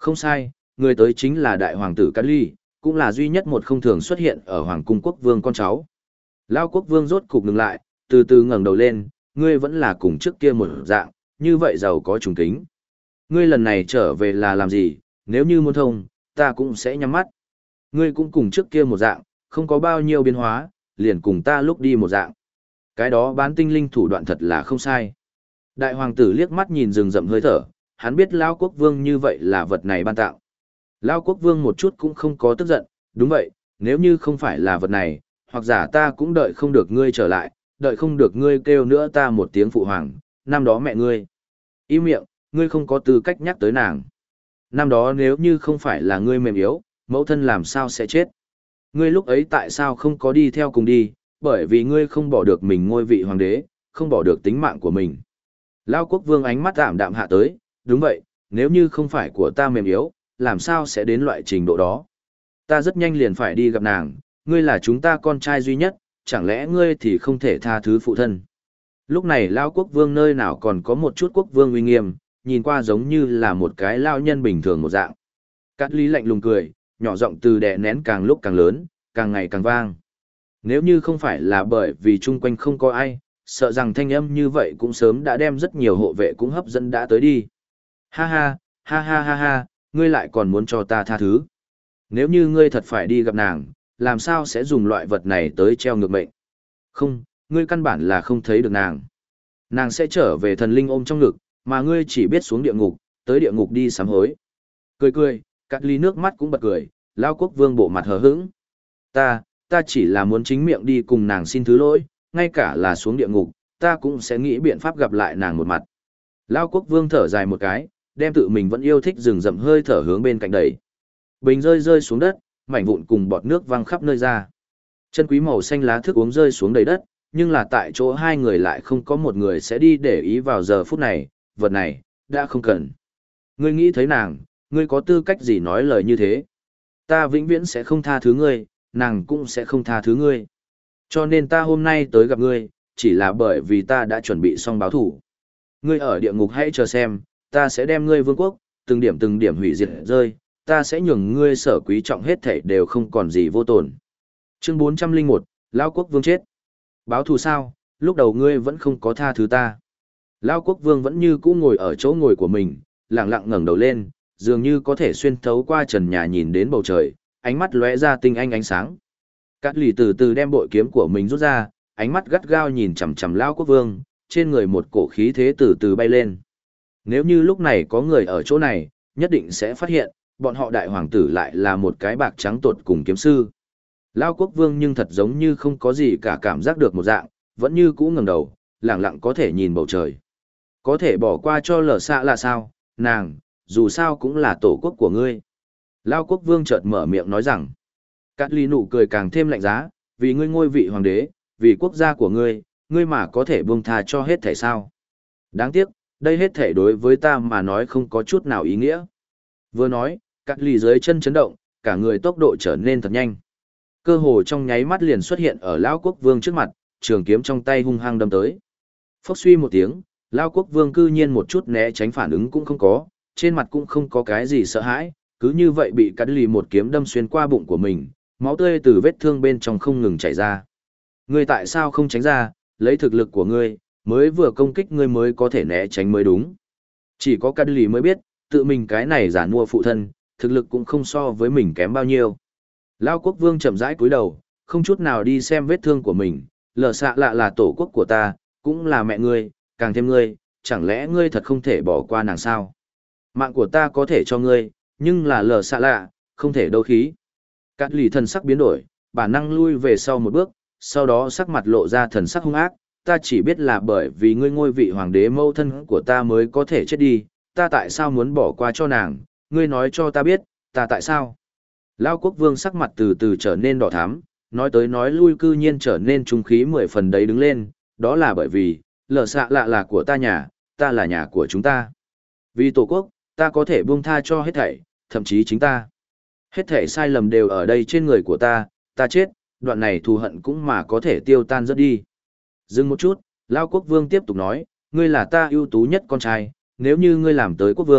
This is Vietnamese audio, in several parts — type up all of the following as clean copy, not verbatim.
Không sai, người tới chính là đại hoàng tử Cát Ly, cũng là duy nhất một không thường xuất hiện ở hoàng cung quốc vương con cháu. Lao quốc vương rốt cục ngừng lại, từ từ ngẩng đầu lên, ngươi vẫn là cùng trước kia một dạng, như vậy giàu có trùng kính. Ngươi lần này trở về là làm gì, nếu như muốn thông, ta cũng sẽ nhắm mắt. Ngươi cũng cùng trước kia một dạng, không có bao nhiêu biến hóa, liền cùng ta lúc đi một dạng. Cái đó bán tinh linh thủ đoạn thật là không sai. Đại hoàng tử liếc mắt nhìn rừng rậm hơi thở, hắn biết Lao quốc vương như vậy là vật này ban tạo. Lao quốc vương một chút cũng không có tức giận, đúng vậy, nếu như không phải là vật này, hoặc giả ta cũng đợi không được ngươi trở lại, đợi không được ngươi kêu nữa ta một tiếng phụ hoàng, năm đó mẹ ngươi. Im miệng, ngươi không có tư cách nhắc tới nàng. Năm đó nếu như không phải là ngươi mềm yếu, mẫu thân làm sao sẽ chết. Ngươi lúc ấy tại sao không có đi theo cùng đi, bởi vì ngươi không bỏ được mình ngôi vị hoàng đế, không bỏ được tính mạng của mình. Lao quốc vương ánh mắt ảm đạm hạ tới, đúng vậy, nếu như không phải của ta mềm yếu, làm sao sẽ đến loại trình độ đó. Ta rất nhanh liền phải đi gặp nàng, ngươi là chúng ta con trai duy nhất, chẳng lẽ ngươi thì không thể tha thứ phụ thân. Lúc này Lao quốc vương nơi nào còn có một chút quốc vương uy nghiêm, nhìn qua giống như là một cái lao nhân bình thường một dạng. Cát Lý lạnh lùng cười, nhỏ giọng từ đè nén càng lúc càng lớn, càng ngày càng vang. Nếu như không phải là bởi vì chung quanh không có ai, sợ rằng thanh âm như vậy cũng sớm đã đem rất nhiều hộ vệ cũng hấp dẫn đã tới đi. Ha ha, ha ha ha ha, ngươi lại còn muốn cho ta tha thứ. Nếu như ngươi thật phải đi gặp nàng, làm sao sẽ dùng loại vật này tới treo ngược mệnh? Không, ngươi căn bản là không thấy được nàng. Nàng sẽ trở về thần linh ôm trong ngực, mà ngươi chỉ biết xuống địa ngục, tới địa ngục đi sám hối. Cười cười, Cát Ly nước mắt cũng bật cười, Lao quốc vương bộ mặt hờ hững. Ta chỉ là muốn chính miệng đi cùng nàng xin thứ lỗi, ngay cả là xuống địa ngục, ta cũng sẽ nghĩ biện pháp gặp lại nàng một mặt. Lao quốc vương thở dài một cái, đem tự mình vẫn yêu thích rừng rậm hơi thở hướng bên cạnh đẩy. Bình rơi xuống đất, mảnh vụn cùng bọt nước văng khắp nơi ra. Chân quý màu xanh lá thức uống rơi xuống đầy đất, nhưng là tại chỗ hai người lại không có một người sẽ đi để ý vào giờ phút này, vật này, đã không cần. Ngươi nghĩ thấy nàng, ngươi có tư cách gì nói lời như thế? Ta vĩnh viễn sẽ không tha thứ ngươi, nàng cũng sẽ không tha thứ ngươi. Cho nên ta hôm nay tới gặp ngươi, chỉ là bởi vì ta đã chuẩn bị xong báo thủ. Ngươi ở địa ngục hãy chờ xem, ta sẽ đem ngươi vương quốc, từng điểm hủy diệt rơi, ta sẽ nhường ngươi sở quý trọng hết thảy đều không còn gì vô tổn. Chương 401, Lao quốc vương chết. Báo thù sao, lúc đầu ngươi vẫn không có tha thứ ta. Lao quốc vương vẫn như cũ ngồi ở chỗ ngồi của mình, lặng lặng ngẩng đầu lên, dường như có thể xuyên thấu qua trần nhà nhìn đến bầu trời, ánh mắt lóe ra tinh ánh sáng. Cát Lì từ từ đem bội kiếm của mình rút ra, ánh mắt gắt gao nhìn chằm chằm Lao quốc vương, trên người một cổ khí thế từ từ bay lên. Nếu như lúc này có người ở chỗ này, nhất định sẽ phát hiện, bọn họ đại hoàng tử lại là một cái bạc trắng tột cùng kiếm sư. Lao quốc vương nhưng thật giống như không có gì cả cảm giác được một dạng, vẫn như cũ ngẩng đầu, lặng lặng có thể nhìn bầu trời. Có thể bỏ qua cho lở xạ là sao, nàng, dù sao cũng là tổ quốc của ngươi. Lao quốc vương chợt mở miệng nói rằng, Cát Ly nụ cười càng thêm lạnh giá, vì ngươi ngôi vị hoàng đế, vì quốc gia của ngươi, ngươi mà có thể buông tha cho hết thảy sao. Đáng tiếc, đây hết thảy đối với ta mà nói không có chút nào ý nghĩa. Vừa nói, Cát Ly dưới chân chấn động, cả người tốc độ trở nên thật nhanh. Cơ hồ trong nháy mắt liền xuất hiện ở Lão quốc vương trước mặt, trường kiếm trong tay hung hăng đâm tới. Phốc suy một tiếng, Lão quốc vương cư nhiên một chút né tránh phản ứng cũng không có, trên mặt cũng không có cái gì sợ hãi, cứ như vậy bị Cát Ly một kiếm đâm xuyên qua bụng của mình, máu tươi từ vết thương bên trong không ngừng chảy ra. Ngươi tại sao không tránh ra, lấy thực lực của ngươi, mới vừa công kích ngươi mới có thể né tránh mới đúng. Chỉ có Cát Ly mới biết, tự mình cái này giả mua phụ thân, thực lực cũng không so với mình kém bao nhiêu. Lao quốc vương chậm rãi cúi đầu, không chút nào đi xem vết thương của mình, lở xạ lạ là tổ quốc của ta, cũng là mẹ ngươi, càng thêm ngươi, chẳng lẽ ngươi thật không thể bỏ qua nàng sao? Mạng của ta có thể cho ngươi, nhưng là lở xạ lạ, không thể đấu khí. Cát Lì thần sắc biến đổi, bản năng lui về sau một bước, sau đó sắc mặt lộ ra thần sắc hung ác, ta chỉ biết là bởi vì ngươi ngôi vị hoàng đế mẫu thân của ta mới có thể chết đi, ta tại sao muốn bỏ qua cho nàng, ngươi nói cho ta biết, ta tại sao? Lao quốc vương sắc mặt từ từ trở nên đỏ thắm, nói tới nói lui cư nhiên trở nên trung khí 10 phần đấy đứng lên, đó là bởi vì, lở xạ lạ là của ta nhà, ta là nhà của chúng ta. Vì tổ quốc, ta có thể buông tha cho hết thảy, thậm chí chính ta. Hết thảy sai lầm đều ở đây trên người của ta chết, đoạn này thù hận cũng mà có thể tiêu tan rất đi. Dừng một chút, Lao quốc vương tiếp tục nói, ngươi là ta ưu tú nhất con trai, nếu như ngươi làm tới quốc vương,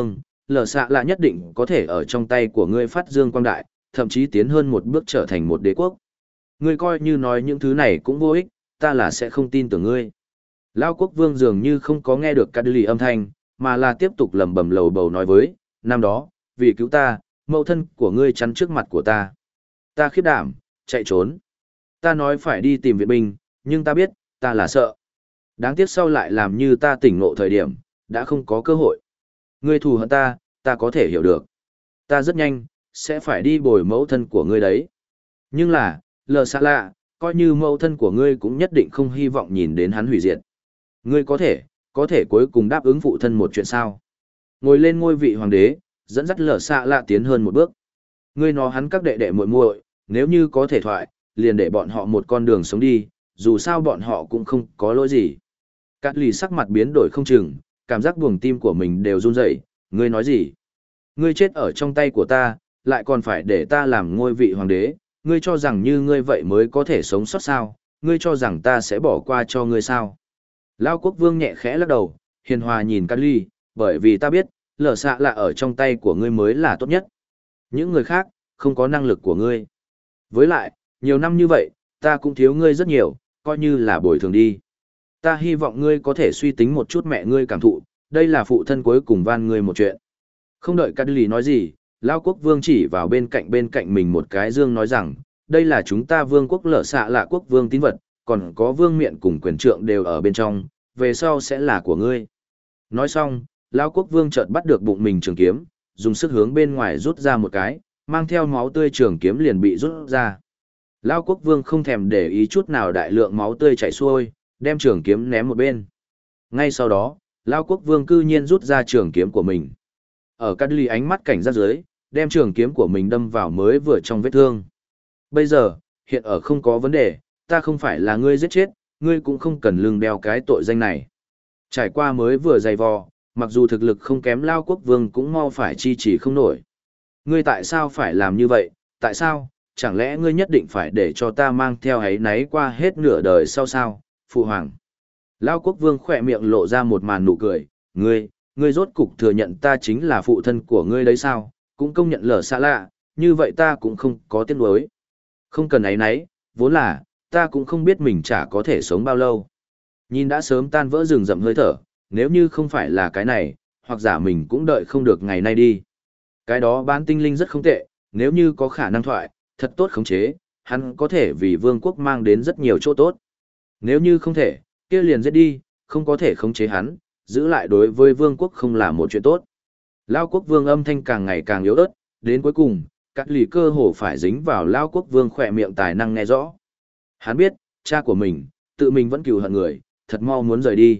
lở xạ lạ nhất định có thể ở trong tay của ngươi phát dương quang đại, thậm chí tiến hơn một bước trở thành một đế quốc. Ngươi coi như nói những thứ này cũng vô ích, ta là sẽ không tin tưởng ngươi. Lao quốc vương dường như không có nghe được Cát Lì âm thanh, mà là tiếp tục lẩm bẩm lầu bầu nói với, năm đó, vì cứu ta, mẫu thân của ngươi chắn trước mặt của ta. Ta khiếp đảm, chạy trốn. Ta nói phải đi tìm viện binh, nhưng ta biết, ta là sợ. Đáng tiếc sau lại làm như ta tỉnh ngộ thời điểm, đã không có cơ hội. Ngươi thù hận ta, ta có thể hiểu được. Ta rất nhanh, sẽ phải đi bồi mẫu thân của ngươi đấy. Nhưng là, lờ xa lạ, coi như mẫu thân của ngươi cũng nhất định không hy vọng nhìn đến hắn hủy diệt. Ngươi có thể cuối cùng đáp ứng phụ thân một chuyện sao. Ngồi lên ngôi vị hoàng đế, dẫn dắt lờ xa lạ tiến hơn một bước. Ngươi nó hắn các đệ đệ muội muội, nếu như có thể thoại, liền để bọn họ một con đường sống đi, dù sao bọn họ cũng không có lỗi gì. Cát Lì sắc mặt biến đổi không chừng, cảm giác buồng tim của mình đều run rẩy. Ngươi nói gì? Ngươi chết ở trong tay của ta, lại còn phải để ta làm ngôi vị hoàng đế, ngươi cho rằng như ngươi vậy mới có thể sống sót sao, ngươi cho rằng ta sẽ bỏ qua cho ngươi sao. Lao quốc vương nhẹ khẽ lắc đầu, hiền hòa nhìn Cát Lì, bởi vì ta biết, lở xạ là ở trong tay của ngươi mới là tốt nhất. Những người khác, không có năng lực của ngươi. Với lại, nhiều năm như vậy, ta cũng thiếu ngươi rất nhiều, coi như là bồi thường đi. Ta hy vọng ngươi có thể suy tính một chút mẹ ngươi cảm thụ, đây là phụ thân cuối cùng van ngươi một chuyện. Không đợi Cát Lì nói gì, Lao quốc vương chỉ vào bên cạnh mình một cái dương nói rằng, đây là chúng ta vương quốc lở xạ lạ quốc vương tín vật, còn có vương miện cùng quyền trượng đều ở bên trong, về sau sẽ là của ngươi. Nói xong, Lao quốc vương chợt bắt được bụng mình trường kiếm, dùng sức hướng bên ngoài rút ra một cái, mang theo máu tươi trường kiếm liền bị rút ra. Lao quốc vương không thèm để ý chút nào đại lượng máu tươi chảy xuôi, đem trường kiếm ném một bên. Ngay sau đó, Lao quốc vương cư nhiên rút ra trường kiếm của mình. Ở Cát Lì ánh mắt cảnh giác dưới, đem trường kiếm của mình đâm vào mới vừa trong vết thương. Bây giờ, hiện ở không có vấn đề, ta không phải là ngươi giết chết, ngươi cũng không cần lưng đeo cái tội danh này. Trải qua mới vừa dày vò, mặc dù thực lực không kém Lao quốc vương cũng mau phải chi chỉ không nổi. Ngươi tại sao phải làm như vậy, tại sao, chẳng lẽ ngươi nhất định phải để cho ta mang theo ấy náy qua hết nửa đời sau sao, phụ hoàng. Lao quốc vương khỏe miệng lộ ra một màn nụ cười, ngươi rốt cục thừa nhận ta chính là phụ thân của ngươi đấy sao, cũng công nhận lở xa lạ, như vậy ta cũng không có tiếc nuối. Không cần ấy náy, vốn là, ta cũng không biết mình chả có thể sống bao lâu. Nhìn đã sớm tan vỡ rừng rậm hơi thở, nếu như không phải là cái này, hoặc giả mình cũng đợi không được ngày nay đi. Cái đó bán tinh linh rất không tệ, nếu như có khả năng thoại, thật tốt khống chế, hắn có thể vì vương quốc mang đến rất nhiều chỗ tốt. Nếu như không thể, kia liền giết đi, không có thể khống chế hắn, giữ lại đối với vương quốc không là một chuyện tốt. Lao quốc vương âm thanh càng ngày càng yếu ớt, đến cuối cùng, Cát Lì cơ hồ phải dính vào Lao quốc vương khỏe miệng tài năng nghe rõ. Hắn biết, cha của mình, tự mình vẫn cừu hận người, thật mau muốn rời đi.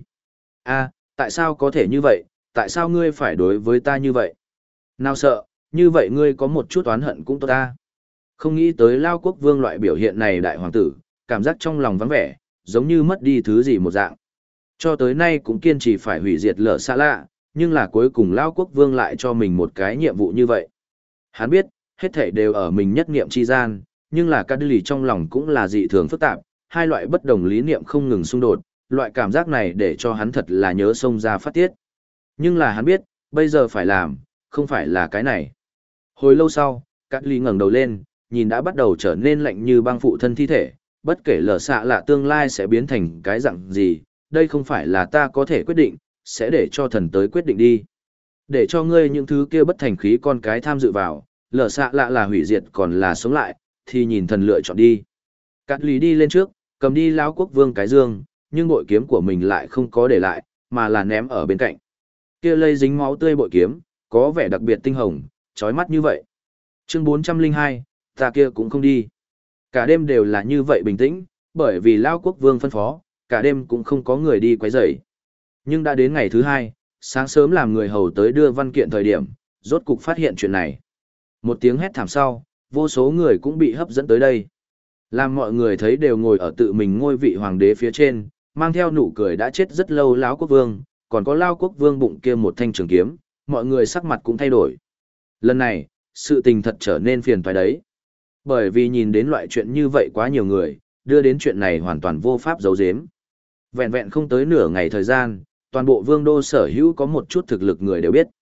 Tại sao có thể như vậy, tại sao ngươi phải đối với ta như vậy? Nào sợ, như vậy ngươi có một chút oán hận cũng tốt ta. Không nghĩ tới Lao quốc vương loại biểu hiện này đại hoàng tử, cảm giác trong lòng vắng vẻ, giống như mất đi thứ gì một dạng. Cho tới nay cũng kiên trì phải hủy diệt lở xa lạ, nhưng là cuối cùng Lao quốc vương lại cho mình một cái nhiệm vụ như vậy. Hắn biết, hết thảy đều ở mình nhất niệm chi gian, nhưng là Cát Lì trong lòng cũng là dị thường phức tạp, hai loại bất đồng lý niệm không ngừng xung đột, loại cảm giác này để cho hắn thật là nhớ xông ra phát tiết. Nhưng là hắn biết, bây giờ phải làm, không phải là cái này. Hồi lâu sau, Cát Lì ngẩng đầu lên, nhìn đã bắt đầu trở nên lạnh như băng phụ thân thi thể, bất kể lở xạ lạ tương lai sẽ biến thành cái dạng gì, đây không phải là ta có thể quyết định, sẽ để cho thần tới quyết định đi. Để cho ngươi những thứ kia bất thành khí con cái tham dự vào, lở xạ lạ là hủy diệt còn là sống lại, thì nhìn thần lựa chọn đi. Cát Lì đi lên trước, cầm đi Lao quốc vương cái dương, nhưng bội kiếm của mình lại không có để lại, mà là ném ở bên cạnh. Kia lây dính máu tươi bội kiếm, có vẻ đặc biệt tinh hồng, chói mắt như vậy. Chương 402, ta kia cũng không đi. Cả đêm đều là như vậy bình tĩnh, bởi vì Lao quốc vương phân phó, cả đêm cũng không có người đi quấy rầy. Nhưng đã đến ngày thứ hai, sáng sớm làm người hầu tới đưa văn kiện thời điểm, rốt cục phát hiện chuyện này. Một tiếng hét thảm sau, vô số người cũng bị hấp dẫn tới đây. Làm mọi người thấy đều ngồi ở tự mình ngôi vị hoàng đế phía trên, mang theo nụ cười đã chết rất lâu Lão quốc vương, còn có Lao quốc vương bụng kia một thanh trường kiếm, mọi người sắc mặt cũng thay đổi. Lần này, sự tình thật trở nên phiền toái đấy. Bởi vì nhìn đến loại chuyện như vậy quá nhiều người, đưa đến chuyện này hoàn toàn vô pháp giấu giếm. Vẹn vẹn không tới nửa ngày thời gian, toàn bộ vương đô sở hữu có một chút thực lực người đều biết.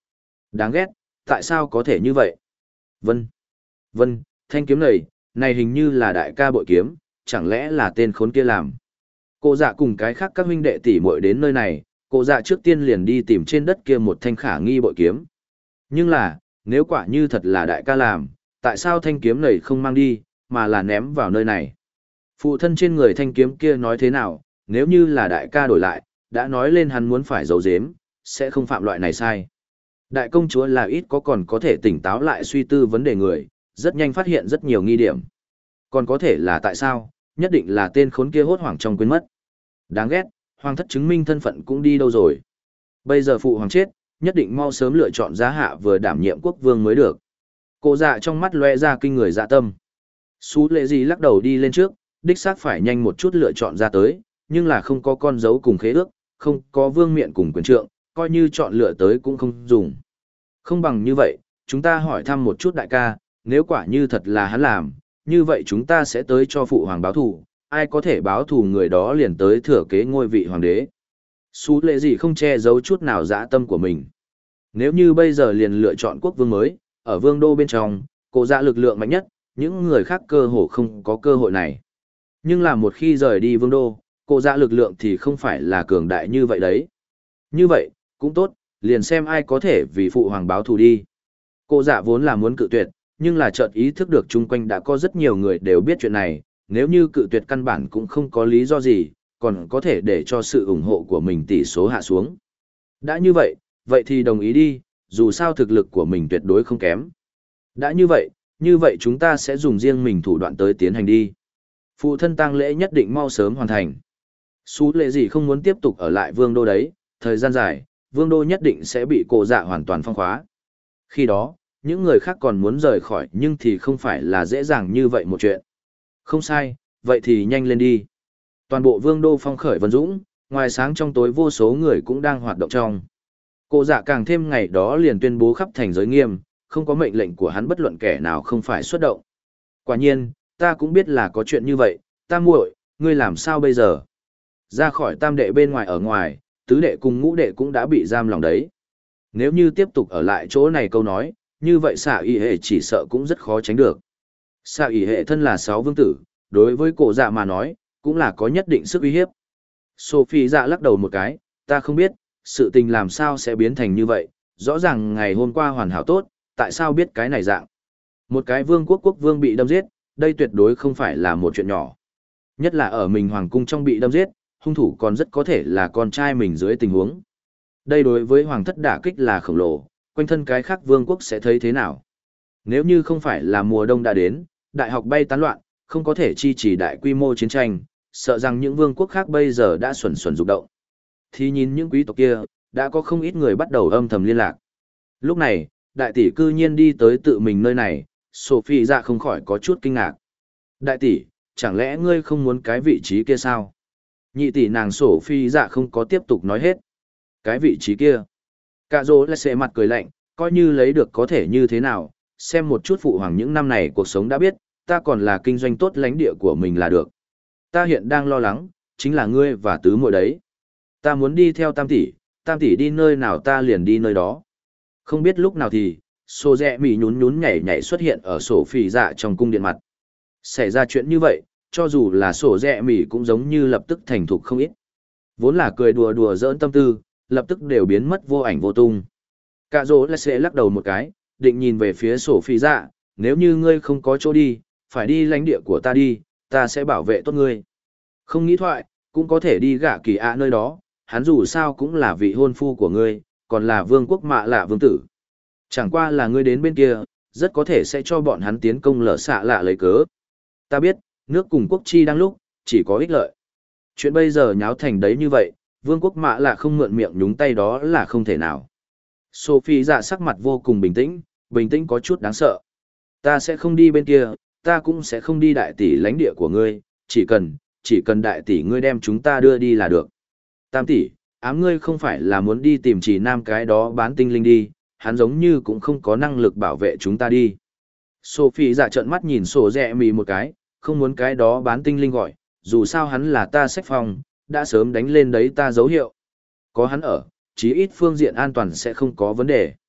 Đáng ghét, tại sao có thể như vậy? Vân, Vân, thanh kiếm này hình như là đại ca bội kiếm, chẳng lẽ là tên khốn kia làm? Cô dạ cùng cái khác các huynh đệ tỷ muội đến nơi này, cô dạ trước tiên liền đi tìm trên đất kia một thanh khả nghi bội kiếm. Nhưng là, nếu quả như thật là đại ca làm, tại sao thanh kiếm này không mang đi, mà là ném vào nơi này? Phụ thân trên người thanh kiếm kia nói thế nào, nếu như là đại ca đổi lại, đã nói lên hắn muốn phải giấu giếm, sẽ không phạm loại này sai. Đại công chúa là ít còn có thể tỉnh táo lại suy tư vấn đề người, rất nhanh phát hiện rất nhiều nghi điểm. Còn có thể là tại sao, nhất định là tên khốn kia hốt hoảng trong quên mất. Đáng ghét, hoàng thất chứng minh thân phận cũng đi đâu rồi. Bây giờ phụ hoàng chết, nhất định mau sớm lựa chọn giá hạ vừa đảm nhiệm quốc vương mới được. Cô dạ trong mắt lóe ra kinh người dạ tâm. Sú lệ gì lắc đầu đi lên trước, đích xác phải nhanh một chút lựa chọn ra tới, nhưng là không có con dấu cùng khế ước, không có vương miện cùng quyền trượng, coi như chọn lựa tới cũng không dùng. Không bằng như vậy, chúng ta hỏi thăm một chút đại ca, nếu quả như thật là hắn làm, như vậy chúng ta sẽ tới cho phụ hoàng báo thù, ai có thể báo thù người đó liền tới thừa kế ngôi vị hoàng đế. Sú lệ gì không che giấu chút nào dã tâm của mình. Nếu như bây giờ liền lựa chọn quốc vương mới, ở vương đô bên trong, cô dạ lực lượng mạnh nhất, những người khác cơ hồ không có cơ hội này. Nhưng là một khi rời đi vương đô, cô dạ lực lượng thì không phải là cường đại như vậy đấy. Như vậy, cũng tốt, liền xem ai có thể vì phụ hoàng báo thù đi. Cô dạ vốn là muốn cự tuyệt, nhưng là chợt ý thức được chung quanh đã có rất nhiều người đều biết chuyện này, nếu như cự tuyệt căn bản cũng không có lý do gì, còn có thể để cho sự ủng hộ của mình tỷ số hạ xuống. Đã như vậy, vậy thì đồng ý đi, dù sao thực lực của mình tuyệt đối không kém. Đã như vậy chúng ta sẽ dùng riêng mình thủ đoạn tới tiến hành đi. Phụ thân tang lễ nhất định mau sớm hoàn thành. Sú lệ gì không muốn tiếp tục ở lại vương đô đấy, thời gian dài, vương đô nhất định sẽ bị cổ dạ hoàn toàn phong khóa. Khi đó, những người khác còn muốn rời khỏi nhưng thì không phải là dễ dàng như vậy một chuyện. Không sai, vậy thì nhanh lên đi. Toàn bộ vương đô phong khởi vân dũng, ngoài sáng trong tối vô số người cũng đang hoạt động trong. Cổ dạ càng thêm ngày đó liền tuyên bố khắp thành giới nghiêm, không có mệnh lệnh của hắn bất luận kẻ nào không phải xuất động. Quả nhiên, ta cũng biết là có chuyện như vậy, ta muội, ngươi làm sao bây giờ? Ra khỏi tam đệ bên ngoài ở ngoài, tứ đệ cùng ngũ đệ cũng đã bị giam lòng đấy. Nếu như tiếp tục ở lại chỗ này câu nói, như vậy xạ y hệ chỉ sợ cũng rất khó tránh được. Xạ y hệ thân là 6 vương tử, đối với cổ dạ mà nói, cũng là có nhất định sức uy hiếp. Sophie dạ lắc đầu một cái, ta không biết, sự tình làm sao sẽ biến thành như vậy, rõ ràng ngày hôm qua hoàn hảo tốt, tại sao biết cái này dạng. Một cái quốc vương bị đâm giết, đây tuyệt đối không phải là một chuyện nhỏ. Nhất là ở mình hoàng cung trong bị đâm giết, hung thủ còn rất có thể là con trai mình dưới tình huống. Đây đối với hoàng thất đả kích là khổng lồ, quanh thân cái khác vương quốc sẽ thấy thế nào. Nếu như không phải là mùa đông đã đến, đại học bay tán loạn, không có thể chi trì đại quy mô chiến tranh, sợ rằng những vương quốc khác bây giờ đã xuẩn xuẩn rụng động. Thì nhìn những quý tộc kia, đã có không ít người bắt đầu âm thầm liên lạc. Lúc này, đại tỷ cư nhiên đi tới tự mình nơi này, Sophie dạ không khỏi có chút kinh ngạc. Đại tỷ, chẳng lẽ ngươi không muốn cái vị trí kia sao? Nhị tỷ nàng Sophie dạ không có tiếp tục nói hết. Cái vị trí kia. Cả dỗ lại sẽ mặt cười lạnh, coi như lấy được có thể như thế nào, xem một chút phụ hoàng những năm này cuộc sống đã biết, ta còn là kinh doanh tốt lãnh địa của mình là được. Ta hiện đang lo lắng, chính là ngươi và tứ muội đấy. Ta muốn đi theo tam tỷ đi nơi nào ta liền đi nơi đó. Không biết lúc nào thì, Sô Rẹ Mỉ nhún nhún nhảy nhảy xuất hiện ở sổ phì dạ trong cung điện mặt. Xảy ra chuyện như vậy, cho dù là sổ Rẹ Mỉ cũng giống như lập tức thành thục không ít. Vốn là cười đùa đùa giỡn tâm tư, lập tức đều biến mất vô ảnh vô tung. Cả dỗ lại sẽ lắc đầu một cái, định nhìn về phía sổ phì dạ, nếu như ngươi không có chỗ đi, phải đi lãnh địa của ta đi, ta sẽ bảo vệ tốt ngươi. Không nghĩ thoại, cũng có thể đi gả kỳ ạ nơi đó, hắn dù sao cũng là vị hôn phu của ngươi, còn là vương quốc mạ lạ vương tử. Chẳng qua là ngươi đến bên kia, rất có thể sẽ cho bọn hắn tiến công lở xạ lạ lấy cớ. Ta biết, nước cùng quốc chi đang lúc, chỉ có ích lợi. Chuyện bây giờ nháo thành đấy như vậy, vương quốc mạ lạ không mượn miệng nhúng tay đó là không thể nào. Sophie dạ sắc mặt vô cùng bình tĩnh có chút đáng sợ. Ta sẽ không đi bên kia, ta cũng sẽ không đi đại tỷ lãnh địa của ngươi, chỉ cần đại tỷ ngươi đem chúng ta đưa đi là được. Tam tỷ, ám ngươi không phải là muốn đi tìm chỉ nam cái đó bán tinh linh đi, hắn giống như cũng không có năng lực bảo vệ chúng ta đi. Sophie dạ trợn mắt nhìn sổ rẹ mì một cái, không muốn cái đó bán tinh linh gọi, dù sao hắn là ta sách phòng, đã sớm đánh lên đấy ta dấu hiệu. Có hắn ở, chí ít phương diện an toàn sẽ không có vấn đề.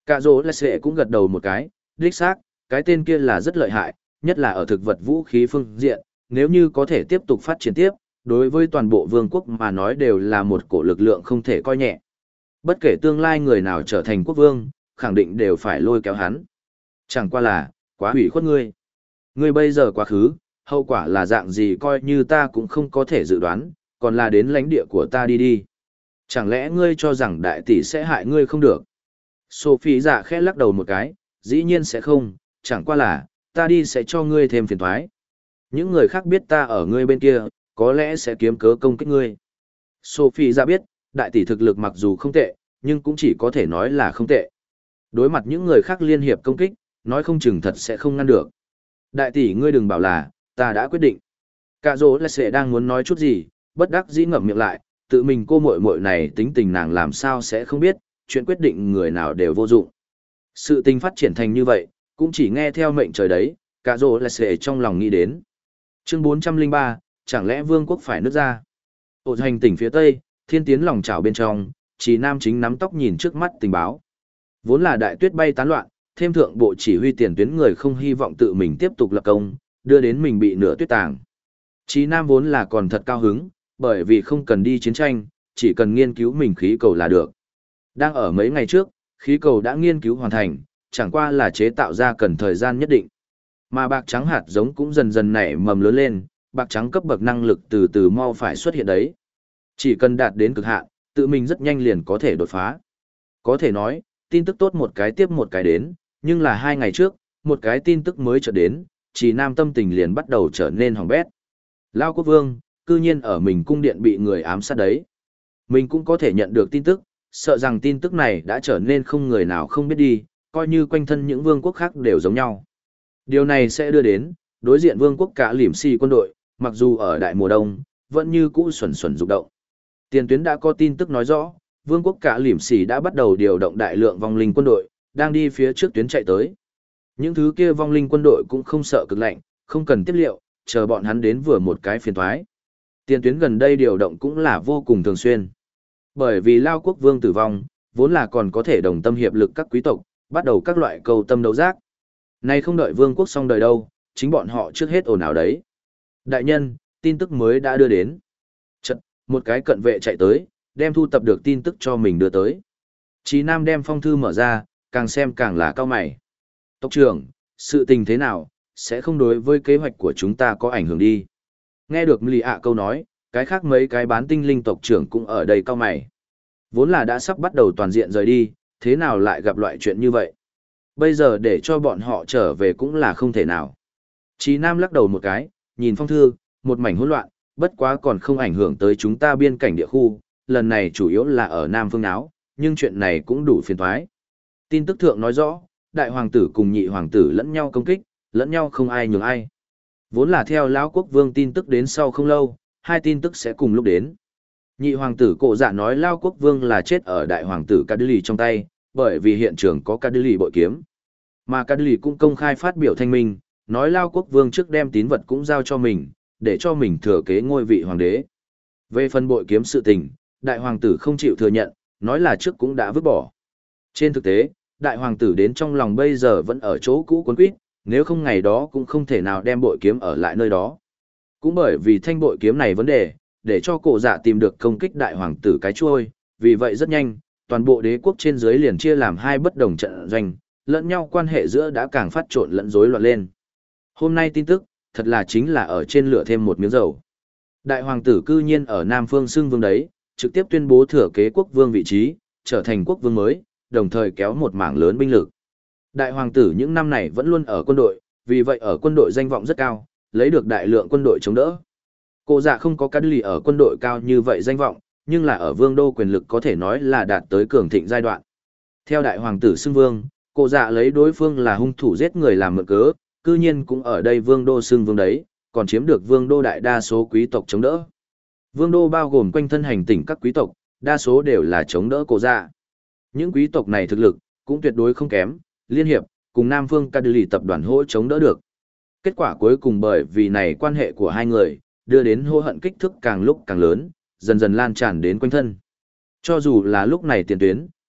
Cả dỗ là sẽ cũng gật đầu một cái, đích xác, cái tên kia là rất lợi hại, nhất là ở thực vật vũ khí phương diện, nếu như có thể tiếp tục phát triển tiếp, đối với toàn bộ vương quốc mà nói đều là một cổ lực lượng không thể coi nhẹ. Bất kể tương lai người nào trở thành quốc vương, khẳng định đều phải lôi kéo hắn. Chẳng qua là, quá hủy khuất ngươi. Ngươi bây giờ quá khứ, hậu quả là dạng gì coi như ta cũng không có thể dự đoán, còn là đến lãnh địa của ta đi đi. Chẳng lẽ ngươi cho rằng đại tỷ sẽ hại ngươi không được? Sophie dạ khẽ lắc đầu một cái, dĩ nhiên sẽ không, chẳng qua là, ta đi sẽ cho ngươi thêm phiền toái. Những người khác biết ta ở ngươi bên kia, có lẽ sẽ kiếm cớ công kích ngươi. Sophie dạ biết, đại tỷ thực lực mặc dù không tệ, nhưng cũng chỉ có thể nói là không tệ. Đối mặt những người khác liên hiệp công kích, nói không chừng thật sẽ không ngăn được. Đại tỷ ngươi đừng bảo là, ta đã quyết định. Cả dỗ là sẽ đang muốn nói chút gì, bất đắc dĩ ngậm miệng lại, tự mình cô muội muội này tính tình nàng làm sao sẽ không biết, chuyện quyết định người nào đều vô dụng. Sự tình phát triển thành như vậy, cũng chỉ nghe theo mệnh trời đấy, cả dỗ là sẽ trong lòng nghĩ đến. Chương 403, chẳng lẽ vương quốc phải nứt ra? Ổ hành tỉnh phía tây, thiên tiến lòng chảo bên trong, chỉ nam chính nắm tóc nhìn trước mắt tình báo. Vốn là đại tuyết bay tán loạn, thêm thượng bộ chỉ huy tiền tuyến người không hy vọng tự mình tiếp tục lập công, đưa đến mình bị nửa tuyết tàng. Chí Nam vốn là còn thật cao hứng, bởi vì không cần đi chiến tranh, chỉ cần nghiên cứu mình khí cầu là được. Đang ở mấy ngày trước, khí cầu đã nghiên cứu hoàn thành, chẳng qua là chế tạo ra cần thời gian nhất định. Mà bạc trắng hạt giống cũng dần dần nảy mầm lớn lên, bạc trắng cấp bậc năng lực từ từ mau phải xuất hiện đấy. Chỉ cần đạt đến cực hạn, tự mình rất nhanh liền có thể đột phá. Có thể nói, tin tức tốt một cái tiếp một cái đến, nhưng là 2 ngày trước, một cái tin tức mới chợt đến, Chỉ Nam tâm tình liền bắt đầu trở nên hỏng bét. Lao Quốc Vương, cư nhiên ở mình cung điện bị người ám sát đấy. Mình cũng có thể nhận được tin tức, sợ rằng tin tức này đã trở nên không người nào không biết đi, coi như quanh thân những vương quốc khác đều giống nhau. Điều này sẽ đưa đến, đối diện vương quốc cả lỉm xì quân đội, mặc dù ở đại mùa đông, vẫn như cũ xuẩn xuẩn rụng động. Tiền tuyến đã có tin tức nói rõ, vương quốc cả lỉm xì đã bắt đầu điều động đại lượng vong linh quân đội, đang đi phía trước tuyến chạy tới. Những thứ kia vong linh quân đội cũng không sợ cực lạnh, không cần tiếp liệu, chờ bọn hắn đến vừa một cái phiền thoái. Tiền tuyến gần đây điều động cũng là vô cùng thường xuyên. Bởi vì Lao Quốc Vương tử vong, vốn là còn có thể đồng tâm hiệp lực các quý tộc, bắt đầu các loại cầu tâm đấu giác. Nay không đợi vương quốc xong đời đâu, chính bọn họ trước hết ồn ào đấy. Đại nhân, tin tức mới đã đưa đến. Chật, một cái cận vệ chạy tới, đem thu tập được tin tức cho mình đưa tới. Chí Nam đem phong thư mở ra, càng xem càng là cao mày. Tộc trưởng, sự tình thế nào, sẽ không đối với kế hoạch của chúng ta có ảnh hưởng đi. Nghe được Mli ạ câu nói, cái khác mấy cái bán tinh linh tộc trưởng cũng ở đây cao mày. Vốn là đã sắp bắt đầu toàn diện rời đi, thế nào lại gặp loại chuyện như vậy? Bây giờ để cho bọn họ trở về cũng là không thể nào. Chí Nam lắc đầu một cái, nhìn phong thư, một mảnh hỗn loạn, bất quá còn không ảnh hưởng tới chúng ta biên cảnh địa khu, lần này chủ yếu là ở Nam Phương Náo, nhưng chuyện này cũng đủ phiền toái. Tin tức thượng nói rõ, đại hoàng tử cùng nhị hoàng tử lẫn nhau công kích, lẫn nhau không ai nhường ai. Vốn là theo lão quốc vương tin tức đến sau không lâu, 2 tin tức sẽ cùng lúc đến. Nhị hoàng tử cổ dạ nói lão quốc vương là chết ở đại hoàng tử Cadili trong tay, bởi vì hiện trường có Cadili bội kiếm. Mà Cadili cũng công khai phát biểu thanh minh, nói lão quốc vương trước đem tín vật cũng giao cho mình, để cho mình thừa kế ngôi vị hoàng đế. Về phần bội kiếm sự tình, đại hoàng tử không chịu thừa nhận, nói là trước cũng đã vứt bỏ. Trên thực tế, đại hoàng tử đến trong lòng bây giờ vẫn ở chỗ cũ quấn quýt, nếu không ngày đó cũng không thể nào đem bội kiếm ở lại nơi đó. Cũng bởi vì thanh bội kiếm này vấn đề, để cho cổ dạ tìm được công kích đại hoàng tử cái chuôi, vì vậy rất nhanh, toàn bộ đế quốc trên dưới liền chia làm 2 bất đồng trận doanh, lẫn nhau quan hệ giữa đã càng phát trộn lẫn rối loạn lên. Hôm nay tin tức, thật là chính là ở trên lửa thêm một miếng dầu. Đại hoàng tử cư nhiên ở Nam Phương xưng vương đấy, trực tiếp tuyên bố thừa kế quốc vương vị trí, trở thành quốc vương mới, đồng thời kéo một mảng lớn binh lực. Đại hoàng tử những năm này vẫn luôn ở quân đội, vì vậy ở quân đội danh vọng rất cao, lấy được đại lượng quân đội chống đỡ. Cổ dạ không có Cadili ở quân đội cao như vậy danh vọng, nhưng là ở vương đô quyền lực có thể nói là đạt tới cường thịnh giai đoạn. Theo đại hoàng tử xưng vương, cổ dạ lấy đối phương là hung thủ giết người làm mượn cớ, cư nhiên cũng ở đây vương đô xưng vương đấy, còn chiếm được vương đô đại đa số quý tộc chống đỡ. Vương đô bao gồm quanh thân hành tỉnh các quý tộc, đa số đều là chống đỡ cổ dạ. Những quý tộc này thực lực cũng tuyệt đối không kém, liên hiệp cùng Nam Phương Cadili tập đoàn hỗ chống đỡ được. Kết quả cuối cùng bởi vì này quan hệ của hai người, đưa đến hô hận kích thước càng lúc càng lớn, dần dần lan tràn đến quanh thân. Cho dù là lúc này tiền tuyến,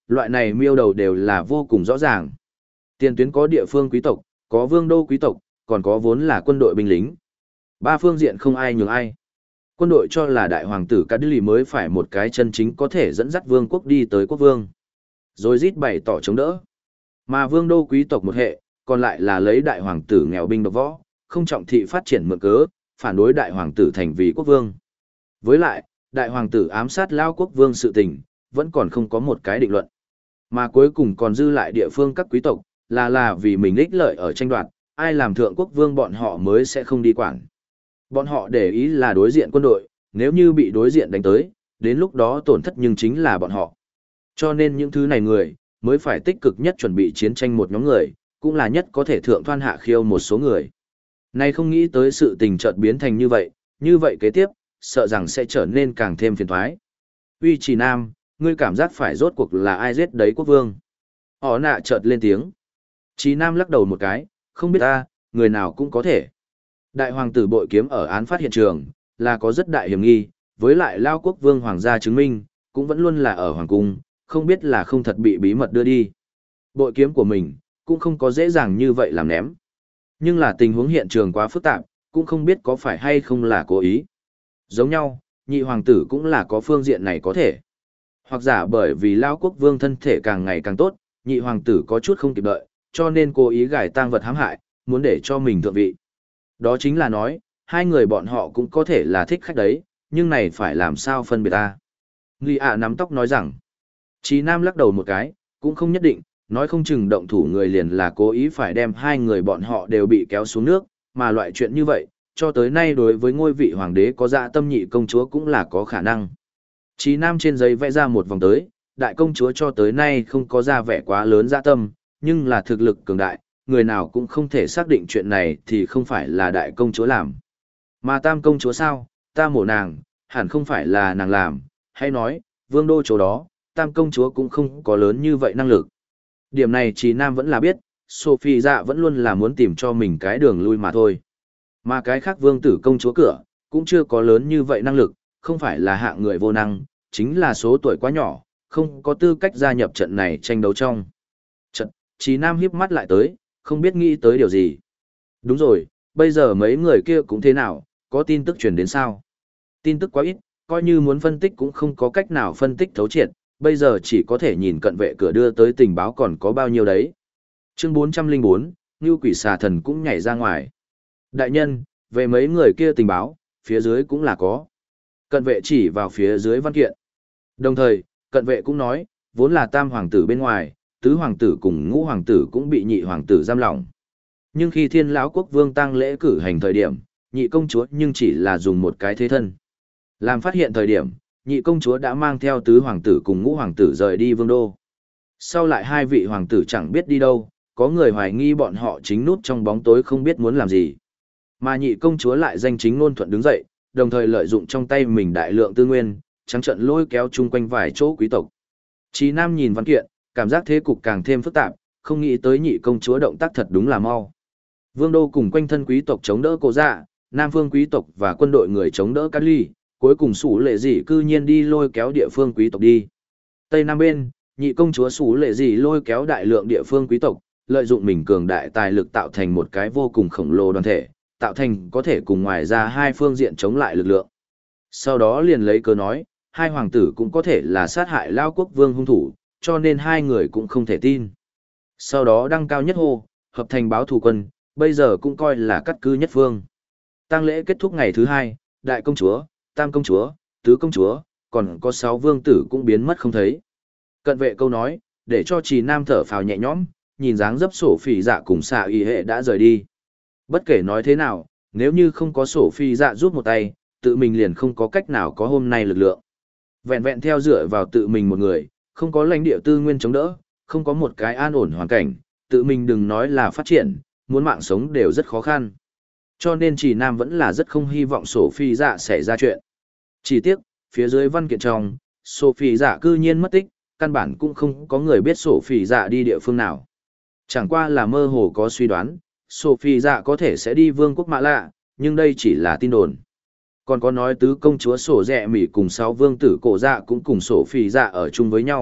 loại này miêu đầu đều là vô cùng rõ ràng. Tiền tuyến có địa phương quý tộc, có vương đô quý tộc, còn có vốn là quân đội binh lính. Ba phương diện không ai nhường ai. Quân đội cho là đại hoàng tử Cadili mới phải một cái chân chính có thể dẫn dắt vương quốc đi tới quốc vương. Rồi rít bày tỏ chống đỡ. Mà vương đô quý tộc một hệ, còn lại là lấy đại hoàng tử nghèo binh độc võ, không trọng thị phát triển mượn cớ, phản đối đại hoàng tử thành vì quốc vương. Với lại, đại hoàng tử ám sát lao quốc vương sự tình, vẫn còn không có một cái định luận. Mà cuối cùng còn dư lại địa phương các quý tộc, là vì mình ích lợi ở tranh đoạt, ai làm thượng quốc vương bọn họ mới sẽ không đi quản. Bọn họ để ý là đối diện quân đội, nếu như bị đối diện đánh tới, đến lúc đó tổn thất nhưng chính là bọn họ. Cho nên những thứ này người, mới phải tích cực nhất chuẩn bị chiến tranh một nhóm người, cũng là nhất có thể thượng thoan hạ khiêu một số người. Nay không nghĩ tới sự tình chợt biến thành như vậy kế tiếp, sợ rằng sẽ trở nên càng thêm phiền toái. Uy Trì Nam, ngươi cảm giác phải rốt cuộc là ai giết đấy quốc vương? Họ nạ chợt lên tiếng. Trì Nam lắc đầu một cái, không biết ta, người nào cũng có thể. Đại hoàng tử bội kiếm ở án phát hiện trường, là có rất đại hiểm nghi, với lại lao quốc vương hoàng gia chứng minh, cũng vẫn luôn là ở hoàng cung, không biết là không thật bị bí mật đưa đi. Bội kiếm của mình, cũng không có dễ dàng như vậy làm ném. Nhưng là tình huống hiện trường quá phức tạp, cũng không biết có phải hay không là cố ý. Giống nhau, nhị hoàng tử cũng là có phương diện này có thể. Hoặc giả bởi vì lao quốc vương thân thể càng ngày càng tốt, nhị hoàng tử có chút không kịp đợi, cho nên cố ý gài tang vật hãm hại, muốn để cho mình thượng vị. Đó chính là nói, hai người bọn họ cũng có thể là thích khách đấy, nhưng này phải làm sao phân biệt ta. Lý ạ nắm tóc nói rằng, Chí Nam lắc đầu một cái, cũng không nhất định, nói không chừng động thủ người liền là cố ý phải đem hai người bọn họ đều bị kéo xuống nước, mà loại chuyện như vậy, cho tới nay đối với ngôi vị hoàng đế có dạ tâm nhị công chúa cũng là có khả năng. Chí Nam trên giấy vẽ ra một vòng tới, đại công chúa cho tới nay không có ra vẻ quá lớn dạ tâm, nhưng là thực lực cường đại, người nào cũng không thể xác định chuyện này thì không phải là đại công chúa làm. Mà tam công chúa sao, ta mổ nàng, hẳn không phải là nàng làm, hay nói, vương đô chỗ đó, tam công chúa cũng không có lớn như vậy năng lực. Điểm này Chí Nam vẫn là biết, Sophie dạ vẫn luôn là muốn tìm cho mình cái đường lui mà thôi. Mà cái khác vương tử công chúa cửa, cũng chưa có lớn như vậy năng lực, không phải là hạng người vô năng, chính là số tuổi quá nhỏ, không có tư cách gia nhập trận này tranh đấu trong. Trận, Chí Nam híp mắt lại tới, không biết nghĩ tới điều gì. Đúng rồi, bây giờ mấy người kia cũng thế nào, có tin tức truyền đến sao? Tin tức quá ít, coi như muốn phân tích cũng không có cách nào phân tích thấu triệt, bây giờ chỉ có thể nhìn cận vệ cửa đưa tới tình báo còn có bao nhiêu đấy. Chương 404, Ngưu Quỷ Xà Thần cũng nhảy ra ngoài. Đại nhân, về mấy người kia tình báo, phía dưới cũng là có. Cận vệ chỉ vào phía dưới văn kiện. Đồng thời, cận vệ cũng nói, vốn là tam hoàng tử bên ngoài, tứ hoàng tử cùng ngũ hoàng tử cũng bị nhị hoàng tử giam lỏng. Nhưng khi thiên lão quốc vương tang lễ cử hành thời điểm, nhị công chúa nhưng chỉ là dùng một cái thế thân. Làm phát hiện thời điểm, nhị công chúa đã mang theo tứ hoàng tử cùng ngũ hoàng tử rời đi vương đô. Sau lại hai vị hoàng tử chẳng biết đi đâu, có người hoài nghi bọn họ chính nút trong bóng tối không biết muốn làm gì. Mà nhị công chúa lại danh chính ngôn thuận đứng dậy, đồng thời lợi dụng trong tay mình đại lượng tư nguyên, trắng trận lôi kéo chung quanh vài chỗ quý tộc. Chí Nam nhìn văn kiện, cảm giác thế cục càng thêm phức tạp, không nghĩ tới nhị công chúa động tác thật đúng là mau. Vương đô cùng quanh thân quý tộc chống đỡ Cố Dạ, Nam phương quý tộc và quân đội người chống đỡ Cát Ly, cuối cùng Sủ Lệ Dị cư nhiên đi lôi kéo địa phương quý tộc đi. Tây Nam bên, nhị công chúa Sủ Lệ Dị lôi kéo đại lượng địa phương quý tộc, lợi dụng mình cường đại tài lực tạo thành một cái vô cùng khổng lồ đoàn thể, tạo thành có thể cùng ngoài ra hai phương diện chống lại lực lượng. Sau đó liền lấy cớ nói, hai hoàng tử cũng có thể là sát hại Lao quốc vương hung thủ, cho nên hai người cũng không thể tin. Sau đó đăng cao nhất hô, hợp thành báo thù quân, bây giờ cũng coi là cắt cư nhất phương. Tang lễ kết thúc ngày thứ hai, đại công chúa, tam công chúa, tứ công chúa, còn có 6 vương tử cũng biến mất không thấy. Cận vệ câu nói, để cho Trì Nam thở phào nhẹ nhõm, nhìn dáng dấp sổ phỉ dạ cùng xạ y hệ đã rời đi. Bất kể nói thế nào, nếu như không có sổ phi dạ giúp một tay, tự mình liền không có cách nào có hôm nay lực lượng. Vẹn vẹn theo dựa vào tự mình một người, không có lãnh địa tư nguyên chống đỡ, không có một cái an ổn hoàn cảnh, tự mình đừng nói là phát triển, muốn mạng sống đều rất khó khăn. Cho nên Trì Nam vẫn là rất không hy vọng sổ phi dạ xảy ra chuyện. Chỉ tiếc, phía dưới văn kiện trong, sổ phi dạ cư nhiên mất tích, căn bản cũng không có người biết sổ phi dạ đi địa phương nào. Chẳng qua là mơ hồ có suy đoán, Sophie dạ có thể sẽ đi vương quốc Mã Lạ, nhưng đây chỉ là tin đồn. Còn có nói tứ công chúa sổ rẹ mỉ cùng 6 vương tử cổ dạ cũng cùng Sophie dạ ở chung với nhau,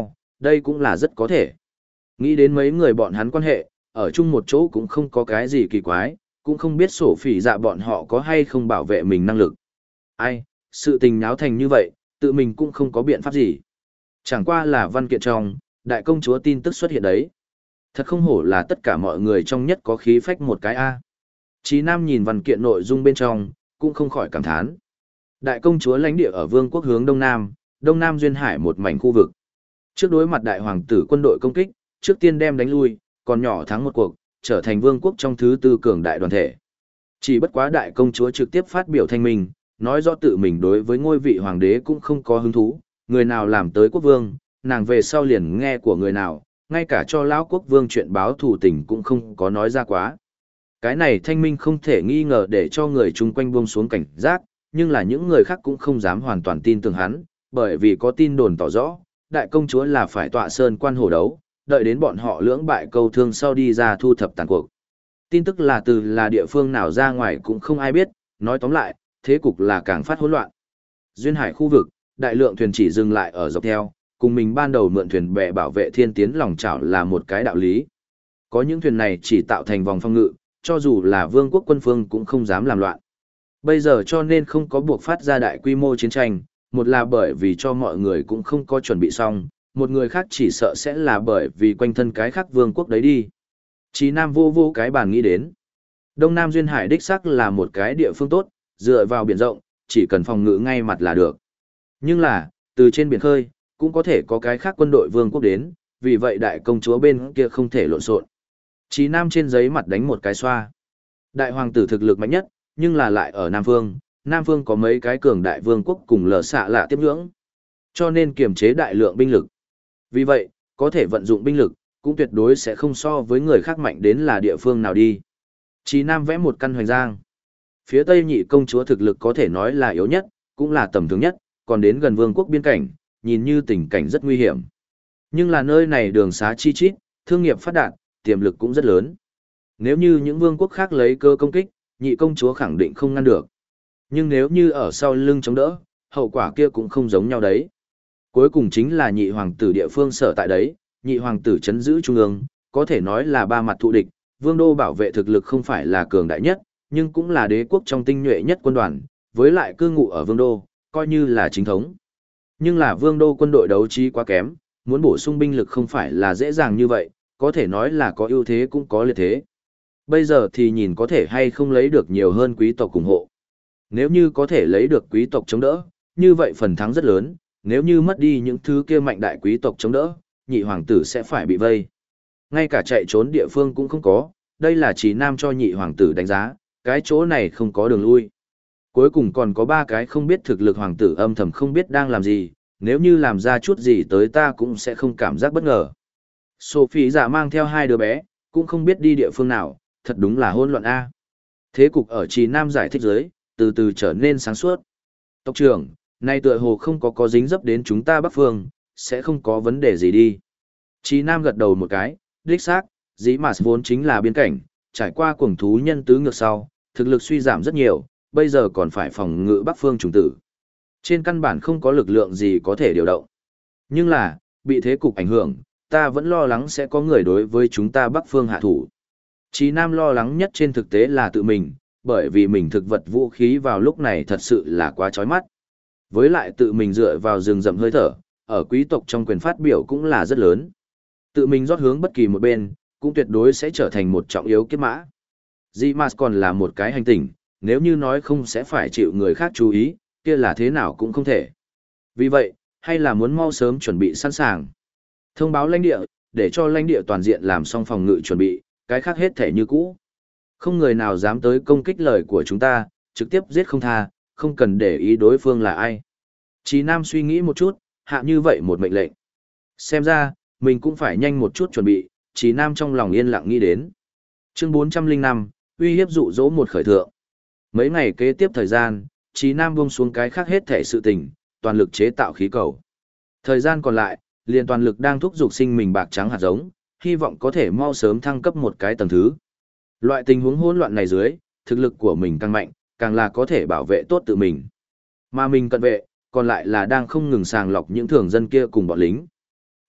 đây cũng là rất có thể. Nghĩ đến mấy người bọn hắn quan hệ, ở chung một chỗ cũng không có cái gì kỳ quái, cũng không biết sổ phỉ dạ bọn họ có hay không bảo vệ mình năng lực. Ai, sự tình náo thành như vậy, tự mình cũng không có biện pháp gì. Chẳng qua là văn kiện trong, đại công chúa tin tức xuất hiện đấy. Thật không hổ là tất cả mọi người trong nhất có khí phách một cái A. Chí Nam nhìn văn kiện nội dung bên trong, cũng không khỏi cảm thán. Đại công chúa lãnh địa ở vương quốc hướng Đông Nam duyên hải một mảnh khu vực. Trước đối mặt đại hoàng tử quân đội công kích, trước tiên đem đánh lui, còn nhỏ thắng một cuộc, trở thành vương quốc trong thứ tư cường đại đoàn thể. Chỉ bất quá đại công chúa trực tiếp phát biểu thanh minh, nói rõ tự mình đối với ngôi vị hoàng đế cũng không có hứng thú, người nào làm tới quốc vương, nàng về sau liền nghe của người nào, ngay cả cho lão quốc vương chuyện báo thù tình cũng không có nói ra quá. Cái này thanh minh không thể nghi ngờ để cho người chung quanh buông xuống cảnh giác, nhưng là những người khác cũng không dám hoàn toàn tin tưởng hắn, bởi vì có tin đồn tỏ rõ, đại công chúa là phải tọa sơn quan hổ đấu, đợi đến bọn họ lưỡng bại câu thương sau đi ra thu thập tàn cuộc. Tin tức là địa phương nào ra ngoài cũng không ai biết, nói tóm lại, thế cục là càng phát hỗn loạn. Duyên hải khu vực, đại lượng thuyền chỉ dừng lại ở dọc theo, cùng mình ban đầu mượn thuyền bè bảo vệ thiên tiến lòng chảo là một cái đạo lý. Có những thuyền này chỉ tạo thành vòng phòng ngự, cho dù là vương quốc quân phương cũng không dám làm loạn. Bây giờ cho nên không có buộc phát ra đại quy mô chiến tranh, một là bởi vì cho mọi người cũng không có chuẩn bị xong, một người khác chỉ sợ sẽ là bởi vì quanh thân cái khác vương quốc đấy đi. Chí Nam vô cái bàn nghĩ đến. Đông Nam Duyên Hải đích xác là một cái địa phương tốt, dựa vào biển rộng, chỉ cần phòng ngự ngay mặt là được. Nhưng là, từ trên biển khơi, cũng có thể có cái khác quân đội vương quốc đến, vì vậy đại công chúa bên kia không thể lộn xộn. Chí Nam trên giấy mặt đánh một cái xoa. Đại hoàng tử thực lực mạnh nhất, nhưng là lại ở Nam Phương. Nam Phương có mấy cái cường đại vương quốc cùng lờ xạ lạ tiếp ngưỡng, cho nên kiềm chế đại lượng binh lực. Vì vậy, có thể vận dụng binh lực, cũng tuyệt đối sẽ không so với người khác mạnh đến là địa phương nào đi. Chí Nam vẽ một căn hoành giang. Phía Tây nhị công chúa thực lực có thể nói là yếu nhất, cũng là tầm thường nhất, còn đến gần vương quốc biên cảnh, nhìn như tình cảnh rất nguy hiểm. Nhưng là nơi này đường xá chi chít, thương nghiệp phát đạt, tiềm lực cũng rất lớn. Nếu như những vương quốc khác lấy cơ công kích, nhị công chúa khẳng định không ngăn được. Nhưng nếu như ở sau lưng chống đỡ, hậu quả kia cũng không giống nhau đấy. Cuối cùng chính là nhị hoàng tử địa phương sở tại đấy, nhị hoàng tử chấn giữ trung ương, có thể nói là ba mặt thù địch, vương đô bảo vệ thực lực không phải là cường đại nhất, nhưng cũng là đế quốc trong tinh nhuệ nhất quân đoàn, với lại cư ngụ ở vương đô, coi như là chính thống. Nhưng là vương đô quân đội đấu trí quá kém, muốn bổ sung binh lực không phải là dễ dàng như vậy, có thể nói là có ưu thế cũng có liệt thế. Bây giờ thì nhìn có thể hay không lấy được nhiều hơn quý tộc ủng hộ. Nếu như có thể lấy được quý tộc chống đỡ, như vậy phần thắng rất lớn, nếu như mất đi những thứ kia mạnh đại quý tộc chống đỡ, nhị hoàng tử sẽ phải bị vây. Ngay cả chạy trốn địa phương cũng không có, đây là Chí Nam cho nhị hoàng tử đánh giá, cái chỗ này không có đường lui. Cuối cùng còn có ba cái không biết thực lực hoàng tử âm thầm không biết đang làm gì, nếu như làm ra chút gì tới ta cũng sẽ không cảm giác bất ngờ. Sophie giả mang theo hai đứa bé, cũng không biết đi địa phương nào, thật đúng là hỗn loạn A. Thế cục ở Chí Nam giải thích dưới, từ từ trở nên sáng suốt. Tộc trưởng, nay tựa hồ không có dính dấp đến chúng ta Bắc Phương, sẽ không có vấn đề gì đi. Chí Nam gật đầu một cái, đích xác, dĩ mà vốn chính là biên cảnh, trải qua cuồng thú nhân tứ ngược sau, thực lực suy giảm rất nhiều, bây giờ còn phải phòng ngự Bắc Phương trùng tử. Trên căn bản không có lực lượng gì có thể điều động. Nhưng là, bị thế cục ảnh hưởng, ta vẫn lo lắng sẽ có người đối với chúng ta Bắc Phương hạ thủ. Chí Nam lo lắng nhất trên thực tế là tự mình, bởi vì mình thực vật vũ khí vào lúc này thật sự là quá chói mắt. Với lại tự mình dựa vào rừng rậm hơi thở, ở quý tộc trong quyền phát biểu cũng là rất lớn. Tự mình rót hướng bất kỳ một bên, cũng tuyệt đối sẽ trở thành một trọng yếu kết mã. Dimas còn là một cái hành tinh, nếu như nói không sẽ phải chịu người khác chú ý, kia là thế nào cũng không thể. Vì vậy, hay là muốn mau sớm chuẩn bị sẵn sàng. Thông báo lãnh địa, để cho lãnh địa toàn diện làm xong phòng ngự chuẩn bị, cái khác hết thể như cũ. Không người nào dám tới công kích lời của chúng ta, trực tiếp giết không tha, không cần để ý đối phương là ai. Chí Nam suy nghĩ một chút, hạ như vậy một mệnh lệnh. Xem ra, mình cũng phải nhanh một chút chuẩn bị, Chí Nam trong lòng yên lặng nghĩ đến. Chương 405, uy hiếp dụ dỗ một khởi thượng. Mấy ngày kế tiếp thời gian, Chí Nam buông xuống cái khác hết thể sự tình, toàn lực chế tạo khí cầu. Thời gian còn lại, liền toàn lực đang thúc giục sinh mình bạc trắng hạt giống, hy vọng có thể mau sớm thăng cấp một cái tầng thứ. Loại tình huống hỗn loạn này dưới, thực lực của mình càng mạnh, càng là có thể bảo vệ tốt tự mình. Mà mình cận vệ, còn lại là đang không ngừng sàng lọc những thường dân kia cùng bọn lính.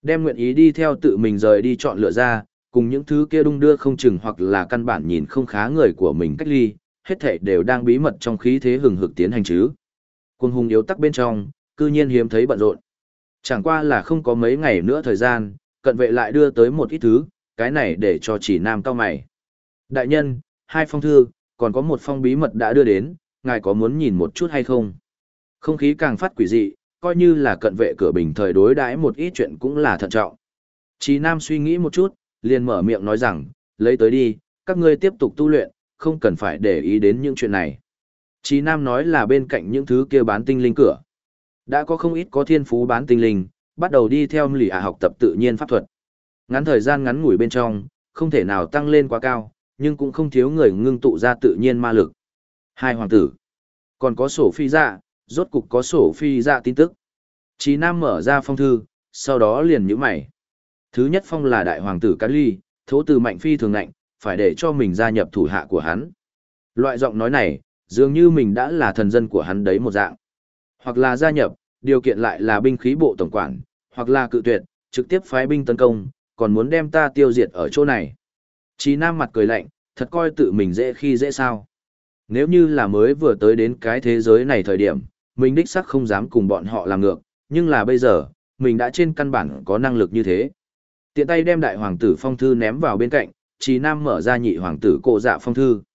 Đem nguyện ý đi theo tự mình rời đi chọn lựa ra, cùng những thứ kia đung đưa không chừng hoặc là căn bản nhìn không khá người của mình cách ly, hết thảy đều đang bí mật trong khí thế hừng hực tiến hành chứ. Quân hùng yếu tắc bên trong, cư nhiên hiếm thấy bận rộn. Chẳng qua là không có mấy ngày nữa thời gian, cận vệ lại đưa tới một ít thứ, cái này để cho Chỉ Nam cao mày. Đại nhân, 2 phong thư, còn có một phong bí mật đã đưa đến, ngài có muốn nhìn một chút hay không? Không khí càng phát quỷ dị, coi như là cận vệ cửa bình thời đối đãi một ít chuyện cũng là thận trọng. Chỉ Nam suy nghĩ một chút, liền mở miệng nói rằng, lấy tới đi, các ngươi tiếp tục tu luyện, không cần phải để ý đến những chuyện này. Chỉ Nam nói là bên cạnh những thứ kia bán tinh linh cửa. Đã có không ít có thiên phú bán tinh linh, bắt đầu đi theo lì học tập tự nhiên pháp thuật. Ngắn thời gian ngắn ngủi bên trong, không thể nào tăng lên quá cao, nhưng cũng không thiếu người ngưng tụ ra tự nhiên ma lực. 2 hoàng tử. Còn có sổ phi dạ, rốt cục có sổ phi dạ tin tức. Chí Nam mở ra phong thư, sau đó liền nhíu mày. Thứ nhất phong là đại hoàng tử Cát Ly, thố từ mạnh phi thường ngạnh, phải để cho mình gia nhập thủ hạ của hắn. Loại giọng nói này, dường như mình đã là thần dân của hắn đấy một dạng. Hoặc là gia nhập, điều kiện lại là binh khí bộ tổng quản, hoặc là cự tuyệt, trực tiếp phái binh tấn công, còn muốn đem ta tiêu diệt ở chỗ này. Chí Nam mặt cười lạnh, thật coi tự mình dễ khi dễ sao. Nếu như là mới vừa tới đến cái thế giới này thời điểm, mình đích xác không dám cùng bọn họ làm ngược, nhưng là bây giờ, mình đã trên căn bản có năng lực như thế. Tiện tay đem đại hoàng tử phong thư ném vào bên cạnh, Chí Nam mở ra nhị hoàng tử cổ dạ phong thư.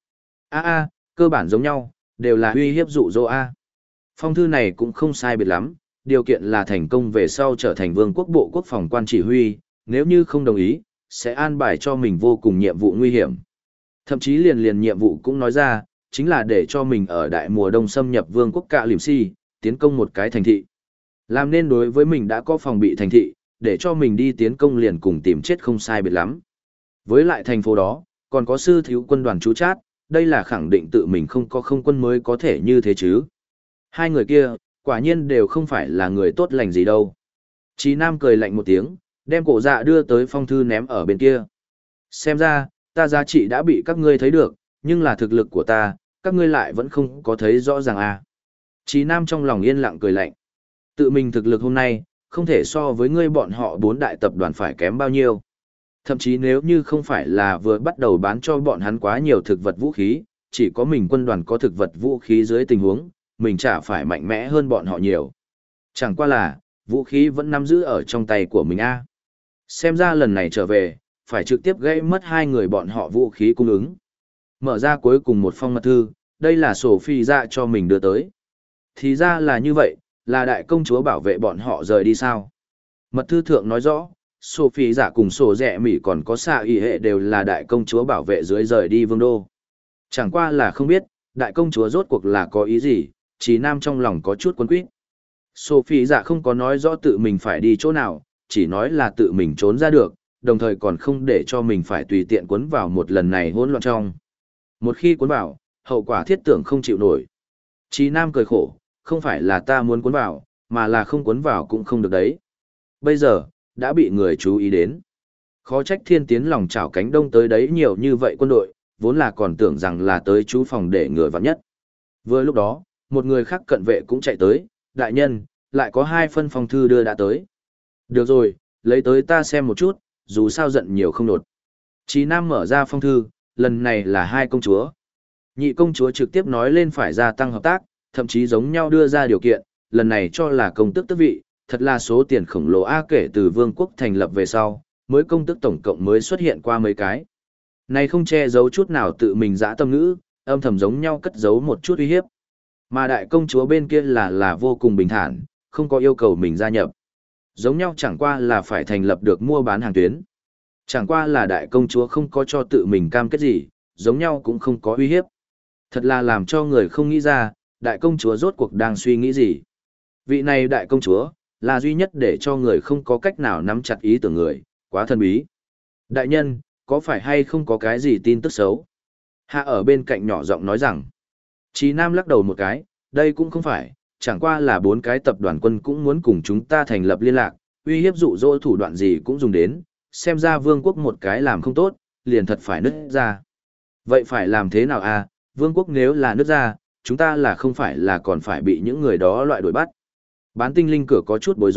Cơ bản giống nhau, đều là uy hiếp dụ dỗ a. Phong thư này cũng không sai biệt lắm, điều kiện là thành công về sau trở thành vương quốc bộ quốc phòng quan chỉ huy, nếu như không đồng ý, sẽ an bài cho mình vô cùng nhiệm vụ nguy hiểm. Thậm chí liền nhiệm vụ cũng nói ra, chính là để cho mình ở đại mùa đông xâm nhập vương quốc Cạ Liềm Si, tiến công một cái thành thị. Làm nên đối với mình đã có phòng bị thành thị, để cho mình đi tiến công liền cùng tìm chết không sai biệt lắm. Với lại thành phố đó, còn có sư thiếu quân đoàn chú chát, đây là khẳng định tự mình không có không quân mới có thể như thế chứ. Hai người kia, quả nhiên đều không phải là người tốt lành gì đâu. Chí Nam cười lạnh một tiếng, đem cổ dạ đưa tới phong thư ném ở bên kia. Xem ra, ta giá trị đã bị các ngươi thấy được, nhưng là thực lực của ta, các ngươi lại vẫn không có thấy rõ ràng à. Chí Nam trong lòng yên lặng cười lạnh. Tự mình thực lực hôm nay, không thể so với ngươi bọn họ 4 đại tập đoàn phải kém bao nhiêu. Thậm chí nếu như không phải là vừa bắt đầu bán cho bọn hắn quá nhiều thực vật vũ khí, chỉ có mình quân đoàn có thực vật vũ khí dưới tình huống, mình chả phải mạnh mẽ hơn bọn họ nhiều. Chẳng qua là, vũ khí vẫn nắm giữ ở trong tay của mình a. Xem ra lần này trở về, phải trực tiếp gây mất 2 người bọn họ vũ khí cung ứng. Mở ra cuối cùng một phong mật thư, đây là sổ phi dạ cho mình đưa tới. Thì ra là như vậy, là đại công chúa bảo vệ bọn họ rời đi sao. Mật thư thượng nói rõ, sổ phi dạ cùng sổ rẻ mỉ còn có xạ y hệ đều là đại công chúa bảo vệ dưới rời đi vương đô. Chẳng qua là không biết, đại công chúa rốt cuộc là có ý gì, Chí Nam trong lòng có chút quấn quýt. Sophie dạ không có nói rõ tự mình phải đi chỗ nào, chỉ nói là tự mình trốn ra được, đồng thời còn không để cho mình phải tùy tiện cuốn vào một lần này hỗn loạn trong. Một khi cuốn vào, hậu quả thiết tưởng không chịu nổi. Chí Nam cười khổ, không phải là ta muốn cuốn vào, mà là không cuốn vào cũng không được đấy. Bây giờ, đã bị người chú ý đến. Khó trách Thiên Tiến lòng chảo cánh đông tới đấy nhiều như vậy quân đội, vốn là còn tưởng rằng là tới chú phòng để ngừa vạn nhất. Vừa lúc đó, một người khác cận vệ cũng chạy tới, đại nhân, lại có 2 phân phong thư đưa đã tới. Được rồi, lấy tới ta xem một chút, dù sao giận nhiều không nột. Chí Nam mở ra phong thư, lần này là 2 công chúa. Nhị công chúa trực tiếp nói lên phải gia tăng hợp tác, thậm chí giống nhau đưa ra điều kiện, lần này cho là công tước tước vị, thật là số tiền khổng lồ kể từ vương quốc thành lập về sau, mới công tước tổng cộng mới xuất hiện qua mấy cái. Này không che giấu chút nào tự mình dã tâm ngữ, âm thầm giống nhau cất giấu một chút uy hiếp. Mà đại công chúa bên kia là vô cùng bình thản, không có yêu cầu mình gia nhập. Giống nhau chẳng qua là phải thành lập được mua bán hàng tuyến. Chẳng qua là đại công chúa không có cho tự mình cam kết gì, giống nhau cũng không có uy hiếp. Thật là làm cho người không nghĩ ra, đại công chúa rốt cuộc đang suy nghĩ gì. Vị này đại công chúa, là duy nhất để cho người không có cách nào nắm chặt ý tưởng người, quá thần bí. Đại nhân, có phải hay không có cái gì tin tức xấu? Hạ ở bên cạnh nhỏ giọng nói rằng, Chí Nam lắc đầu một cái, đây cũng không phải, chẳng qua là 4 cái tập đoàn quân cũng muốn cùng chúng ta thành lập liên lạc, uy hiếp dụ dỗ thủ đoạn gì cũng dùng đến, xem ra vương quốc một cái làm không tốt, liền thật phải nứt ra. Vậy phải làm thế nào à, vương quốc nếu là nứt ra, chúng ta là không phải là còn phải bị những người đó loại đuổi bắt. Bán tinh linh cửa có chút bối rối,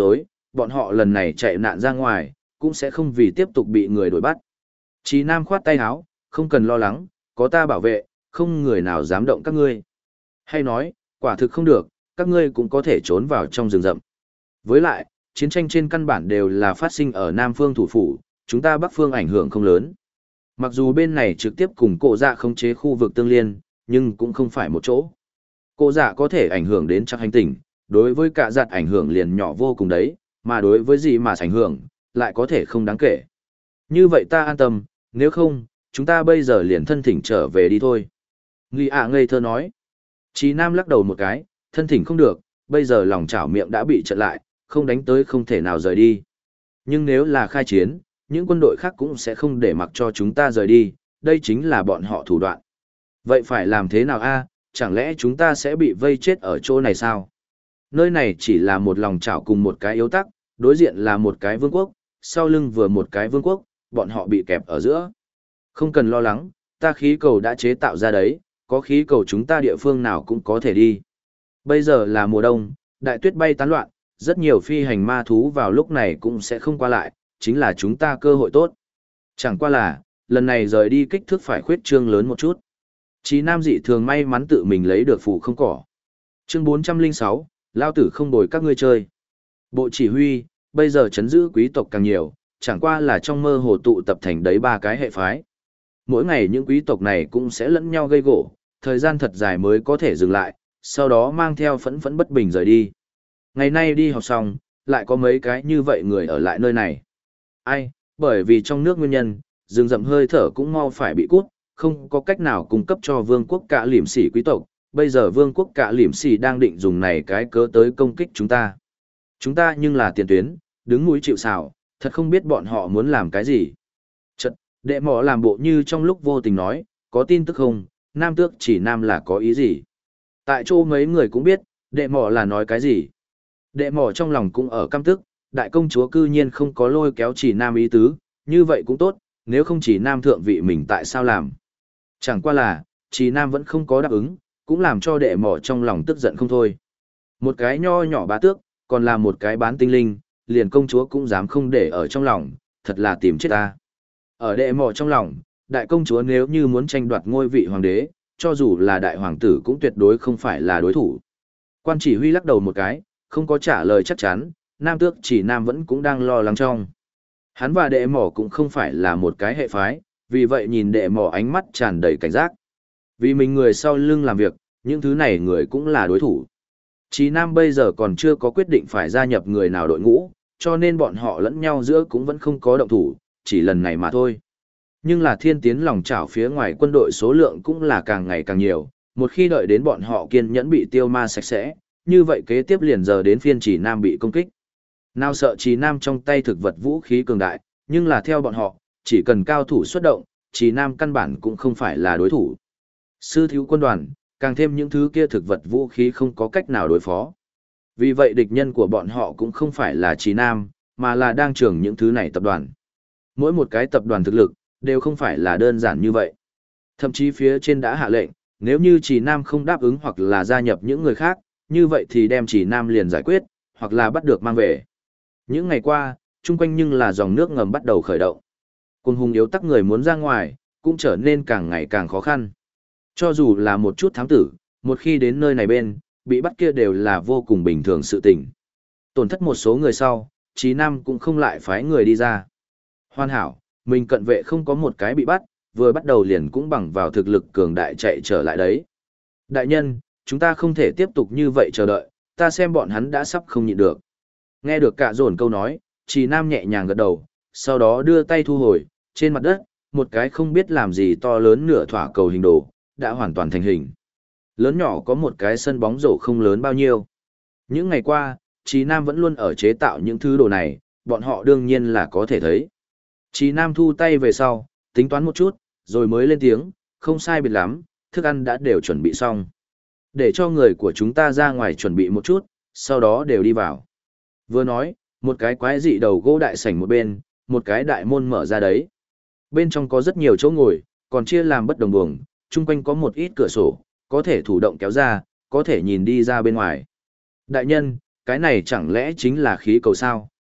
bọn họ lần này chạy nạn ra ngoài, cũng sẽ không vì tiếp tục bị người đuổi bắt. Chí Nam khoát tay áo, không cần lo lắng, có ta bảo vệ, không người nào dám động các ngươi. Hay nói, quả thực không được, các ngươi cũng có thể trốn vào trong rừng rậm. Với lại, chiến tranh trên căn bản đều là phát sinh ở Nam phương thủ phủ, chúng ta Bắc phương ảnh hưởng không lớn. Mặc dù bên này trực tiếp cùng cổ dạ khống chế khu vực tương liên, nhưng cũng không phải một chỗ. Cổ dạ có thể ảnh hưởng đến chắc hành tinh, đối với cả giặt ảnh hưởng liền nhỏ vô cùng đấy, mà đối với gì mà ảnh hưởng, lại có thể không đáng kể. Như vậy ta an tâm, nếu không, chúng ta bây giờ liền thân thỉnh trở về đi thôi. Nghi ạ ngây thơ nói. Chí Nam lắc đầu một cái, thân thỉnh không được, bây giờ lòng chảo miệng đã bị chặn lại, không đánh tới không thể nào rời đi. Nhưng nếu là khai chiến, những quân đội khác cũng sẽ không để mặc cho chúng ta rời đi, đây chính là bọn họ thủ đoạn. Vậy phải làm thế nào a? Chẳng lẽ chúng ta sẽ bị vây chết ở chỗ này sao? Nơi này chỉ là một lòng chảo cùng một cái yếu tắc, đối diện là một cái vương quốc, sau lưng vừa một cái vương quốc, bọn họ bị kẹp ở giữa. Không cần lo lắng, ta khí cầu đã chế tạo ra đấy, có khí cầu chúng ta địa phương nào cũng có thể đi. Bây giờ là mùa đông, đại tuyết bay tán loạn, rất nhiều phi hành ma thú vào lúc này cũng sẽ không qua lại, chính là chúng ta cơ hội tốt. Chẳng qua là, lần này rời đi kích thước phải khuyết trương lớn một chút. Chí Nam dị thường may mắn tự mình lấy được phủ không cỏ. Chương 406, Lao tử không bồi các ngươi chơi. Bộ chỉ huy, bây giờ chấn giữ quý tộc càng nhiều, chẳng qua là trong mơ hồ tụ tập thành đấy ba cái hệ phái. Mỗi ngày những quý tộc này cũng sẽ lẫn nhau gây gổ, thời gian thật dài mới có thể dừng lại, sau đó mang theo phẫn phẫn bất bình rời đi. Ngày nay đi học xong, lại có mấy cái như vậy người ở lại nơi này. Ai, bởi vì trong nước nguyên nhân, rừng rậm hơi thở cũng mau phải bị cút, không có cách nào cung cấp cho vương quốc cả liểm sỉ quý tộc. Bây giờ vương quốc cả liểm sỉ đang định dùng này cái cớ tới công kích chúng ta. Chúng ta nhưng là tiền tuyến, đứng núi chịu sào, thật không biết bọn họ muốn làm cái gì. Chật, đệ mỏ làm bộ như trong lúc vô tình nói, có tin tức không, nam tước chỉ nam là có ý gì. Tại chỗ mấy người cũng biết, đệ mỏ là nói cái gì. Đệ mỏ trong lòng cũng ở căm tức, đại công chúa cư nhiên không có lôi kéo chỉ nam ý tứ, như vậy cũng tốt, nếu không chỉ nam thượng vị mình tại sao làm. Chẳng qua là, chỉ nam vẫn không có đáp ứng, cũng làm cho đệ mỏ trong lòng tức giận không thôi. Một cái nho nhỏ bá tước, còn là một cái bán tinh linh, liền công chúa cũng dám không để ở trong lòng, thật là tìm chết ta. Ở đệ mỏ trong lòng, đại công chúa nếu như muốn tranh đoạt ngôi vị hoàng đế, cho dù là đại hoàng tử cũng tuyệt đối không phải là đối thủ. Quan chỉ huy lắc đầu một cái, không có trả lời chắc chắn, nam tước chỉ nam vẫn cũng đang lo lắng trong. Hắn và đệ mỏ cũng không phải là một cái hệ phái, vì vậy nhìn đệ mỏ ánh mắt tràn đầy cảnh giác. Vì mình người sau lưng làm việc, những thứ này người cũng là đối thủ. Chí Nam bây giờ còn chưa có quyết định phải gia nhập người nào đội ngũ, cho nên bọn họ lẫn nhau giữa cũng vẫn không có động thủ, chỉ lần này mà thôi. Nhưng là thiên tiến lòng chảo phía ngoài quân đội số lượng cũng là càng ngày càng nhiều, một khi đợi đến bọn họ kiên nhẫn bị tiêu ma sạch sẽ, như vậy kế tiếp liền giờ đến phiên Chỉ Nam bị công kích. Nào sợ Chỉ Nam trong tay thực vật vũ khí cường đại, nhưng là theo bọn họ, chỉ cần cao thủ xuất động, Chỉ Nam căn bản cũng không phải là đối thủ. Sư thiếu quân đoàn, càng thêm những thứ kia thực vật vũ khí không có cách nào đối phó. Vì vậy địch nhân của bọn họ cũng không phải là Chí Nam, mà là đang trưởng những thứ này tập đoàn. Mỗi một cái tập đoàn thực lực, đều không phải là đơn giản như vậy. Thậm chí phía trên đã hạ lệnh, nếu như Chí Nam không đáp ứng hoặc là gia nhập những người khác, như vậy thì đem Chí Nam liền giải quyết, hoặc là bắt được mang về. Những ngày qua, chung quanh nhưng là dòng nước ngầm bắt đầu khởi động. Cùng hùng yếu tắc người muốn ra ngoài, cũng trở nên càng ngày càng khó khăn. Cho dù là một chút thám tử, một khi đến nơi này bên, bị bắt kia đều là vô cùng bình thường sự tình. Tổn thất một số người sau, Chí Nam cũng không lại phái người đi ra. Hoàn hảo, mình cận vệ không có một cái bị bắt, vừa bắt đầu liền cũng bằng vào thực lực cường đại chạy trở lại đấy. Đại nhân, chúng ta không thể tiếp tục như vậy chờ đợi, ta xem bọn hắn đã sắp không nhịn được. Nghe được cả dồn câu nói, Chí Nam nhẹ nhàng gật đầu, sau đó đưa tay thu hồi, trên mặt đất, một cái không biết làm gì to lớn nửa thỏa cầu hình đồ, đã hoàn toàn thành hình. Lớn nhỏ có một cái sân bóng rổ không lớn bao nhiêu. Những ngày qua, Chí Nam vẫn luôn ở chế tạo những thứ đồ này, bọn họ đương nhiên là có thể thấy. Chí Nam thu tay về sau, tính toán một chút, rồi mới lên tiếng, không sai biệt lắm, thức ăn đã đều chuẩn bị xong. Để cho người của chúng ta ra ngoài chuẩn bị một chút, sau đó đều đi vào. Vừa nói, một cái quái dị đầu gỗ đại sảnh một bên, một cái đại môn mở ra đấy. Bên trong có rất nhiều chỗ ngồi, còn chia làm bất đồng buồng, chung quanh có một ít cửa sổ, có thể thủ động kéo ra, có thể nhìn đi ra bên ngoài. Đại nhân, cái này chẳng lẽ chính là khí cầu sao,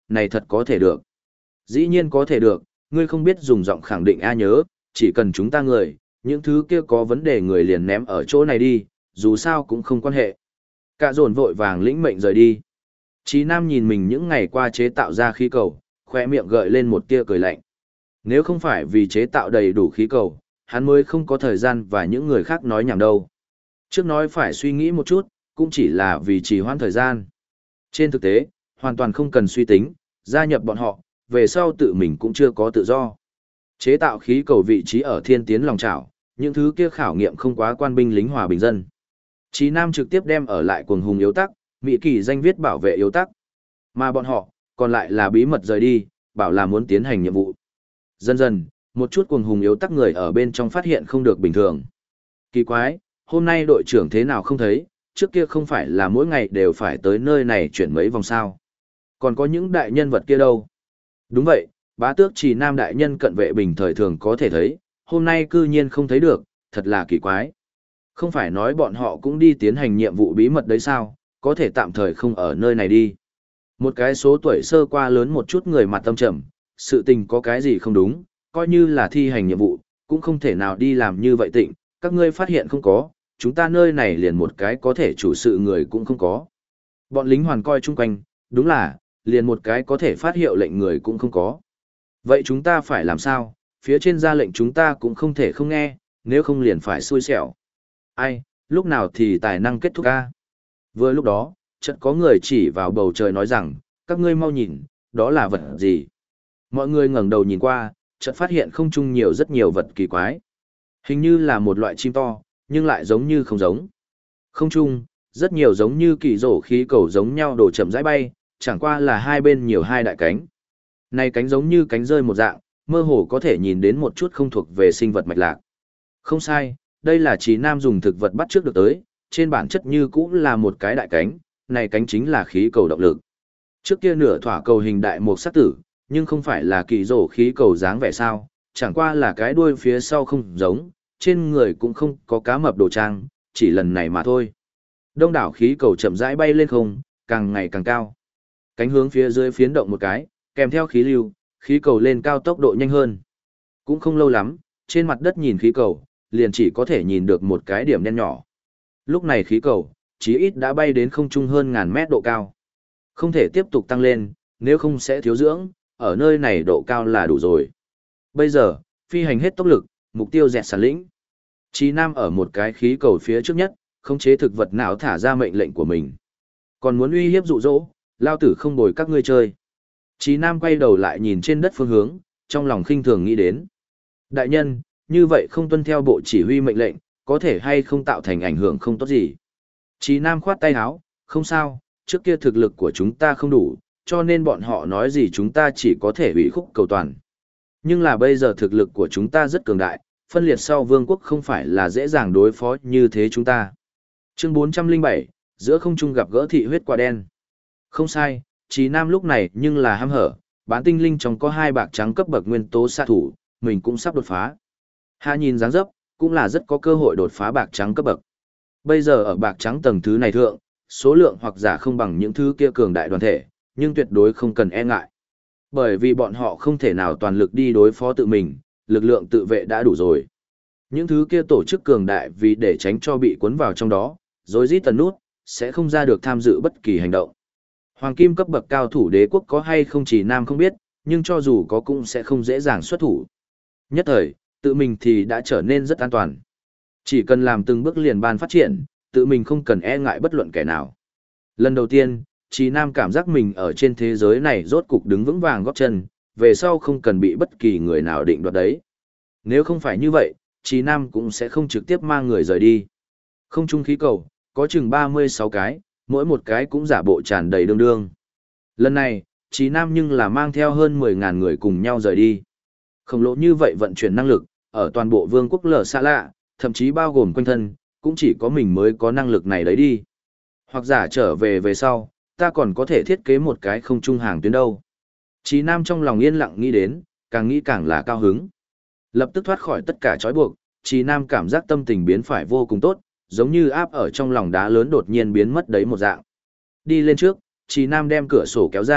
này thật có thể được. Dĩ nhiên có thể được, ngươi không biết dùng giọng khẳng định a nhớ, chỉ cần chúng ta người, những thứ kia có vấn đề người liền ném ở chỗ này đi, dù sao cũng không quan hệ. Cả dồn vội vàng lĩnh mệnh rời đi. Chí Nam nhìn mình những ngày qua chế tạo ra khí cầu, khóe miệng gợi lên một tia cười lạnh. Nếu không phải vì chế tạo đầy đủ khí cầu, hắn mới không có thời gian và những người khác nói nhảm đâu. Trước nói phải suy nghĩ một chút, cũng chỉ là vì trì hoãn thời gian. Trên thực tế, hoàn toàn không cần suy tính, gia nhập bọn họ, về sau tự mình cũng chưa có tự do. Chế tạo khí cầu vị trí ở thiên tiến lòng chảo, những thứ kia khảo nghiệm không quá quan binh lính hòa bình dân. Chí Nam trực tiếp đem ở lại quần hùng yếu tắc, Mỹ kỳ danh viết bảo vệ yếu tắc. Mà bọn họ, còn lại là bí mật rời đi, bảo là muốn tiến hành nhiệm vụ. Dần dần, một chút quần hùng yếu tắc người ở bên trong phát hiện không được bình thường. Kỳ quái, hôm nay đội trưởng thế nào không thấy, trước kia không phải là mỗi ngày đều phải tới nơi này chuyển mấy vòng sao. Còn có những đại nhân vật kia đâu? Đúng vậy, bá tước Trì Nam đại nhân cận vệ bình thời thường có thể thấy, hôm nay cư nhiên không thấy được, thật là kỳ quái. Không phải nói bọn họ cũng đi tiến hành nhiệm vụ bí mật đấy sao, có thể tạm thời không ở nơi này đi. Một cái số tuổi sơ qua lớn một chút người mặt tâm trầm, sự tình có cái gì không đúng, coi như là thi hành nhiệm vụ, cũng không thể nào đi làm như vậy tịnh, các ngươi phát hiện không có, chúng ta nơi này liền một cái có thể chủ sự người cũng không có. Bọn lính hoàn coi chung quanh, đúng là, liền một cái có thể phát hiệu lệnh người cũng không có. Vậy chúng ta phải làm sao, phía trên ra lệnh chúng ta cũng không thể không nghe, nếu không liền phải xui xẻo. Ai, lúc nào thì tài năng kết thúc ca. Vừa lúc đó, chợt có người chỉ vào bầu trời nói rằng, các ngươi mau nhìn, đó là vật gì? Mọi người ngẩng đầu nhìn qua, chợt phát hiện không trung nhiều rất nhiều vật kỳ quái. Hình như là một loại chim to, nhưng lại giống như không giống. Không trung, rất nhiều giống như kỳ rổ khí cầu giống nhau đổ chậm rãi bay, chẳng qua là hai bên nhiều hai đại cánh. Này cánh giống như cánh rơi một dạng, mơ hồ có thể nhìn đến một chút không thuộc về sinh vật mạch lạc. Không sai, đây là Chí Nam dùng thực vật bắt trước được tới, trên bản chất như cũng là một cái đại cánh, này cánh chính là khí cầu động lực. Trước kia nửa thỏa cầu hình đại mục sắc tử, nhưng không phải là kỳ rổ khí cầu dáng vẻ sao, chẳng qua là cái đuôi phía sau không giống, trên người cũng không có cá mập đồ trang, chỉ lần này mà thôi. Đông đảo khí cầu chậm rãi bay lên không, càng ngày càng cao. Cánh hướng phía dưới phiến động một cái, kèm theo khí lưu, khí cầu lên cao tốc độ nhanh hơn. Cũng không lâu lắm, trên mặt đất nhìn khí cầu, liền chỉ có thể nhìn được một cái điểm đen nhỏ. Lúc này khí cầu, chí ít đã bay đến không trung hơn ngàn mét độ cao. Không thể tiếp tục tăng lên, nếu không sẽ thiếu dưỡng, ở nơi này độ cao là đủ rồi. Bây giờ, phi hành hết tốc lực, mục tiêu dẹt sàn lĩnh. Chí Nam ở một cái khí cầu phía trước nhất, khống chế thực vật não thả ra mệnh lệnh của mình. Còn muốn uy hiếp dụ dỗ, lao tử không bồi các ngươi chơi. Chí Nam quay đầu lại nhìn trên đất phương hướng, trong lòng khinh thường nghĩ đến. Đại nhân, như vậy không tuân theo bộ chỉ huy mệnh lệnh, có thể hay không tạo thành ảnh hưởng không tốt gì. Chí Nam khoát tay áo, không sao, trước kia thực lực của chúng ta không đủ, cho nên bọn họ nói gì chúng ta chỉ có thể ủy khúc cầu toàn. Nhưng là bây giờ thực lực của chúng ta rất cường đại, phân liệt sau vương quốc không phải là dễ dàng đối phó như thế chúng ta. Chương 407, giữa không trung gặp gỡ thị huyết quả đen. Không sai, Chí Nam lúc này nhưng là ham hở, bán tinh linh trong có hai bạc trắng cấp bậc nguyên tố xạ thủ, mình cũng sắp đột phá. Hạ nhìn dáng dấp, cũng là rất có cơ hội đột phá bạc trắng cấp bậc. Bây giờ ở bạc trắng tầng thứ này thượng, số lượng hoặc giả không bằng những thứ kia cường đại đoàn thể, nhưng tuyệt đối không cần e ngại. Bởi vì bọn họ không thể nào toàn lực đi đối phó tự mình, lực lượng tự vệ đã đủ rồi. Những thứ kia tổ chức cường đại vì để tránh cho bị cuốn vào trong đó, rối rít tần nút, sẽ không ra được tham dự bất kỳ hành động. Hoàng kim cấp bậc cao thủ đế quốc có hay không Chỉ Nam không biết, nhưng cho dù có cũng sẽ không dễ dàng xuất thủ. Nhất thời, tự mình thì đã trở nên rất an toàn. Chỉ cần làm từng bước liền ban phát triển, tự mình không cần e ngại bất luận kẻ nào. Lần đầu tiên, Chỉ Nam cảm giác mình ở trên thế giới này rốt cục đứng vững vàng góp chân, về sau không cần bị bất kỳ người nào định đoạt đấy. Nếu không phải như vậy, Chỉ Nam cũng sẽ không trực tiếp mang người rời đi. Không trung khí cầu, có chừng 36 cái, mỗi một cái cũng giả bộ tràn đầy đương đương. Lần này, Chí Nam nhưng là mang theo hơn 10.000 người cùng nhau rời đi. Khổng lồ như vậy vận chuyển năng lực, ở toàn bộ vương quốc lở xa lạ, thậm chí bao gồm quanh thân, cũng chỉ có mình mới có năng lực này đấy đi. Hoặc giả trở về sau, ta còn có thể thiết kế một cái không trung hàng tuyến đâu. Chí Nam trong lòng yên lặng nghĩ đến, càng nghĩ càng là cao hứng. Lập tức thoát khỏi tất cả trói buộc, Chí Nam cảm giác tâm tình biến phải vô cùng tốt, giống như áp ở trong lòng đá lớn đột nhiên biến mất đấy một dạng. Đi lên trước, Chí Nam đem cửa sổ kéo ra,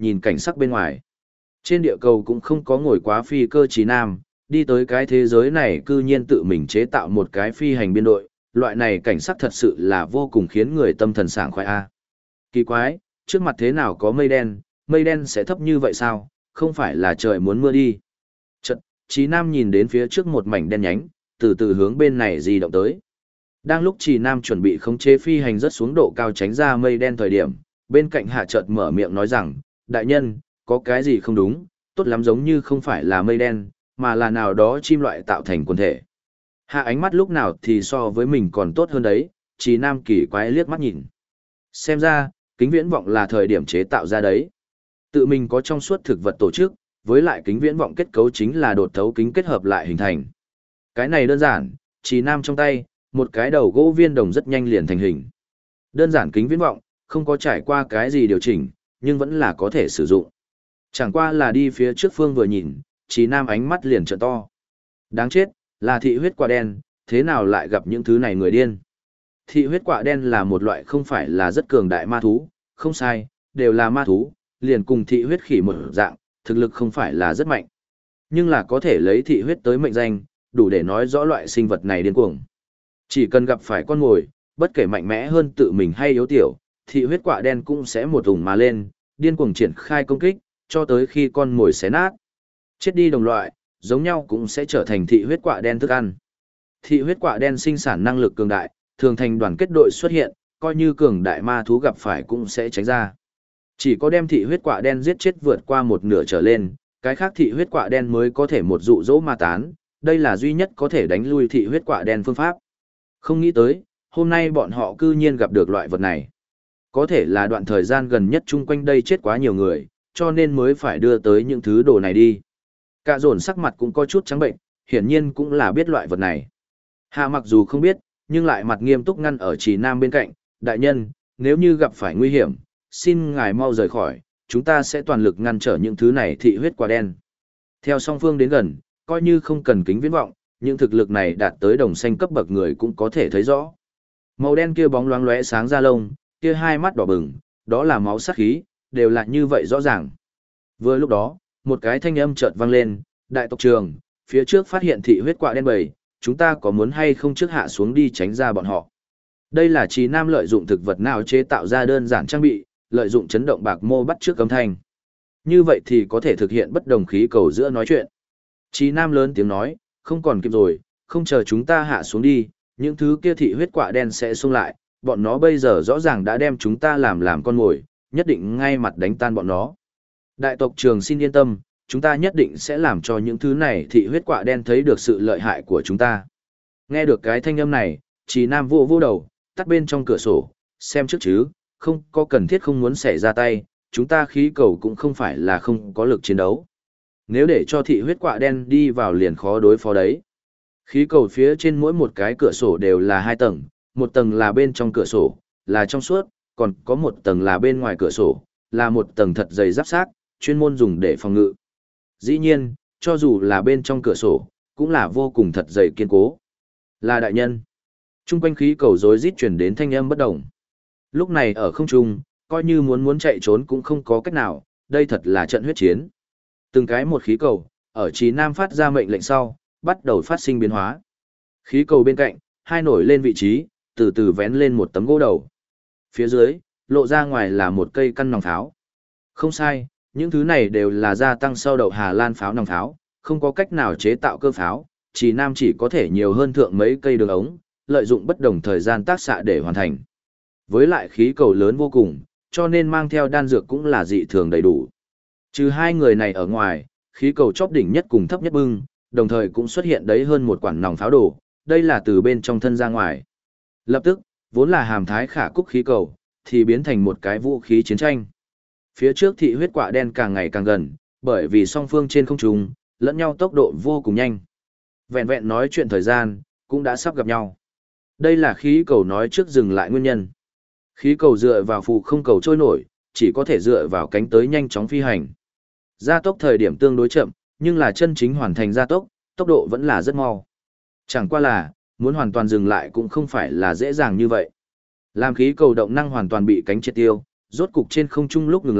nhìn cảnh sắc bên ngoài. Trên địa cầu cũng không có ngồi quá phi cơ Trí Nam, đi tới cái thế giới này cư nhiên tự mình chế tạo một cái phi hành biên đội, loại này cảnh sắc thật sự là vô cùng khiến người tâm thần sảng khoái a. Kỳ quái, trước mặt thế nào có mây đen sẽ thấp như vậy sao, không phải là trời muốn mưa đi. Chợt, Trí Nam nhìn đến phía trước một mảnh đen nhánh, từ từ hướng bên này di động tới. Đang lúc Trí Nam chuẩn bị khống chế phi hành rất xuống độ cao tránh ra mây đen thời điểm, bên cạnh Hạ chợt mở miệng nói rằng, đại nhân, có cái gì không đúng, tốt lắm giống như không phải là mây đen, mà là nào đó chim loại tạo thành quần thể. Hạ ánh mắt lúc nào thì so với mình còn tốt hơn đấy, Trí Nam kỳ quái liếc mắt nhìn. Xem ra, kính viễn vọng là thời điểm chế tạo ra đấy. Tự mình có trong suốt thực vật tổ chức, với lại kính viễn vọng kết cấu chính là đột thấu kính kết hợp lại hình thành. Cái này đơn giản, Trí Nam trong tay, một cái đầu gỗ viên đồng rất nhanh liền thành hình. Đơn giản kính viễn vọng, không có trải qua cái gì điều chỉnh, nhưng vẫn là có thể sử dụng. Chẳng qua là đi phía trước phương vừa nhìn, Trí Nam ánh mắt liền trợn to. Đáng chết, là thị huyết quạ đen, thế nào lại gặp những thứ này người điên. Thị huyết quạ đen là một loại không phải là rất cường đại ma thú, không sai, đều là ma thú, liền cùng thị huyết khỉ một dạng, thực lực không phải là rất mạnh. Nhưng là có thể lấy thị huyết tới mệnh danh, đủ để nói rõ loại sinh vật này điên cuồng. Chỉ cần gặp phải con mồi, bất kể mạnh mẽ hơn tự mình hay yếu tiểu, thị huyết quạ đen cũng sẽ một ủng mà lên, điên cuồng triển khai công kích, cho tới khi con mồi xé nát. Chết đi đồng loại, giống nhau cũng sẽ trở thành thị huyết quạ đen thức ăn. Thị huyết quạ đen sinh sản năng lực cường đại, thường thành đoàn kết đội xuất hiện, coi như cường đại ma thú gặp phải cũng sẽ tránh ra. Chỉ có đem thị huyết quạ đen giết chết vượt qua một nửa trở lên, cái khác thị huyết quạ đen mới có thể một dụ dỗ ma tán, đây là duy nhất có thể đánh lui thị huyết quạ đen phương pháp. Không nghĩ tới, hôm nay bọn họ cư nhiên gặp được loại vật này. Có thể là đoạn thời gian gần nhất chung quanh đây chết quá nhiều người, cho nên mới phải đưa tới những thứ đồ này đi. Cả dồn sắc mặt cũng có chút trắng bệnh, hiển nhiên cũng là biết loại vật này. Hạ mặc dù không biết, nhưng lại mặt nghiêm túc ngăn ở Trí Nam bên cạnh, đại nhân, nếu như gặp phải nguy hiểm, xin ngài mau rời khỏi, chúng ta sẽ toàn lực ngăn trở những thứ này thị huyết quạ đen. Theo song phương đến gần, coi như không cần kính viễn vọng, những thực lực này đạt tới đồng xanh cấp bậc người cũng có thể thấy rõ. Màu đen kia bóng loáng lóe sáng ra lông, kia hai mắt đỏ bừng, đó là máu sát khí, đều là như vậy rõ ràng. Vừa lúc đó, một cái thanh âm chợt vang lên, đại tộc trường, phía trước phát hiện thị huyết quạ đen bầy, chúng ta có muốn hay không trước hạ xuống đi tránh ra bọn họ. Đây là Trí Nam lợi dụng thực vật nào chế tạo ra đơn giản trang bị, lợi dụng chấn động bạc mô bắt trước âm thanh. Như vậy thì có thể thực hiện bất đồng khí cầu giữa nói chuyện. Trí Nam lớn tiếng nói, không còn kịp rồi, không chờ chúng ta hạ xuống đi, những thứ kia thị huyết quạ đen sẽ xông lại, bọn nó bây giờ rõ ràng đã đem chúng ta làm con mồi, nhất định ngay mặt đánh tan bọn nó. Đại tộc trường xin yên tâm, chúng ta nhất định sẽ làm cho những thứ này thị huyết quạ đen thấy được sự lợi hại của chúng ta. Nghe được cái thanh âm này, Trí Nam vô vô đầu, tắt bên trong cửa sổ, xem trước chứ, không có cần thiết không muốn xảy ra tay, chúng ta khí cầu cũng không phải là không có lực chiến đấu. Nếu để cho thị huyết quạ đen đi vào liền khó đối phó đấy. Khí cầu phía trên mỗi một cái cửa sổ đều là hai tầng, một tầng là bên trong cửa sổ, là trong suốt, còn có một tầng là bên ngoài cửa sổ, là một tầng thật dày giáp xác, chuyên môn dùng để phòng ngự. Dĩ nhiên, cho dù là bên trong cửa sổ, cũng là vô cùng thật dày kiên cố. Là đại nhân. Trung quanh khí cầu rối rít chuyển đến thanh âm bất động. Lúc này ở không trung, coi như muốn chạy trốn cũng không có cách nào, đây thật là trận huyết chiến. Từng cái một khí cầu, ở Trí Nam phát ra mệnh lệnh sau, bắt đầu phát sinh biến hóa. Khí cầu bên cạnh, hai nổi lên vị trí, từ từ vén lên một tấm gỗ đầu. Phía dưới, lộ ra ngoài là một cây căn nòng pháo. Không sai, những thứ này đều là gia tăng sau đậu Hà Lan pháo nòng pháo, không có cách nào chế tạo cơ pháo, Trí Nam chỉ có thể nhiều hơn thượng mấy cây đường ống, lợi dụng bất đồng thời gian tác xạ để hoàn thành. Với lại khí cầu lớn vô cùng, cho nên mang theo đan dược cũng là dị thường đầy đủ. Trừ hai người này ở ngoài, khí cầu chóp đỉnh nhất cùng thấp nhất bưng, đồng thời cũng xuất hiện đấy hơn một quản nòng pháo đồ, đây là từ bên trong thân ra ngoài. Lập tức, vốn là hàm thái khả cúc khí cầu, thì biến thành một cái vũ khí chiến tranh. Phía trước thị huyết quạ đen càng ngày càng gần, bởi vì song phương trên không trung, lẫn nhau tốc độ vô cùng nhanh. Vẹn vẹn nói chuyện thời gian, cũng đã sắp gặp nhau. Đây là khí cầu nói trước dừng lại nguyên nhân. Khí cầu dựa vào phụ không cầu trôi nổi, chỉ có thể dựa vào cánh tới nhanh chóng phi hành. Gia tốc thời điểm tương đối chậm, nhưng là chân chính hoàn thành gia tốc, tốc độ vẫn là rất mau. Chẳng qua là, muốn hoàn toàn dừng lại cũng không phải là dễ dàng như vậy. Làm khí cầu động năng hoàn toàn bị cánh triệt tiêu, rốt cục trên không trung lúc ngừng lại,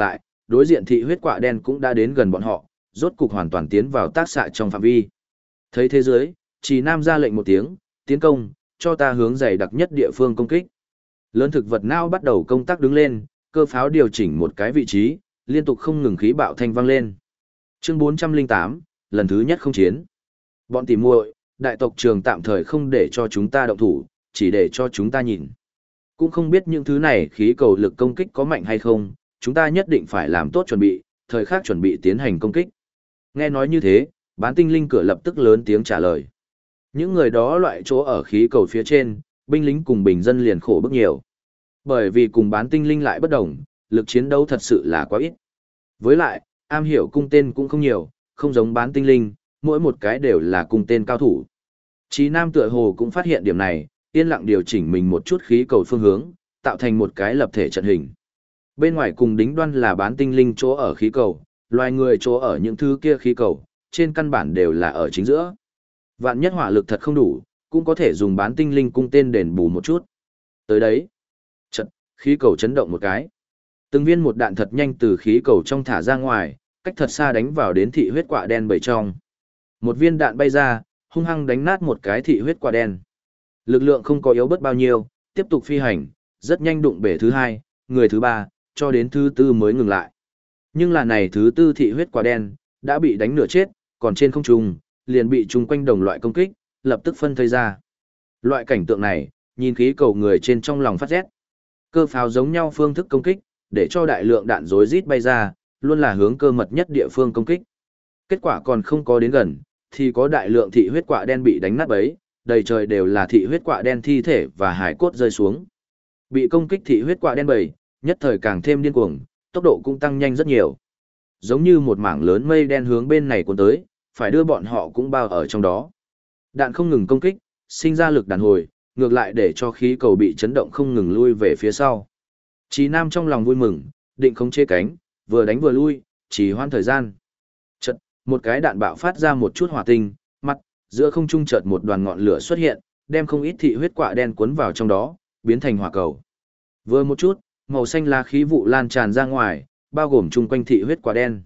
đối diện thị huyết quạ đen cũng đã đến gần bọn họ, rốt cục hoàn toàn tiến vào tác xạ trong phạm vi. Thấy thế giới, Trì Nam ra lệnh một tiếng, tiến công, cho ta hướng dày đặc nhất địa phương công kích. Lớn thực vật não bắt đầu công tác đứng lên, cơ pháo điều chỉnh một cái vị trí, liên tục không ngừng khí bạo thanh vang lên. Chương 408, lần thứ nhất không chiến. Bọn tỉ muội, đại tộc trường tạm thời không để cho chúng ta động thủ, chỉ để cho chúng ta nhìn. Cũng không biết những thứ này khí cầu lực công kích có mạnh hay không, chúng ta nhất định phải làm tốt chuẩn bị, thời khắc chuẩn bị tiến hành công kích. Nghe nói như thế, bán tinh linh cửa lập tức lớn tiếng trả lời. Những người đó loại chỗ ở khí cầu phía trên, binh lính cùng bình dân liền khổ bức nhiều. Bởi vì cùng bán tinh linh lại bất đồng, lực chiến đấu thật sự là quá ít. Với lại, am hiểu cung tên cũng không nhiều, không giống bán tinh linh, mỗi một cái đều là cung tên cao thủ. Chí Nam tựa hồ cũng phát hiện điểm này, yên lặng điều chỉnh mình một chút khí cầu phương hướng, tạo thành một cái lập thể trận hình. Bên ngoài cùng đính đoan là bán tinh linh chỗ ở khí cầu, loài người chỗ ở những thứ kia khí cầu, trên căn bản đều là ở chính giữa. Vạn nhất hỏa lực thật không đủ, cũng có thể dùng bán tinh linh cung tên đền bù một chút. Tới đấy, trận, khí cầu chấn động một cái. Từng viên một đạn thật nhanh từ khí cầu trong thả ra ngoài, cách thật xa đánh vào đến thị huyết quạ đen bầy trong. Một viên đạn bay ra, hung hăng đánh nát một cái thị huyết quạ đen. Lực lượng không có yếu bớt bao nhiêu, tiếp tục phi hành, rất nhanh đụng bể thứ hai, người thứ ba, cho đến thứ tư mới ngừng lại. Nhưng là này thứ tư thị huyết quạ đen, đã bị đánh nửa chết, còn trên không trung, liền bị chung quanh đồng loại công kích, lập tức phân thây ra. Loại cảnh tượng này, nhìn khí cầu người trên trong lòng phát rét. Cơ pháo giống nhau phương thức công kích, để cho đại lượng đạn rối rít bay ra, luôn là hướng cơ mật nhất địa phương công kích. Kết quả còn không có đến gần, thì có đại lượng thị huyết quạ đen bị đánh nát bấy, đầy trời đều là thị huyết quạ đen thi thể và hải cốt rơi xuống. Bị công kích thị huyết quạ đen bầy, nhất thời càng thêm điên cuồng, tốc độ cũng tăng nhanh rất nhiều. Giống như một mảng lớn mây đen hướng bên này cuốn tới, phải đưa bọn họ cũng bao ở trong đó. Đạn không ngừng công kích, sinh ra lực đàn hồi, ngược lại để cho khí cầu bị chấn động không ngừng lui về phía sau. Chí Nam trong lòng vui mừng, định khống chế cánh, vừa đánh vừa lui, chỉ hoãn thời gian. Chợt, một cái đạn bạo phát ra một chút hỏa tinh, mặt, giữa không trung chợt một đoàn ngọn lửa xuất hiện, đem không ít thị huyết quạ đen cuốn vào trong đó, biến thành hỏa cầu. Vừa một chút, màu xanh lá khí vụ lan tràn ra ngoài, bao gồm chung quanh thị huyết quạ đen.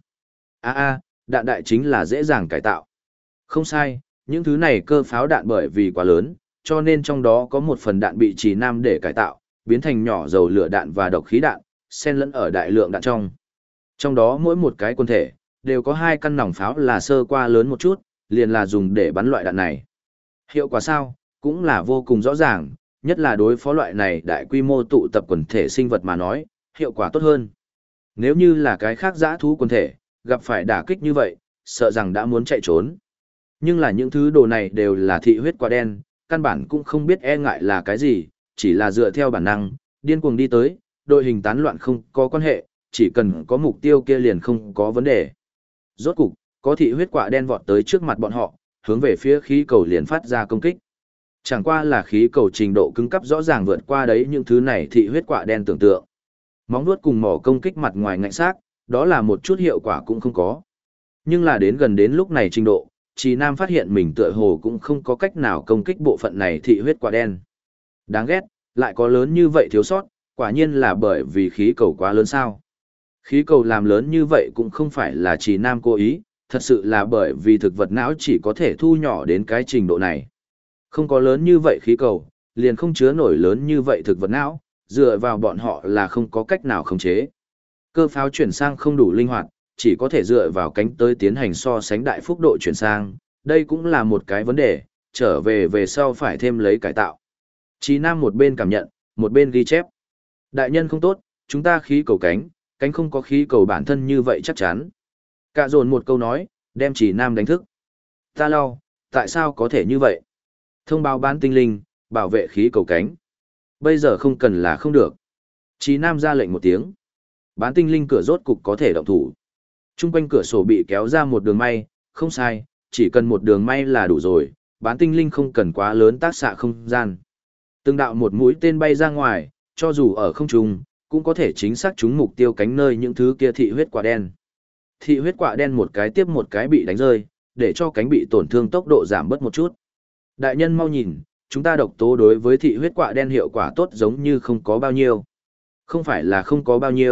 Đạn đại chính là dễ dàng cải tạo. Không sai, những thứ này cơ pháo đạn bởi vì quá lớn, cho nên trong đó có một phần đạn bị Trì Nam để cải tạo, biến thành nhỏ dầu lửa đạn và độc khí đạn, xen lẫn ở đại lượng đạn trong. Trong đó mỗi một cái quân thể, đều có 2 căn nòng pháo là sơ qua lớn một chút, liền là dùng để bắn loại đạn này. Hiệu quả sao? Cũng là vô cùng rõ ràng, nhất là đối phó loại này đại quy mô tụ tập quần thể sinh vật mà nói, hiệu quả tốt hơn. Nếu như là cái khác dã thú quần thể, gặp phải đả kích như vậy, sợ rằng đã muốn chạy trốn. Nhưng là những thứ đồ này đều là thị huyết quạ đen, căn bản cũng không biết e ngại là cái gì, chỉ là dựa theo bản năng, điên cuồng đi tới, đội hình tán loạn không có quan hệ, chỉ cần có mục tiêu kia liền không có vấn đề. Rốt cục, có thị huyết quạ đen vọt tới trước mặt bọn họ, hướng về phía khí cầu liền phát ra công kích. Chẳng qua là khí cầu trình độ cứng cấp rõ ràng vượt qua đấy những thứ này thị huyết quạ đen tưởng tượng. Móng vuốt cùng mỏ công kích mặt ngoài ngạnh xác, đó là một chút hiệu quả cũng không có. Nhưng là đến gần đến lúc này trình độ, Trì Nam phát hiện mình tựa hồ cũng không có cách nào công kích bộ phận này thị huyết quạ đen. Đáng ghét, lại có lớn như vậy thiếu sót, quả nhiên là bởi vì khí cầu quá lớn sao. Khí cầu làm lớn như vậy cũng không phải là Trì Nam cố ý, thật sự là bởi vì thực vật não chỉ có thể thu nhỏ đến cái trình độ này. Không có lớn như vậy khí cầu, liền không chứa nổi lớn như vậy thực vật não, dựa vào bọn họ là không có cách nào khống chế. Cơ pháo chuyển sang không đủ linh hoạt, chỉ có thể dựa vào cánh tới tiến hành so sánh đại phúc độ chuyển sang, đây cũng là một cái vấn đề, trở về sau phải thêm lấy cải tạo. Chí Nam một bên cảm nhận, một bên ghi chép. Đại nhân không tốt, chúng ta khí cầu cánh không có khí cầu bản thân như vậy chắc chắn. Cạ dồn một câu nói, đem Chí Nam đánh thức. Ta lau, tại sao có thể như vậy? Thông báo bán tinh linh, bảo vệ khí cầu cánh. Bây giờ không cần là không được. Chí Nam ra lệnh một tiếng. Bán tinh linh cửa rốt cục có thể động thủ. Trung quanh cửa sổ bị kéo ra một đường may, không sai, chỉ cần một đường may là đủ rồi, bán tinh linh không cần quá lớn tác xạ không gian. Từng đạo một mũi tên bay ra ngoài, cho dù ở không trung, cũng có thể chính xác trúng mục tiêu cánh nơi những thứ kia thị huyết quạ đen. Thị huyết quạ đen một cái tiếp một cái bị đánh rơi, để cho cánh bị tổn thương tốc độ giảm bớt một chút. Đại nhân mau nhìn, chúng ta độc tố đối với thị huyết quạ đen hiệu quả tốt giống như không có bao nhiêu. Không phải là không có bao nhiêu,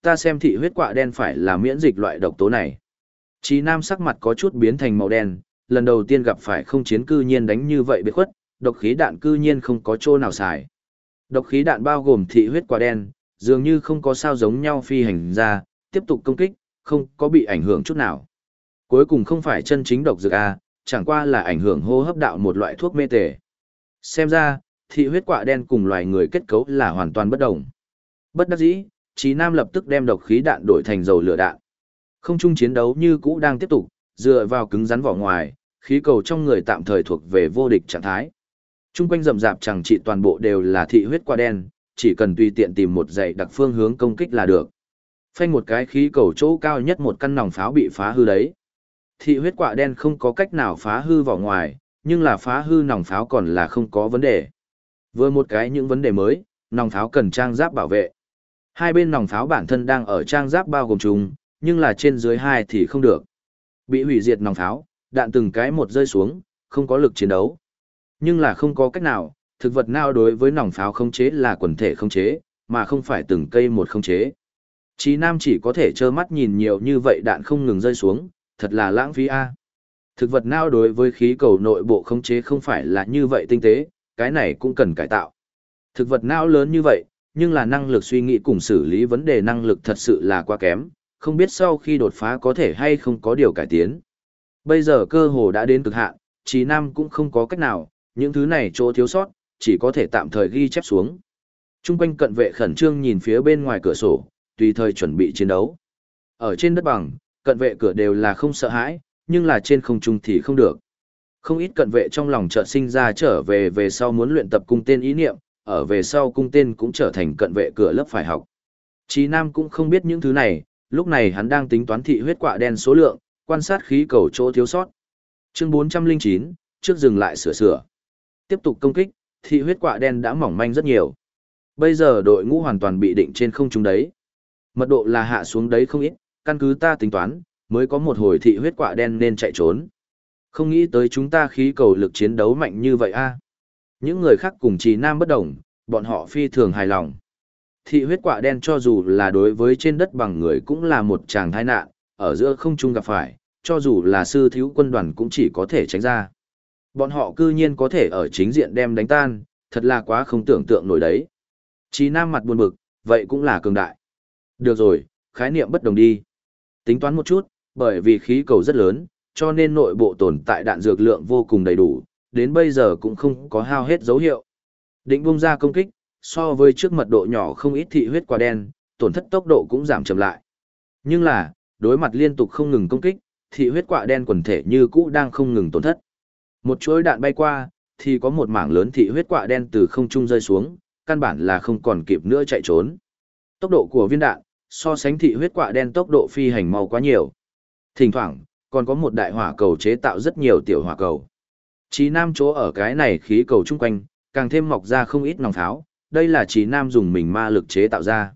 ta xem thị huyết quạ đen phải là miễn dịch loại độc tố này. Chí Nam sắc mặt có chút biến thành màu đen, lần đầu tiên gặp phải không chiến cư nhiên đánh như vậy biệt khuất, độc khí đạn cư nhiên không có chỗ nào xài. Độc khí đạn bao gồm thị huyết quạ đen, dường như không có sao giống nhau phi hành ra, tiếp tục công kích, không có bị ảnh hưởng chút nào. Cuối cùng không phải chân chính độc dược A, chẳng qua là ảnh hưởng hô hấp đạo một loại thuốc mê tề. Xem ra, thị huyết quạ đen cùng loài người kết cấu là hoàn toàn bất đồng. Bất đắc dĩ, Chí Nam lập tức đem độc khí đạn đổi thành dầu lửa đạn. Không trung chiến đấu như cũ đang tiếp tục, dựa vào cứng rắn vỏ ngoài, khí cầu trong người tạm thời thuộc về vô địch trạng thái. Trung quanh rậm rạp chẳng trị toàn bộ đều là thị huyết quạ đen, chỉ cần tùy tiện tìm một dãy đặc phương hướng công kích là được. Phanh một cái khí cầu chỗ cao nhất một căn nòng pháo bị phá hư đấy. Thị huyết quạ đen không có cách nào phá hư vỏ ngoài, nhưng là phá hư nòng pháo còn là không có vấn đề. Vừa một cái những vấn đề mới, nòng pháo cần trang giáp bảo vệ. Hai bên nòng pháo bản thân đang ở trang giáp bao gồm chung, nhưng là trên dưới hai thì không được. Bị hủy diệt nòng pháo, đạn từng cái một rơi xuống, không có lực chiến đấu. Nhưng là không có cách nào, thực vật nào đối với nòng pháo khống chế là quần thể khống chế, mà không phải từng cây một khống chế. Chí Nam chỉ có thể trơ mắt nhìn nhiều như vậy đạn không ngừng rơi xuống, thật là lãng phí a. Thực vật nào đối với khí cầu nội bộ khống chế không phải là như vậy tinh tế, cái này cũng cần cải tạo. Thực vật não lớn như vậy, nhưng là năng lực suy nghĩ cùng xử lý vấn đề năng lực thật sự là quá kém, không biết sau khi đột phá có thể hay không có điều cải tiến. Bây giờ cơ hồ đã đến cực hạn, Chí Nam cũng không có cách nào, những thứ này chỗ thiếu sót, chỉ có thể tạm thời ghi chép xuống. Trung quanh cận vệ khẩn trương nhìn phía bên ngoài cửa sổ, tùy thời chuẩn bị chiến đấu. Ở trên đất bằng, cận vệ cửa đều là không sợ hãi, nhưng là trên không trung thì không được. Không ít cận vệ trong lòng chợt sinh ra trở về sau muốn luyện tập cung tên ý niệm, ở về sau cung tên cũng trở thành cận vệ cửa lớp phải học. Chí Nam cũng không biết những thứ này, lúc này hắn đang tính toán thị huyết quạ đen số lượng, quan sát khí cầu chỗ thiếu sót. Chương 409, trước dừng lại sửa. Tiếp tục công kích, thị huyết quạ đen đã mỏng manh rất nhiều. Bây giờ đội ngũ hoàn toàn bị định trên không trung đấy. Mật độ là hạ xuống đấy không ít, căn cứ ta tính toán, mới có một hồi thị huyết quạ đen nên chạy trốn. Không nghĩ tới chúng ta khí cầu lực chiến đấu mạnh như vậy a. Những người khác cùng Chí Nam bất đồng, bọn họ phi thường hài lòng. Thị huyết quạ đen cho dù là đối với trên đất bằng người cũng là một tràng tai nạn, ở giữa không trung gặp phải, cho dù là sư thiếu quân đoàn cũng chỉ có thể tránh ra. Bọn họ cư nhiên có thể ở chính diện đem đánh tan, thật là quá không tưởng tượng nổi đấy. Chí Nam mặt buồn bực, vậy cũng là cường đại. Được rồi, khái niệm bất đồng đi. Tính toán một chút, bởi vì khí cầu rất lớn, cho nên nội bộ tồn tại đạn dược lượng vô cùng đầy đủ, đến bây giờ cũng không có hao hết dấu hiệu. Định bung ra công kích, so với trước mật độ nhỏ không ít thị huyết quả đen, tổn thất tốc độ cũng giảm chậm lại. Nhưng là, đối mặt liên tục không ngừng công kích, thị huyết quạ đen quần thể như cũ đang không ngừng tổn thất. Một chuỗi đạn bay qua, thì có một mảng lớn thị huyết quạ đen từ không trung rơi xuống, căn bản là không còn kịp nữa chạy trốn. Tốc độ của viên đạn, so sánh thị huyết quạ đen tốc độ phi hành mau quá nhiều. Thỉnh thoảng, còn có một đại hỏa cầu chế tạo rất nhiều tiểu hỏa cầu. Chí Nam chỗ ở cái này khí cầu chung quanh, càng thêm mọc ra không ít nòng pháo, đây là Chí Nam dùng mình ma lực chế tạo ra.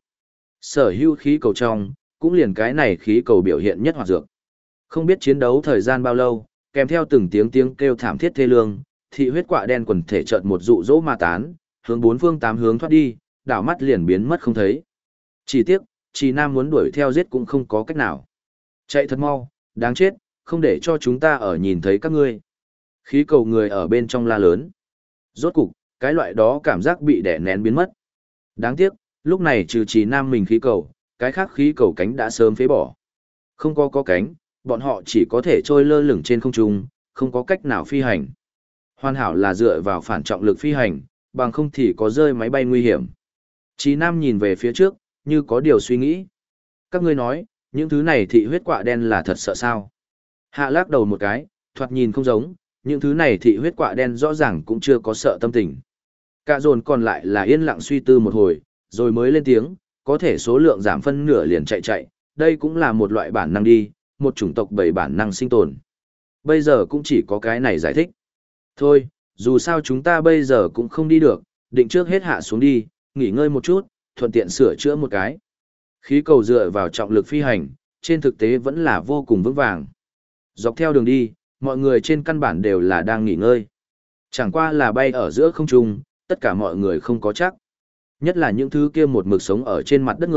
Sở hữu khí cầu trong, cũng liền cái này khí cầu biểu hiện nhất hoạt dược. Không biết chiến đấu thời gian bao lâu, kèm theo từng tiếng kêu thảm thiết thê lương, thị huyết quạ đen quần thể chợt một dụ dỗ ma tán, hướng bốn phương tám hướng thoát đi, đảo mắt liền biến mất không thấy. Chỉ tiếc, Chí Nam muốn đuổi theo giết cũng không có cách nào. Chạy thật mau, đáng chết, không để cho chúng ta ở nhìn thấy các ngươi. Khí cầu người ở bên trong la lớn. Rốt cục, cái loại đó cảm giác bị đè nén biến mất. Đáng tiếc, lúc này trừ Chí Nam mình khí cầu, cái khác khí cầu cánh đã sớm phế bỏ. Không có cánh, bọn họ chỉ có thể trôi lơ lửng trên không trung, không có cách nào phi hành. Hoàn hảo là dựa vào phản trọng lực phi hành, bằng không thì có rơi máy bay nguy hiểm. Chí Nam nhìn về phía trước, như có điều suy nghĩ. Các ngươi nói, những thứ này thị huyết quạ đen là thật sợ sao? Hạ lắc đầu một cái, thoạt nhìn không giống, những thứ này thị huyết quạ đen rõ ràng cũng chưa có sợ tâm tình. Cả dồn còn lại là yên lặng suy tư một hồi, rồi mới lên tiếng, có thể số lượng giảm phân nửa liền chạy, đây cũng là một loại bản năng đi, một chủng tộc bảy bản năng sinh tồn. Bây giờ cũng chỉ có cái này giải thích. Thôi, dù sao chúng ta bây giờ cũng không đi được, định trước hết hạ xuống đi, nghỉ ngơi một chút, thuận tiện sửa chữa một cái. Khí cầu dựa vào trọng lực phi hành, trên thực tế vẫn là vô cùng vững vàng. Dọc theo đường đi, mọi người trên căn bản đều là đang nghỉ ngơi. Chẳng qua là bay ở giữa không trung, tất cả mọi người không có chắc. Nhất là những thứ kia một mực sống ở trên mặt đất người,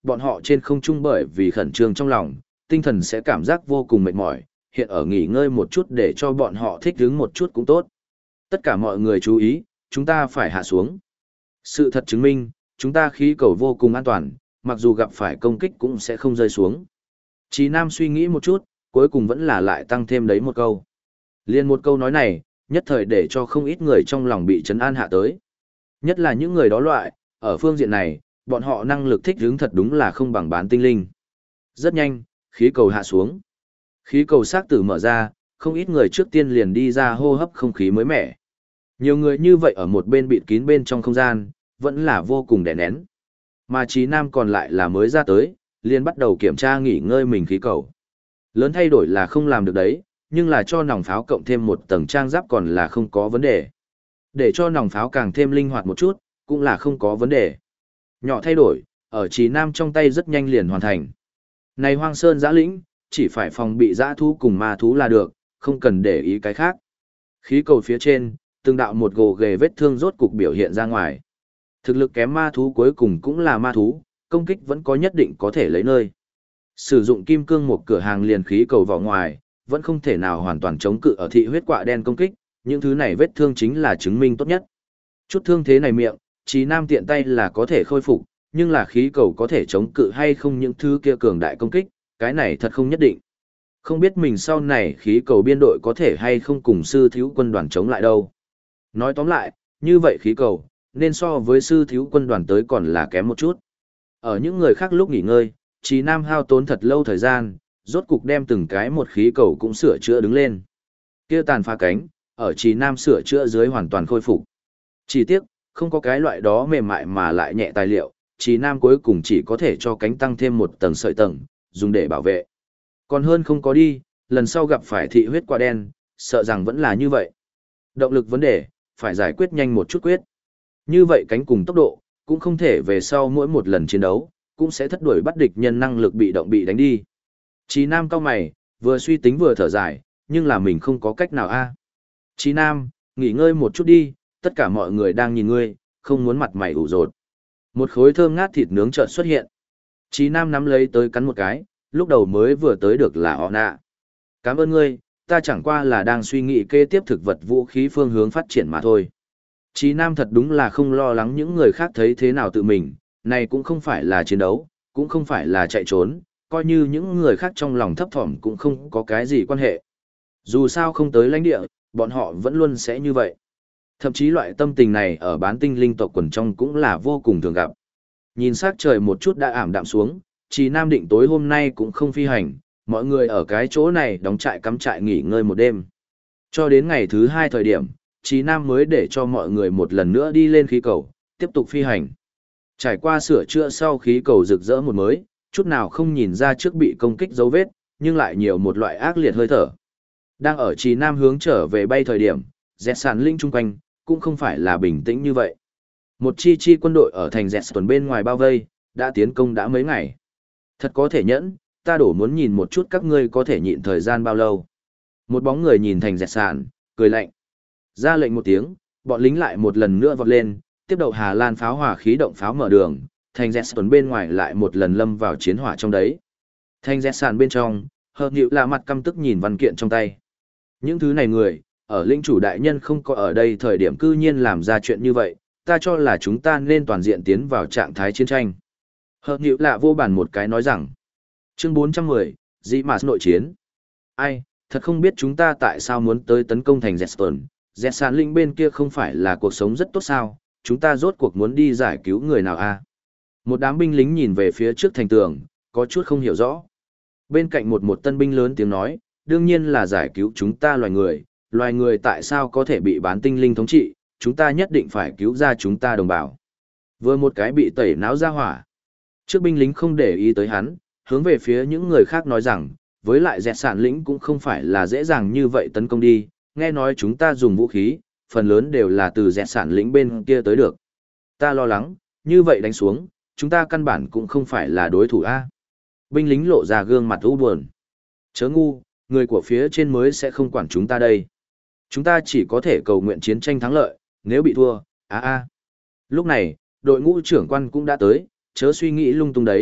bọn họ trên không trung bởi vì khẩn trương trong lòng, tinh thần sẽ cảm giác vô cùng mệt mỏi, hiện ở nghỉ ngơi một chút để cho bọn họ thích ứng một chút cũng tốt. Tất cả mọi người chú ý, chúng ta phải hạ xuống. Sự thật chứng minh, chúng ta khí cầu vô cùng an toàn, mặc dù gặp phải công kích cũng sẽ không rơi xuống. Chí Nam suy nghĩ một chút, cuối cùng vẫn là lại tăng thêm đấy một câu. Liên một câu nói này, nhất thời để cho không ít người trong lòng bị trấn an hạ tới. Nhất là những người đó loại, ở phương diện này, bọn họ năng lực thích ứng thật đúng là không bằng bán tinh linh. Rất nhanh, khí cầu hạ xuống. Khí cầu xác tử mở ra, không ít người trước tiên liền đi ra hô hấp không khí mới mẻ. Nhiều người như vậy ở một bên bịt kín bên trong không gian, vẫn là vô cùng đè nén. Mà Chí Nam còn lại là mới ra tới, liền bắt đầu kiểm tra nghỉ ngơi mình khí cầu. Lớn thay đổi là không làm được đấy, nhưng là cho nòng pháo cộng thêm một tầng trang giáp còn là không có vấn đề. Để cho nòng pháo càng thêm linh hoạt một chút, cũng là không có vấn đề. Nhỏ thay đổi, ở Chí Nam trong tay rất nhanh liền hoàn thành. Này hoang sơn giã lĩnh, chỉ phải phòng bị dã thú cùng ma thú là được, không cần để ý cái khác. Khí cầu phía trên, từng đạo một gồ ghề vết thương rốt cục biểu hiện ra ngoài. Thực lực kém ma thú cuối cùng cũng là ma thú, công kích vẫn có nhất định có thể lấy nơi. Sử dụng kim cương một cửa hàng liền khí cầu vào ngoài, vẫn không thể nào hoàn toàn chống cự ở thị huyết quạ đen công kích, những thứ này vết thương chính là chứng minh tốt nhất. Chút thương thế này miệng, Chí Nam tiện tay là có thể khôi phục, nhưng là khí cầu có thể chống cự hay không những thứ kia cường đại công kích, cái này thật không nhất định. Không biết mình sau này khí cầu biên đội có thể hay không cùng sư thiếu quân đoàn chống lại đâu. Nói tóm lại, như vậy khí cầu, nên so với sư thiếu quân đoàn tới còn là kém một chút. Ở những người khác lúc nghỉ ngơi, Chí Nam hao tốn thật lâu thời gian, rốt cục đem từng cái một khí cầu cũng sửa chữa đứng lên. Kia tàn phá cánh, ở Chí Nam sửa chữa dưới hoàn toàn khôi phục. Chỉ tiếc, không có cái loại đó mềm mại mà lại nhẹ tài liệu, Chí Nam cuối cùng chỉ có thể cho cánh tăng thêm một tầng sợi tầng, dùng để bảo vệ. Còn hơn không có đi, lần sau gặp phải thị huyết quả đen, sợ rằng vẫn là như vậy. Động lực vấn đề, phải giải quyết nhanh một chút quyết. Như vậy cánh cùng tốc độ, cũng không thể về sau mỗi một lần chiến đấu, cũng sẽ thất đuổi bắt địch nhân năng lực bị động bị đánh đi. Chí Nam cao mày, vừa suy tính vừa thở dài, nhưng là mình không có cách nào a. Chí Nam, nghỉ ngơi một chút đi, tất cả mọi người đang nhìn ngươi, không muốn mặt mày ủ rột. Một khối thơm ngát thịt nướng chợt xuất hiện. Chí Nam nắm lấy tới cắn một cái, lúc đầu mới vừa tới được là họ nạ. Cảm ơn ngươi, ta chẳng qua là đang suy nghĩ kế tiếp thực vật vũ khí phương hướng phát triển mà thôi. Chí Nam thật đúng là không lo lắng những người khác thấy thế nào tự mình, này cũng không phải là chiến đấu, cũng không phải là chạy trốn, coi như những người khác trong lòng thấp thỏm cũng không có cái gì quan hệ. Dù sao không tới lãnh địa, bọn họ vẫn luôn sẽ như vậy. Thậm chí loại tâm tình này ở bán tinh linh tộc quần trong cũng là vô cùng thường gặp. Nhìn sắc trời một chút đã ảm đạm xuống, Chí Nam định tối hôm nay cũng không phi hành, mọi người ở cái chỗ này đóng trại cắm trại nghỉ ngơi một đêm. Cho đến ngày thứ 2 thời điểm, Chí Nam mới để cho mọi người một lần nữa đi lên khí cầu, tiếp tục phi hành. Trải qua sửa chữa sau khí cầu rực rỡ một mới, chút nào không nhìn ra trước bị công kích dấu vết, nhưng lại nhiều một loại ác liệt hơi thở. Đang ở Chí Nam hướng trở về bay thời điểm, dẹt sàn linh chung quanh, cũng không phải là bình tĩnh như vậy. Một chi quân đội ở thành dẹt tuần bên ngoài bao vây, đã tiến công đã mấy ngày. Thật có thể nhẫn, ta đổ muốn nhìn một chút các ngươi có thể nhịn thời gian bao lâu. Một bóng người nhìn thành dẹt sàn, cười lạnh. Ra lệnh một tiếng, bọn lính lại một lần nữa vọt lên, tiếp đầu Hà Lan pháo hỏa khí động pháo mở đường, thành dẹt tuần bên ngoài lại một lần lâm vào chiến hỏa trong đấy. Thành dẹt sàn bên trong, hợp nhịu là mặt căm tức nhìn văn kiện trong tay. Những thứ này người, ở lĩnh chủ đại nhân không có ở đây thời điểm cư nhiên làm ra chuyện như vậy, ta cho là chúng ta nên toàn diện tiến vào trạng thái chiến tranh. Hợp nhịu lạ vô bản một cái nói rằng, chương 410, dị mà nội chiến. Ai, thật không biết chúng ta tại sao muốn tới tấn công thành Zetton, Zetsan linh bên kia không phải là cuộc sống rất tốt sao, chúng ta rốt cuộc muốn đi giải cứu người nào a? Một đám binh lính nhìn về phía trước thành tường, có chút không hiểu rõ. Bên cạnh một tân binh lớn tiếng nói, đương nhiên là giải cứu chúng ta loài người tại sao có thể bị bán tinh linh thống trị, chúng ta nhất định phải cứu ra chúng ta đồng bào. Vừa một cái bị tẩy náo ra hỏa. Trước binh lính không để ý tới hắn, hướng về phía những người khác nói rằng, với lại dẹt sản lĩnh cũng không phải là dễ dàng như vậy tấn công đi, nghe nói chúng ta dùng vũ khí, phần lớn đều là từ dẹt sản lĩnh bên kia tới được. Ta lo lắng, như vậy đánh xuống, chúng ta căn bản cũng không phải là đối thủ a. Binh lính lộ ra gương mặt u buồn. Chớ ngu, người của phía trên mới sẽ không quản chúng ta đây. Chúng ta chỉ có thể cầu nguyện chiến tranh thắng lợi, nếu bị thua, Lúc này, đội ngũ trưởng quan cũng đã tới, chớ suy nghĩ lung tung đấy,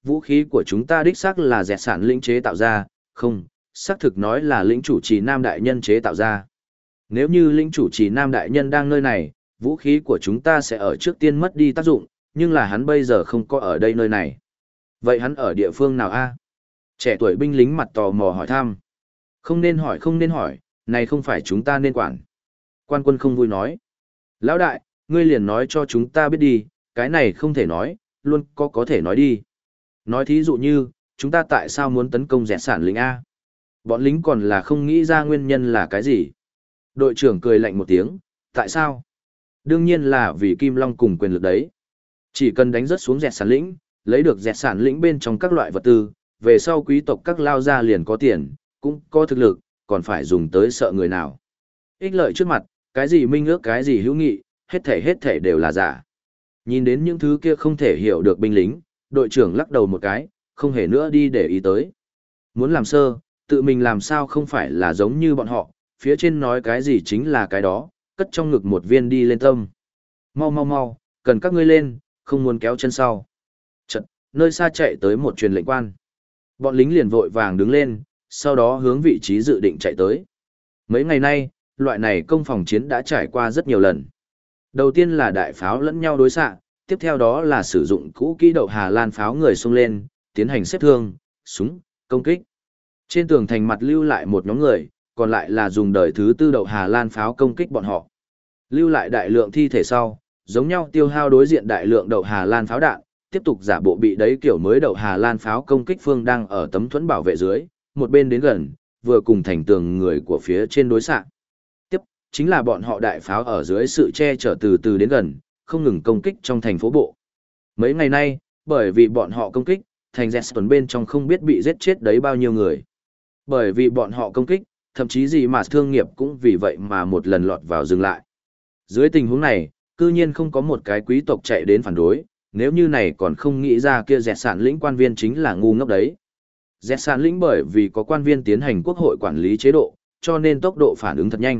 vũ khí của chúng ta đích xác là dẹt sản lĩnh chế tạo ra, không, xác thực nói là lĩnh chủ trì Nam Đại Nhân chế tạo ra. Nếu như lĩnh chủ trì Nam Đại Nhân đang nơi này, vũ khí của chúng ta sẽ ở trước tiên mất đi tác dụng, nhưng là hắn bây giờ không có ở đây nơi này. Vậy hắn ở địa phương nào a? Trẻ tuổi binh lính mặt tò mò hỏi thăm. Không nên hỏi, không nên hỏi, này không phải chúng ta nên quản. Quan quân không vui nói. Lão đại, ngươi liền nói cho chúng ta biết đi, cái này không thể nói, luôn có thể nói đi. Nói thí dụ như, chúng ta tại sao muốn tấn công dẹt sản lính A? Bọn lính còn là không nghĩ ra nguyên nhân là cái gì. Đội trưởng cười lạnh một tiếng, tại sao? Đương nhiên là vì Kim Long cùng quyền lực đấy. Chỉ cần đánh rớt xuống dẹt sản lĩnh, lấy được dẹt sản lĩnh bên trong các loại vật tư, về sau quý tộc các lao gia liền có tiền, cũng có thực lực, còn phải dùng tới sợ người nào. Ích lợi trước mặt, cái gì minh ước cái gì hữu nghị, hết thể đều là giả. Nhìn đến những thứ kia không thể hiểu được binh lính, đội trưởng lắc đầu một cái, không hề nữa đi để ý tới. Muốn làm sơ, tự mình làm sao không phải là giống như bọn họ, phía trên nói cái gì chính là cái đó, cất trong ngực một viên đi lên tâm. Mau mau mau, cần các ngươi lên, không muốn kéo chân sau. Chật, nơi xa chạy tới một truyền lệnh quan. Bọn lính liền vội vàng đứng lên, sau đó hướng vị trí dự định chạy tới. Mấy ngày nay, loại này công phòng chiến đã trải qua rất nhiều lần. Đầu tiên là đại pháo lẫn nhau đối xạ, tiếp theo đó là sử dụng cũ kỹ đậu Hà Lan pháo người xông lên, tiến hành xếp thương, súng, công kích. Trên tường thành mặt lưu lại một nhóm người, còn lại là dùng đời thứ tư đậu Hà Lan pháo công kích bọn họ. Lưu lại đại lượng thi thể sau, giống nhau tiêu hao đối diện đại lượng đậu Hà Lan pháo đạn, tiếp tục giả bộ bị đấy kiểu mới đậu Hà Lan pháo công kích phương đang ở tấm thuẫn bảo vệ dưới, một bên đến gần, vừa cùng thành tường người của phía trên đối xạ. Tiếp, chính là bọn họ đại pháo ở dưới sự che chở từ từ đến gần, không ngừng công kích trong thành phố bộ. Mấy ngày nay, bởi vì bọn họ công kích, thành Jeston bên trong không biết bị giết chết đấy bao nhiêu người. Bởi vì bọn họ công kích, thậm chí gì mà thương nghiệp cũng vì vậy mà một lần lọt vào dừng lại. Dưới tình huống này, cư nhiên không có một cái quý tộc chạy đến phản đối, nếu như này còn không nghĩ ra kia dẹt sản lĩnh quan viên chính là ngu ngốc đấy. Dẹt sản lĩnh bởi vì có quan viên tiến hành quốc hội quản lý chế độ, cho nên tốc độ phản ứng thật nhanh.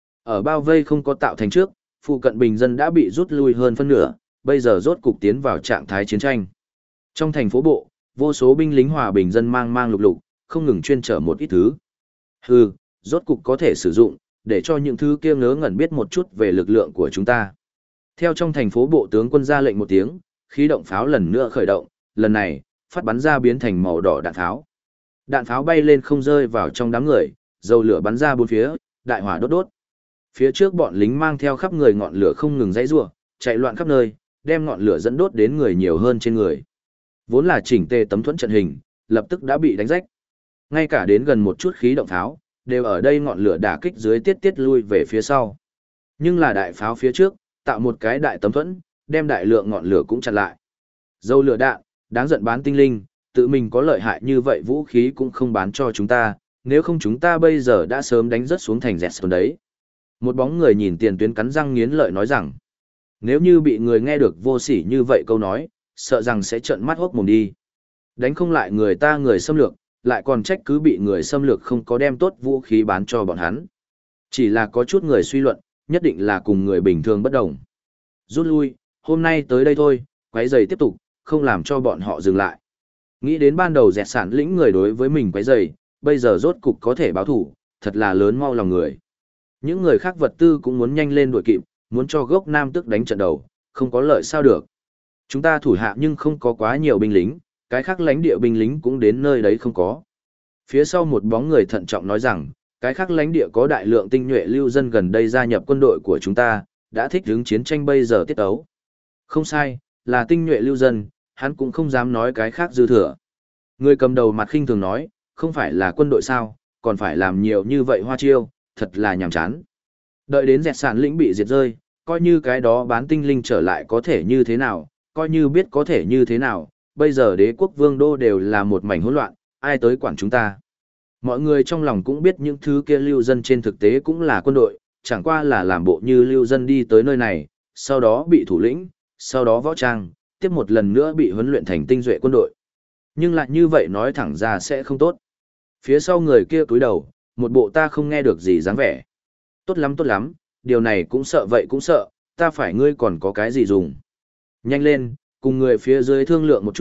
Ở bao vây không có tạo thành trước, phụ cận bình dân đã bị rút lui hơn phân nửa, bây giờ rốt cục tiến vào trạng thái chiến tranh. Trong thành phố bộ, vô số binh lính hòa bình dân mang mang lục lục, không ngừng chuyên trở một ít thứ. Hừ, rốt cục có thể sử dụng, để cho những thứ kia ngớ ngẩn biết một chút về lực lượng của chúng ta. Theo trong thành phố bộ tướng quân ra lệnh một tiếng, khí động pháo lần nữa khởi động, lần này, phát bắn ra biến thành màu đỏ đạn pháo. Đạn pháo bay lên không rơi vào trong đám người, dầu lửa bắn ra bốn phía, đại hỏa đốt đốt. Phía trước bọn lính mang theo khắp người ngọn lửa không ngừng dãy rủa, chạy loạn khắp nơi, đem ngọn lửa dẫn đốt đến người nhiều hơn trên người. Vốn là chỉnh tề tấm thuẫn trận hình, lập tức đã bị đánh rách. Ngay cả đến gần một chút khí động pháo, đều ở đây ngọn lửa đả kích dưới tiết lui về phía sau. Nhưng là đại pháo phía trước, tạo một cái đại tấm thuẫn, đem đại lượng ngọn lửa cũng chặn lại. Dầu lửa đạn, đáng giận bán tinh linh, tự mình có lợi hại như vậy vũ khí cũng không bán cho chúng ta, nếu không chúng ta bây giờ đã sớm đánh rớt xuống thành Jeston đấy. Một bóng người nhìn tiền tuyến cắn răng nghiến lợi nói rằng, nếu như bị người nghe được vô sỉ như vậy câu nói, sợ rằng sẽ trợn mắt hốc mồm đi. Đánh không lại người ta người xâm lược, lại còn trách cứ bị người xâm lược không có đem tốt vũ khí bán cho bọn hắn. Chỉ là có chút người suy luận, nhất định là cùng người bình thường bất đồng. Rút lui, hôm nay tới đây thôi, quấy rầy tiếp tục, không làm cho bọn họ dừng lại. Nghĩ đến ban đầu dẹt sản lĩnh người đối với mình quấy rầy, bây giờ rốt cục có thể báo thủ, thật là lớn mau lòng người. Những người khác vật tư cũng muốn nhanh lên đuổi kịp, muốn cho gốc Nam Tước đánh trận đầu, không có lợi sao được. Chúng ta thủ hạ nhưng không có quá nhiều binh lính, cái khác lãnh địa binh lính cũng đến nơi đấy không có. Phía sau một bóng người thận trọng nói rằng, cái khác lãnh địa có đại lượng tinh nhuệ lưu dân gần đây gia nhập quân đội của chúng ta, đã thích ứng chiến tranh bây giờ tiết ấu. Không sai, là tinh nhuệ lưu dân, hắn cũng không dám nói cái khác dư thừa. Người cầm đầu mặt khinh thường nói, không phải là quân đội sao, còn phải làm nhiều như vậy hoa chiêu, thật là nhàm chán. Đợi đến dẹt sản lĩnh bị diệt rơi, coi như cái đó bán tinh linh trở lại có thể như thế nào, coi như biết có thể như thế nào, bây giờ đế quốc vương đô đều là một mảnh hỗn loạn, ai tới quản chúng ta. Mọi người trong lòng cũng biết những thứ kia lưu dân trên thực tế cũng là quân đội, chẳng qua là làm bộ như lưu dân đi tới nơi này, sau đó bị thủ lĩnh, sau đó võ trang, tiếp một lần nữa bị huấn luyện thành tinh duệ quân đội. Nhưng lại như vậy nói thẳng ra sẽ không tốt. Phía sau người kia cúi đầu, một bộ ta không nghe được gì dáng vẻ. Tốt lắm, điều này cũng sợ vậy cũng sợ, ta phải ngươi còn có cái gì dùng. Nhanh lên, cùng người phía dưới thương lượng một chút,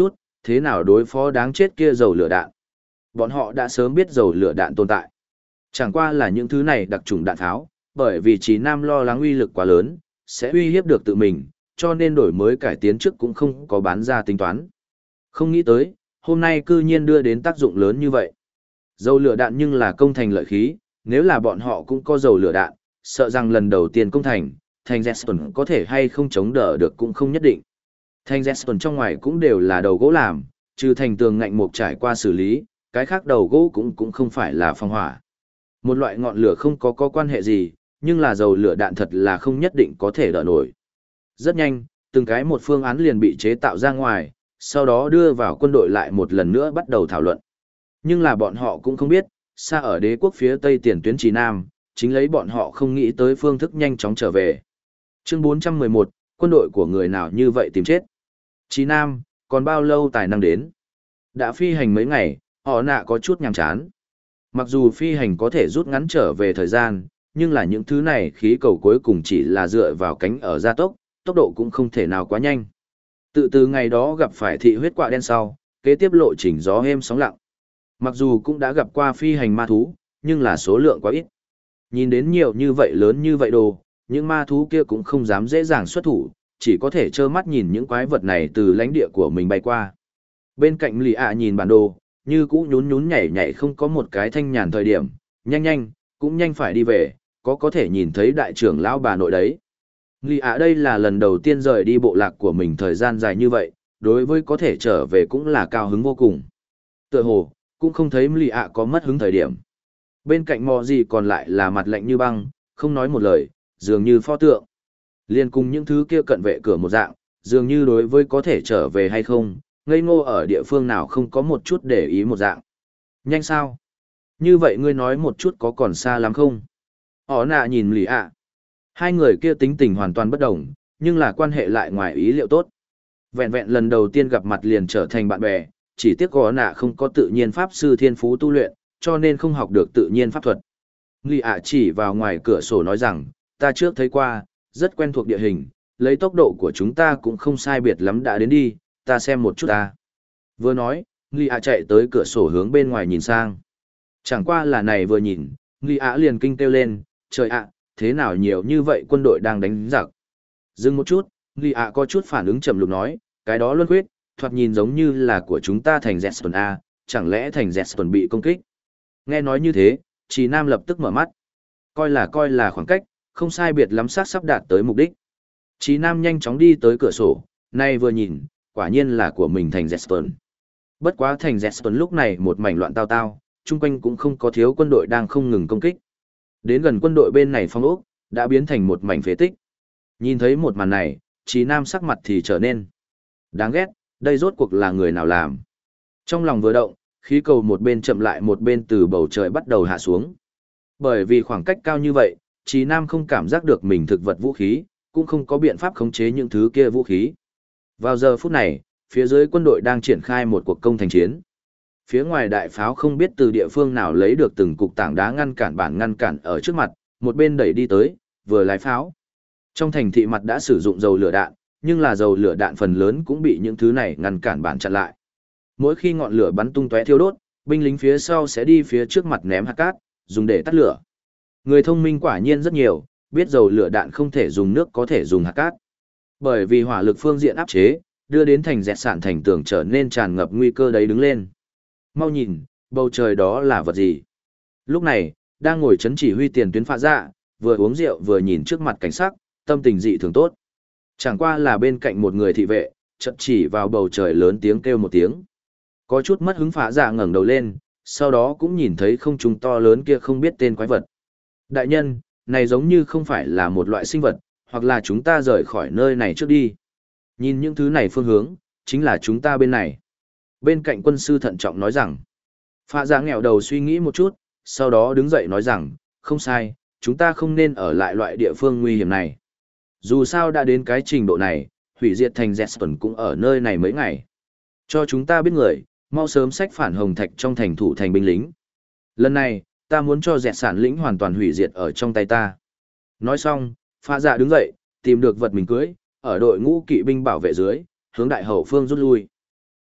thế nào đối phó đáng chết kia dầu lửa đạn. Bọn họ đã sớm biết dầu lửa đạn tồn tại. Chẳng qua là những thứ này đặc trùng đạn tháo, bởi vì Chí Nam lo lắng uy lực quá lớn, sẽ uy hiếp được tự mình, cho nên đổi mới cải tiến trước cũng không có bán ra tính toán. Không nghĩ tới, hôm nay cư nhiên đưa đến tác dụng lớn như vậy. Dầu lửa đạn nhưng là công thành lợi khí, nếu là bọn họ cũng có dầu lửa đạn, sợ rằng lần đầu tiên công thành Zetson có thể hay không chống đỡ được cũng không nhất định. Thành Zetson trong ngoài cũng đều là đầu gỗ làm, trừ thành tường ngạnh mục trải qua xử lý, cái khác đầu gỗ cũng không phải là phong hỏa. Một loại ngọn lửa không có quan hệ gì, nhưng là dầu lửa đạn thật là không nhất định có thể đỡ nổi. Rất nhanh, từng cái một phương án liền bị chế tạo ra ngoài, sau đó đưa vào quân đội lại một lần nữa bắt đầu thảo luận. Nhưng là bọn họ cũng không biết, xa ở đế quốc phía tây tiền tuyến Chí Nam, chính lấy bọn họ không nghĩ tới phương thức nhanh chóng trở về. Chương 411, quân đội của người nào như vậy tìm chết. Chí Nam, còn bao lâu tài năng đến? Đã phi hành mấy ngày, họ nạ có chút nhàm chán. Mặc dù phi hành có thể rút ngắn trở về thời gian, nhưng là những thứ này khí cầu cuối cùng chỉ là dựa vào cánh ở gia tốc, tốc độ cũng không thể nào quá nhanh. Từ ngày đó gặp phải thị huyết quạ đen sau, kế tiếp lộ trình gió êm sóng lặng. Mặc dù cũng đã gặp qua phi hành ma thú, nhưng là số lượng quá ít. Nhìn đến nhiều như vậy lớn như vậy đồ, những ma thú kia cũng không dám dễ dàng xuất thủ, chỉ có thể trơ mắt nhìn những quái vật này từ lãnh địa của mình bay qua. Bên cạnh Lì ạ nhìn bản đồ, như cũ nhún nhún nhảy nhảy không có một cái thanh nhàn thời điểm, nhanh, cũng nhanh phải đi về, có thể nhìn thấy đại trưởng lão bà nội đấy. Lì ạ đây là lần đầu tiên rời đi bộ lạc của mình thời gian dài như vậy, đối với có thể trở về cũng là cao hứng vô cùng. Tựa hồ, cũng không thấy Lì ạ có mất hứng thời điểm. Bên cạnh mò gì còn lại là mặt lạnh như băng, không nói một lời, dường như pho tượng. Liên cùng những thứ kia cận vệ cửa một dạng, dường như đối với có thể trở về hay không, ngây ngô ở địa phương nào không có một chút để ý một dạng. Nhanh sao? Như vậy ngươi nói một chút có còn xa lắm không? Họ nạ nhìn Lì ạ. Hai người kia tính tình hoàn toàn bất đồng, nhưng là quan hệ lại ngoài ý liệu tốt. Vẹn vẹn lần đầu tiên gặp mặt liền trở thành bạn bè, chỉ tiếc họ nạ không có tự nhiên pháp sư thiên phú tu luyện, cho nên không học được tự nhiên pháp thuật. Lì ạ chỉ vào ngoài cửa sổ nói rằng, ta trước thấy qua, rất quen thuộc địa hình, lấy tốc độ của chúng ta cũng không sai biệt lắm đã đến đi, ta xem một chút ta. Vừa nói, Lì ạ chạy tới cửa sổ hướng bên ngoài nhìn sang. Chẳng qua là này vừa nhìn, Lì ạ liền kinh kêu lên, trời ạ, thế nào nhiều như vậy quân đội đang đánh giặc. Dừng một chút, Lì ạ có chút phản ứng chậm lục nói, cái đó luân quyết, thoạt nhìn giống như là của chúng ta thành Zetson A, chẳng lẽ thành Zetson bị công kích. Nghe nói như thế, Chí Nam lập tức mở mắt. Coi là khoảng cách, không sai biệt lắm sát sắp đạt tới mục đích. Chí Nam nhanh chóng đi tới cửa sổ, nay vừa nhìn, quả nhiên là của mình thành Zetson. Bất quá thành Zetson lúc này một mảnh loạn tao tao, chung quanh cũng không có thiếu quân đội đang không ngừng công kích. Đến gần quân đội bên này phong ốc, đã biến thành một mảnh phế tích. Nhìn thấy một màn này, Chí Nam sắc mặt thì trở nên đáng ghét, đây rốt cuộc là người nào làm. Trong lòng vừa động, khí cầu một bên chậm lại một bên từ bầu trời bắt đầu hạ xuống. Bởi vì khoảng cách cao như vậy, Chí Nam không cảm giác được mình thực vật vũ khí, cũng không có biện pháp khống chế những thứ kia vũ khí. Vào giờ phút này, phía dưới quân đội đang triển khai một cuộc công thành chiến. Phía ngoài đại pháo không biết từ địa phương nào lấy được từng cục tảng đá ngăn cản ở trước mặt, một bên đẩy đi tới, vừa lái pháo. Trong thành thị mặt đã sử dụng dầu lửa đạn, nhưng là dầu lửa đạn phần lớn cũng bị những thứ này ngăn cản bản chặn lại. Mỗi khi ngọn lửa bắn tung tóe thiêu đốt, binh lính phía sau sẽ đi phía trước mặt ném hạt cát, dùng để tắt lửa. Người thông minh quả nhiên rất nhiều, biết dầu lửa đạn không thể dùng nước có thể dùng hạt cát. Bởi vì hỏa lực phương diện áp chế, đưa đến thành dẹt sản thành tường trở nên tràn ngập nguy cơ đấy đứng lên. Mau nhìn, bầu trời đó là vật gì? Lúc này, đang ngồi chấn chỉ huy tiền tuyến Phạ Dạ, vừa uống rượu vừa nhìn trước mặt cảnh sắc, tâm tình dị thường tốt. Chẳng qua là bên cạnh một người thị vệ, chợt chỉ vào bầu trời lớn tiếng kêu một tiếng. Có chút mất hứng Phạ Dạ ngẩng đầu lên, sau đó cũng nhìn thấy không trung to lớn kia không biết tên quái vật. Đại nhân, này giống như không phải là một loại sinh vật, hoặc là chúng ta rời khỏi nơi này trước đi. Nhìn những thứ này phương hướng, chính là chúng ta bên này. Bên cạnh quân sư thận trọng nói rằng, Phạ Dạ nghẹo đầu suy nghĩ một chút, sau đó đứng dậy nói rằng, không sai, chúng ta không nên ở lại loại địa phương nguy hiểm này. Dù sao đã đến cái trình độ này, hủy diệt thành Zetson cũng ở nơi này mấy ngày. Cho chúng ta biết người, mau sớm xách phản hồng thạch trong thành thủ thành binh lính. Lần này, ta muốn cho dẹt sản lĩnh hoàn toàn hủy diệt ở trong tay ta. Nói xong, Phạ Dạ đứng dậy, tìm được vật mình cưới, ở đội ngũ kỵ binh bảo vệ dưới, hướng đại hậu phương rút lui.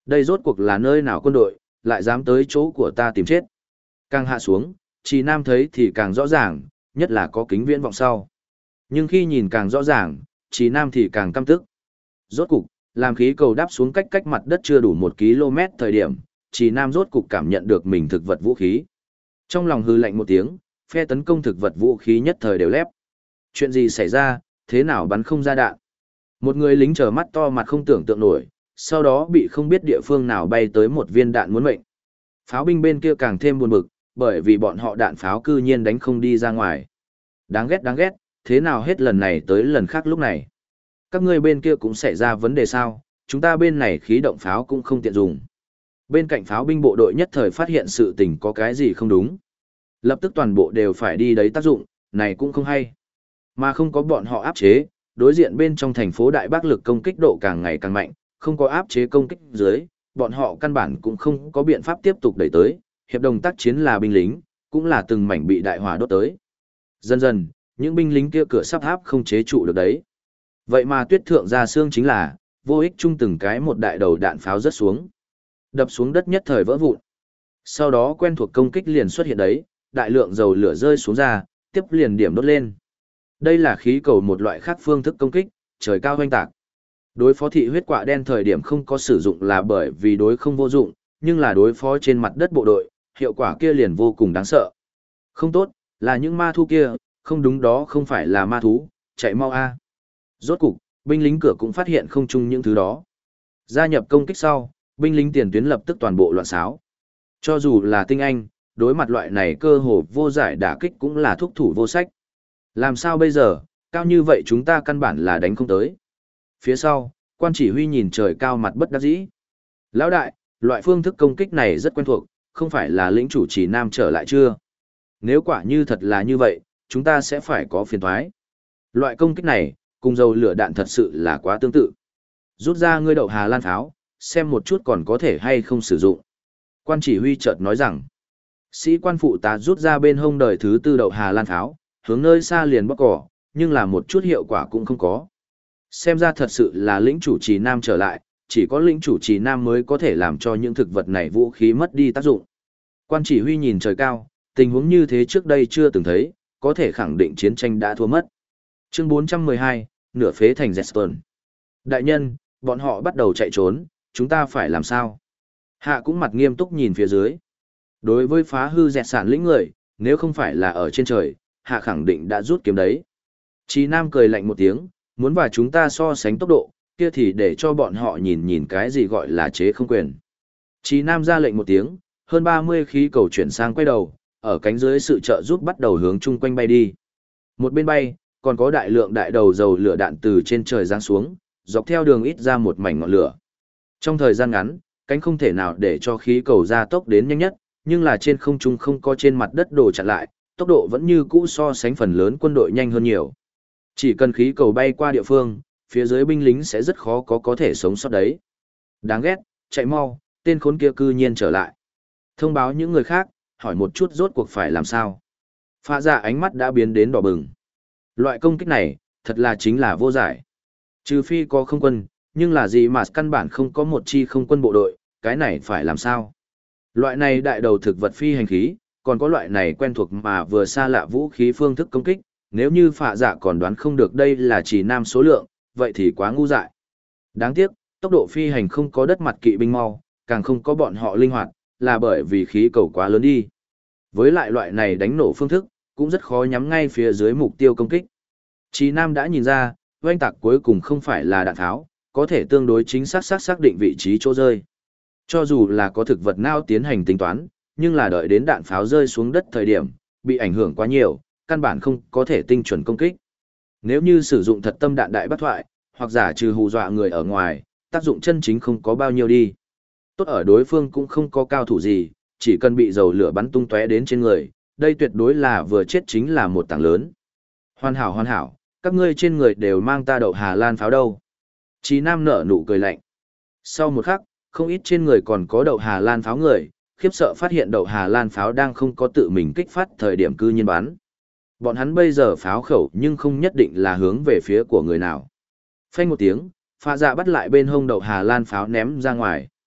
Đây rốt cuộc là nơi nào quân đội, lại dám tới chỗ của ta tìm chết. Càng hạ xuống, Trì Nam thấy thì càng rõ ràng, nhất là có kính viễn vọng sau. Nhưng khi nhìn càng rõ ràng, Trì Nam thì càng căm tức. Rốt cục, làm khí cầu đáp xuống cách mặt đất chưa đủ 1 km thời điểm, Trì Nam rốt cục cảm nhận được mình thực vật vũ khí. Trong lòng hư lạnh một tiếng, phe tấn công thực vật vũ khí nhất thời đều lép. Chuyện gì xảy ra, thế nào bắn không ra đạn? Một người lính trở mắt to mặt không tưởng tượng nổi, sau đó bị không biết địa phương nào bay tới một viên đạn muốn mệnh. Pháo binh bên kia càng thêm buồn bực, bởi vì bọn họ đạn pháo cư nhiên đánh không đi ra ngoài. Đáng ghét, thế nào hết lần này tới lần khác lúc này. Các ngươi bên kia cũng xảy ra vấn đề sao, chúng ta bên này khí động pháo cũng không tiện dùng. Bên cạnh pháo binh bộ đội nhất thời phát hiện sự tình có cái gì không đúng. Lập tức toàn bộ đều phải đi đấy tác dụng, này cũng không hay. Mà không có bọn họ áp chế, đối diện bên trong thành phố Đại Bắc lực công kích độ càng ngày càng mạnh, không có áp chế công kích dưới, bọn họ căn bản cũng không có biện pháp tiếp tục đẩy tới, hiệp đồng tác chiến là binh lính, cũng là từng mảnh bị đại hỏa đốt tới. Dần dần, những binh lính kia cửa sắp áp không chế trụ được đấy. Vậy mà tuyết thượng ra xương chính là, vô ích chung từng cái một đại đầu đạn pháo rớt xuống. Đập xuống đất nhất thời vỡ vụn. Sau đó quen thuộc công kích liền xuất hiện đấy, đại lượng dầu lửa rơi xuống ra, tiếp liền điểm đốt lên. Đây là khí cầu một loại khác phương thức công kích, trời cao hoanh tạc. Đối phó thị huyết quạ đen thời điểm không có sử dụng là bởi vì đối không vô dụng, nhưng là đối phó trên mặt đất bộ đội, hiệu quả kia liền vô cùng đáng sợ. Không tốt, là những ma thú kia, không đúng đó không phải là ma thú, chạy mau a. Rốt cục, binh lính cửa cũng phát hiện không chung những thứ đó. Gia nhập công kích sau, binh lính tiền tuyến lập tức toàn bộ loạn xáo. Cho dù là tinh anh, đối mặt loại này cơ hồ vô giải đả kích cũng là thuốc thủ vô sách. Làm sao bây giờ, cao như vậy chúng ta căn bản là đánh không tới. Phía sau, quan chỉ huy nhìn trời cao mặt bất đắc dĩ. Lão đại, loại phương thức công kích này rất quen thuộc, không phải là lĩnh chủ Trì Nam trở lại chưa? Nếu quả như thật là như vậy, chúng ta sẽ phải có phiền toái. Loại công kích này, cùng dầu lửa đạn thật sự là quá tương tự. Rút ra ngươi đậu Hà Lan pháo, xem một chút còn có thể hay không sử dụng. Quan chỉ huy chợt nói rằng, sĩ quan phụ tá rút ra bên hông đời thứ 4 đậu Hà Lan pháo, hướng nơi xa liền bóc cỏ, nhưng là một chút hiệu quả cũng không có. Xem ra thật sự là lĩnh chủ Trì Nam trở lại, chỉ có lĩnh chủ Trì Nam mới có thể làm cho những thực vật này vũ khí mất đi tác dụng. Quan chỉ huy nhìn trời cao, tình huống như thế trước đây chưa từng thấy, có thể khẳng định chiến tranh đã thua mất. Chương 412, nửa phế thành Zetton. Đại nhân, bọn họ bắt đầu chạy trốn, chúng ta phải làm sao? Hạ cũng mặt nghiêm túc nhìn phía dưới. Đối với phá hư dẹt sản lĩnh người, nếu không phải là ở trên trời, Hạ khẳng định đã rút kiếm đấy. Chí Nam cười lạnh một tiếng, muốn và chúng ta so sánh tốc độ, kia thì để cho bọn họ nhìn nhìn cái gì gọi là chế không quyền. Chí Nam ra lệnh một tiếng, hơn 30 khí cầu chuyển sang quay đầu, ở cánh dưới sự trợ giúp bắt đầu hướng chung quanh bay đi. Một bên bay, còn có đại lượng đại đầu dầu lửa đạn từ trên trời giáng xuống, dọc theo đường ít ra một mảnh ngọn lửa. Trong thời gian ngắn, cánh không thể nào để cho khí cầu ra tốc đến nhanh nhất, nhưng là trên không trung không có trên mặt đất đổ chặn lại, tốc độ vẫn như cũ so sánh phần lớn quân đội nhanh hơn nhiều. Chỉ cần khí cầu bay qua địa phương, phía dưới binh lính sẽ rất khó có thể sống sót đấy. Đáng ghét, chạy mau, tên khốn kia cư nhiên trở lại. Thông báo những người khác, hỏi một chút rốt cuộc phải làm sao. Phạ dạ ánh mắt đã biến đến đỏ bừng. Loại công kích này, thật là chính là vô giải. Trừ phi có không quân, nhưng là gì mà căn bản không có một chi không quân bộ đội, cái này phải làm sao? Loại này đại đầu thực vật phi hành khí, còn có loại này quen thuộc mà vừa xa lạ vũ khí phương thức công kích, nếu như phạ dạ còn đoán không được đây là chỉ nam số lượng, vậy thì quá ngu dại. Đáng tiếc, tốc độ phi hành không có đất mặt kỵ binh mau, càng không có bọn họ linh hoạt, là bởi vì khí cầu quá lớn đi. Với lại loại này đánh nổ phương thức, cũng rất khó nhắm ngay phía dưới mục tiêu công kích. Chí Nam đã nhìn ra, oanh tạc cuối cùng không phải là đạn tháo, có thể tương đối chính xác định vị trí chỗ rơi. Cho dù là có thực vật nào tiến hành tính toán, nhưng là đợi đến đạn pháo rơi xuống đất thời điểm, bị ảnh hưởng quá nhiều, căn bản không có thể tinh chuẩn công kích. Nếu như sử dụng thật tâm đạn đại bác thoại, hoặc giả trừ hù dọa người ở ngoài, tác dụng chân chính không có bao nhiêu đi. Tốt ở đối phương cũng không có cao thủ gì, chỉ cần bị dầu lửa bắn tung tóe đến trên người, đây tuyệt đối là vừa chết chính là một tảng lớn. Hoàn hảo, các ngươi trên người đều mang ta đậu Hà Lan pháo đâu. Chí Nam nở nụ cười lạnh. Sau một khắc, không ít trên người còn có đậu Hà Lan pháo người, khiếp sợ phát hiện đậu Hà Lan pháo đang không có tự mình kích phát thời điểm cư nhiên bắn. Bọn hắn bây giờ pháo khẩu nhưng không nhất định là hướng về phía của người nào. Phanh một tiếng, pha dạ bắt lại bên hông đậu Hà Lan pháo ném ra ngoài.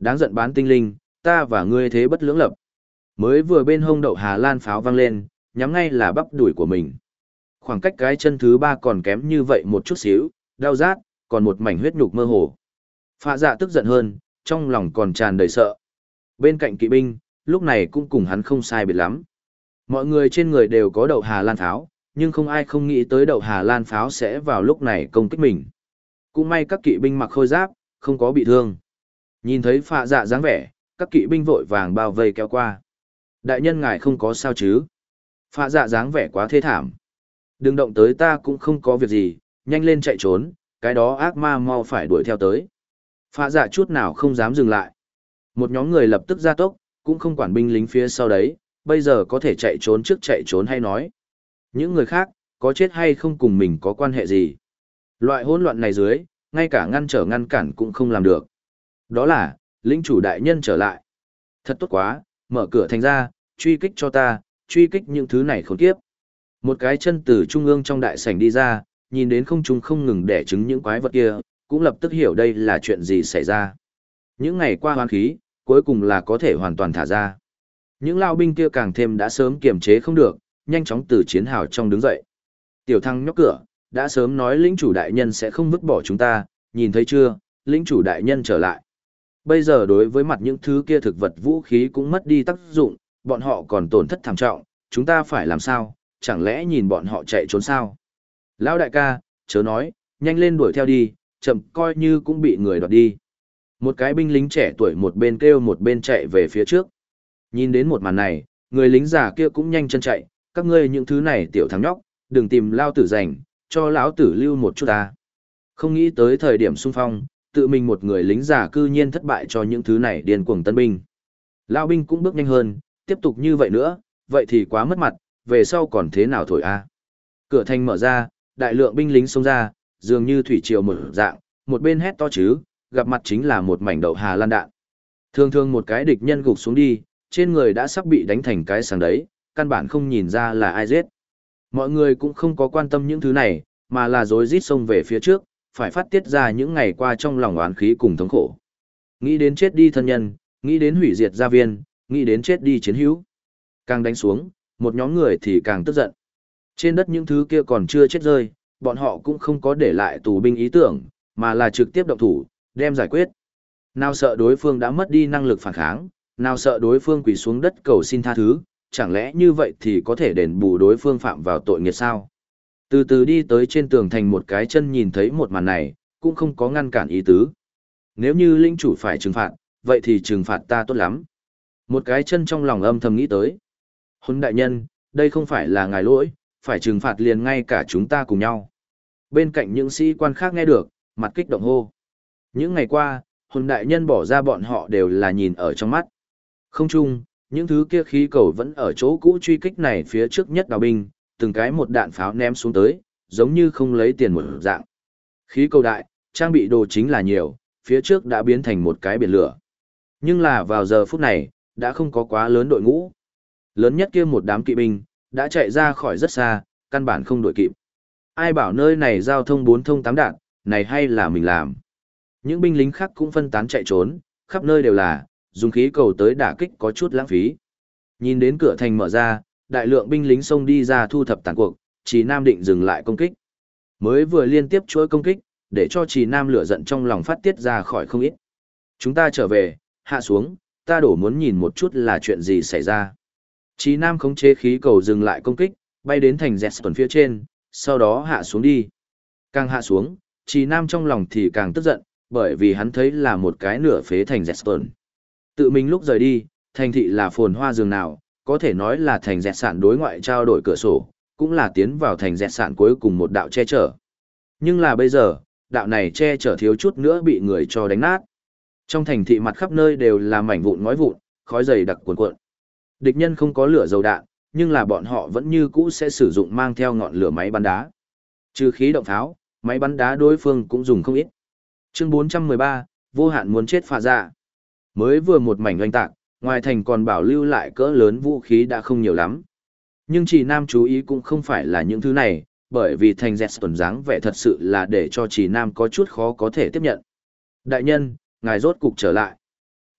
Đáng giận bán tinh linh, ta và ngươi thế bất lưỡng lập. Mới vừa bên hông đậu Hà Lan pháo vang lên, nhắm ngay là bắp đùi của mình. Khoảng cách cái chân thứ ba còn kém như vậy một chút xíu, đau rát, còn một mảnh huyết nhục mơ hồ. Phạ dạ tức giận hơn, trong lòng còn tràn đầy sợ. Bên cạnh kỵ binh, lúc này cũng cùng hắn không sai biệt lắm. Mọi người trên người đều có đậu Hà Lan pháo, nhưng không ai không nghĩ tới đậu Hà Lan pháo sẽ vào lúc này công kích mình. Cũng may các kỵ binh mặc khôi giáp, không có bị thương. Nhìn thấy phạ dạ dáng vẻ, các kỵ binh vội vàng bao vây kéo qua. Đại nhân ngài không có sao chứ? Phạ dạ dáng vẻ quá thê thảm. Đừng động tới ta cũng không có việc gì, nhanh lên chạy trốn, cái đó ác ma mau phải đuổi theo tới. Phạ dạ chút nào không dám dừng lại. Một nhóm người lập tức ra tốc, cũng không quản binh lính phía sau đấy, bây giờ có thể chạy trốn trước chạy trốn hay nói. Những người khác, có chết hay không cùng mình có quan hệ gì. Loại hỗn loạn này dưới, ngay cả ngăn cản cũng không làm được. Đó là, lĩnh chủ đại nhân trở lại. Thật tốt quá, mở cửa thành ra, truy kích cho ta, truy kích những thứ này khốn kiếp. Một cái chân từ trung ương trong đại sảnh đi ra, nhìn đến không trung không ngừng đẻ trứng những quái vật kia, cũng lập tức hiểu đây là chuyện gì xảy ra. Những ngày qua hoán khí, cuối cùng là có thể hoàn toàn thả ra. Những lao binh kia càng thêm đã sớm kiềm chế không được, nhanh chóng từ chiến hào trong đứng dậy. Tiểu thăng nhóc cửa, đã sớm nói lĩnh chủ đại nhân sẽ không vứt bỏ chúng ta, nhìn thấy chưa, lĩnh chủ đại nhân trở lại. Bây giờ đối với mặt những thứ kia thực vật vũ khí cũng mất đi tác dụng, bọn họ còn tổn thất thảm trọng, chúng ta phải làm sao, chẳng lẽ nhìn bọn họ chạy trốn sao? Lão đại ca, chớ nói, nhanh lên đuổi theo đi, chậm coi như cũng bị người đoạt đi. Một cái binh lính trẻ tuổi một bên kêu một bên chạy về phía trước. Nhìn đến một màn này, người lính già kia cũng nhanh chân chạy, các ngươi những thứ này tiểu thằng nhóc, đừng tìm lao tử giành, cho lão tử lưu một chút ta. Không nghĩ tới thời điểm xung phong, tự mình một người lính già cư nhiên thất bại cho những thứ này điên cuồng tân binh. Lao binh cũng bước nhanh hơn, tiếp tục như vậy nữa, vậy thì quá mất mặt, về sau còn thế nào thổi a? Cửa thành mở ra, đại lượng binh lính xông ra, dường như thủy triều một dạng, một bên hét to chứ, gặp mặt chính là một mảnh đậu Hà Lan đạn. Thường thường một cái địch nhân gục xuống đi, trên người đã sắp bị đánh thành cái sàng đấy, căn bản không nhìn ra là ai giết. Mọi người cũng không có quan tâm những thứ này, mà là rối rít xông về phía trước, phải phát tiết ra những ngày qua trong lòng oán khí cùng thống khổ. Nghĩ đến chết đi thân nhân, nghĩ đến hủy diệt gia viên, nghĩ đến chết đi chiến hữu. Càng đánh xuống, một nhóm người thì càng tức giận. Trên đất những thứ kia còn chưa chết rơi, bọn họ cũng không có để lại tù binh ý tưởng, mà là trực tiếp động thủ, đem giải quyết. Nào sợ đối phương đã mất đi năng lực phản kháng, nào sợ đối phương quỳ xuống đất cầu xin tha thứ, chẳng lẽ như vậy thì có thể đền bù đối phương phạm vào tội nghiệp sao? Từ từ đi tới trên tường thành một cái chân nhìn thấy một màn này, cũng không có ngăn cản ý tứ. Nếu như linh chủ phải trừng phạt, vậy thì trừng phạt ta tốt lắm. Một cái chân trong lòng âm thầm nghĩ tới. Huấn đại nhân, đây không phải là ngài lỗi, phải trừng phạt liền ngay cả chúng ta cùng nhau. Bên cạnh những sĩ quan khác nghe được, mặt kích động hô. Những ngày qua, Huấn đại nhân bỏ ra bọn họ đều là nhìn ở trong mắt. Không chung, những thứ kia khí cầu vẫn ở chỗ cũ truy kích này phía trước nhất đào binh, từng cái một đạn pháo ném xuống tới, giống như không lấy tiền một dạng. Khí cầu đại, trang bị đồ chính là nhiều, phía trước đã biến thành một cái biển lửa. Nhưng là vào giờ phút này, đã không có quá lớn đội ngũ. Lớn nhất kia một đám kỵ binh, đã chạy ra khỏi rất xa, căn bản không đuổi kịp. Ai bảo nơi này giao thông 4 thông 8 đạn, này hay là mình làm. Những binh lính khác cũng phân tán chạy trốn, khắp nơi đều là, dùng khí cầu tới đả kích có chút lãng phí. Nhìn đến cửa thành mở ra, đại lượng binh lính xông đi ra thu thập tàn cuộc, Trì Nam định dừng lại công kích. Mới vừa liên tiếp chuỗi công kích, để cho Trì Nam lửa giận trong lòng phát tiết ra khỏi không ít. Chúng ta trở về, hạ xuống, ta đổ muốn nhìn một chút là chuyện gì xảy ra. Trì Nam khống chế khí cầu dừng lại công kích, bay đến thành Zetton phía trên, sau đó hạ xuống đi. Càng hạ xuống, Trì Nam trong lòng thì càng tức giận, bởi vì hắn thấy là một cái nửa phế thành Zetton. Tự mình lúc rời đi, thành thị là phồn hoa giường nào, có thể nói là thành dẹt sản đối ngoại trao đổi cửa sổ, cũng là tiến vào thành dẹt sản cuối cùng một đạo che chở. Nhưng là bây giờ, đạo này che chở thiếu chút nữa bị người cho đánh nát. Trong thành thị mặt khắp nơi đều là mảnh vụn ngói vụn, khói dày đặc cuồn cuộn. Địch nhân không có lửa dầu đạn, nhưng là bọn họ vẫn như cũ sẽ sử dụng mang theo ngọn lửa máy bắn đá. Trừ khí động pháo, máy bắn đá đối phương cũng dùng không ít. Chương 413, vô hạn muốn chết phà ra. Mới vừa một mảnh oanh tạc, ngoài thành còn bảo lưu lại cỡ lớn vũ khí đã không nhiều lắm. Nhưng Trì Nam chú ý cũng không phải là những thứ này, bởi vì thành Zetton dáng vẻ thật sự là để cho Trì Nam có chút khó có thể tiếp nhận. Đại nhân, ngài rốt cục trở lại.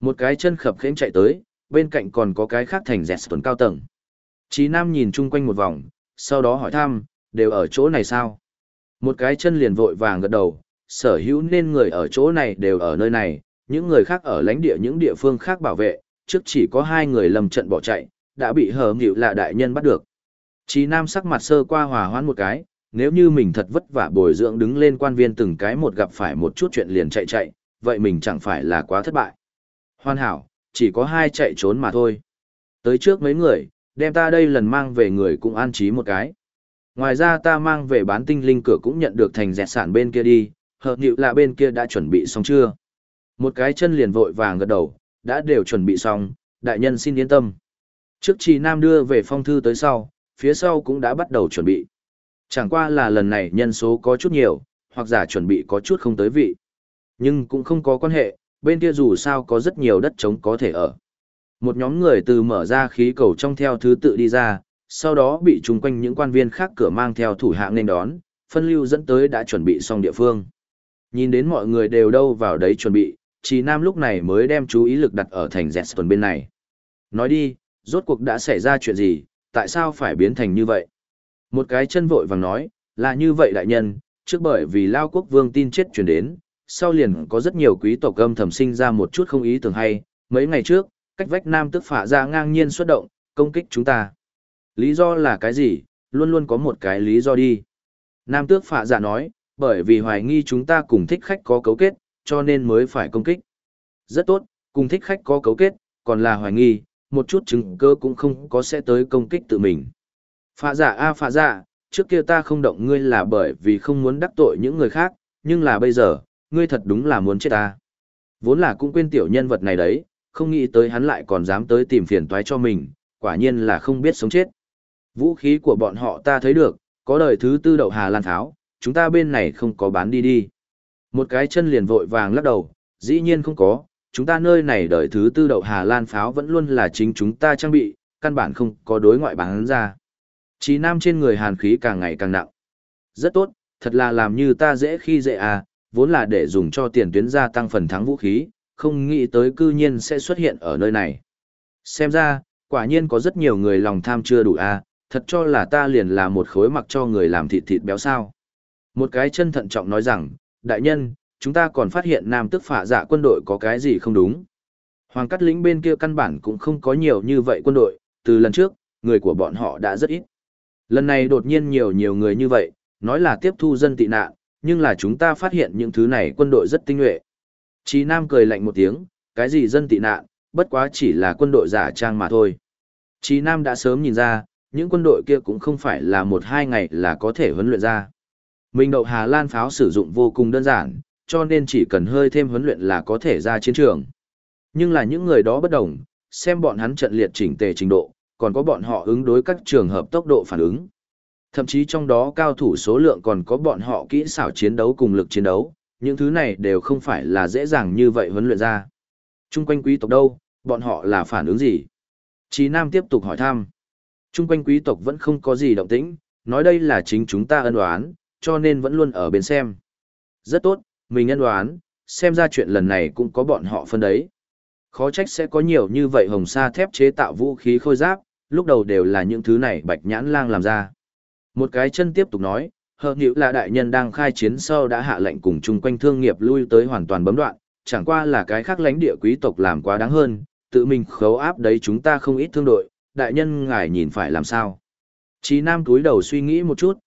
Một cái chân khập khẽnh chạy tới, bên cạnh còn có cái khác thành Jetson cao tầng. Chí Nam nhìn chung quanh một vòng, sau đó hỏi thăm, đều ở chỗ này sao? Một cái chân liền vội vàng gật đầu, sở hữu nên người ở chỗ này đều ở nơi này, những người khác ở lãnh địa những địa phương khác bảo vệ, trước chỉ có 2 người lầm trận bỏ chạy, đã bị hờ nghịu là đại nhân bắt được. Chí Nam sắc mặt sơ qua hòa hoãn một cái, nếu như mình thật vất vả bồi dưỡng đứng lên quan viên từng cái một gặp phải một chút chuyện liền chạy, vậy mình chẳng phải là quá thất bại. Hoàn hảo, chỉ có 2 chạy trốn mà thôi. Tới trước mấy người, đem ta đây lần mang về người cũng an trí một cái. Ngoài ra ta mang về bán tinh linh cửa cũng nhận được thành dẹt sản bên kia đi, hợp nhịu là bên kia đã chuẩn bị xong chưa? Một cái chân liền vội vàng gật đầu, đã đều chuẩn bị xong, đại nhân xin yên tâm. Trước Trì Nam đưa về phong thư tới sau, phía sau cũng đã bắt đầu chuẩn bị. Chẳng qua là lần này nhân số có chút nhiều, hoặc giả chuẩn bị có chút không tới vị. Nhưng cũng không có quan hệ, bên kia dù sao có rất nhiều đất trống có thể ở. Một nhóm người từ mở ra khí cầu trong theo thứ tự đi ra, sau đó bị chung quanh những quan viên khác cửa mang theo thủ hạ nên đón, phân lưu dẫn tới đã chuẩn bị xong địa phương. Nhìn đến mọi người đều đâu vào đấy chuẩn bị, Trì Nam lúc này mới đem chú ý lực đặt ở thành Jetson bên này. Nói đi, rốt cuộc đã xảy ra chuyện gì, tại sao phải biến thành như vậy? Một cái chân vội vàng nói, là như vậy đại nhân, trước bởi vì Lao Quốc Vương tin chết truyền đến, sau liền có rất nhiều quý tộc âm thầm sinh ra một chút không ý tưởng hay, mấy ngày trước, cách vách Nam Tước Phạ Dạ ngang nhiên xuất động, công kích chúng ta. Lý do là cái gì? Luôn luôn có một cái lý do đi. Nam Tước Phạ Dạ nói, bởi vì hoài nghi chúng ta cùng thích khách có cấu kết, cho nên mới phải công kích. Rất tốt, cùng thích khách có cấu kết, còn là hoài nghi, một chút chứng cơ cũng không có sẽ tới công kích tự mình. Phạ Dạ a Phạ Dạ, trước kia ta không động ngươi là bởi vì không muốn đắc tội những người khác, nhưng là bây giờ, ngươi thật đúng là muốn chết ta. Vốn là cũng quên tiểu nhân vật này đấy, không nghĩ tới hắn lại còn dám tới tìm phiền toái cho mình, quả nhiên là không biết sống chết. Vũ khí của bọn họ ta thấy được, có đời thứ 4 đậu Hà Lan pháo, chúng ta bên này không có bán đi đi. Một cái chân liền vội vàng lắc đầu, dĩ nhiên không có, chúng ta nơi này đời thứ 4 đậu Hà Lan pháo vẫn luôn là chính chúng ta trang bị, căn bản không có đối ngoại bán ra. Chí Nam trên người hàn khí càng ngày càng nặng. Rất tốt, thật là làm như ta dễ khi dễ à, vốn là để dùng cho tiền tuyến gia tăng phần thắng vũ khí, không nghĩ tới cư nhiên sẽ xuất hiện ở nơi này. Xem ra, quả nhiên có rất nhiều người lòng tham chưa đủ à, thật cho là ta liền là một khối mặc cho người làm thịt thịt béo sao. Một cái chân thận trọng nói rằng, đại nhân, chúng ta còn phát hiện Nam Tước Phạ Dạ quân đội có cái gì không đúng. Hoàng Cát Lĩnh bên kia căn bản cũng không có nhiều như vậy quân đội, từ lần trước, người của bọn họ đã rất ít. Lần này đột nhiên nhiều người như vậy, nói là tiếp thu dân tị nạn, nhưng là chúng ta phát hiện những thứ này quân đội rất tinh nhuệ. Chí Nam cười lạnh một tiếng, cái gì dân tị nạn, bất quá chỉ là quân đội giả trang mà thôi. Chí Nam đã sớm nhìn ra, những quân đội kia cũng không phải là 1-2 ngày là có thể huấn luyện ra. Mình đậu Hà Lan pháo sử dụng vô cùng đơn giản, cho nên chỉ cần hơi thêm huấn luyện là có thể ra chiến trường. Nhưng là những người đó bất đồng, xem bọn hắn trận liệt chỉnh tề trình độ, còn có bọn họ ứng đối các trường hợp tốc độ phản ứng. Thậm chí trong đó cao thủ số lượng còn có bọn họ kỹ xảo chiến đấu cùng lực chiến đấu, những thứ này đều không phải là dễ dàng như vậy huấn luyện ra. Trung quanh quý tộc đâu, bọn họ là phản ứng gì? Chí Nam tiếp tục hỏi thăm. Trung quanh quý tộc vẫn không có gì động tĩnh, nói đây là chính chúng ta ân oán, cho nên vẫn luôn ở bên xem. Rất tốt, mình ân oán, xem ra chuyện lần này cũng có bọn họ phân đấy. Khó trách sẽ có nhiều như vậy hồng sa thép chế tạo vũ khí khôi giáp, lúc đầu đều là những thứ này Bạch Nhãn Lang làm ra. Một cái chân tiếp tục nói, hợp nhữ là đại nhân đang khai chiến sau đã hạ lệnh cùng chung quanh thương nghiệp lui tới hoàn toàn bấm đoạn, chẳng qua là cái khác lãnh địa quý tộc làm quá đáng hơn, tự mình khấu áp đấy chúng ta không ít thương đội, đại nhân ngài nhìn phải làm sao. Chí Nam túi đầu suy nghĩ một chút,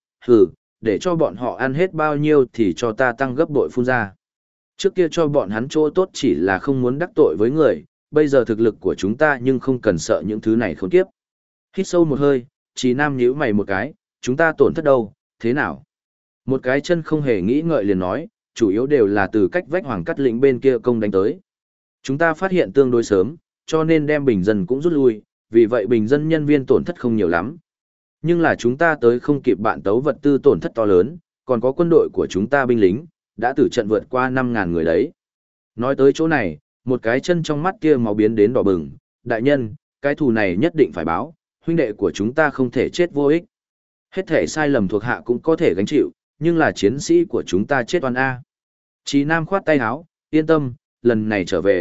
để cho bọn họ ăn hết bao nhiêu thì cho ta tăng gấp bội phun ra. Trước kia cho bọn hắn chỗ tốt chỉ là không muốn đắc tội với người, bây giờ thực lực của chúng ta nhưng không cần sợ những thứ này khốn kiếp. Hít sâu một hơi, Chí Nam nhíu mày một cái, chúng ta tổn thất đâu, thế nào? Một cái chân không hề nghĩ ngợi liền nói, chủ yếu đều là từ cách vách Hoàng Cát Lĩnh bên kia công đánh tới. Chúng ta phát hiện tương đối sớm, cho nên đem bình dân cũng rút lui, vì vậy bình dân nhân viên tổn thất không nhiều lắm. Nhưng là chúng ta tới không kịp bạn tấu vật tư tổn thất to lớn, còn có quân đội của chúng ta binh lính, đã tử trận vượt qua 5.000 người đấy. Nói tới chỗ này, một cái chân trong mắt kia máu biến đến đỏ bừng, đại nhân, cái thù này nhất định phải báo, huynh đệ của chúng ta không thể chết vô ích. Hết thể sai lầm thuộc hạ cũng có thể gánh chịu, nhưng là chiến sĩ của chúng ta chết oan A. Chí Nam khoát tay áo, yên tâm, lần này trở về,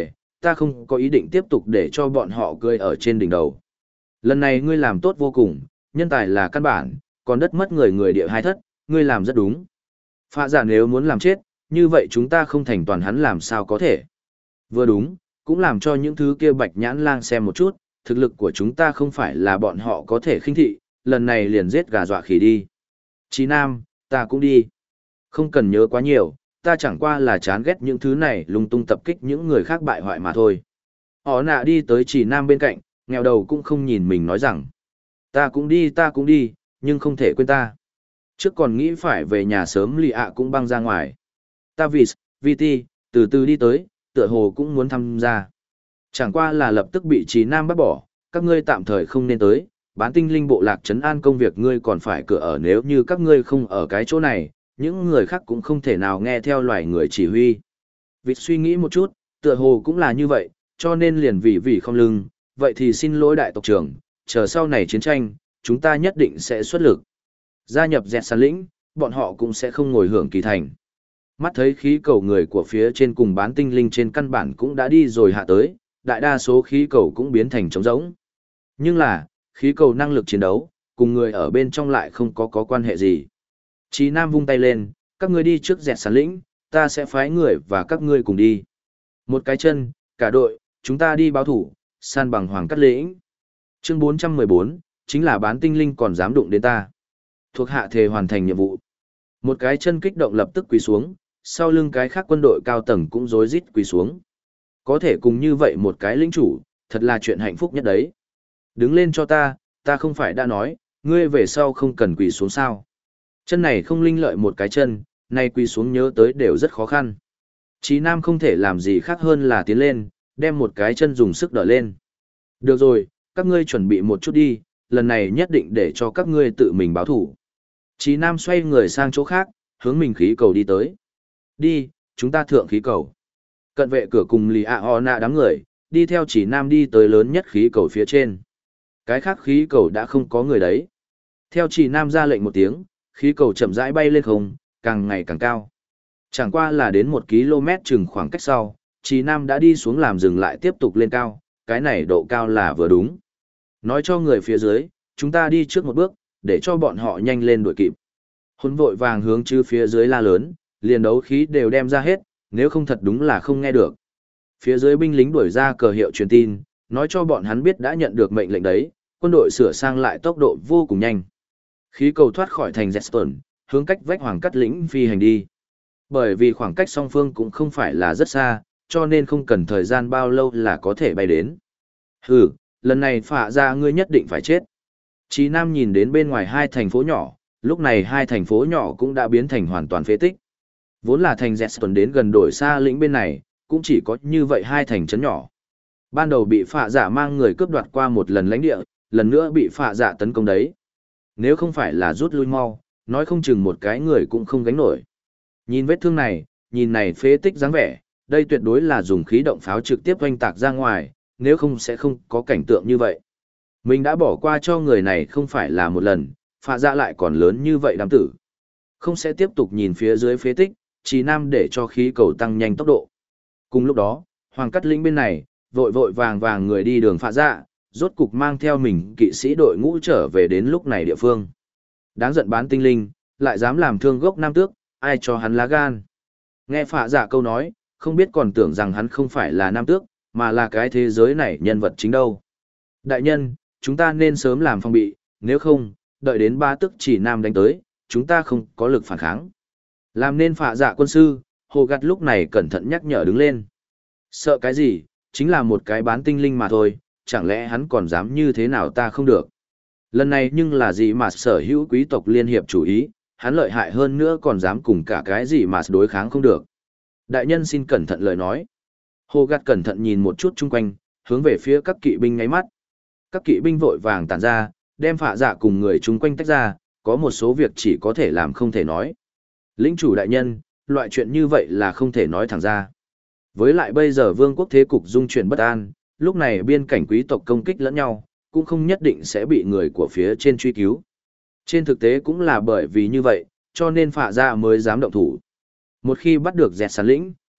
ta không có ý định tiếp tục để cho bọn họ cười ở trên đỉnh đầu. Lần này ngươi làm tốt vô cùng, nhân tài là căn bản, còn đất mất người người địa hai thất, ngươi làm rất đúng. Phạ giả nếu muốn làm chết, như vậy chúng ta không thành toàn hắn làm sao có thể. Vừa đúng, cũng làm cho những thứ kia bạch nhãn lang xem một chút, thực lực của chúng ta không phải là bọn họ có thể khinh thị, lần này liền giết gà dọa khỉ đi. Chí Nam, ta cũng đi. Không cần nhớ quá nhiều, ta chẳng qua là chán ghét những thứ này lung tung tập kích những người khác bại hoại mà thôi. Họ nạ đi tới Chỉ Nam bên cạnh, nghèo đầu cũng không nhìn mình nói rằng. Ta cũng đi, nhưng không thể quên ta. Trước còn nghĩ phải về nhà sớm lì ạ cũng băng ra ngoài. Ta VT, từ từ đi tới, tựa hồ cũng muốn tham gia. Chẳng qua là lập tức bị Chí Nam bắt bỏ, các ngươi tạm thời không nên tới, bán tinh linh bộ lạc trấn an công việc ngươi còn phải cửa ở nếu như các ngươi không ở cái chỗ này, những người khác cũng không thể nào nghe theo loài người chỉ huy. Vịt suy nghĩ một chút, tựa hồ cũng là như vậy, cho nên liền vì không lưng, vậy thì xin lỗi đại tộc trưởng, chờ sau này chiến tranh, chúng ta nhất định sẽ xuất lực. Gia nhập dẹt sàn lĩnh, bọn họ cũng sẽ không ngồi hưởng kỳ thành. Mắt thấy khí cầu người của phía trên cùng bán tinh linh trên căn bản cũng đã đi rồi hạ tới, đại đa số khí cầu cũng biến thành trống rỗng. Nhưng là, khí cầu năng lực chiến đấu, cùng người ở bên trong lại không có quan hệ gì. Chí Nam vung tay lên, các ngươi đi trước dẹt sàn lĩnh, ta sẽ phái người và các ngươi cùng đi. Một cái chân, cả đội, chúng ta đi báo thủ, san bằng Hoàng Cát Lĩnh. Chương 414, chính là bán tinh linh còn dám đụng đến ta. Thuộc hạ thề hoàn thành nhiệm vụ. Một cái chân kích động lập tức quỳ xuống, sau lưng cái khác quân đội cao tầng cũng rối rít quỳ xuống. Có thể cùng như vậy một cái lĩnh chủ, thật là chuyện hạnh phúc nhất đấy. Đứng lên cho ta không phải đã nói, ngươi về sau không cần quỳ xuống sao. Chân này không linh lợi một cái chân, nay quỳ xuống nhớ tới đều rất khó khăn. Chí Nam không thể làm gì khác hơn là tiến lên, đem một cái chân dùng sức đỡ lên. Được rồi, các ngươi chuẩn bị một chút đi, lần này nhất định để cho các ngươi tự mình báo thủ. Chí Nam xoay người sang chỗ khác, hướng mình khí cầu đi tới. Đi, chúng ta thượng khí cầu. Cận vệ cửa cùng lì ạ ho nạ đám người, đi theo Chí Nam đi tới lớn nhất khí cầu phía trên. Cái khác khí cầu đã không có người đấy. Theo Chí Nam ra lệnh một tiếng, khí cầu chậm rãi bay lên không, càng ngày càng cao. Chẳng qua là đến 1 km chừng khoảng cách sau, Chí Nam đã đi xuống làm dừng lại tiếp tục lên cao, cái này độ cao là vừa đúng. Nói cho người phía dưới, chúng ta đi trước một bước, để cho bọn họ nhanh lên đuổi kịp. Hôn vội vàng hướng chư phía dưới la lớn, liền đấu khí đều đem ra hết, nếu không thật đúng là không nghe được. Phía dưới binh lính đuổi ra cờ hiệu truyền tin, nói cho bọn hắn biết đã nhận được mệnh lệnh đấy, quân đội sửa sang lại tốc độ vô cùng nhanh. Khí cầu thoát khỏi thành Zetstone, hướng cách vách Hoàng Cát Lĩnh phi hành đi. Bởi vì khoảng cách song phương cũng không phải là rất xa, cho nên không cần thời gian bao lâu là có thể bay đến. Hừ, lần này phạ ra ngươi nhất định phải chết. Chí Nam nhìn đến bên ngoài 2 thành phố nhỏ, lúc này 2 thành phố nhỏ cũng đã biến thành hoàn toàn phế tích. Vốn là thành Zetstone đến gần đổi xa lĩnh bên này, cũng chỉ có như vậy 2 thành trấn nhỏ. Ban đầu bị phạ giả mang người cướp đoạt qua một lần lãnh địa, lần nữa bị phạ giả tấn công đấy. Nếu không phải là rút lui mau, nói không chừng một cái người cũng không gánh nổi. Nhìn vết thương này, nhìn này phế tích dáng vẻ, đây tuyệt đối là dùng khí động pháo trực tiếp oanh tạc ra ngoài, nếu không sẽ không có cảnh tượng như vậy. Mình đã bỏ qua cho người này không phải là một lần, phạ dạ lại còn lớn như vậy đám tử. Không sẽ tiếp tục nhìn phía dưới phế tích, Chí Nam để cho khí cầu tăng nhanh tốc độ. Cùng lúc đó, Hoàng Cát Lĩnh bên này, vội vội vàng vàng người đi đường phạ dạ, rốt cục mang theo mình kỵ sĩ đội ngũ trở về đến lúc này địa phương. Đáng giận bán tinh linh, lại dám làm thương gốc nam tước, ai cho hắn lá gan. Nghe phạ dạ câu nói, không biết còn tưởng rằng hắn không phải là nam tước, mà là cái thế giới này nhân vật chính đâu. Đại nhân, chúng ta nên sớm làm phòng bị, nếu không, đợi đến 3 tước chỉ nam đánh tới, chúng ta không có lực phản kháng. Làm nên phạ dạ quân sư, Hồ Gặt lúc này cẩn thận nhắc nhở đứng lên. Sợ cái gì, chính là một cái bán tinh linh mà thôi, chẳng lẽ hắn còn dám như thế nào ta không được. Lần này nhưng là gì mà sở hữu quý tộc liên hiệp chủ ý, hắn lợi hại hơn nữa còn dám cùng cả cái gì mà đối kháng không được. Đại nhân xin cẩn thận lời nói. Hồ Gặt cẩn thận nhìn một chút chung quanh, hướng về phía các kỵ binh ngáy mắt. Các kỵ binh vội vàng tản ra, đem phạ dạ cùng người chung quanh tách ra, có một số việc chỉ có thể làm không thể nói. Lĩnh chủ đại nhân, loại chuyện như vậy là không thể nói thẳng ra. Với lại bây giờ vương quốc thế cục dung chuyển bất an, lúc này biên cảnh quý tộc công kích lẫn nhau, cũng không nhất định sẽ bị người của phía trên truy cứu. Trên thực tế cũng là bởi vì như vậy, cho nên phạ dạ mới dám động thủ. Một khi bắt được dẹt sàn lĩnh,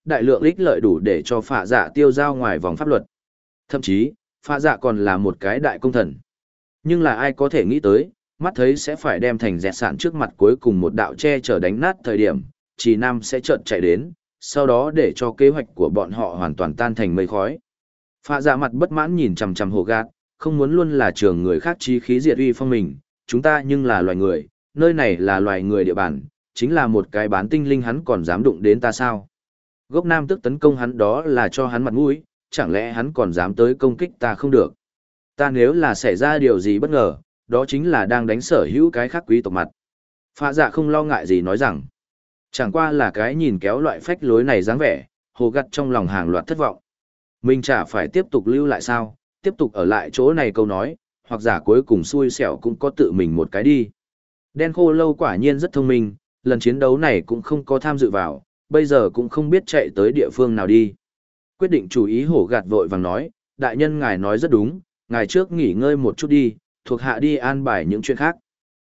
đại lượng ích lợi đủ để cho phạ dạ tiêu giao ngoài vòng pháp luật. Thậm chí, phạ dạ còn là một cái đại công thần. Nhưng là ai có thể nghĩ tới, mắt thấy sẽ phải đem thành dẹt sản trước mặt cuối cùng một đạo che chở đánh nát thời điểm, Trì Nam sẽ chợt chạy đến, sau đó để cho kế hoạch của bọn họ hoàn toàn tan thành mây khói. Phạ dạ mặt bất mãn nhìn chằm chằm Hồ Gạt, không muốn luôn là trường người khác chí khí diệt uy phong mình, chúng ta nhưng là loài người, nơi này là loài người địa bàn, chính là một cái bán tinh linh hắn còn dám đụng đến ta sao? Gốc Nam tức tấn công hắn đó là cho hắn mặt mũi, chẳng lẽ hắn còn dám tới công kích ta không được? Ta nếu là xảy ra điều gì bất ngờ, đó chính là đang đánh sở hữu cái khác quý tộc mặt. Phạ dạ không lo ngại gì nói rằng, chẳng qua là cái nhìn kéo loại phách lối này dáng vẻ, Hồ Gặt trong lòng hàng loạt thất vọng. Mình chả phải tiếp tục lưu lại sao, tiếp tục ở lại chỗ này câu nói, hoặc giả cuối cùng xui xẻo cũng có tự mình một cái đi. Đen khô lâu quả nhiên rất thông minh, lần chiến đấu này cũng không có tham dự vào, bây giờ cũng không biết chạy tới địa phương nào đi. Quyết định chú ý Hổ Gạt vội vàng nói, đại nhân ngài nói rất đúng, ngài trước nghỉ ngơi một chút đi, thuộc hạ đi an bài những chuyện khác.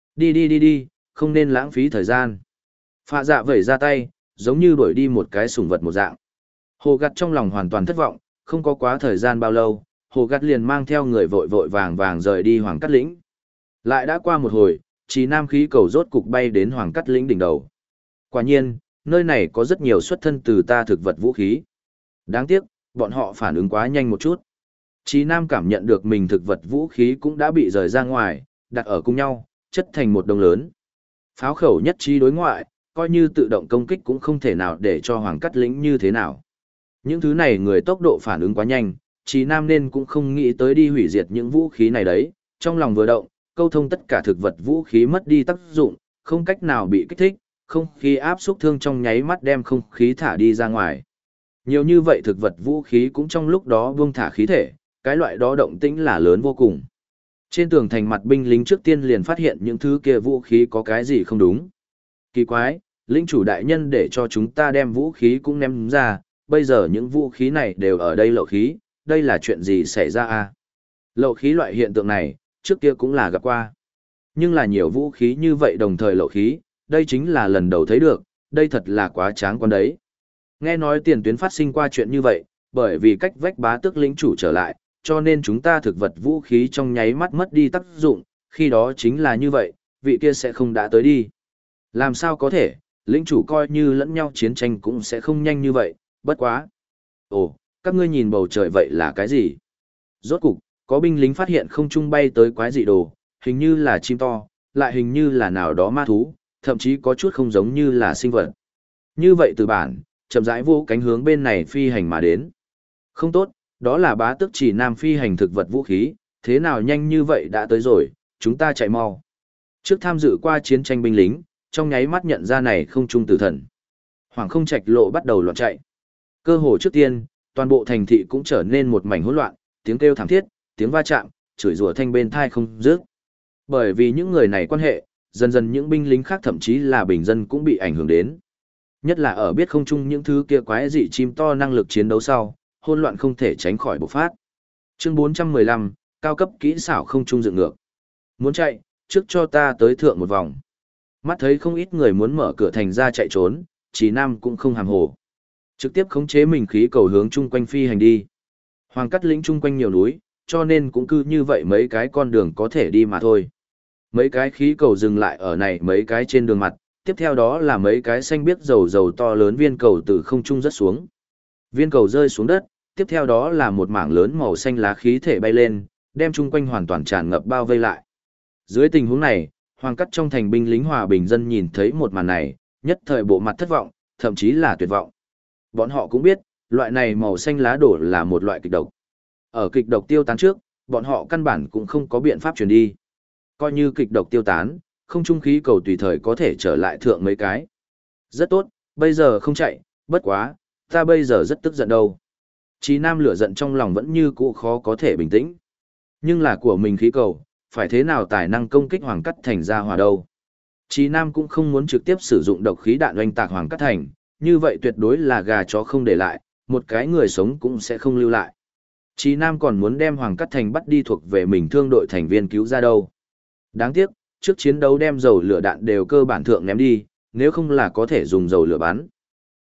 Đi, không nên lãng phí thời gian. Phạ dạ vẩy ra tay, giống như đuổi đi một cái sủng vật một dạng. Hồ Gạt trong lòng hoàn toàn thất vọng, không có quá thời gian bao lâu, Hồ Gạt liền mang theo người vội vội vàng vàng rời đi Hoàng Cát Lĩnh. Lại đã qua một hồi, Trì Nam khí cầu rốt cục bay đến Hoàng Cát Lĩnh đỉnh đầu. Quả nhiên, nơi này có rất nhiều xuất thân từ ta thực vật vũ khí. Đáng tiếc, bọn họ phản ứng quá nhanh một chút. Trì Nam cảm nhận được mình thực vật vũ khí cũng đã bị rời ra ngoài, đặt ở cùng nhau, chất thành một đồng lớn. Pháo khẩu nhất trí đối ngoại, coi như tự động công kích cũng không thể nào để cho Hoàng Cát Lĩnh như thế nào. Những thứ này người tốc độ phản ứng quá nhanh, Trì Nam nên cũng không nghĩ tới đi hủy diệt những vũ khí này đấy, trong lòng vừa động, câu thông tất cả thực vật vũ khí mất đi tác dụng, không cách nào bị kích thích, không khí áp xúc thương trong nháy mắt đem không khí thả đi ra ngoài. Nhiều như vậy thực vật vũ khí cũng trong lúc đó buông thả khí thể, cái loại đó động tĩnh là lớn vô cùng. Trên tường thành mặt binh lính trước tiên liền phát hiện những thứ kia vũ khí có cái gì không đúng. Kỳ quái, lĩnh chủ đại nhân để cho chúng ta đem vũ khí cũng ném ra, bây giờ những vũ khí này đều ở đây lậu khí, đây là chuyện gì xảy ra à? Lậu khí loại hiện tượng này, trước kia cũng là gặp qua. Nhưng là nhiều vũ khí như vậy đồng thời lậu khí, đây chính là lần đầu thấy được, đây thật là quá tráng quan đấy. Nghe nói tiền tuyến phát sinh qua chuyện như vậy, bởi vì cách vách bá tước lĩnh chủ trở lại, cho nên chúng ta thực vật vũ khí trong nháy mắt mất đi tác dụng, khi đó chính là như vậy, vị kia sẽ không đã tới đi. Làm sao có thể, lĩnh chủ coi như lẫn nhau chiến tranh cũng sẽ không nhanh như vậy, bất quá. Ồ, các ngươi nhìn bầu trời vậy là cái gì? Rốt cục, có binh lính phát hiện không trung bay tới quái dị đồ, hình như là chim to, lại hình như là nào đó ma thú, thậm chí có chút không giống như là sinh vật. Như vậy từ bản, chậm rãi vô cánh hướng bên này phi hành mà đến. Không tốt, đó là bá tước Trì Nam phi hành thực vật vũ khí, thế nào nhanh như vậy đã tới rồi, chúng ta chạy mau. Trước tham dự qua chiến tranh binh lính, trong nháy mắt nhận ra này không trung tử thần. Hoàng không trạch lộ bắt đầu loạn chạy. Cơ hồ trước tiên, toàn bộ thành thị cũng trở nên một mảnh hỗn loạn, tiếng kêu thảm thiết, tiếng va chạm, chửi rủa thanh bên thai không dứt. Bởi vì những người này quan hệ, dần dần những binh lính khác thậm chí là bình dân cũng bị ảnh hưởng đến. Nhất là ở biết không chung những thứ kia quái dị chim to năng lực chiến đấu sau, hỗn loạn không thể tránh khỏi bộc phát. Chương 415, cao cấp kỹ xảo không trung dựng ngược. Muốn chạy, trước cho ta tới thượng một vòng. Mắt thấy không ít người muốn mở cửa thành ra chạy trốn, Trì Nam cũng không hàm hồ. Trực tiếp khống chế mình khí cầu hướng chung quanh phi hành đi. Hoàng Cát Lĩnh chung quanh nhiều núi, cho nên cũng cứ như vậy mấy cái con đường có thể đi mà thôi. Mấy cái khí cầu dừng lại ở này mấy cái trên đường mặt, tiếp theo đó là mấy cái xanh biếc dầu dầu to lớn viên cầu từ không trung rớt xuống. Viên cầu rơi xuống đất, tiếp theo đó là một mảng lớn màu xanh lá khí thể bay lên, đem chung quanh hoàn toàn tràn ngập bao vây lại. Dưới tình huống này, Hoàng Cát trong thành binh lính hòa bình dân nhìn thấy một màn này, nhất thời bộ mặt thất vọng, thậm chí là tuyệt vọng. Bọn họ cũng biết, loại này màu xanh lá đổ là một loại kịch độc. Ở kịch độc tiêu tán trước, bọn họ căn bản cũng không có biện pháp truyền đi. Coi như kịch độc tiêu tán, không trung khí cầu tùy thời có thể trở lại thượng mấy cái. Rất tốt, bây giờ không chạy, bất quá, ta bây giờ rất tức giận đâu. Chí Nam lửa giận trong lòng vẫn như cũ khó có thể bình tĩnh. Nhưng là của mình khí cầu, phải thế nào tài năng công kích Hoàng Cát Thành ra hòa đâu. Chí Nam cũng không muốn trực tiếp sử dụng độc khí đạn oanh tạc Hoàng Cát Thành, như vậy tuyệt đối là gà chó không để lại, một cái người sống cũng sẽ không lưu lại. Chí Nam còn muốn đem Hoàng Cát Thành bắt đi thuộc về mình thương đội thành viên cứu ra đâu. Đáng tiếc, trước chiến đấu đem dầu lửa đạn đều cơ bản thượng ném đi, nếu không là có thể dùng dầu lửa bắn.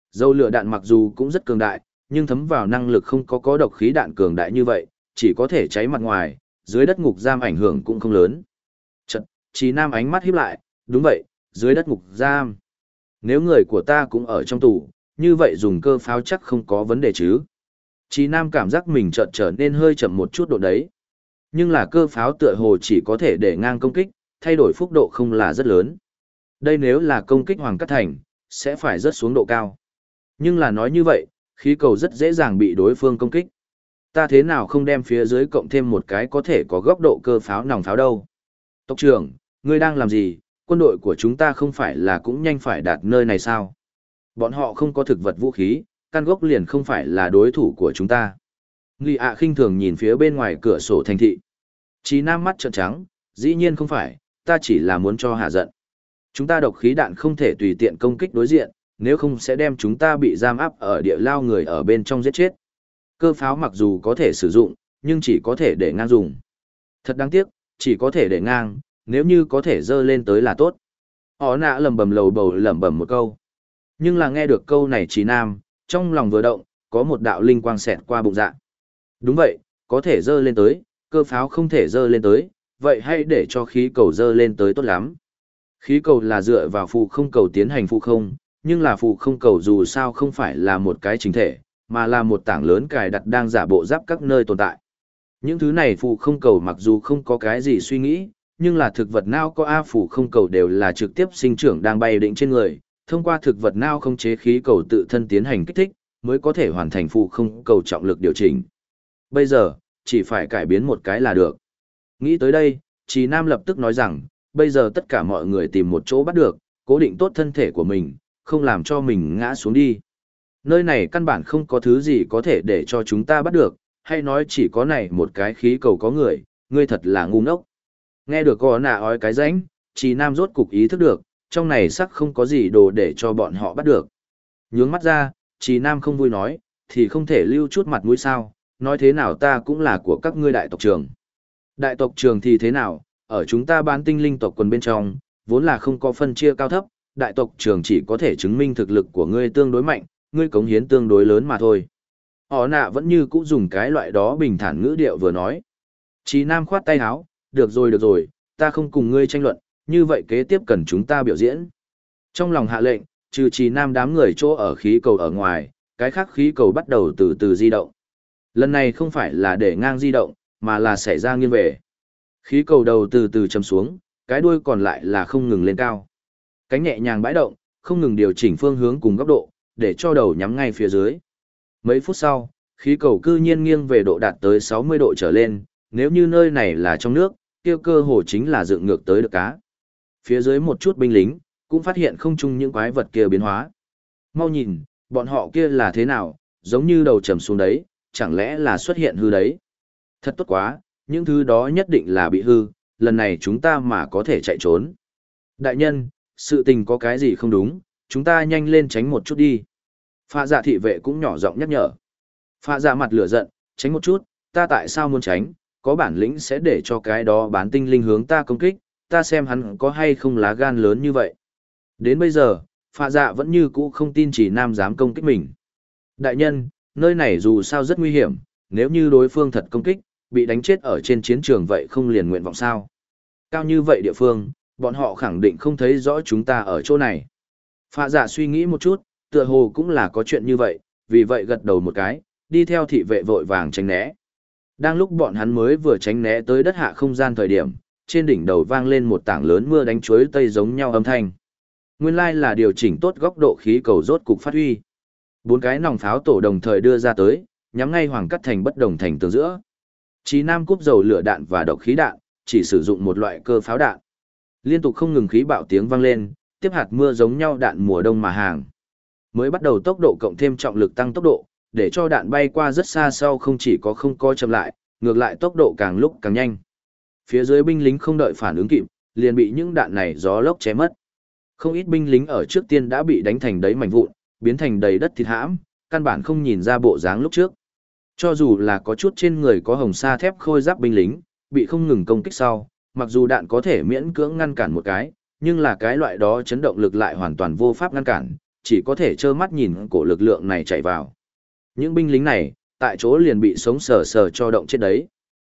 Dầu lửa đạn mặc dù cũng rất cường đại, nhưng thấm vào năng lực không có độc khí đạn cường đại như vậy, chỉ có thể cháy mặt ngoài, dưới đất ngục giam ảnh hưởng cũng không lớn. Chật, Trí Nam ánh mắt híp lại, đúng vậy, dưới đất ngục giam. Nếu người của ta cũng ở trong tù, như vậy dùng cơ pháo chắc không có vấn đề chứ. Trí Nam cảm giác mình chợt trở nên hơi chậm một chút độ đấy. Nhưng là cơ pháo tựa hồ chỉ có thể để ngang công kích, thay đổi phúc độ không là rất lớn. Đây nếu là công kích Hoàng Cát Thành, sẽ phải rớt xuống độ cao. Nhưng là nói như vậy, khí cầu rất dễ dàng bị đối phương công kích. Ta thế nào không đem phía dưới cộng thêm một cái có thể có góc độ cơ pháo nòng pháo đâu. Tộc trưởng, ngươi đang làm gì? Quân đội của chúng ta không phải là cũng nhanh phải đạt nơi này sao? Bọn họ không có thực vật vũ khí, căn gốc liền không phải là đối thủ của chúng ta. Nghi ạ khinh thường nhìn phía bên ngoài cửa sổ thành thị. Chí Nam mắt trợn trắng, dĩ nhiên không phải, ta chỉ là muốn cho hạ giận. Chúng ta độc khí đạn không thể tùy tiện công kích đối diện, nếu không sẽ đem chúng ta bị giam áp ở địa lao người ở bên trong giết chết. Cơ pháo mặc dù có thể sử dụng, nhưng chỉ có thể để ngang dùng. Thật đáng tiếc, chỉ có thể để ngang, nếu như có thể dơ lên tới là tốt. Họ nạ lầm bầm lầu bầu lẩm bẩm một câu. Nhưng là nghe được câu này Chí Nam, trong lòng vừa động, có một đạo linh quang xẹt qua bụng dạ. Đúng vậy, có thể dơ lên tới, cơ pháo không thể dơ lên tới, vậy hãy để cho khí cầu dơ lên tới tốt lắm. Khí cầu là dựa vào phụ không cầu tiến hành phụ không, nhưng là phụ không cầu dù sao không phải là một cái chính thể, mà là một tảng lớn cài đặt đang giả bộ giáp các nơi tồn tại. Những thứ này phụ không cầu mặc dù không có cái gì suy nghĩ, nhưng là thực vật nào có A phụ không cầu đều là trực tiếp sinh trưởng đang bay định trên người, thông qua thực vật nào không chế khí cầu tự thân tiến hành kích thích, mới có thể hoàn thành phụ không cầu trọng lực điều chỉnh. Bây giờ, chỉ phải cải biến một cái là được. Nghĩ tới đây, Chí Nam lập tức nói rằng, bây giờ tất cả mọi người tìm một chỗ bắt được, cố định tốt thân thể của mình, không làm cho mình ngã xuống đi. Nơi này căn bản không có thứ gì có thể để cho chúng ta bắt được, hay nói chỉ có này một cái khí cầu có người, ngươi thật là ngu ngốc. Nghe được có nạ ói cái rãnh, Chí Nam rốt cục ý thức được, trong này sắc không có gì đồ để cho bọn họ bắt được. Nhướng mắt ra, Chí Nam không vui nói, thì không thể lưu chút mặt mũi sao, nói thế nào ta cũng là của các ngươi đại tộc trưởng. Đại tộc trưởng thì thế nào, ở chúng ta bán tinh linh tộc quần bên trong, vốn là không có phân chia cao thấp, đại tộc trưởng chỉ có thể chứng minh thực lực của ngươi tương đối mạnh, ngươi cống hiến tương đối lớn mà thôi. Họ nạ vẫn như cũ dùng cái loại đó bình thản ngữ điệu vừa nói. Chí Nam khoát tay áo, được rồi, ta không cùng ngươi tranh luận, như vậy kế tiếp cần chúng ta biểu diễn. Trong lòng hạ lệnh, trừ Chí Nam đám người chỗ ở khí cầu ở ngoài, cái khác khí cầu bắt đầu từ từ di động. Lần này không phải là để ngang di động, mà là xảy ra nghiêng về. Khí cầu đầu từ từ chầm xuống, cái đuôi còn lại là không ngừng lên cao. Cánh nhẹ nhàng bãi động, không ngừng điều chỉnh phương hướng cùng góc độ, để cho đầu nhắm ngay phía dưới. Mấy phút sau, khí cầu cư nhiên nghiêng về độ đạt tới 60 độ trở lên, nếu như nơi này là trong nước, kia cơ hồ chính là dựng ngược tới được cá. Phía dưới một chút binh lính, cũng phát hiện không chung những quái vật kia biến hóa. Mau nhìn, bọn họ kia là thế nào, giống như đầu trầm xuống đấy, chẳng lẽ là xuất hiện hư đấy. Thật tốt quá, những thứ đó nhất định là bị hư, lần này chúng ta mà có thể chạy trốn. Đại nhân, sự tình có cái gì không đúng, chúng ta nhanh lên tránh một chút đi. Phạ dạ thị vệ cũng nhỏ giọng nhắc nhở. Phạ dạ mặt lửa giận, tránh một chút, ta tại sao muốn tránh, có bản lĩnh sẽ để cho cái đó bán tinh linh hướng ta công kích, ta xem hắn có hay không lá gan lớn như vậy. Đến bây giờ, Phạ dạ vẫn như cũ không tin Chỉ Nam dám công kích mình. Đại nhân, nơi này dù sao rất nguy hiểm, nếu như đối phương thật công kích, bị đánh chết ở trên chiến trường vậy không liền nguyện vọng sao. Cao như vậy địa phương, bọn họ khẳng định không thấy rõ chúng ta ở chỗ này. Phạ dạ suy nghĩ một chút, tựa hồ cũng là có chuyện như vậy, vì vậy gật đầu một cái, đi theo thị vệ vội vàng tránh né. Đang lúc bọn hắn mới vừa tránh né tới đất hạ không gian thời điểm, trên đỉnh đầu vang lên một tảng lớn mưa đánh chuối tây giống nhau âm thanh. Nguyên lai là điều chỉnh tốt góc độ khí cầu rốt cục phát huy. 4 cái nòng pháo tổ đồng thời đưa ra tới, nhắm ngay Hoàng Cát Thành bất đồng thành tường giữa. Chí Nam cúp dầu lửa đạn và độc khí đạn, chỉ sử dụng một loại cơ pháo đạn. Liên tục không ngừng khí bạo tiếng vang lên, tiếp hạt mưa giống nhau đạn mùa đông mà hàng. Mới bắt đầu tốc độ cộng thêm trọng lực tăng tốc độ, để cho đạn bay qua rất xa sau không chỉ có không co chậm lại, ngược lại tốc độ càng lúc càng nhanh. Phía dưới binh lính không đợi phản ứng kịp, liền bị những đạn này gió lốc chém mất. Không ít binh lính ở trước tiên đã bị đánh thành đấy mảnh vụn, biến thành đầy đất thịt hãm, căn bản không nhìn ra bộ dáng lúc trước. Cho dù là có chút trên người có hồng sa thép khôi giáp binh lính, bị không ngừng công kích sau, mặc dù đạn có thể miễn cưỡng ngăn cản một cái, nhưng là cái loại đó chấn động lực lại hoàn toàn vô pháp ngăn cản, chỉ có thể trơ mắt nhìn cổ lực lượng này chạy vào. Những binh lính này, tại chỗ liền bị sống sờ sờ cho động chết đấy.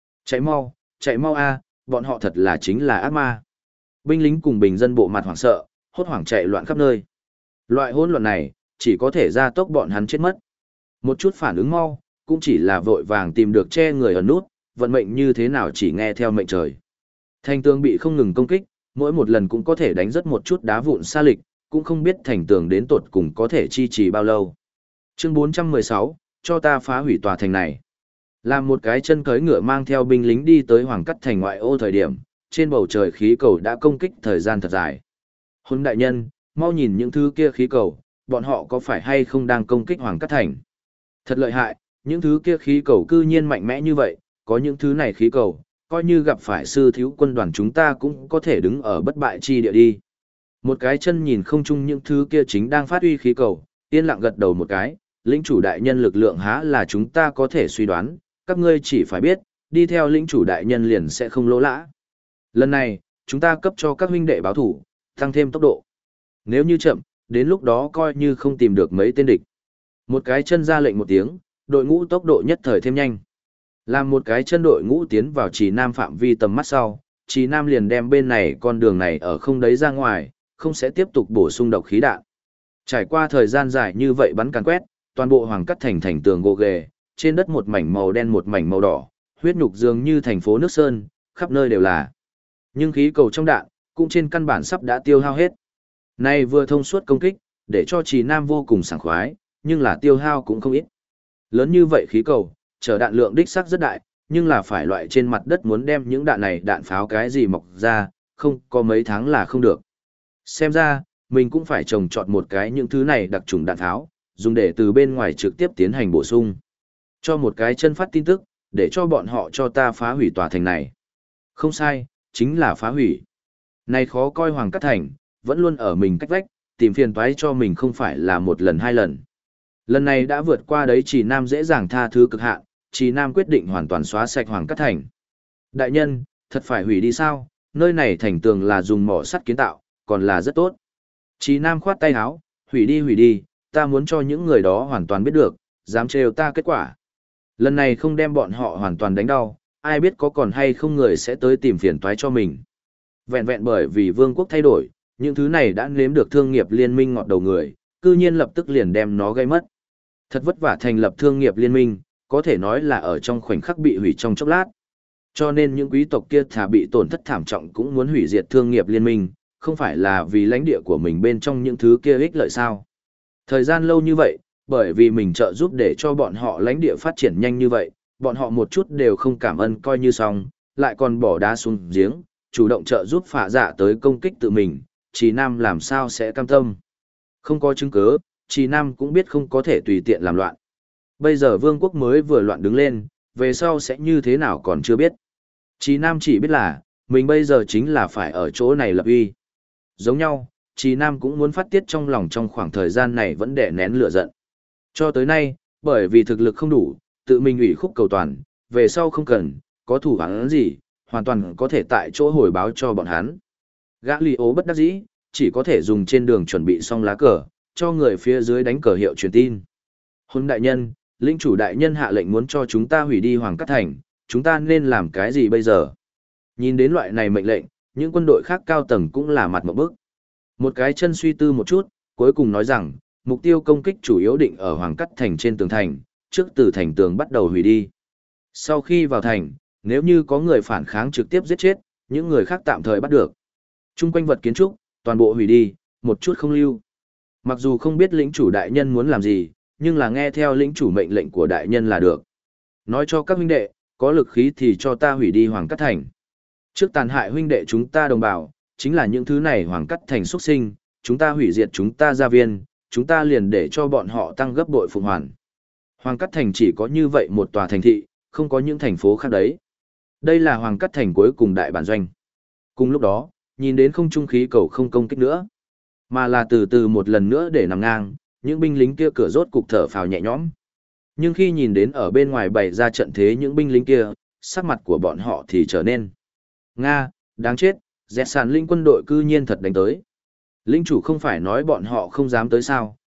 Chạy mau a, bọn họ thật là chính là ác ma. Binh lính cùng bình dân bộ mặt hoảng sợ, hốt hoảng chạy loạn khắp nơi. Loại hỗn loạn này, chỉ có thể gia tốc bọn hắn chết mất. Một chút phản ứng mau, cũng chỉ là vội vàng tìm được che người ở nút, vận mệnh như thế nào chỉ nghe theo mệnh trời. Thành tường bị không ngừng công kích, mỗi một lần cũng có thể đánh rất một chút đá vụn xa lịch, cũng không biết thành tường đến tột cùng có thể chi trì bao lâu. Chương 416, cho ta phá hủy tòa thành này. Làm một cái chân cưỡi ngựa mang theo binh lính đi tới Hoàng Cắt thành ngoại ô thời điểm, trên bầu trời khí cầu đã công kích thời gian thật dài. Huấn đại nhân, mau nhìn những thứ kia khí cầu, bọn họ có phải hay không đang công kích Hoàng Cắt thành? Thật lợi hại, những thứ kia khí cầu cư nhiên mạnh mẽ như vậy, có những thứ này khí cầu, coi như gặp phải sư thiếu quân đoàn chúng ta cũng có thể đứng ở bất bại chi địa đi. Một cái chân nhìn không chung những thứ kia chính đang phát uy khí cầu, yên lặng gật đầu một cái, lĩnh chủ đại nhân lực lượng há là chúng ta có thể suy đoán, các ngươi chỉ phải biết, đi theo lĩnh chủ đại nhân liền sẽ không lỗ lã. Lần này, chúng ta cấp cho các huynh đệ báo thủ, tăng thêm tốc độ. Nếu như chậm, đến lúc đó coi như không tìm được mấy tên địch. Một cái chân ra lệnh một tiếng, đội ngũ tốc độ nhất thời thêm nhanh. Làm một cái chân đội ngũ tiến vào Trì Nam phạm vi tầm mắt sau, Trì Nam liền đem bên này con đường này ở không đấy ra ngoài, không sẽ tiếp tục bổ sung độc khí đạn. Trải qua thời gian dài như vậy bắn càn quét, toàn bộ Hoàng Cắt thành thành tường gồ ghề, trên đất một mảnh màu đen một mảnh màu đỏ, huyết nhục dường như thành phố nước sơn, khắp nơi đều là. Nhưng khí cầu trong đạn, cũng trên căn bản sắp đã tiêu hao hết. Nay vừa thông suốt công kích, để cho Trì Nam vô cùng sảng khoái, nhưng là tiêu hao cũng không ít. Lớn như vậy khí cầu, chở đạn lượng đích xác rất đại, nhưng là phải loại trên mặt đất muốn đem những đạn này đạn pháo cái gì mọc ra, không có mấy tháng là không được. Xem ra, mình cũng phải trồng trọt một cái những thứ này đặc trùng đạn pháo, dùng để từ bên ngoài trực tiếp tiến hành bổ sung. Cho một cái chân phát tin tức, để cho bọn họ cho ta phá hủy tòa thành này. Không sai, chính là phá hủy. Này khó coi Hoàng Cắt thành, vẫn luôn ở mình cách vách, tìm phiền toái cho mình không phải là một lần hai lần. Lần này đã vượt qua đấy Trì Nam dễ dàng tha thứ cực hạn, Trì Nam quyết định hoàn toàn xóa sạch Hoàng Cắt thành. Đại nhân, thật phải hủy đi sao, nơi này thành tường là dùng mỏ sắt kiến tạo, còn là rất tốt. Trì Nam khoát tay áo, hủy đi, ta muốn cho những người đó hoàn toàn biết được, dám trêu ta kết quả. Lần này không đem bọn họ hoàn toàn đánh đau, ai biết có còn hay không người sẽ tới tìm phiền toái cho mình. Vẹn vẹn bởi vì vương quốc thay đổi, những thứ này đã nếm được thương nghiệp liên minh ngọt đầu người, cư nhiên lập tức liền đem nó gây mất. Thật vất vả thành lập thương nghiệp liên minh, có thể nói là ở trong khoảnh khắc bị hủy trong chốc lát. Cho nên những quý tộc kia thà bị tổn thất thảm trọng cũng muốn hủy diệt thương nghiệp liên minh, không phải là vì lãnh địa của mình bên trong những thứ kia ích lợi sao. Thời gian lâu như vậy, bởi vì mình trợ giúp để cho bọn họ lãnh địa phát triển nhanh như vậy, bọn họ một chút đều không cảm ơn coi như xong, lại còn bỏ đá xuống giếng, chủ động trợ giúp phạ dạ tới công kích tự mình, Trì Nam làm sao sẽ cam tâm. Không có chứng cứ, Trì Nam cũng biết không có thể tùy tiện làm loạn. Bây giờ vương quốc mới vừa loạn đứng lên, về sau sẽ như thế nào còn chưa biết. Trì Nam chỉ biết là, mình bây giờ chính là phải ở chỗ này lập uy. Giống nhau, Trì Nam cũng muốn phát tiết trong lòng trong khoảng thời gian này vẫn đè nén lửa giận. Cho tới nay, bởi vì thực lực không đủ, tự mình ủy khúc cầu toàn, về sau không cần, có thủ hắn gì, hoàn toàn có thể tại chỗ hồi báo cho bọn hắn. Gã Lý Ố bất đắc dĩ, chỉ có thể dùng trên đường chuẩn bị xong lá cờ, cho người phía dưới đánh cờ hiệu truyền tin. Huấn đại nhân, lĩnh chủ đại nhân hạ lệnh muốn cho chúng ta hủy đi Hoàng Cắt thành, chúng ta nên làm cái gì bây giờ? Nhìn đến loại này mệnh lệnh, những quân đội khác cao tầng cũng là mặt một bức. Một cái chân suy tư một chút, cuối cùng nói rằng, mục tiêu công kích chủ yếu định ở Hoàng Cắt thành trên tường thành, trước từ thành tường bắt đầu hủy đi. Sau khi vào thành, nếu như có người phản kháng trực tiếp giết chết, những người khác tạm thời bắt được. Trung quanh vật kiến trúc, toàn bộ hủy đi, một chút không lưu. Mặc dù không biết lĩnh chủ đại nhân muốn làm gì, nhưng là nghe theo lĩnh chủ mệnh lệnh của đại nhân là được. Nói cho các huynh đệ, có lực khí thì cho ta hủy đi Hoàng Cắt thành. Trước tàn hại huynh đệ chúng ta đồng bào, chính là những thứ này Hoàng Cắt thành xuất sinh, chúng ta hủy diệt chúng ta gia viên, chúng ta liền để cho bọn họ tăng gấp bội phụng hoàn. Hoàng Cắt thành chỉ có như vậy một tòa thành thị, không có những thành phố khác đấy. Đây là Hoàng Cắt thành cuối cùng đại bản doanh. Cùng lúc đó, nhìn đến không trung khí cầu không công kích nữa, mà là từ từ một lần nữa để nằm ngang, những binh lính kia cửa rốt cục thở phào nhẹ nhõm. Nhưng khi nhìn đến ở bên ngoài bày ra trận thế những binh lính kia, sắc mặt của bọn họ thì trở nên Nga, đáng chết, dẹt sàn linh quân đội cư nhiên thật đánh tới. Linh chủ không phải nói bọn họ không dám tới sao,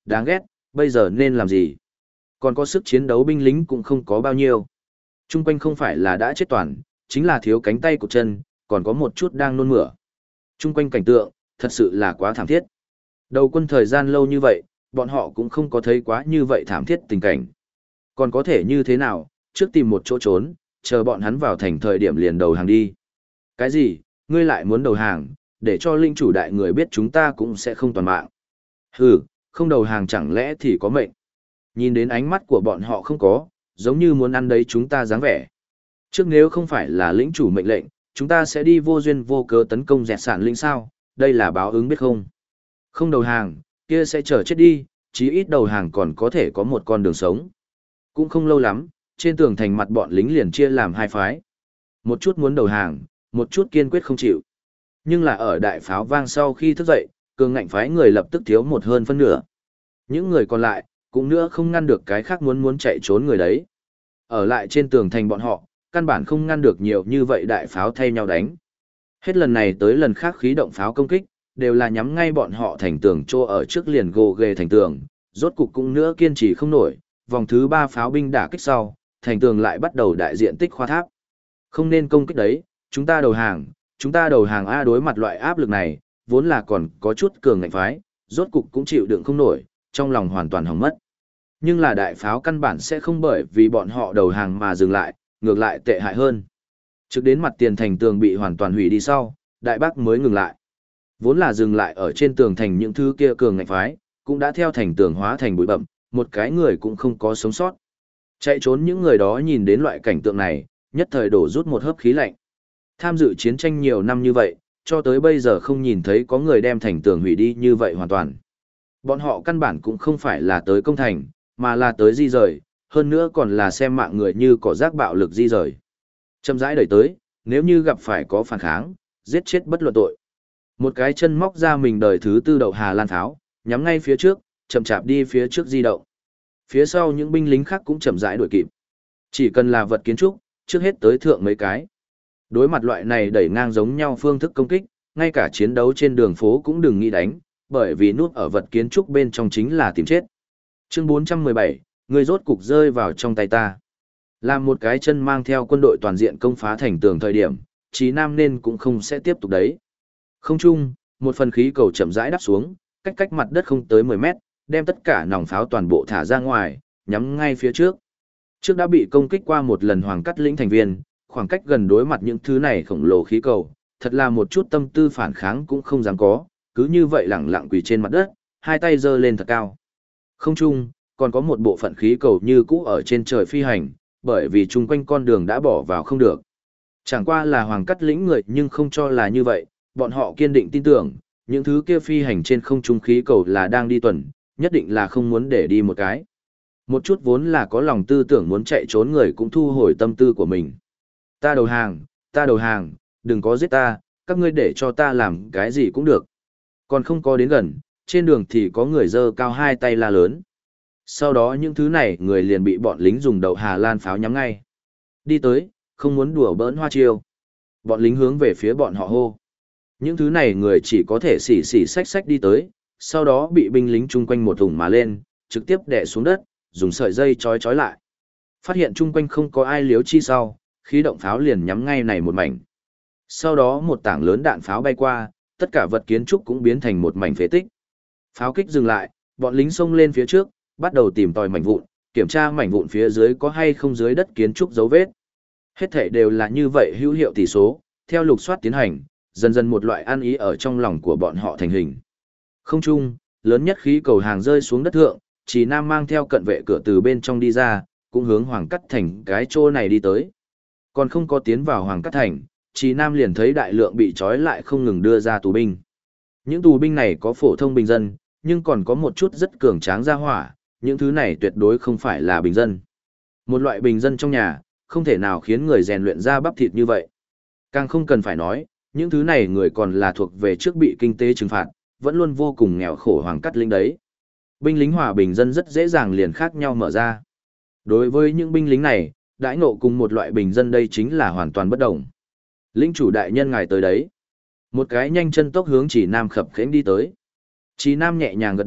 đáng ghét, bây giờ nên làm gì? Còn có sức chiến đấu binh lính cũng không có bao nhiêu. Trung quanh không phải là đã chết toàn, chính là thiếu cánh tay của chân, còn có một chút đang nôn mửa. Trung quanh cảnh tượng, thật sự là quá thảm thiết. Đầu quân thời gian lâu như vậy, bọn họ cũng không có thấy quá như vậy thảm thiết tình cảnh. Còn có thể như thế nào, trước tìm một chỗ trốn, chờ bọn hắn vào thành thời điểm liền đầu hàng đi. Cái gì, ngươi lại muốn đầu hàng, để cho linh chủ đại người biết chúng ta cũng sẽ không toàn mạng. Hừ, không đầu hàng chẳng lẽ thì có mệnh. Nhìn đến ánh mắt của bọn họ không có, giống như muốn ăn đấy chúng ta dáng vẻ. Trước nếu không phải là lĩnh chủ mệnh lệnh, chúng ta sẽ đi vô duyên vô cớ tấn công dẹt sản linh sao, đây là báo ứng biết không. Không đầu hàng, kia sẽ chờ chết đi, chí ít đầu hàng còn có thể có một con đường sống. Cũng không lâu lắm, trên tường thành mặt bọn lính liền chia làm hai phái. Một chút muốn đầu hàng, một chút kiên quyết không chịu. Nhưng là ở đại pháo vang sau khi thức dậy, cường ngạnh phái người lập tức thiếu một hơn phân nửa. Những người còn lại, cũng nữa không ngăn được cái khác muốn chạy trốn người đấy. Ở lại trên tường thành bọn họ, căn bản không ngăn được nhiều như vậy đại pháo thay nhau đánh. Hết lần này tới lần khác khí động pháo công kích, đều là nhắm ngay bọn họ thành tường trô ở trước liền gồ ghề thành tường, rốt cục cũng nữa kiên trì không nổi, vòng thứ 3 pháo binh đả kích sau, thành tường lại bắt đầu đại diện tích khoa tháp. Không nên công kích đấy, chúng ta đầu hàng A. Đối mặt loại áp lực này, vốn là còn có chút cường ngạnh phái, rốt cục cũng chịu đựng không nổi, trong lòng hoàn toàn hỏng mất. Nhưng là đại pháo căn bản sẽ không bởi vì bọn họ đầu hàng mà dừng lại, ngược lại tệ hại hơn. Trực đến mặt tiền thành tường bị hoàn toàn hủy đi sau, đại bác mới ngừng lại. Vốn là dừng lại ở trên tường thành những thứ kia cường ngạnh phái, cũng đã theo thành tường hóa thành bụi bậm, một cái người cũng không có sống sót. Chạy trốn những người đó nhìn đến loại cảnh tượng này, nhất thời đổ rút một hớp khí lạnh. Tham dự chiến tranh nhiều năm như vậy, cho tới bây giờ không nhìn thấy có người đem thành tường hủy đi như vậy hoàn toàn. Bọn họ căn bản cũng không phải là tới công thành, mà là tới di rời, hơn nữa còn là xem mạng người như cỏ rác bạo lực di rời. Chậm rãi đẩy tới, nếu như gặp phải có phản kháng, giết chết bất luận tội. Một cái chân móc ra mình đời thứ 4 đậu Hà Lan pháo, nhắm ngay phía trước, chậm chạp đi phía trước di động. Phía sau những binh lính khác cũng chậm rãi đuổi kịp. Chỉ cần là vật kiến trúc, trước hết tới thượng mấy cái. Đối mặt loại này đẩy ngang giống nhau phương thức công kích, ngay cả chiến đấu trên đường phố cũng đừng nghĩ đánh, bởi vì núp ở vật kiến trúc bên trong chính là tìm chết. Chương 417, người rốt cục rơi vào trong tay ta. Làm một cái chân mang theo quân đội toàn diện công phá thành tường thời điểm, Chí Nam nên cũng không sẽ tiếp tục đấy. Không chung, một phần khí cầu chậm rãi đáp xuống, cách mặt đất không tới 10 mét, đem tất cả nòng pháo toàn bộ thả ra ngoài, nhắm ngay phía trước. Trước đã bị công kích qua một lần Hoàng Cắt lĩnh thành viên, khoảng cách gần đối mặt những thứ này khổng lồ khí cầu, thật là một chút tâm tư phản kháng cũng không dám có, cứ như vậy lẳng lặng quỳ trên mặt đất, hai tay giơ lên thật cao. Không chung, còn có một bộ phận khí cầu như cũ ở trên trời phi hành, bởi vì chung quanh con đường đã bỏ vào không được. Chẳng qua là Hoàng Cắt lĩnh người nhưng không cho là như vậy, bọn họ kiên định tin tưởng, những thứ kia phi hành trên không trung khí cầu là đang đi tuần, nhất định là không muốn để đi một cái. Một chút vốn là có lòng tư tưởng muốn chạy trốn người cũng thu hồi tâm tư của mình. Ta đầu hàng, đừng có giết ta, các ngươi để cho ta làm cái gì cũng được. Còn không có đến gần, trên đường thì có người giơ cao hai tay la lớn. Sau đó những thứ này người liền bị bọn lính dùng đậu Hà Lan pháo nhắm ngay. Đi tới, không muốn đùa bỡn hoa chiêu. Bọn lính hướng về phía bọn họ hô. Những thứ này người chỉ có thể xỉ xách đi tới, sau đó bị binh lính chung quanh một thùng mà lên, trực tiếp đè xuống đất, dùng sợi dây trói lại. Phát hiện chung quanh không có ai liếu chi sau, khí động pháo liền nhắm ngay này một mảnh. Sau đó một tảng lớn đạn pháo bay qua, tất cả vật kiến trúc cũng biến thành một mảnh phế tích. Pháo kích dừng lại, bọn lính xông lên phía trước, bắt đầu tìm tòi mảnh vụn, kiểm tra mảnh vụn phía dưới có hay không dưới đất kiến trúc dấu vết. Hết thảy đều là như vậy hữu hiệu tỷ số, theo lục soát tiến hành, dần dần một loại an ý ở trong lòng của bọn họ thành hình. Không chung, lớn nhất khí cầu hàng rơi xuống đất thượng, Chỉ Nam mang theo cận vệ cửa từ bên trong đi ra, cũng hướng Hoàng Cắt Thành cái chỗ này đi tới. Còn không có tiến vào Hoàng Cắt Thành, Chỉ Nam liền thấy đại lượng bị trói lại không ngừng đưa ra tù binh. Những tù binh này có phổ thông bình dân, nhưng còn có một chút rất cường tráng ra hỏa, những thứ này tuyệt đối không phải là bình dân. Một loại bình dân trong nhà, không thể nào khiến người rèn luyện ra bắp thịt như vậy. Càng không cần phải nói, những thứ này người còn là thuộc về trước bị kinh tế trừng phạt, vẫn luôn vô cùng nghèo khổ Hoàng Cắt lính đấy. Binh lính hòa bình dân rất dễ dàng liền khác nhau mở ra. Đối với những binh lính này, đãi ngộ cùng một loại bình dân đây chính là hoàn toàn bất đồng. Lĩnh chủ đại nhân ngài tới đấy. Một cái nhanh chân tốc hướng Chỉ Nam khập khiễng đi tới. Chỉ Nam nhẹ nhàng gật đầu,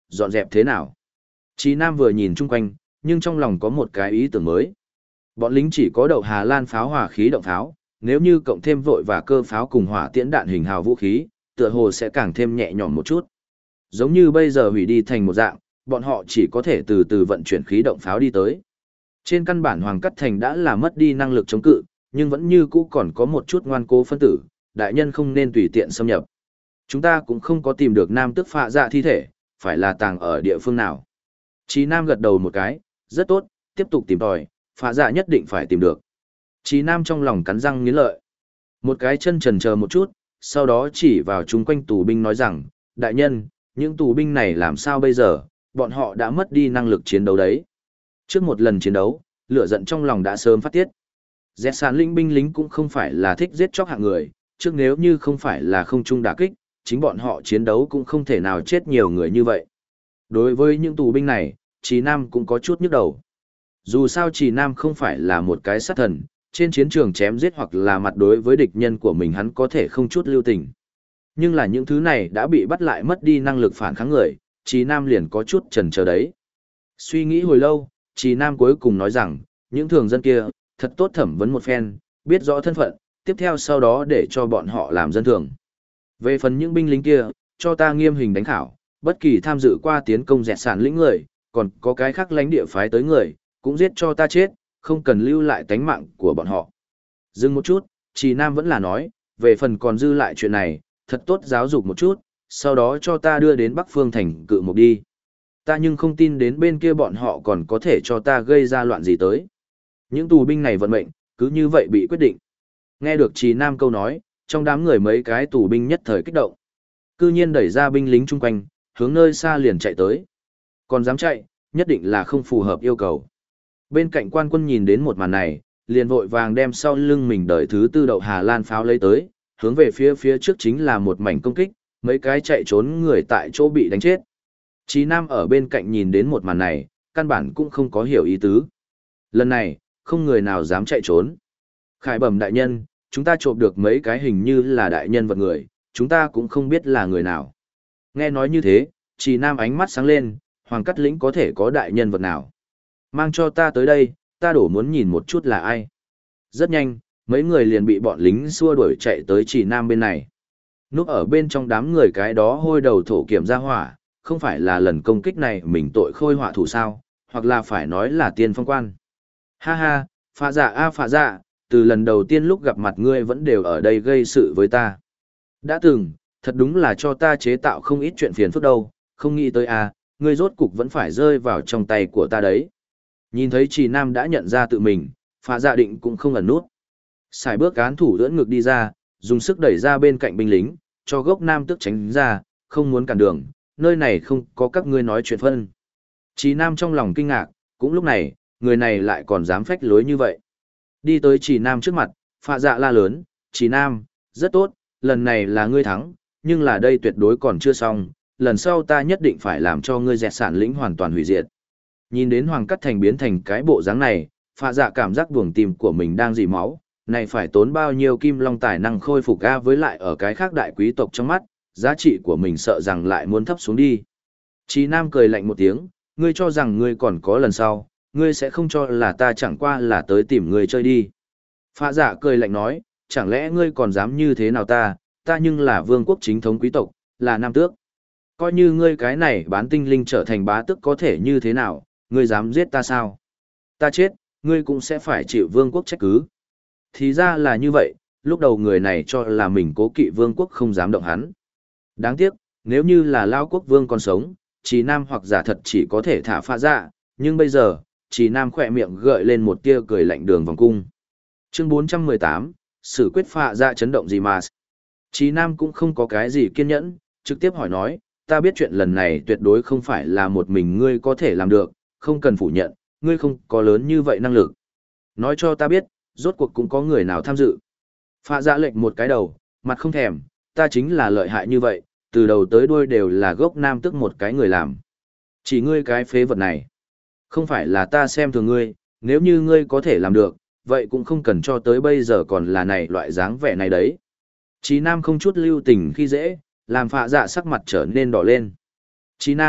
dọn dẹp thế nào? Chí Nam vừa nhìn chung quanh, nhưng trong lòng có một cái ý tưởng mới. Bọn lính chỉ có đậu Hà Lan pháo hỏa khí động pháo, nếu như cộng thêm vội và cơ pháo cùng hỏa tiễn đạn hình hào vũ khí, tựa hồ sẽ càng thêm nhẹ nhõm một chút. Giống như bây giờ hủy đi thành một dạng, bọn họ chỉ có thể từ từ vận chuyển khí động pháo đi tới. Trên căn bản Hoàng Cắt Thành đã là mất đi năng lực chống cự, nhưng vẫn như cũ còn có một chút ngoan cố phân tử, đại nhân không nên tùy tiện xâm nhập. Chúng ta cũng không có tìm được Nam Tước Phạ Dạ thi thể, phải là tàng ở địa phương nào. Chí Nam gật đầu một cái, rất tốt, tiếp tục tìm tòi, Phạ Dạ nhất định phải tìm được. Chí Nam trong lòng cắn răng nghiến lợi. Một cái chân chần chờ một chút, sau đó chỉ vào chung quanh tù binh nói rằng, đại nhân, những tù binh này làm sao bây giờ, bọn họ đã mất đi năng lực chiến đấu đấy. Trước một lần chiến đấu, lửa giận trong lòng đã sớm phát tiết. Dẹt sàn linh binh lính cũng không phải là thích giết chóc hạng người, trước nếu như không phải là không trung đả kích, chính bọn họ chiến đấu cũng không thể nào chết nhiều người như vậy. Đối với những tù binh này, Chí Nam cũng có chút nhức đầu. Dù sao Chí Nam không phải là một cái sát thần, trên chiến trường chém giết hoặc là mặt đối với địch nhân của mình hắn có thể không chút lưu tình. Nhưng là những thứ này đã bị bắt lại mất đi năng lực phản kháng người, Chí Nam liền có chút chần chờ đấy. Suy nghĩ hồi lâu, Chí Nam cuối cùng nói rằng, những thường dân kia, thật tốt thẩm vấn một phen, biết rõ thân phận, tiếp theo sau đó để cho bọn họ làm dân thường. Về phần những binh lính kia, cho ta nghiêm hình đánh khảo, bất kỳ tham dự qua tiến công dẹt sản lĩnh người, còn có cái khác lãnh địa phái tới người, cũng giết cho ta chết, không cần lưu lại tánh mạng của bọn họ. Dừng một chút, Chí Nam vẫn là nói, về phần còn dư lại chuyện này, thật tốt giáo dục một chút, sau đó cho ta đưa đến Bắc Phương thành cự mục đi. Ta nhưng không tin đến bên kia bọn họ còn có thể cho ta gây ra loạn gì tới. Những tù binh này vận mệnh, cứ như vậy bị quyết định. Nghe được Chí Nam câu nói, trong đám người mấy cái tù binh nhất thời kích động. Cư nhiên đẩy ra binh lính chung quanh, hướng nơi xa liền chạy tới. Còn dám chạy, nhất định là không phù hợp yêu cầu. Bên cạnh quan quân nhìn đến một màn này, liền vội vàng đem sau lưng mình đợi thứ tư đậu Hà Lan pháo lấy tới, hướng về phía trước chính là một mảnh công kích, mấy cái chạy trốn người tại chỗ bị đánh chết. Chí Nam ở bên cạnh nhìn đến một màn này, căn bản cũng không có hiểu ý tứ. Lần này, không người nào dám chạy trốn. Khải bẩm đại nhân, chúng ta trộm được mấy cái hình như là đại nhân vật người, chúng ta cũng không biết là người nào. Nghe nói như thế, Chí Nam ánh mắt sáng lên, Hoàng Cắt Lĩnh có thể có đại nhân vật nào. Mang cho ta tới đây, ta đổ muốn nhìn một chút là ai. Rất nhanh, mấy người liền bị bọn lính xua đuổi chạy tới Chí Nam bên này. Núp ở bên trong đám người cái đó hôi đầu thổ kiểm ra hỏa, không phải là lần công kích này mình tội khôi họa thủ sao, hoặc là phải nói là tiên phong quan. Ha ha, Phạ Dạ a Phạ Dạ, từ lần đầu tiên lúc gặp mặt ngươi vẫn đều ở đây gây sự với ta. Đã từng, thật đúng là cho ta chế tạo không ít chuyện phiền phức đâu, không nghĩ tới ngươi rốt cục vẫn phải rơi vào trong tay của ta đấy. Nhìn thấy Chí Nam đã nhận ra tự mình, Phạ Dạ định cũng không ẩn nút. Xài bước cán thủ đỡ ngực đi ra, dùng sức đẩy ra bên cạnh binh lính, cho gốc Nam Tước tránh ra, không muốn cản đường, nơi này không có các ngươi nói chuyện phân. Chí Nam trong lòng kinh ngạc, cũng lúc này, người này lại còn dám phách lối như vậy. Đi tới Chí Nam trước mặt, Phạ Dạ la lớn, Chí Nam, rất tốt, lần này là ngươi thắng, nhưng là đây tuyệt đối còn chưa xong, lần sau ta nhất định phải làm cho ngươi dẹt sản lĩnh hoàn toàn hủy diệt. Nhìn đến Hoàng Cắt Thành biến thành cái bộ dáng này, Phạ Dạ cảm giác buồng tim của mình đang rỉ máu, này phải tốn bao nhiêu kim long tài năng khôi phục ga với lại ở cái khác đại quý tộc trong mắt, giá trị của mình sợ rằng lại muốn thấp xuống đi. Chí Nam cười lạnh một tiếng, ngươi cho rằng ngươi còn có lần sau, ngươi sẽ không cho là ta chẳng qua là tới tìm ngươi chơi đi. Phạ Dạ cười lạnh nói, chẳng lẽ ngươi còn dám như thế nào ta nhưng là vương quốc chính thống quý tộc, là nam tước. Coi như ngươi cái này bán tinh linh trở thành bá tước có thể như thế nào, ngươi dám giết ta sao? Ta chết, ngươi cũng sẽ phải chịu vương quốc trách cứ. Thì ra là như vậy, lúc đầu người này cho là mình cố kỵ vương quốc không dám động hắn. Đáng tiếc, nếu như là Lao quốc vương còn sống, Chí Nam hoặc giả thật chỉ có thể thả Phạ Dạ, nhưng bây giờ, Chí Nam khỏe miệng gợi lên một tia cười lạnh đường vòng cung. Chương 418, xử quyết Phạ Dạ chấn động gì mà. Chí Nam cũng không có cái gì kiên nhẫn, trực tiếp hỏi nói, ta biết chuyện lần này tuyệt đối không phải là một mình ngươi có thể làm được, không cần phủ nhận, ngươi không có lớn như vậy năng lực. Nói cho ta biết, rốt cuộc cũng có người nào tham dự. Phạ Dạ lệnh một cái đầu, mặt không thèm, ta chính là lợi hại như vậy, từ đầu tới đuôi đều là gốc Nam Tước một cái người làm. Chỉ ngươi cái phế vật này. Không phải là ta xem thường ngươi, nếu như ngươi có thể làm được, vậy cũng không cần cho tới bây giờ còn là này loại dáng vẻ này đấy. Chí Nam không chút lưu tình khi dễ, làm Phạ Dạ sắc mặt trở nên đỏ lên. Chí Nam,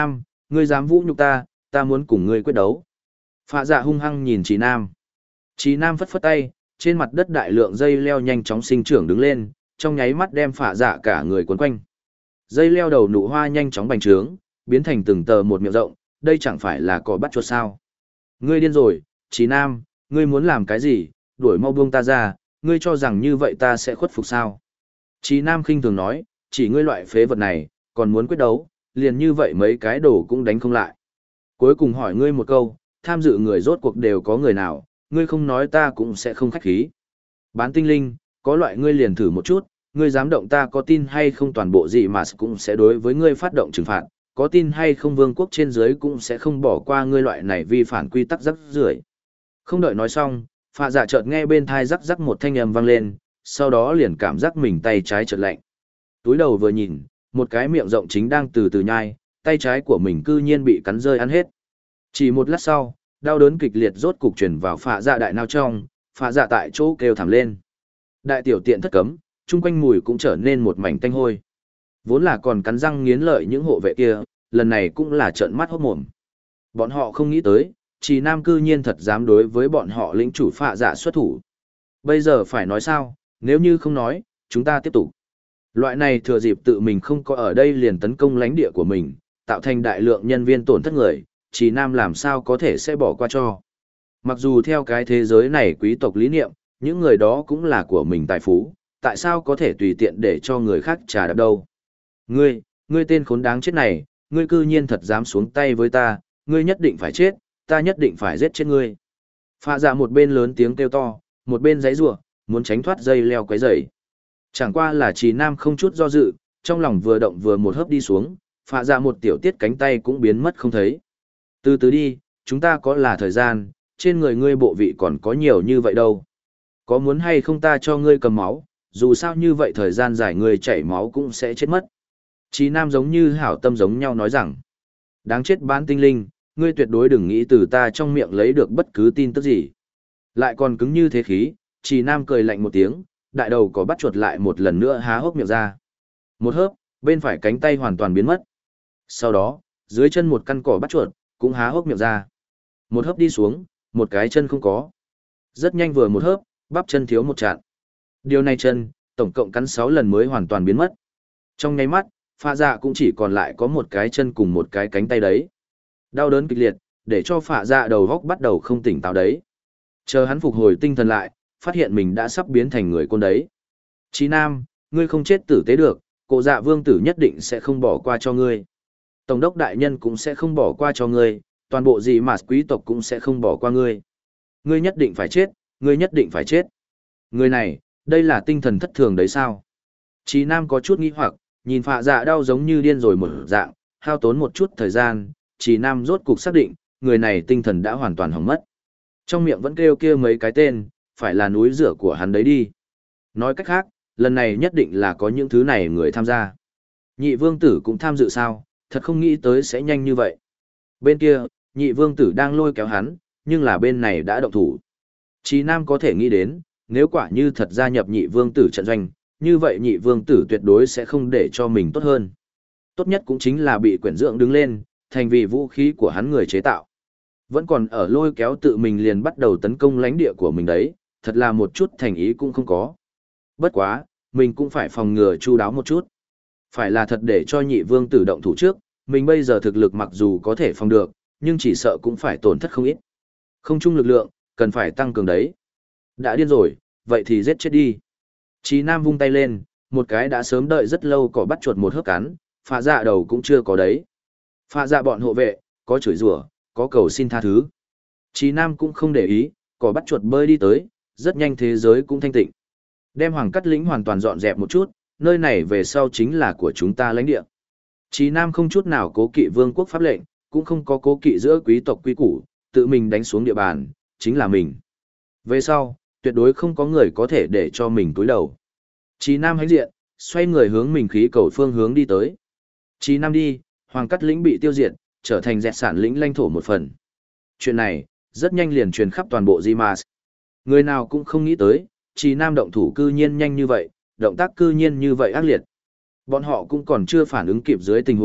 ngươi dám vũ nhục ta, ta muốn cùng ngươi quyết đấu. Phạ dạ hung hăng nhìn Trí Nam. Trí Nam phất phất tay, trên mặt đất đại lượng dây leo nhanh chóng sinh trưởng đứng lên, trong nháy mắt đem phạ dạ cả người cuốn quanh. Dây leo đầu nụ hoa nhanh chóng bành trướng, biến thành từng tờ một miệng rộng, đây chẳng phải là cỏ bắt chuột sao. Ngươi điên rồi, Trí Nam, ngươi muốn làm cái gì, đuổi mau buông ta ra, ngươi cho rằng như vậy ta sẽ khuất phục sao. Trí Nam khinh thường nói, chỉ ngươi loại phế vật này, còn muốn quyết đấu, liền như vậy mấy cái đồ cũng đánh không lại. Cuối cùng hỏi ngươi một câu, tham dự người rốt cuộc đều có người nào, ngươi không nói ta cũng sẽ không khách khí. Bán tinh linh, có loại ngươi liền thử một chút, ngươi dám động ta có tin hay không toàn bộ gì mà cũng sẽ đối với ngươi phát động trừng phạt, có tin hay không vương quốc trên dưới cũng sẽ không bỏ qua ngươi loại này vi phản quy tắc rắc rưởi. Không đợi nói xong, Phạ Dạ chợt nghe bên thai rắc rắc một thanh âm vang lên, sau đó liền cảm giác mình tay trái chợt lạnh. Túi đầu vừa nhìn, một cái miệng rộng chính đang từ từ nhai, tay trái của mình cư nhiên bị cắn rơi ăn hết. Chỉ một lát sau, đau đớn kịch liệt rốt cục truyền vào Phạ Dạ đại não trong, Phạ Dạ tại chỗ kêu thảm lên. Đại tiểu tiện thất cấm, chung quanh mùi cũng trở nên một mảnh tanh hôi. Vốn là còn cắn răng nghiến lợi những hộ vệ kia, lần này cũng là trợn mắt hốt mồm. Bọn họ không nghĩ tới, Trì Nam cư nhiên thật dám đối với bọn họ lĩnh chủ Phạ Dạ xuất thủ. Bây giờ phải nói sao, nếu như không nói, chúng ta tiếp tục. Loại này thừa dịp tự mình không có ở đây liền tấn công lãnh địa của mình, tạo thành đại lượng nhân viên tổn thất người, Trì Nam làm sao có thể sẽ bỏ qua cho. Mặc dù theo cái thế giới này quý tộc lý niệm, những người đó cũng là của mình tài phú, tại sao có thể tùy tiện để cho người khác trà đạp đâu. Ngươi tên khốn đáng chết này, ngươi cư nhiên thật dám xuống tay với ta, ngươi nhất định phải chết, ta nhất định phải giết chết ngươi. Phạ Dạ một bên lớn tiếng kêu to, một bên giãy giụa, muốn tránh thoát dây leo quấy rầy. Chẳng qua là Trì Nam không chút do dự, trong lòng vừa động vừa một hớp đi xuống, Phạ Dạ một tiểu tiết cánh tay cũng biến mất không thấy. Từ từ đi, chúng ta có là thời gian, trên người ngươi bộ vị còn có nhiều như vậy đâu. Có muốn hay không ta cho ngươi cầm máu, dù sao như vậy thời gian dài ngươi chảy máu cũng sẽ chết mất. Trì Nam giống như hảo tâm giống nhau nói rằng, đáng chết bán tinh linh, ngươi tuyệt đối đừng nghĩ từ ta trong miệng lấy được bất cứ tin tức gì. Lại còn cứng như thế khí, Trì Nam cười lạnh một tiếng, đại đầu có bắt chuột lại một lần nữa há hốc miệng ra. Một hớp, bên phải cánh tay hoàn toàn biến mất. Sau đó, dưới chân một căn cỏ bắt chuột, cũng há hốc miệng ra. Một hớp đi xuống, một cái chân không có. Rất nhanh vừa một hớp, bắp chân thiếu một chạn. Điều này chân, tổng cộng cắn 6 lần mới hoàn toàn biến mất. Trong nháy mắt, Phạ Dạ cũng chỉ còn lại có một cái chân cùng một cái cánh tay đấy. Đau đớn kịch liệt, để cho Phạ Dạ đầu góc bắt đầu không tỉnh táo đấy. Chờ hắn phục hồi tinh thần lại, phát hiện mình đã sắp biến thành người côn đấy. Chí Nam, ngươi không chết tử tế được, Cổ Dạ vương tử nhất định sẽ không bỏ qua cho ngươi. Tổng đốc đại nhân cũng sẽ không bỏ qua cho ngươi, toàn bộ gì mà quý tộc cũng sẽ không bỏ qua ngươi. Ngươi nhất định phải chết, ngươi nhất định phải chết. Người này, đây là tinh thần thất thường đấy sao? Chí Nam có chút nghi hoặc, nhìn Phạ Dạ đau giống như điên rồi một dạng, hao tốn một chút thời gian, Chí Nam rốt cục xác định, người này tinh thần đã hoàn toàn hỏng mất. Trong miệng vẫn kêu kia mấy cái tên, phải là núi rửa của hắn đấy đi. Nói cách khác, lần này nhất định là có những thứ này người tham gia. Nhị vương tử cũng tham dự sao, thật không nghĩ tới sẽ nhanh như vậy. Bên kia, nhị vương tử đang lôi kéo hắn, nhưng là bên này đã động thủ. Chí Nam có thể nghĩ đến, nếu quả như thật gia nhập nhị vương tử trận doanh, như vậy nhị vương tử tuyệt đối sẽ không để cho mình tốt hơn. Tốt nhất cũng chính là bị quyển dưỡng đứng lên, thành vì vũ khí của hắn người chế tạo. Vẫn còn ở lôi kéo tự mình liền bắt đầu tấn công lãnh địa của mình đấy, thật là một chút thành ý cũng không có. Bất quá, mình cũng phải phòng ngừa chu đáo một chút. Phải là thật để cho nhị vương tử động thủ trước, mình bây giờ thực lực mặc dù có thể phòng được, nhưng chỉ sợ cũng phải tổn thất không ít. Không chung lực lượng, cần phải tăng cường đấy. Đã điên rồi, vậy thì giết chết đi. Chí Nam vung tay lên, một cái đã sớm đợi rất lâu cỏ bắt chuột một hớp cắn, Phạ Dạ đầu cũng chưa có đấy. Phạ Dạ bọn hộ vệ, có chửi rủa, có cầu xin tha thứ. Chí Nam cũng không để ý, cỏ bắt chuột bơi đi tới, rất nhanh thế giới cũng thanh tịnh. Đem Hoàng Cắt Lĩnh hoàn toàn dọn dẹp một chút, nơi này về sau chính là của chúng ta lãnh địa. Chí Nam không chút nào cố kỵ vương quốc pháp lệnh, cũng không có cố kỵ giữa quý tộc quý củ, tự mình đánh xuống địa bàn, chính là mình. Về sau, tuyệt đối không có người có thể để cho mình túi đầu. Chí Nam hãnh diện, xoay người hướng mình khí cầu phương hướng đi tới. Chí Nam đi, Hoàng Cắt Lĩnh bị tiêu diệt, trở thành dẹt sản lĩnh lãnh thổ một phần. Chuyện này, rất nhanh liền truyền khắp toàn bộ Zimas. Người nào cũng không nghĩ tới, Chí Nam động thủ cư nhiên nhanh như vậy, động tác cư nhiên như vậy ác liệt. Bọn họ cũng còn chưa phản ứng kịp dưới tình huống,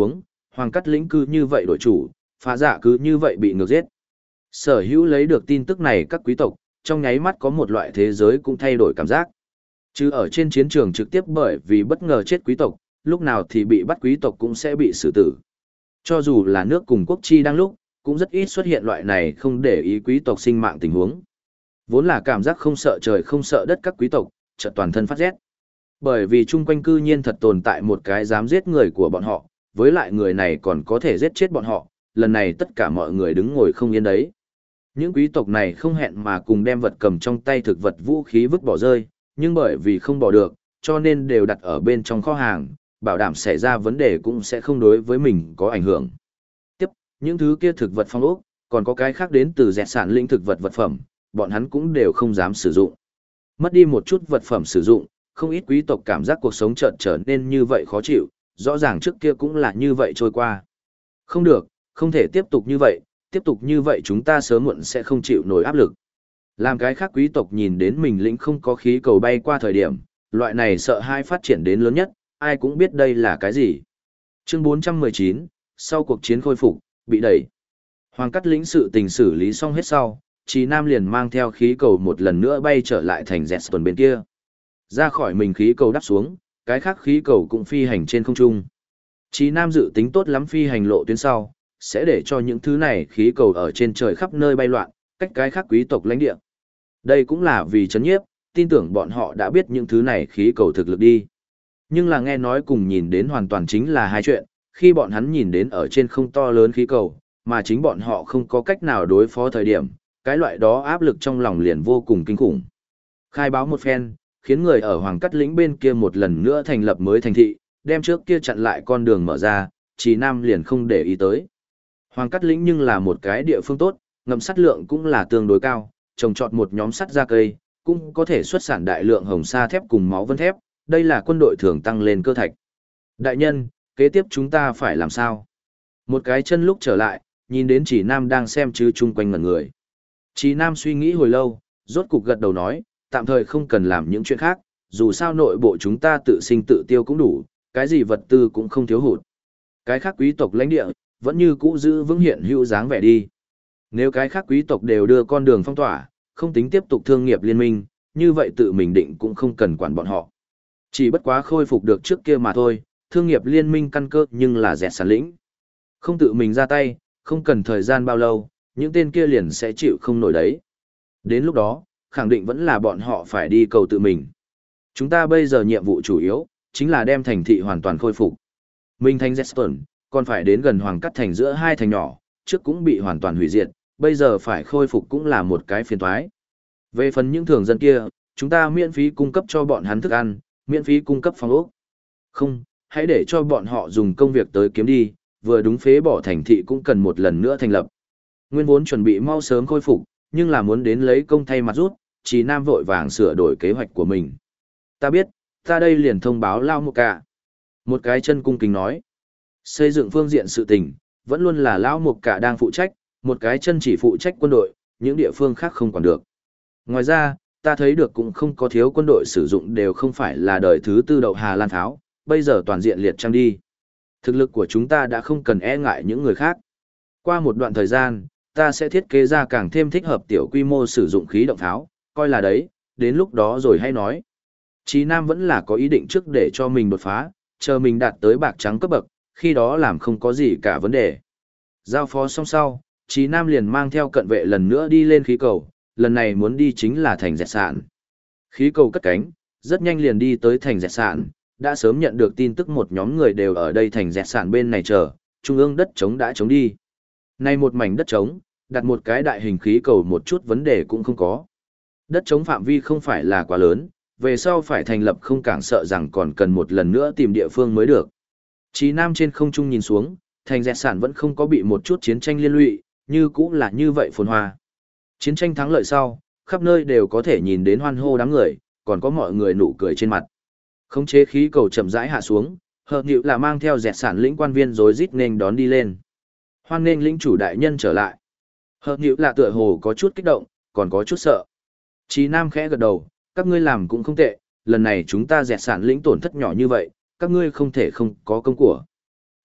Hoàng Cát Lĩnh cứ như vậy đổi chủ, phá dạ cứ như vậy bị ngược giết. Sở hữu lấy được tin tức này các quý tộc, trong nháy mắt có một loại thế giới cũng thay đổi cảm giác. Chứ ở trên chiến trường trực tiếp bởi vì bất ngờ chết quý tộc, lúc nào thì bị bắt quý tộc cũng sẽ bị xử tử. Cho dù là nước cùng quốc chi đang lúc, cũng rất ít xuất hiện loại này không để ý quý tộc sinh mạng tình huống. Vốn là cảm giác không sợ trời không sợ đất các quý tộc, chợt toàn thân phát rét. Bởi vì chung quanh cư nhiên thật tồn tại một cái dám giết người của bọn họ, với lại người này còn có thể giết chết bọn họ, lần này tất cả mọi người đứng ngồi không yên đấy. Những quý tộc này không hẹn mà cùng đem vật cầm trong tay thực vật vũ khí vứt bỏ rơi, nhưng bởi vì không bỏ được, cho nên đều đặt ở bên trong kho hàng, bảo đảm xảy ra vấn đề cũng sẽ không đối với mình có ảnh hưởng. Tiếp, những thứ kia thực vật phong ốc, còn có cái khác đến từ dẹt sản linh thực vật vật phẩm, bọn hắn cũng đều không dám sử dụng. Mất đi một chút vật phẩm sử dụng, không ít quý tộc cảm giác cuộc sống chợt trở nên như vậy khó chịu, rõ ràng trước kia cũng là như vậy trôi qua. Không được, không thể tiếp tục như vậy chúng ta sớm muộn sẽ không chịu nổi áp lực. Làm cái khác quý tộc nhìn đến mình lĩnh không có khí cầu bay qua thời điểm, loại này sợ hãi phát triển đến lớn nhất, ai cũng biết đây là cái gì. Chương 419, sau cuộc chiến khôi phục, bị đẩy. Hoàng Cát Lĩnh sự tình xử lý xong hết sau, Trí Nam liền mang theo khí cầu một lần nữa bay trở lại thành Zetton bên kia. Ra khỏi mình khí cầu đáp xuống, cái khác khí cầu cũng phi hành trên không trung. Trí Nam dự tính tốt lắm phi hành lộ tuyến sau, sẽ để cho những thứ này khí cầu ở trên trời khắp nơi bay loạn, cách cái khác quý tộc lãnh địa. Đây cũng là vì chấn nhiếp, tin tưởng bọn họ đã biết những thứ này khí cầu thực lực đi. Nhưng là nghe nói cùng nhìn đến hoàn toàn chính là hai chuyện, khi bọn hắn nhìn đến ở trên không to lớn khí cầu, mà chính bọn họ không có cách nào đối phó thời điểm, cái loại đó áp lực trong lòng liền vô cùng kinh khủng. Khai báo một phen, khiến người ở Hoàng Cát Lĩnh bên kia một lần nữa thành lập mới thành thị, đem trước kia chặn lại con đường mở ra, Trí Nam liền không để ý tới. Hoàng Cát Lĩnh nhưng là một cái địa phương tốt, ngầm sắt lượng cũng là tương đối cao, trồng trọt một nhóm sắt ra cây, cũng có thể xuất sản đại lượng hồng sa thép cùng máu vân thép, đây là quân đội thường tăng lên cơ thạch. Đại nhân, kế tiếp chúng ta phải làm sao? Một cái chân lúc trở lại, nhìn đến Chỉ Nam đang xem chứ chung quanh ngẩn người. Chỉ Nam suy nghĩ hồi lâu, rốt cục gật đầu nói, tạm thời không cần làm những chuyện khác, dù sao nội bộ chúng ta tự sinh tự tiêu cũng đủ, cái gì vật tư cũng không thiếu hụt. Cái khác quý tộc lãnh địa, vẫn như cũ giữ vững hiện hữu dáng vẻ đi. Nếu cái khác quý tộc đều đưa con đường phong tỏa, không tính tiếp tục thương nghiệp liên minh, như vậy tự mình định cũng không cần quản bọn họ. Chỉ bất quá khôi phục được trước kia mà thôi, thương nghiệp liên minh căn cơ nhưng là dẹt sản lĩnh. Không tự mình ra tay, không cần thời gian bao lâu, những tên kia liền sẽ chịu không nổi đấy. Đến lúc đó, khẳng định vẫn là bọn họ phải đi cầu tự mình. Chúng ta bây giờ nhiệm vụ chủ yếu, chính là đem thành thị hoàn toàn khôi phục. Minh thành Zetton, còn phải đến gần Hoàng Cát thành giữa hai thành nhỏ, trước cũng bị hoàn toàn hủy diệt, bây giờ phải khôi phục cũng là một cái phiền toái. Về phần những thường dân kia, chúng ta miễn phí cung cấp cho bọn hắn thức ăn, miễn phí cung cấp phòng ốc. Không, hãy để cho bọn họ dùng công việc tới kiếm đi, vừa đúng phế bỏ thành thị cũng cần một lần nữa thành lập. Nguyên vốn chuẩn bị mau sớm khôi phục, nhưng là muốn đến lấy công thay mặt rút, Trí Nam vội vàng sửa đổi kế hoạch của mình. Ta biết, ta đây liền thông báo Lao Mục Cả. Một cái chân cung kính nói. Xây dựng phương diện sự tình, vẫn luôn là Lão Mục Cả đang phụ trách, một cái chân chỉ phụ trách quân đội, những địa phương khác không quản được. Ngoài ra, ta thấy được cũng không có thiếu quân đội sử dụng đều không phải là đời thứ tư đậu Hà Lan tháo, bây giờ toàn diện liệt trang đi. Thực lực của chúng ta đã không cần e ngại những người khác. Qua một đoạn thời gian, ta sẽ thiết kế ra càng thêm thích hợp tiểu quy mô sử dụng khí động tháo, coi là đấy, đến lúc đó rồi hay nói. Chí Nam vẫn là có ý định trước để cho mình đột phá, chờ mình đạt tới bạc trắng cấp bậc, khi đó làm không có gì cả vấn đề. Giao phó xong sau, Chí Nam liền mang theo cận vệ lần nữa đi lên khí cầu, lần này muốn đi chính là thành dẹt sạn. Khí cầu cất cánh, rất nhanh liền đi tới thành dẹt sạn, đã sớm nhận được tin tức một nhóm người đều ở đây thành dẹt sạn bên này chờ, trung ương đất trống đã trống đi. Nay một mảnh đất trống, đặt một cái đại hình khí cầu một chút vấn đề cũng không có. Đất trống phạm vi không phải là quá lớn, về sau phải thành lập không cảng sợ rằng còn cần một lần nữa tìm địa phương mới được. Chí Nam trên không trung nhìn xuống, thành dẹt sản vẫn không có bị một chút chiến tranh liên lụy, như cũng là như vậy phồn hoa. Chiến tranh thắng lợi sau, khắp nơi đều có thể nhìn đến hoan hô đám người, còn có mọi người nụ cười trên mặt. Khống chế khí cầu chậm rãi hạ xuống, hợp nhịu là mang theo dẹt sản lĩnh quan viên rối rít nên đón đi lên. Hoan nghênh lĩnh chủ đại nhân trở lại. Hợp nhịu là tựa hồ có chút kích động, còn có chút sợ. Chí Nam khẽ gật đầu, các ngươi làm cũng không tệ, lần này chúng ta dẹt sản lĩnh tổn thất nhỏ như vậy, các ngươi không thể không có công của.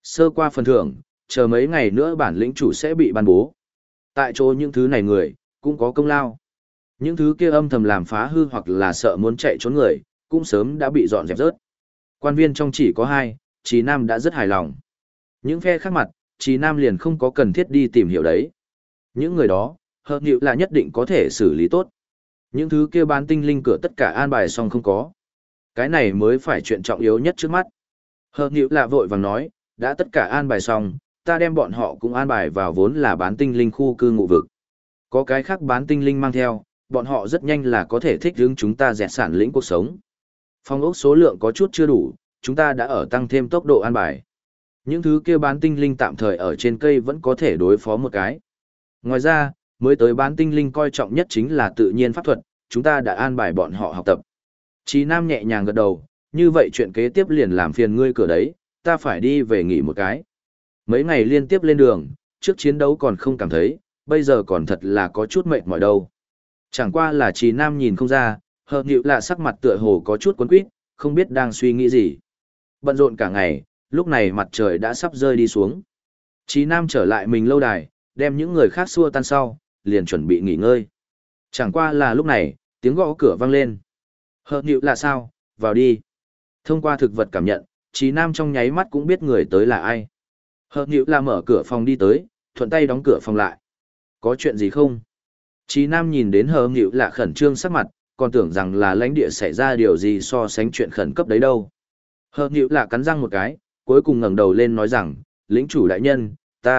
Sơ qua phần thưởng, chờ mấy ngày nữa bản lĩnh chủ sẽ bị ban bố. Tại chỗ những thứ này người, cũng có công lao. Những thứ kia âm thầm làm phá hư hoặc là sợ muốn chạy trốn người, cũng sớm đã bị dọn dẹp rớt. Quan viên trong chỉ có 2, Trí Nam đã rất hài lòng. Những phe khác mặt, Trí Nam liền không có cần thiết đi tìm hiểu đấy. Những người đó, hợp nhịu là nhất định có thể xử lý tốt. Những thứ kia bán tinh linh cửa tất cả an bài xong không có. Cái này mới phải chuyện trọng yếu nhất trước mắt. Hợp nhịu là vội vàng nói, đã tất cả an bài xong, ta đem bọn họ cũng an bài vào vốn là bán tinh linh khu cư ngụ vực. Có cái khác bán tinh linh mang theo, bọn họ rất nhanh là có thể thích ứng chúng ta dẹt sản lĩnh cuộc sống. Phong ốc số lượng có chút chưa đủ, chúng ta đã ở tăng thêm tốc độ an bài. Những thứ kia bán tinh linh tạm thời ở trên cây vẫn có thể đối phó một cái. Ngoài ra, mới tới bán tinh linh coi trọng nhất chính là tự nhiên pháp thuật, chúng ta đã an bài bọn họ học tập. Chí Nam nhẹ nhàng gật đầu, như vậy chuyện kế tiếp liền làm phiền ngươi cửa đấy, ta phải đi về nghỉ một cái. Mấy ngày liên tiếp lên đường, trước chiến đấu còn không cảm thấy, bây giờ còn thật là có chút mệt mỏi đâu. Chẳng qua là Chí Nam nhìn không ra, hợp nhịu là sắc mặt tựa hồ có chút quấn quýt, không biết đang suy nghĩ gì. Bận rộn cả ngày, lúc này mặt trời đã sắp rơi đi xuống. Chí Nam trở lại mình lâu đài, đem những người khác xua tan sau, liền chuẩn bị nghỉ ngơi. Chẳng qua là lúc này, tiếng gõ cửa vang lên. Hợp nhịu là sao, vào đi. Thông qua thực vật cảm nhận, Chí Nam trong nháy mắt cũng biết người tới là ai. Hợp nhịu là mở cửa phòng đi tới, thuận tay đóng cửa phòng lại. Có chuyện gì không? Chí Nam nhìn đến Hợp nhịu là khẩn trương sắc mặt, còn tưởng rằng là lãnh địa xảy ra điều gì so sánh chuyện khẩn cấp đấy đâu. Hợp nhịu là cắn răng một cái, cuối cùng ngẩng đầu lên nói rằng, lĩnh chủ đại nhân,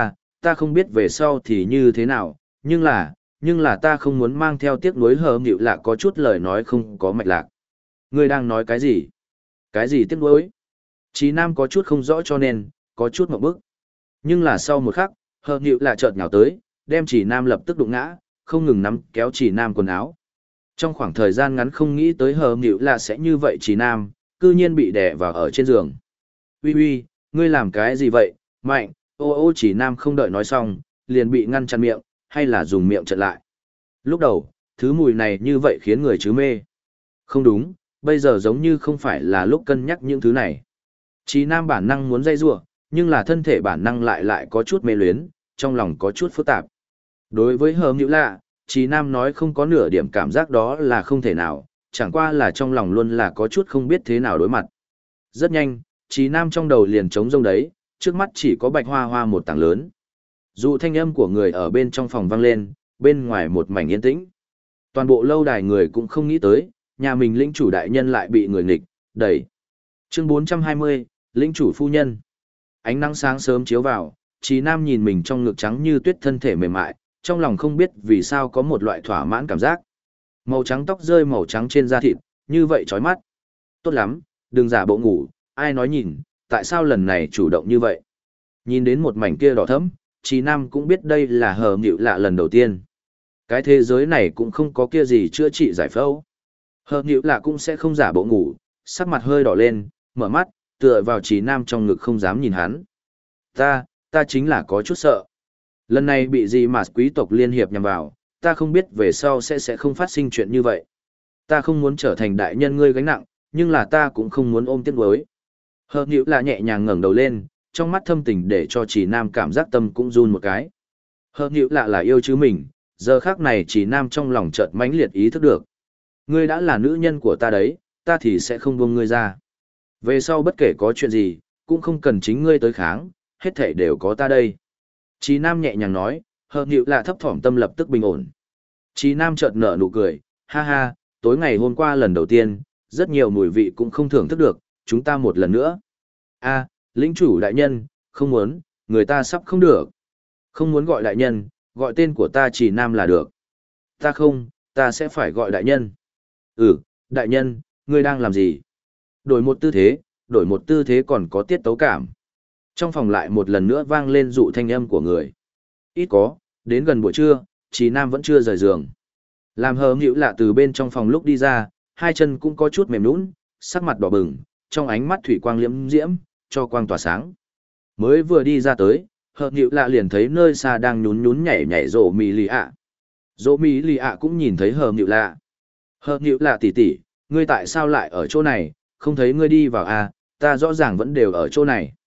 ta không biết về sau thì như thế nào, nhưng là ta không muốn mang theo tiếc nuối. Hợp nhịu là có chút lời nói không có mạch lạc. Ngươi đang nói cái gì? Cái gì tiếc nuối? Chí Nam có chút không rõ cho nên, có chút ngộp bức. Nhưng là sau một khắc, Hợp nhịu là chợt nhào tới, đem Chí Nam lập tức đụng ngã, không ngừng nắm kéo Chí Nam quần áo. Trong khoảng thời gian ngắn không nghĩ tới Hợp nhịu là sẽ như vậy Chí Nam, cư nhiên bị đè vào ở trên giường. Uy, ngươi làm cái gì vậy, mạnh, ô Chí Nam không đợi nói xong, liền bị ngăn chặn miệng, hay là dùng miệng chặn lại. Lúc đầu, thứ mùi này như vậy khiến người chứ mê. Không đúng, bây giờ giống như không phải là lúc cân nhắc những thứ này. Chí Nam bản năng muốn dây rủa, nhưng là thân thể bản năng lại có chút mê luyến, trong lòng có chút phức tạp. Đối với Hợp nhịu lạ, Chí Nam nói không có nửa điểm cảm giác đó là không thể nào, chẳng qua là trong lòng luôn là có chút không biết thế nào đối mặt. Rất nhanh, Chí Nam trong đầu liền trống rông đấy, trước mắt chỉ có bạch hoa hoa một tảng lớn. Dù thanh âm của người ở bên trong phòng vang lên, bên ngoài một mảnh yên tĩnh. Toàn bộ lâu đài người cũng không nghĩ tới, nhà mình lĩnh chủ đại nhân lại bị người nghịch, đẩy. Chương 420, lĩnh chủ phu nhân. Ánh nắng sáng sớm chiếu vào, Chí Nam nhìn mình trong ngực trắng như tuyết thân thể mềm mại, trong lòng không biết vì sao có một loại thỏa mãn cảm giác. Màu trắng tóc rơi màu trắng trên da thịt, như vậy chói mắt. Tốt lắm, đừng giả bộ ngủ, ai nói nhìn, tại sao lần này chủ động như vậy. Nhìn đến một mảnh kia đỏ thẫm, Chí Nam cũng biết đây là Hợp nhịu lạ lần đầu tiên. Cái thế giới này cũng không có kia gì chữa trị giải phẫu. Hợp nhịu lạ cũng sẽ không giả bộ ngủ, sắc mặt hơi đỏ lên, mở mắt, tựa vào Chí Nam trong ngực không dám nhìn hắn. Ta chính là có chút sợ. Lần này bị gì mà quý tộc liên hiệp nhằm vào, ta không biết về sau sẽ không phát sinh chuyện như vậy. Ta không muốn trở thành đại nhân ngươi gánh nặng, nhưng là ta cũng không muốn ôm tiếc nuối. Hợp nhịu là nhẹ nhàng ngẩng đầu lên, trong mắt thâm tình để cho Chí Nam cảm giác tâm cũng run một cái. Hợp nhịu là yêu chứ mình, giờ khác này Chí Nam trong lòng chợt mãnh liệt ý thức được. Ngươi đã là nữ nhân của ta đấy, ta thì sẽ không buông ngươi ra. Về sau bất kể có chuyện gì, cũng không cần chính ngươi tới kháng, hết thảy đều có ta đây. Chí Nam nhẹ nhàng nói, Hợp nhịu là thấp thỏm tâm lập tức bình ổn. Chí Nam chợt nở nụ cười, ha ha, tối ngày hôm qua lần đầu tiên, rất nhiều mùi vị cũng không thưởng thức được, chúng ta một lần nữa. A, lĩnh chủ đại nhân, không muốn, người ta sắp không được. Không muốn gọi đại nhân, gọi tên của ta Chí Nam là được. Ta sẽ phải gọi đại nhân. Ừ, đại nhân, ngươi đang làm gì? Đổi một tư thế còn có tiết tấu cảm. Trong phòng lại một lần nữa vang lên dụ thanh âm của người. Ít có, đến gần buổi trưa, Chí Nam vẫn chưa rời giường. Làm Hợp nhịu lạ từ bên trong phòng lúc đi ra, hai chân cũng có chút mềm nhũn, sắc mặt đỏ bừng, trong ánh mắt thủy quang liễm diễm, cho quang tỏa sáng. Mới vừa đi ra tới, Hợp nhịu lạ liền thấy nơi xa đang nhún nhảy nhảy rộ mì lì ạ. Rộ mì lì ạ cũng nhìn thấy Hợp nhịu lạ. Hợp nhịu lạ tỷ tỷ, ngươi tại sao lại ở chỗ này, không thấy ngươi đi vào à, ta rõ ràng vẫn đều ở chỗ này.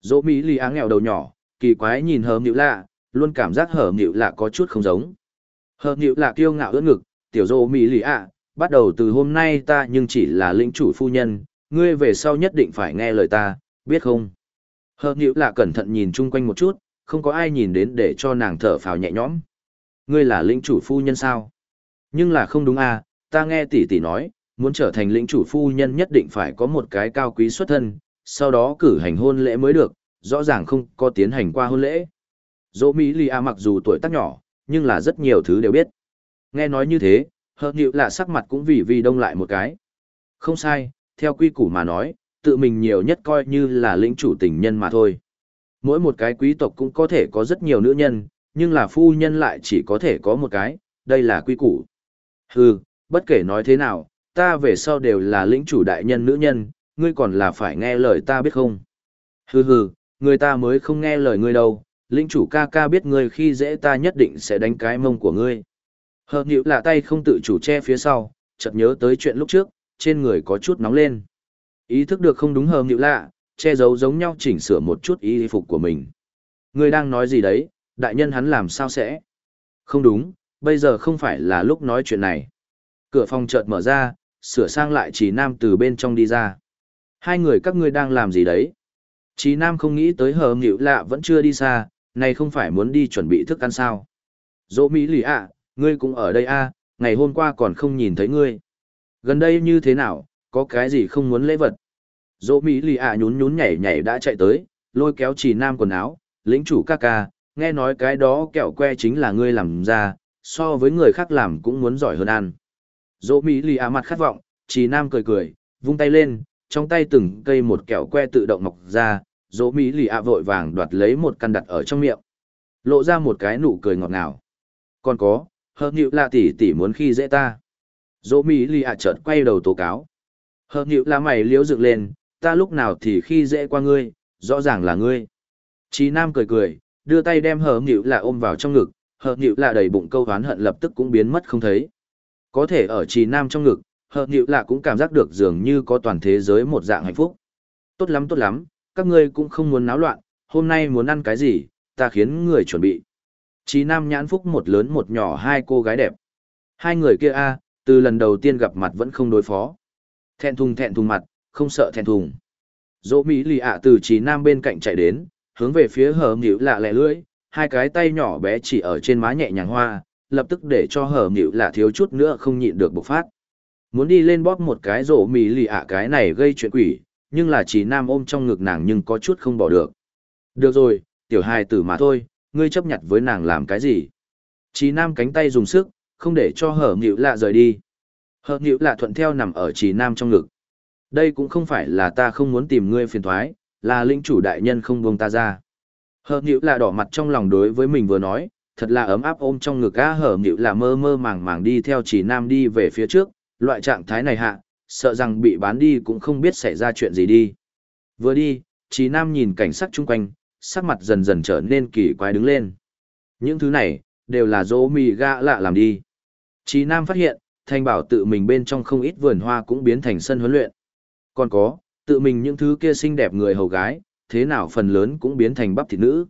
Dỗ Mỹ lì á nghèo đầu nhỏ, kỳ quái nhìn hờ nhịu lạ, luôn cảm giác hờ nhịu lạ có chút không giống. Hờ nhịu lạ kiêu ngạo ưỡn ngực, tiểu dỗ Mỹ lì á, bắt đầu từ hôm nay ta nhưng chỉ là lĩnh chủ phu nhân, ngươi về sau nhất định phải nghe lời ta, biết không? Hờ nhịu lạ cẩn thận nhìn chung quanh một chút, không có ai nhìn đến để cho nàng thở phào nhẹ nhõm. Ngươi là lĩnh chủ phu nhân sao? Nhưng là không đúng à, ta nghe tỷ tỷ nói, muốn trở thành lĩnh chủ phu nhân nhất định phải có một cái cao quý xuất thân, sau đó cử hành hôn lễ mới được, rõ ràng không có tiến hành qua hôn lễ. Dỗ Mỹ Lì A mặc dù tuổi tác nhỏ, nhưng là rất nhiều thứ đều biết. Nghe nói như thế, Hợp Nhịu Lạ sắc mặt cũng vì đông lại một cái. Không sai, theo quy củ mà nói, tự mình nhiều nhất coi như là lĩnh chủ tình nhân mà thôi. Mỗi một cái quý tộc cũng có thể có rất nhiều nữ nhân, nhưng là phu nhân lại chỉ có thể có một cái, đây là quy củ. Hừ, bất kể nói thế nào, ta về sau đều là lĩnh chủ đại nhân nữ nhân, ngươi còn là phải nghe lời ta biết không? Hừ hừ, người ta mới không nghe lời ngươi đâu, lĩnh chủ ca ca biết ngươi khi dễ ta nhất định sẽ đánh cái mông của ngươi. Hợp Nhịu Lạ tay không tự chủ che phía sau, chợt nhớ tới chuyện lúc trước, trên người có chút nóng lên. Ý thức được không đúng Hợp Nhịu Lạ, che giấu giống nhau chỉnh sửa một chút y phục của mình. Ngươi đang nói gì đấy, đại nhân hắn làm sao sẽ? Không đúng, bây giờ không phải là lúc nói chuyện này. Cửa phòng chợt mở ra, sửa sang lại Trí Nam từ bên trong đi ra. Hai người các ngươi đang làm gì đấy? Trí Nam không nghĩ tới Hợp Nhịu Lạ vẫn chưa đi xa, này không phải muốn đi chuẩn bị thức ăn sao? Dỗ Mỹ Lì ạ, ngươi cũng ở đây à, ngày hôm qua còn không nhìn thấy ngươi. Gần đây như thế nào, có cái gì không muốn lễ vật? Dỗ Mỹ Lì ạ nhún nhún nhảy nhảy đã chạy tới, lôi kéo Trí Nam quần áo, lĩnh chủ ca ca, nghe nói cái đó kẹo que chính là ngươi làm ra, so với người khác làm cũng muốn giỏi hơn ăn. Dỗ Mỹ Lì ạ mặt khát vọng, Trí Nam cười cười, vung tay lên, trong tay từng cây một kẹo que tự động mọc ra, Dỗ Mỹ Lì ạ vội vàng đoạt lấy một căn đặt ở trong miệng. Lộ ra một cái nụ cười ngọt ngào. Còn có, Hợp Nhịu Lạ tỷ tỷ muốn khi dễ ta. Dỗ Mỹ Lì ạ chợt quay đầu tố cáo. Hợp Nhịu Lạ mày liếu dựng lên, ta lúc nào thì khi dễ qua ngươi, rõ ràng là ngươi. Trí Nam cười cười, đưa tay đem Hợp Nhịu Lạ ôm vào trong ngực, Hợp Nhịu Lạ đầy bụng câu oán hận lập tức cũng biến mất không thấy. Có thể ở Trí Nam trong ngực, Hợp Nhịu Lạ cũng cảm giác được dường như có toàn thế giới một dạng hạnh phúc. Tốt lắm, các ngươi cũng không muốn náo loạn, hôm nay muốn ăn cái gì, ta khiến người chuẩn bị. Trí Nam nhãn phúc một lớn một nhỏ hai cô gái đẹp. Hai người kia a, từ lần đầu tiên gặp mặt vẫn không đối phó. Thẹn thùng mặt, không sợ thẹn thùng. Dỗ Mỹ Lì ạ từ Trí Nam bên cạnh chạy đến, hướng về phía Hợp Nhịu Lạ lẹ lưỡi, hai cái tay nhỏ bé chỉ ở trên má nhẹ nhàng hoa, lập tức để cho Hợp Nhịu Lạ thiếu chút nữa không nhịn được bộc phát. Muốn đi lên bóp một cái Dỗ Mỹ Lì ạ cái này gây chuyện quỷ, nhưng là Trí Nam ôm trong ngực nàng nhưng có chút không bỏ được. Được rồi, tiểu hài tử mà thôi, ngươi chấp nhặt với nàng làm cái gì? Trí Nam cánh tay dùng sức, không để cho Hợp Nhịu Lạ rời đi. Hợp Nhịu Lạ thuận theo nằm ở Trí Nam trong ngực. Đây cũng không phải là ta không muốn tìm ngươi phiền toái, là lĩnh chủ đại nhân không buông ta ra. Hợp Nhịu Lạ đỏ mặt trong lòng đối với mình vừa nói, thật là ấm áp ôm trong ngực á. Hợp Nhịu Lạ mơ mơ màng màng đi theo Trí Nam đi về phía trước, loại trạng thái này hạ, sợ rằng bị bán đi cũng không biết xảy ra chuyện gì đi. Vừa đi, Trí Nam nhìn cảnh sắc chung quanh, sắc mặt dần dần trở nên kỳ quái đứng lên. Những thứ này, đều là Dỗ Mỹ Gạ Lạ làm đi. Trí Nam phát hiện, Thanh Bảo tự mình bên trong không ít vườn hoa cũng biến thành sân huấn luyện. Còn có, tự mình những thứ kia xinh đẹp người hầu gái, thế nào phần lớn cũng biến thành bắp thịt nữ.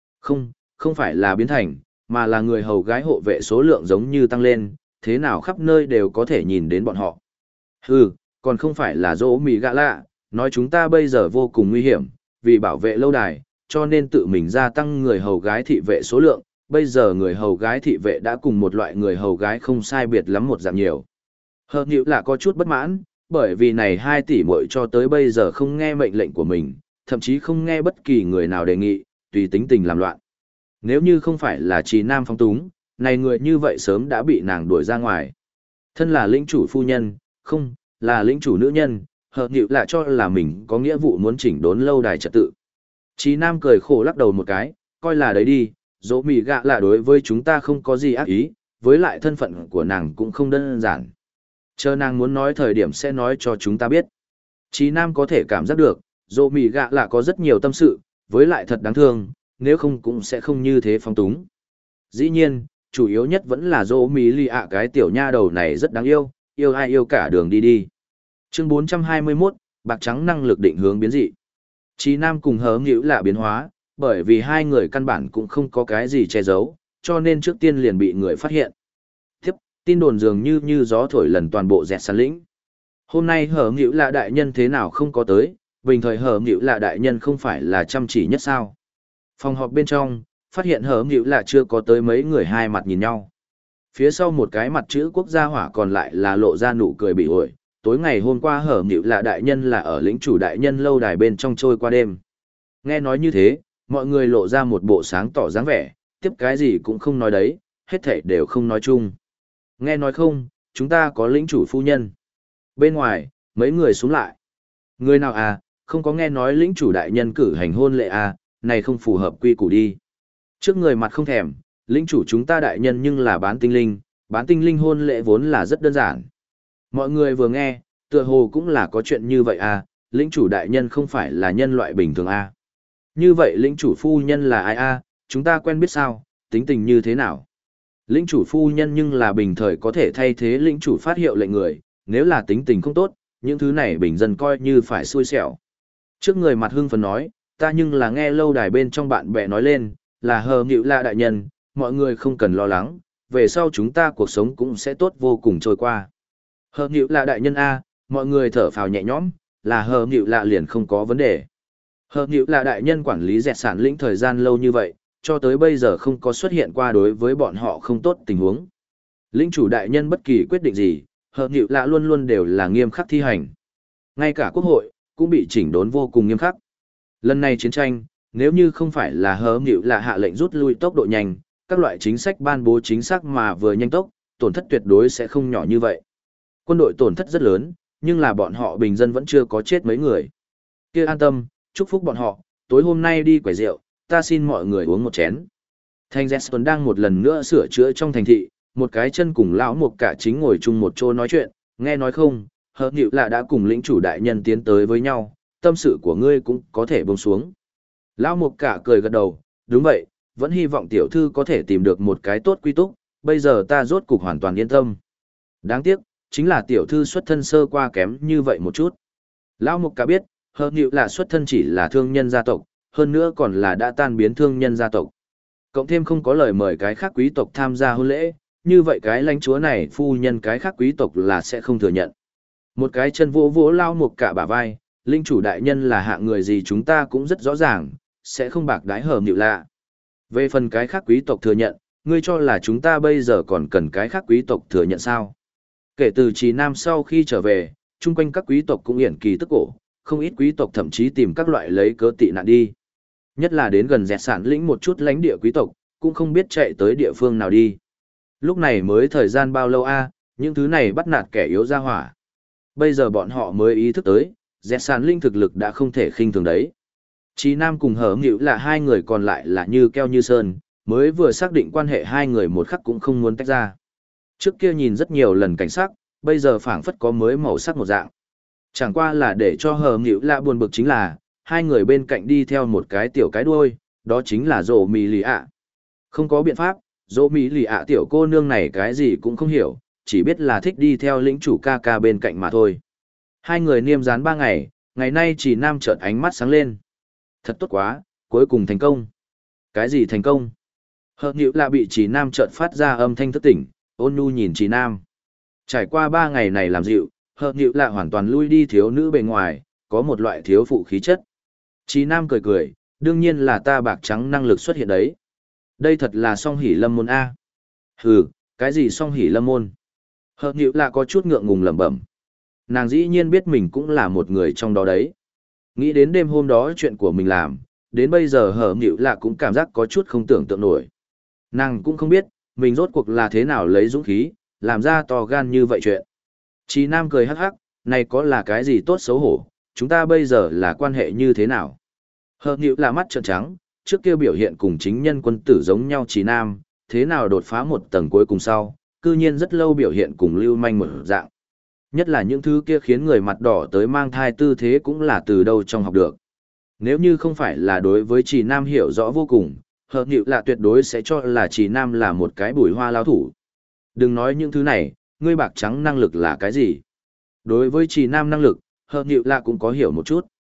Không phải là biến thành, mà là người hầu gái hộ vệ số lượng giống như tăng lên, thế nào khắp nơi đều có thể nhìn đến bọn họ. Còn không phải là Dỗ Mỹ Gạ Lạ, nói chúng ta bây giờ vô cùng nguy hiểm, vì bảo vệ lâu đài, cho nên tự mình gia tăng người hầu gái thị vệ số lượng, bây giờ người hầu gái thị vệ đã cùng một loại người hầu gái không sai biệt lắm một dạng nhiều. Hợp Nhịu Lạ có chút bất mãn, bởi vì này 2 tỷ muội cho tới bây giờ không nghe mệnh lệnh của mình, thậm chí không nghe bất kỳ người nào đề nghị, tùy tính tình làm loạn. Nếu như không phải là Trí Nam phong túng, này người như vậy sớm đã bị nàng đuổi ra ngoài. Thân là lĩnh chủ phu nhân, không, là lĩnh chủ nữ nhân, Hợp Nhịu Lạ cho là mình có nghĩa vụ muốn chỉnh đốn lâu đài trật tự. Trí Nam cười khổ lắc đầu một cái, coi là đấy đi, Dỗ Mỹ Gạ Lạ đối với chúng ta không có gì ác ý, với lại thân phận của nàng cũng không đơn giản. Chờ nàng muốn nói thời điểm sẽ nói cho chúng ta biết. Trí Nam có thể cảm giác được, Dỗ Mỹ Gạ Lạ có rất nhiều tâm sự, với lại thật đáng thương, nếu không cũng sẽ không như thế phong túng. Dĩ nhiên, chủ yếu nhất vẫn là Dỗ Mỹ Lì ạ cái tiểu nha đầu này rất đáng yêu, yêu ai yêu cả đường đi đi. Chương 421, bạc trắng năng lực định hướng biến dị. Chí Nam cùng hớ nghĩu lạ biến hóa, bởi vì hai người căn bản cũng không có cái gì che giấu, cho nên trước tiên liền bị người phát hiện. Tiếp, tin đồn dường như gió thổi lần toàn bộ dẹt sàn lĩnh. Hôm nay hở nghĩu lạ đại nhân thế nào không có tới, bình thời hở nghĩu lạ đại nhân không phải là chăm chỉ nhất sao. Phòng họp bên trong, phát hiện hở nghĩu lạ chưa có tới, mấy người hai mặt nhìn nhau. Phía sau một cái mặt chữ quốc gia hỏa còn lại là lộ ra nụ cười bị ổi. Tối ngày hôm qua hở nghĩu lạ đại nhân là ở lĩnh chủ đại nhân lâu đài bên trong trôi qua đêm. Nghe nói như thế, mọi người lộ ra một bộ sáng tỏ dáng vẻ, tiếp cái gì cũng không nói đấy, hết thảy đều không nói chung. Nghe nói không, chúng ta có lĩnh chủ phu nhân. Bên ngoài, mấy người xuống lại. Người nào à, không có nghe nói lĩnh chủ đại nhân cử hành hôn lễ à, này không phù hợp quy củ đi. Trước người mặt không thèm, lĩnh chủ chúng ta đại nhân nhưng là bán tinh linh hôn lễ vốn là rất đơn giản. Mọi người vừa nghe, tựa hồ cũng là có chuyện như vậy à, lĩnh chủ đại nhân không phải là nhân loại bình thường à. Như vậy lĩnh chủ phu nhân là ai à, chúng ta quen biết sao, tính tình như thế nào. Lĩnh chủ phu nhân nhưng là bình thời có thể thay thế lĩnh chủ phát hiệu lệnh người, nếu là tính tình không tốt, những thứ này bình dân coi như phải xui xẻo. Trước người mặt hưng phấn nói, ta nhưng là nghe lâu đài bên trong bạn bè nói lên, là hờ nghịu lạ đại nhân, mọi người không cần lo lắng, về sau chúng ta cuộc sống cũng sẽ tốt vô cùng trôi qua. Hờ nghịu lạ đại nhân A, mọi người thở phào nhẹ nhõm, là hờ nghịu lạ liền không có vấn đề. Hờ nghịu lạ đại nhân quản lý dẹt sản lĩnh thời gian lâu như vậy, cho tới bây giờ không có xuất hiện qua đối với bọn họ không tốt tình huống. Lĩnh chủ đại nhân bất kỳ quyết định gì, hờ nghịu lạ luôn luôn đều là nghiêm khắc thi hành. Ngay cả quốc hội, cũng bị chỉnh đốn vô cùng nghiêm khắc. Lần này chiến tranh, nếu như không phải là hờ nghịu lạ hạ lệnh rút lui tốc độ nhanh, các loại chính sách ban bố chính xác mà vừa nhanh tốc, tổn thất tuyệt đối sẽ không nhỏ như vậy. Quân đội tổn thất rất lớn, nhưng là bọn họ bình dân vẫn chưa có chết mấy người. Kia an tâm, chúc phúc bọn họ, tối hôm nay đi quẩy rượu, ta xin mọi người uống một chén. Thanh Jeston đang một lần nữa sửa chữa trong thành thị, một cái chân cùng lão một cả chính ngồi chung một chỗ nói chuyện, nghe nói không, hờ nghịu lạ đã cùng lĩnh chủ đại nhân tiến tới với nhau, tâm sự của ngươi cũng có thể buông xuống. Lão một cả cười gật đầu, đúng vậy, vẫn hy vọng tiểu thư có thể tìm được một cái tốt quy túc, bây giờ ta rốt cục hoàn toàn yên tâm. Đáng tiếc, chính là tiểu thư xuất thân sơ qua kém như vậy một chút. Lão một cả biết, hờ nghịu lạ xuất thân chỉ là thương nhân gia tộc, hơn nữa còn là đã tan biến thương nhân gia tộc. Cộng thêm không có lời mời cái khác quý tộc tham gia hôn lễ, như vậy cái lãnh chúa này phu nhân cái khác quý tộc là sẽ không thừa nhận. Một cái chân vỗ vỗ lao một cả bả vai, linh chủ đại nhân là hạng người gì chúng ta cũng rất rõ ràng, sẽ không bạc đái hờ nghịu lạ. Về phần cái khác quý tộc thừa nhận, ngươi cho là chúng ta bây giờ còn cần cái khác quý tộc thừa nhận sao? Kể từ Trì Nam sau khi trở về, chung quanh các quý tộc cũng hiển kỳ tức cổ, không ít quý tộc thậm chí tìm các loại lấy cớ tị nạn đi. Nhất là đến gần dẹt sản lĩnh một chút lãnh địa quý tộc, cũng không biết chạy tới địa phương nào đi. Lúc này mới thời gian bao lâu a, những thứ này bắt nạt kẻ yếu ra hỏa. Bây giờ bọn họ mới ý thức tới, dẹt sản linh thực lực đã không thể khinh thường đấy. Chí Nam cùng hở nghịu là hai người còn lại là như keo như sơn, mới vừa xác định quan hệ hai người một khắc cũng không muốn tách ra. Trước kia nhìn rất nhiều lần cảnh sắc, bây giờ phảng phất có mới màu sắc một dạng. Chẳng qua là để cho hở nghịu lạ buồn bực chính là, hai người bên cạnh đi theo một cái tiểu cái đuôi, đó chính là Dỗ Mỹ Lì ạ. Không có biện pháp, Dỗ Mỹ Lì ạ tiểu cô nương này cái gì cũng không hiểu, chỉ biết là thích đi theo lĩnh chủ ca ca bên cạnh mà thôi. Hai người niêm dán 3 ngày, ngày nay chỉ Nam chợt ánh mắt sáng lên. Thật tốt quá, cuối cùng thành công. Cái gì thành công? Hờ nghịu lạ bị chỉ Nam chợt phát ra âm thanh thức tỉnh, ôn nhu nhìn chỉ Nam. Trải qua 3 ngày này làm dịu, hờ nghịu lạ hoàn toàn lui đi thiếu nữ bề ngoài, có một loại thiếu phụ khí chất. Chí Nam cười cười, đương nhiên là ta bạc trắng năng lực xuất hiện đấy. Đây thật là song hỷ lâm môn A. Hừ, cái gì song hỷ lâm môn? Hờ nghịu lạ có chút ngượng ngùng lẩm bẩm. Nàng dĩ nhiên biết mình cũng là một người trong đó đấy. Nghĩ đến đêm hôm đó chuyện của mình làm, đến bây giờ hờ nghịu lạ cũng cảm giác có chút không tưởng tượng nổi. Nàng cũng không biết, mình rốt cuộc là thế nào lấy dũng khí, làm ra to gan như vậy chuyện. Chí Nam cười hắc hắc, này có là cái gì tốt xấu hổ, chúng ta bây giờ là quan hệ như thế nào? Hờ nghịu là mắt trợn trắng, trước kia biểu hiện cùng chính nhân quân tử giống nhau Chí Nam, thế nào đột phá một tầng cuối cùng sau, cư nhiên rất lâu biểu hiện cùng lưu manh một dạng. Nhất là những thứ kia khiến người mặt đỏ tới mang thai tư thế cũng là từ đâu trong học được. Nếu như không phải là đối với Chí Nam hiểu rõ vô cùng, Hờ nghịu là tuyệt đối sẽ cho là Chí Nam là một cái bùi hoa lao thủ. Đừng nói những thứ này, ngươi bạc trắng năng lực là cái gì? Đối với Chí Nam năng lực, Hờ nghịu là cũng có hiểu một chút.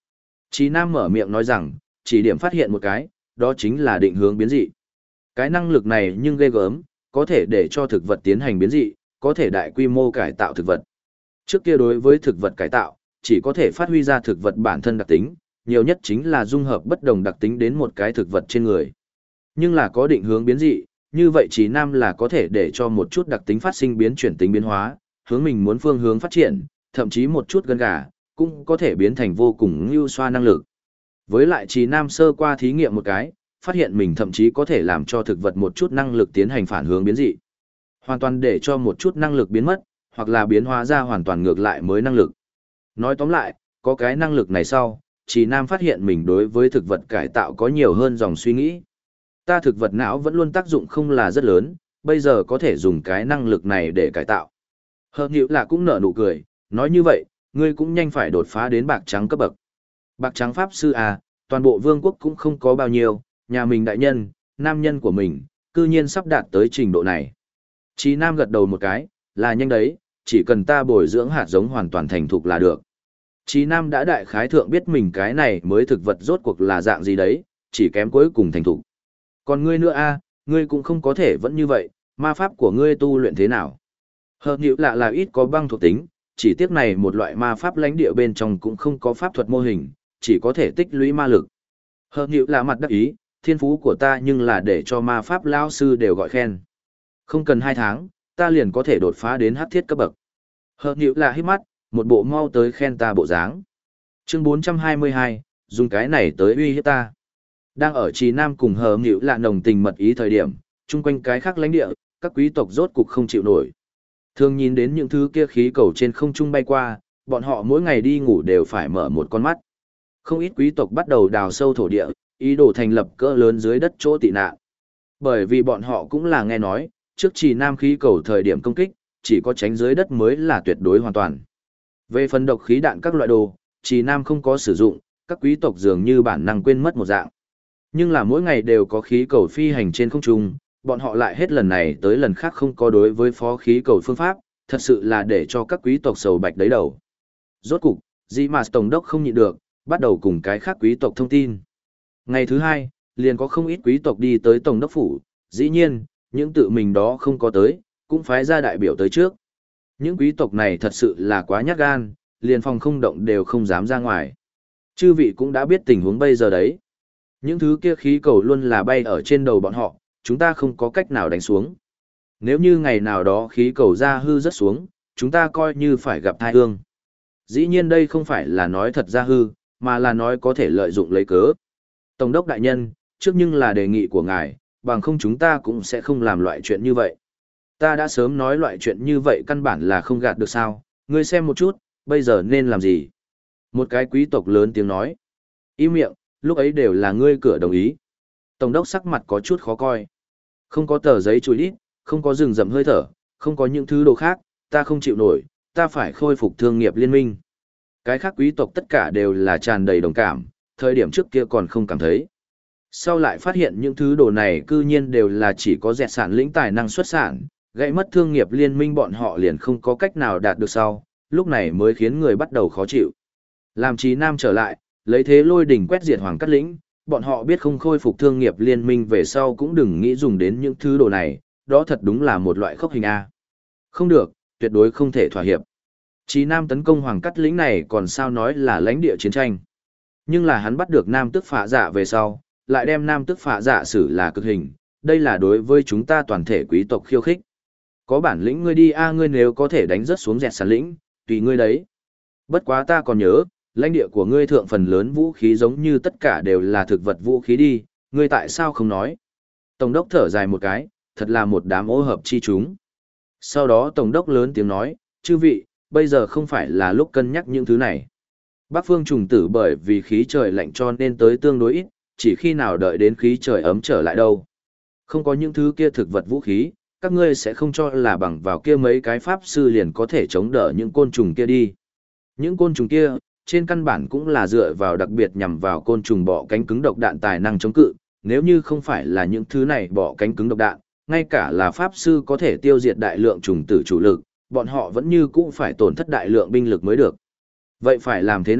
Chí Nam mở miệng nói rằng, chỉ điểm phát hiện một cái, đó chính là định hướng biến dị. Cái năng lực này nhưng ghê gớm, có thể để cho thực vật tiến hành biến dị, có thể đại quy mô cải tạo thực vật. Trước kia đối với thực vật cải tạo, chỉ có thể phát huy ra thực vật bản thân đặc tính, nhiều nhất chính là dung hợp bất đồng đặc tính đến một cái thực vật trên người. Nhưng là có định hướng biến dị, như vậy Chí Nam là có thể để cho một chút đặc tính phát sinh biến chuyển tính biến hóa, hướng mình muốn phương hướng phát triển, thậm chí một chút gân gà, cũng có thể biến thành vô cùng lưu xoa năng lực. Với lại Chí Nam sơ qua thí nghiệm một cái, phát hiện mình thậm chí có thể làm cho thực vật một chút năng lực tiến hành phản hướng biến dị. Hoàn toàn để cho một chút năng lực biến mất, hoặc là biến hóa ra hoàn toàn ngược lại mới năng lực. Nói tóm lại, có cái năng lực này sau, Chí Nam phát hiện mình đối với thực vật cải tạo có nhiều hơn dòng suy nghĩ. Ta thực vật não vẫn luôn tác dụng không là rất lớn, bây giờ có thể dùng cái năng lực này để cải tạo. Hợp nhịu là cũng nở nụ cười, nói như vậy, ngươi cũng nhanh phải đột phá đến bạc trắng cấp bậc. Bạc trắng pháp sư à, toàn bộ vương quốc cũng không có bao nhiêu, nhà mình đại nhân, nam nhân của mình, cư nhiên sắp đạt tới trình độ này. Chí Nam gật đầu một cái, là nhanh đấy, chỉ cần ta bồi dưỡng hạt giống hoàn toàn thành thục là được. Chí Nam đã đại khái thượng biết mình cái này mới thực vật rốt cuộc là dạng gì đấy, chỉ kém cuối cùng thành thục. Còn ngươi nữa a, ngươi cũng không có thể vẫn như vậy, ma pháp của ngươi tu luyện thế nào? Hợp nhịu lạ là ít có băng thuộc tính, chỉ tiếc này một loại ma pháp lãnh địa bên trong cũng không có pháp thuật mô hình, chỉ có thể tích lũy ma lực. Hợp nhịu lạ mặt đắc ý, thiên phú của ta nhưng là để cho ma pháp lão sư đều gọi khen. Không cần 2 tháng, ta liền có thể đột phá đến hắc thiết cấp bậc. Hợp nhịu lạ hít mắt, một bộ mau tới khen ta bộ dáng. Chương 422, dùng cái này tới uy hiếp ta. Đang ở Chí Nam cùng Hờ Nghịu Lạ nồng tình mật ý thời điểm, chung quanh cái khác lãnh địa, các quý tộc rốt cục không chịu nổi. Thường nhìn đến những thứ kia khí cầu trên không trung bay qua, bọn họ mỗi ngày đi ngủ đều phải mở một con mắt. Không ít quý tộc bắt đầu đào sâu thổ địa, ý đồ thành lập cỡ lớn dưới đất chỗ tị nạn. Bởi vì bọn họ cũng là nghe nói, trước Chí Nam khí cầu thời điểm công kích, chỉ có tránh dưới đất mới là tuyệt đối hoàn toàn. Về phần độc khí đạn các loại đồ, Chí Nam không có sử dụng, các quý tộc dường như bản năng quên mất một dạng. Nhưng là mỗi ngày đều có khí cầu phi hành trên không trung, bọn họ lại hết lần này tới lần khác không có đối với phó khí cầu phương pháp, thật sự là để cho các quý tộc sầu bạch đấy đầu. Rốt cục, Dĩ Mạt Tổng đốc không nhịn được, bắt đầu cùng cái khác quý tộc thông tin. Ngày thứ 2, liền có không ít quý tộc đi tới Tổng đốc phủ, dĩ nhiên, những tự mình đó không có tới, cũng phái ra đại biểu tới trước. Những quý tộc này thật sự là quá nhát gan, liền phòng không động đều không dám ra ngoài. Chư vị cũng đã biết tình huống bây giờ đấy. Những thứ kia khí cầu luôn là bay ở trên đầu bọn họ, chúng ta không có cách nào đánh xuống. Nếu như ngày nào đó khí cầu ra hư rất xuống, chúng ta coi như phải gặp tai ương. Dĩ nhiên đây không phải là nói thật ra hư, mà là nói có thể lợi dụng lấy cớ. Tổng đốc đại nhân, trước nhưng là đề nghị của ngài, bằng không chúng ta cũng sẽ không làm loại chuyện như vậy. Ta đã sớm nói loại chuyện như vậy căn bản là không gạt được sao, ngươi xem một chút, bây giờ nên làm gì? Một cái quý tộc lớn tiếng nói. Im miệng, lúc ấy đều là ngươi cửa đồng ý. Tổng đốc sắc mặt có chút khó coi. Không có tờ giấy chùi đít, không có rừng rậm hơi thở, không có những thứ đồ khác, ta không chịu nổi, ta phải khôi phục thương nghiệp liên minh. Cái khác quý tộc tất cả đều là tràn đầy đồng cảm, thời điểm trước kia còn không cảm thấy. Sau lại phát hiện những thứ đồ này cư nhiên đều là chỉ có dẹt sản lĩnh tài năng xuất sản, gãy mất thương nghiệp liên minh bọn họ liền không có cách nào đạt được sau, lúc này mới khiến người bắt đầu khó chịu. Làm Chí Nam trở lại, lấy thế lôi đỉnh quét diệt Hoàng Cát Lĩnh, bọn họ biết không khôi phục thương nghiệp liên minh về sau cũng đừng nghĩ dùng đến những thứ đồ này, đó thật đúng là một loại khốc hình A. Không được, tuyệt đối không thể thỏa hiệp. Chí Nam tấn công Hoàng Cát Lĩnh này còn sao nói là lãnh địa chiến tranh. Nhưng là hắn bắt được Nam Tức Phạ Dạ về sau, lại đem Nam Tức Phạ Dạ xử là cực hình, đây là đối với chúng ta toàn thể quý tộc khiêu khích. Có bản lĩnh ngươi đi a, ngươi nếu có thể đánh rớt xuống dẹt sàn lĩnh, tùy ngươi đấy. Bất quá ta còn nhớ, lãnh địa của ngươi thượng phần lớn vũ khí giống như tất cả đều là thực vật vũ khí đi, ngươi tại sao không nói? Tổng đốc thở dài một cái, thật là một đám ô hợp chi chúng. Sau đó tổng đốc lớn tiếng nói, chư vị, bây giờ không phải là lúc cân nhắc những thứ này. Bắc phương trùng tử bởi vì khí trời lạnh cho nên tới tương đối ít, chỉ khi nào đợi đến khí trời ấm trở lại đâu. Không có những thứ kia thực vật vũ khí, các ngươi sẽ không cho là bằng vào kia mấy cái pháp sư liền có thể chống đỡ những côn trùng kia đi. Những côn trùng kia, trên căn bản cũng là dựa vào đặc biệt nhằm vào côn trùng bọ cánh cứng độc đạn tài năng chống cự, nếu như không phải là những thứ này bọ cánh cứng độc đạn, ngay cả là pháp sư có thể tiêu diệt đại lượng trùng tử chủ lực, bọn họ vẫn như cũ phải tổn thất đại lượng binh lực mới được. Vậy phải làm thế nào,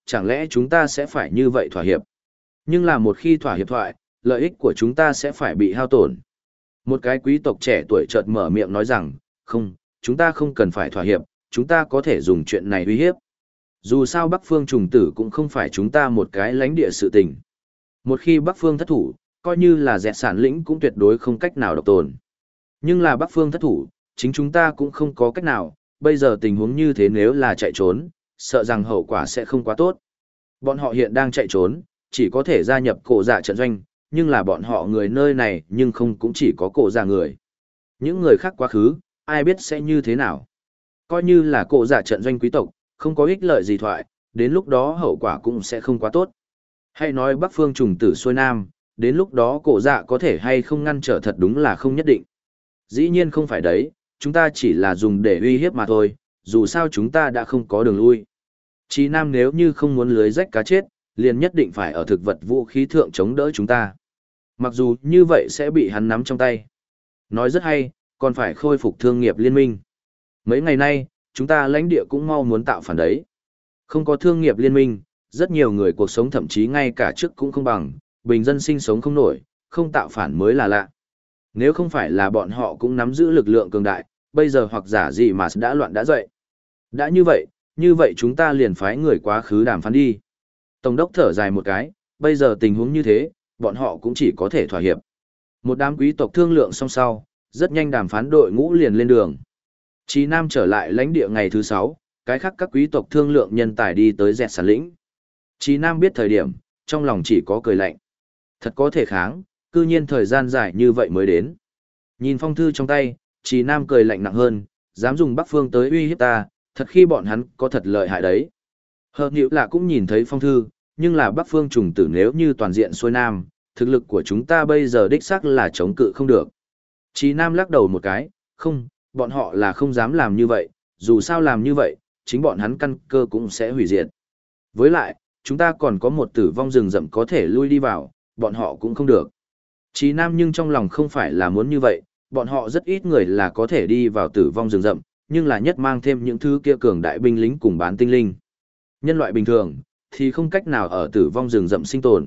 chẳng lẽ chúng ta sẽ phải như vậy thỏa hiệp? Nhưng là một khi thỏa hiệp thoại, lợi ích của chúng ta sẽ phải bị hao tổn. Một cái quý tộc trẻ tuổi chợt mở miệng nói rằng, không, chúng ta không cần phải thỏa hiệp, chúng ta có thể dùng chuyện này uy hiếp. Dù sao Bắc Phương trùng tử cũng không phải chúng ta một cái lãnh địa sự tình. Một khi Bắc Phương thất thủ, coi như là dẹt sản lĩnh cũng tuyệt đối không cách nào độc tồn. Nhưng là Bắc Phương thất thủ, chính chúng ta cũng không có cách nào, bây giờ tình huống như thế nếu là chạy trốn, sợ rằng hậu quả sẽ không quá tốt. Bọn họ hiện đang chạy trốn, chỉ có thể gia nhập cổ dạ trận doanh, nhưng là bọn họ người nơi này nhưng không cũng chỉ có cổ dạ người. Những người khác quá khứ, ai biết sẽ như thế nào. Coi như là cổ dạ trận doanh quý tộc, không có ích lợi gì thoại, đến lúc đó hậu quả cũng sẽ không quá tốt. Hay nói Bắc Phương trùng tử xuôi nam, đến lúc đó cổ dạ có thể hay không ngăn trở thật đúng là không nhất định. Dĩ nhiên không phải đấy, chúng ta chỉ là dùng để uy hiếp mà thôi, dù sao chúng ta đã không có đường lui. Chí Nam nếu như không muốn lưới rách cá chết, liền nhất định phải ở thực vật vũ khí thượng chống đỡ chúng ta. Mặc dù như vậy sẽ bị hắn nắm trong tay. Nói rất hay, còn phải khôi phục thương nghiệp liên minh. Mấy ngày nay, chúng ta lãnh địa cũng mau muốn tạo phản đấy. Không có thương nghiệp liên minh, rất nhiều người cuộc sống thậm chí ngay cả trước cũng không bằng, bình dân sinh sống không nổi, không tạo phản mới là lạ. Nếu không phải là bọn họ cũng nắm giữ lực lượng cường đại, bây giờ hoặc giả gì mà đã loạn đã dậy. Đã như vậy chúng ta liền phái người quá khứ đàm phán đi. Tổng đốc thở dài một cái, bây giờ tình huống như thế, bọn họ cũng chỉ có thể thỏa hiệp. Một đám quý tộc thương lượng xong sau, rất nhanh đàm phán đội ngũ liền lên đường. Chí Nam trở lại lãnh địa ngày thứ 6, cái khác các quý tộc thương lượng nhân tài đi tới dẹt sản lĩnh. Chí Nam biết thời điểm, trong lòng chỉ có cười lạnh. Thật có thể kháng, cư nhiên thời gian dài như vậy mới đến. Nhìn phong thư trong tay, Chí Nam cười lạnh nặng hơn, dám dùng Bắc Phương tới uy hiếp ta, thật khi bọn hắn có thật lợi hại đấy. Hợp Nhiễu là cũng nhìn thấy phong thư, nhưng là Bắc Phương trùng tử nếu như toàn diện xuôi nam, thực lực của chúng ta bây giờ đích xác là chống cự không được. Chí Nam lắc đầu một cái, không, bọn họ là không dám làm như vậy, dù sao làm như vậy, chính bọn hắn căn cơ cũng sẽ hủy diệt. Với lại, chúng ta còn có một tử vong rừng rậm có thể lui đi vào, bọn họ cũng không được. Chí Nam nhưng trong lòng không phải là muốn như vậy, bọn họ rất ít người là có thể đi vào tử vong rừng rậm, nhưng là nhất mang thêm những thứ kia cường đại binh lính cùng bán tinh linh. Nhân loại bình thường, thì không cách nào ở tử vong rừng rậm sinh tồn.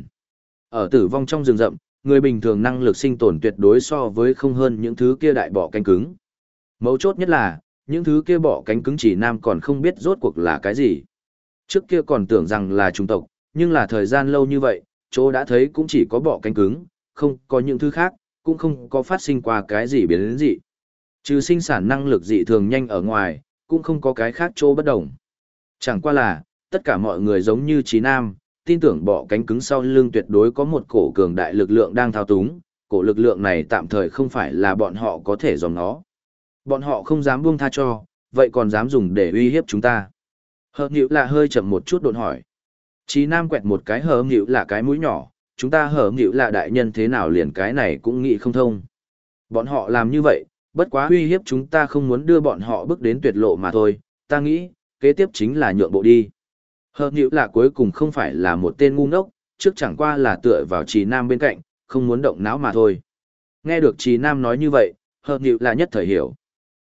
Ở tử vong trong rừng rậm, người bình thường năng lực sinh tồn tuyệt đối so với không hơn những thứ kia đại bọ cánh cứng. Mấu chốt nhất là, những thứ kia bọ cánh cứng Chí Nam còn không biết rốt cuộc là cái gì. Trước kia còn tưởng rằng là chủng tộc, nhưng là thời gian lâu như vậy, chỗ đã thấy cũng chỉ có bọ cánh cứng, không có những thứ khác, cũng không có phát sinh qua cái gì biến đến dị. Trừ sinh sản năng lực dị thường nhanh ở ngoài, cũng không có cái khác chỗ bất đồng. Chẳng qua là, tất cả mọi người giống như Chí Nam, tin tưởng bọ cánh cứng sau lưng tuyệt đối có một cổ cường đại lực lượng đang thao túng, cổ lực lượng này tạm thời không phải là bọn họ có thể dòm nó. Bọn họ không dám buông tha cho, vậy còn dám dùng để uy hiếp chúng ta. Hợp Nhiễu là hơi chậm một chút đột hỏi. Chí Nam quẹt một cái Hợp Nhiễu là cái mũi nhỏ, chúng ta Hợp Nhiễu là đại nhân thế nào liền cái này cũng nghĩ không thông. Bọn họ làm như vậy, bất quá uy hiếp chúng ta không muốn đưa bọn họ bước đến tuyệt lộ mà thôi, ta nghĩ, kế tiếp chính là nhượng bộ đi. Hợp Nhiễu là cuối cùng không phải là một tên ngu ngốc, trước chẳng qua là tựa vào Chí Nam bên cạnh, không muốn động não mà thôi. Nghe được Chí Nam nói như vậy, Hợp Nhiễu là nhất thời hiểu.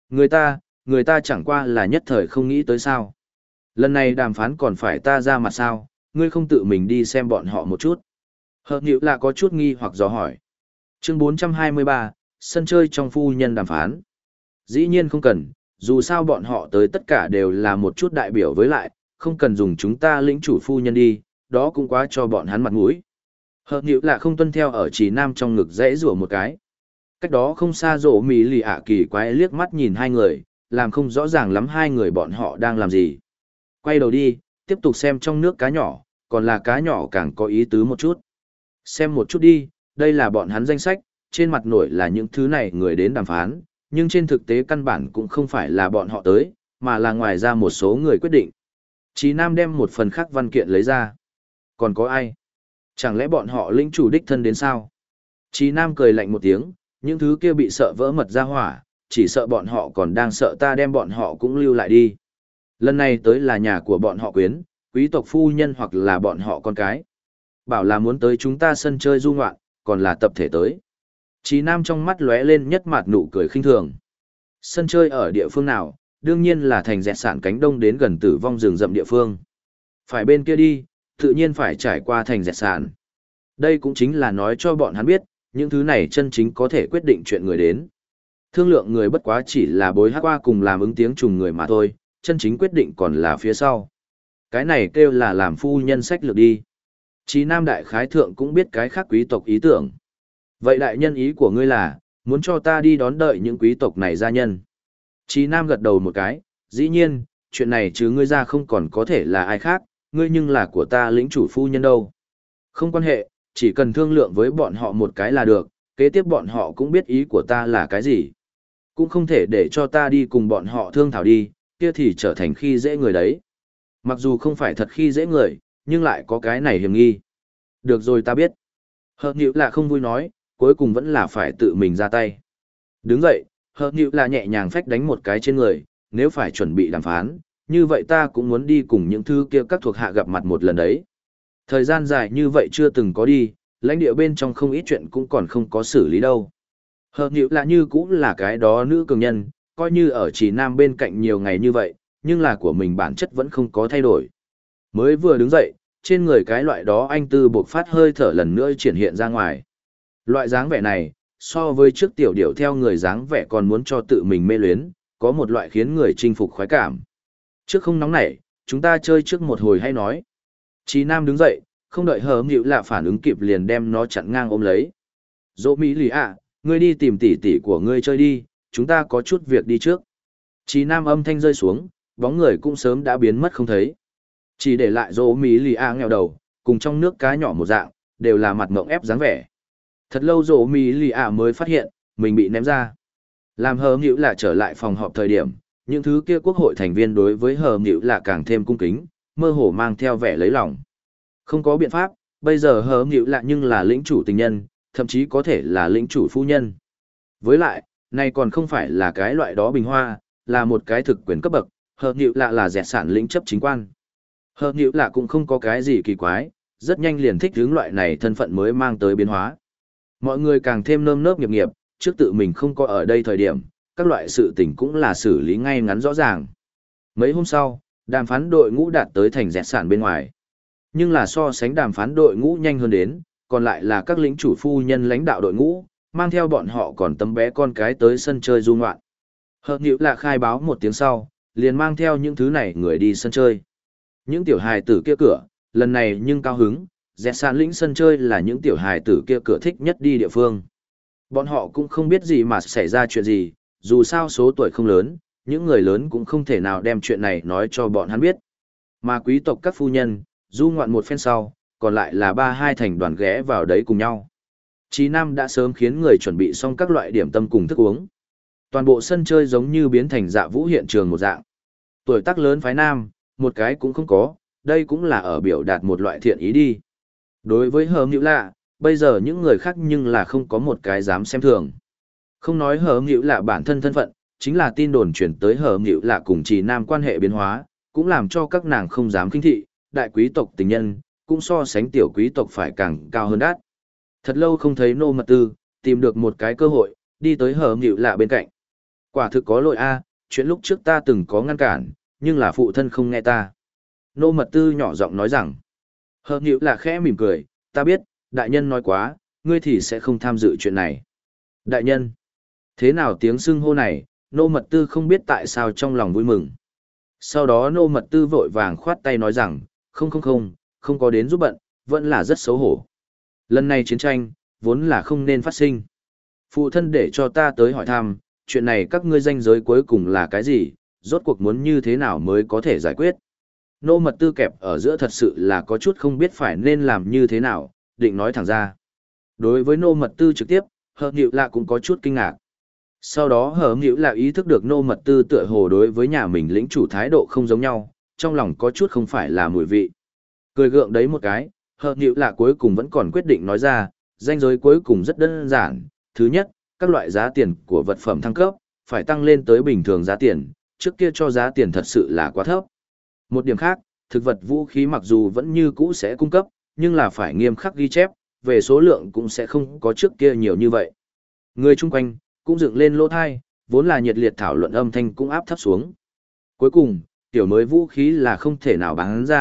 Người ta chẳng qua là nhất thời không nghĩ tới sao. Lần này đàm phán còn phải ta ra mặt sao, ngươi không tự mình đi xem bọn họ một chút. Hợp Nhiễu là có chút nghi hoặc dò hỏi. Chương 423, sân chơi trong phu nhân đàm phán. Dĩ nhiên không cần, dù sao bọn họ tới tất cả đều là một chút đại biểu với lại, không cần dùng chúng ta lĩnh chủ phu nhân đi, đó cũng quá cho bọn hắn mặt mũi. Hợp Nhiễu là không tuân theo ở Chí Nam trong ngực dễ rủa một cái. Cách đó không xa rộ mì lì ạ kỳ quái liếc mắt nhìn hai người, làm không rõ ràng lắm hai người bọn họ đang làm gì. Quay đầu đi, tiếp tục xem trong nước cá nhỏ, còn là cá nhỏ càng có ý tứ một chút. Xem một chút đi, đây là bọn hắn danh sách, trên mặt nổi là những thứ này người đến đàm phán, nhưng trên thực tế căn bản cũng không phải là bọn họ tới, mà là ngoài ra một số người quyết định. Chí Nam đem một phần khác văn kiện lấy ra. Còn có ai? Chẳng lẽ bọn họ lĩnh chủ đích thân đến sao? Chí Nam cười lạnh một tiếng, những thứ kia bị sợ vỡ mật ra hỏa, chỉ sợ bọn họ còn đang sợ ta đem bọn họ cũng lưu lại đi. Lần này tới là nhà của bọn họ quyến, quý tộc phu nhân hoặc là bọn họ con cái. Bảo là muốn tới chúng ta sân chơi du ngoạn, còn là tập thể tới. Chí Nam trong mắt lóe lên nhất mặt nụ cười khinh thường. Sân chơi ở địa phương nào, đương nhiên là thành dẹt sản cánh đông đến gần tử vong rừng rậm địa phương. Phải bên kia đi, tự nhiên phải trải qua thành dẹt sàn. Đây cũng chính là nói cho bọn hắn biết, những thứ này chân chính có thể quyết định chuyện người đến. Thương lượng người bất quá chỉ là bối hát qua cùng làm ứng tiếng trùng người mà thôi, chân chính quyết định còn là phía sau. Cái này kêu là làm phu nhân sách lược đi. Chí Nam đại khái thượng cũng biết cái khác quý tộc ý tưởng. Vậy đại nhân ý của ngươi là, muốn cho ta đi đón đợi những quý tộc này gia nhân. Chí Nam gật đầu một cái, dĩ nhiên, chuyện này chứ ngươi ra không còn có thể là ai khác, ngươi nhưng là của ta lĩnh chủ phu nhân đâu. Không quan hệ, chỉ cần thương lượng với bọn họ một cái là được, kế tiếp bọn họ cũng biết ý của ta là cái gì. Cũng không thể để cho ta đi cùng bọn họ thương thảo đi, kia thì trở thành khi dễ người đấy. Mặc dù không phải thật khi dễ người, nhưng lại có cái này hiểm nghi. Được rồi ta biết. Hợp nhữ là không vui nói, cuối cùng vẫn là phải tự mình ra tay. Đứng dậy, hợp nhữ là nhẹ nhàng phách đánh một cái trên người, nếu phải chuẩn bị đàm phán, như vậy ta cũng muốn đi cùng những thứ kia các thuộc hạ gặp mặt một lần đấy. Thời gian dài như vậy chưa từng có đi, lãnh địa bên trong không ít chuyện cũng còn không có xử lý đâu. Hợp nhữ là như cũng là cái đó nữ cường nhân, coi như ở chỉ Nam bên cạnh nhiều ngày như vậy, nhưng là của mình bản chất vẫn không có thay đổi. Mới vừa đứng dậy, trên người cái loại đó anh tư buộc phát hơi thở lần nữa triển hiện ra ngoài. Loại dáng vẻ này, so với trước tiểu điểu theo người dáng vẻ còn muốn cho tự mình mê luyến, có một loại khiến người chinh phục khoái cảm. Trước không nóng nảy, chúng ta chơi trước một hồi hay nói. Chí Nam đứng dậy, không đợi hờ nhữ là phản ứng kịp liền đem nó chặn ngang ôm lấy. Dỗ Mỹ lì ạ, ngươi đi tìm tỷ tỷ của ngươi chơi đi, chúng ta có chút việc đi trước. Chí Nam âm thanh rơi xuống, bóng người cũng sớm đã biến mất không thấy. Chỉ để lại Dỗ Mỹ lì ạ nghèo đầu, cùng trong nước cá nhỏ một dạng, đều là mặt ngộng ép dáng vẻ. Thật lâu Dỗ Mỹ lì ạ mới phát hiện, mình bị ném ra. Làm hờ nhữ là trở lại phòng họp thời điểm, những thứ kia quốc hội thành viên đối với hờ nhữ là càng thêm cung kính, mơ hồ mang theo vẻ lấy lòng. Không có biện pháp, bây giờ hờ nhữ là nhưng là lĩnh chủ tình nhân, thậm chí có thể là lĩnh chủ phu nhân. Với lại, này còn không phải là cái loại đó bình hoa, là một cái thực quyền cấp bậc, hờ nhữ là dẹt sản lĩnh chấp chính quan. Hờ nhữ là cũng không có cái gì kỳ quái, rất nhanh liền thích hướng loại này thân phận mới mang tới biến hóa. Mọi người càng thêm nơm nớp nghiệp nghiệp, trước tự mình không có ở đây thời điểm, các loại sự tình cũng là xử lý ngay ngắn rõ ràng. Mấy hôm sau, đàm phán đội ngũ đạt tới thành dẹt sản bên ngoài. Nhưng là so sánh đàm phán đội ngũ nhanh hơn đến, còn lại là các lĩnh chủ phu nhân lãnh đạo đội ngũ, mang theo bọn họ còn tấm bé con cái tới sân chơi du ngoạn. Hợp nhữ là khai báo một tiếng sau, liền mang theo những thứ này người đi sân chơi. Những tiểu hài tử kia cửa, lần này nhưng cao hứng, dẹt sản lĩnh sân chơi là những tiểu hài tử kia cửa thích nhất đi địa phương. Bọn họ cũng không biết gì mà xảy ra chuyện gì, dù sao số tuổi không lớn, những người lớn cũng không thể nào đem chuyện này nói cho bọn hắn biết. Mà quý tộc các phu nhân, du ngoạn một phen sau, còn lại là 3-2 thành đoàn ghé vào đấy cùng nhau. Chí Nam đã sớm khiến người chuẩn bị xong các loại điểm tâm cùng thức uống. Toàn bộ sân chơi giống như biến thành dạ vũ hiện trường một dạng. Tuổi tác lớn phái nam, một cái cũng không có, đây cũng là ở biểu đạt một loại thiện ý đi. Đối với hờ nhữ lạ, bây giờ những người khác nhưng là không có một cái dám xem thường. Không nói hờ nhữ lạ bản thân thân phận, chính là tin đồn chuyển tới hờ nhữ lạ cùng Chí Nam quan hệ biến hóa, cũng làm cho các nàng không dám khinh thị, đại quý tộc tình nhân, cũng so sánh tiểu quý tộc phải càng cao hơn đắt. Thật lâu không thấy nô mật tư, tìm được một cái cơ hội, đi tới hờ nhữ lạ bên cạnh. Quả thực có lỗi a, chuyện lúc trước ta từng có ngăn cản, nhưng là phụ thân không nghe ta. Nô mật tư nhỏ giọng nói rằng, hờ nhữ lạ khẽ mỉm cười, ta biết, đại nhân nói quá, ngươi thì sẽ không tham dự chuyện này. Đại nhân, thế nào tiếng xưng hô này, nô mật tư không biết tại sao trong lòng vui mừng. Sau đó nô mật tư vội vàng khoát tay nói rằng, không có đến giúp bận, vẫn là rất xấu hổ. Lần này chiến tranh, vốn là không nên phát sinh. Phụ thân để cho ta tới hỏi thăm, chuyện này các ngươi ranh giới cuối cùng là cái gì, rốt cuộc muốn như thế nào mới có thể giải quyết. Nô mật tư kẹp ở giữa thật sự là có chút không biết phải nên làm như thế nào, định nói thẳng ra. Đối với nô mật tư trực tiếp, hờ nhữ lạ cũng có chút kinh ngạc. Sau đó hờ nhữ lạ ý thức được nô mật tư tựa hồ đối với nhà mình lĩnh chủ thái độ không giống nhau, trong lòng có chút không phải là mùi vị. Cười gượng đấy một cái, hờ nhữ lạ cuối cùng vẫn còn quyết định nói ra, ranh giới cuối cùng rất đơn giản. Thứ nhất, các loại giá tiền của vật phẩm thăng cấp, phải tăng lên tới bình thường giá tiền, trước kia cho giá tiền thật sự là quá thấp. Một điểm khác, thực vật vũ khí mặc dù vẫn như cũ sẽ cung cấp, nhưng là phải nghiêm khắc ghi chép, về số lượng cũng sẽ không có trước kia nhiều như vậy. Người chung quanh, cũng dựng lên lỗ thai, vốn là nhiệt liệt thảo luận âm thanh cũng áp thấp xuống. Cuối cùng, tiểu mới vũ khí là không thể nào bán ra,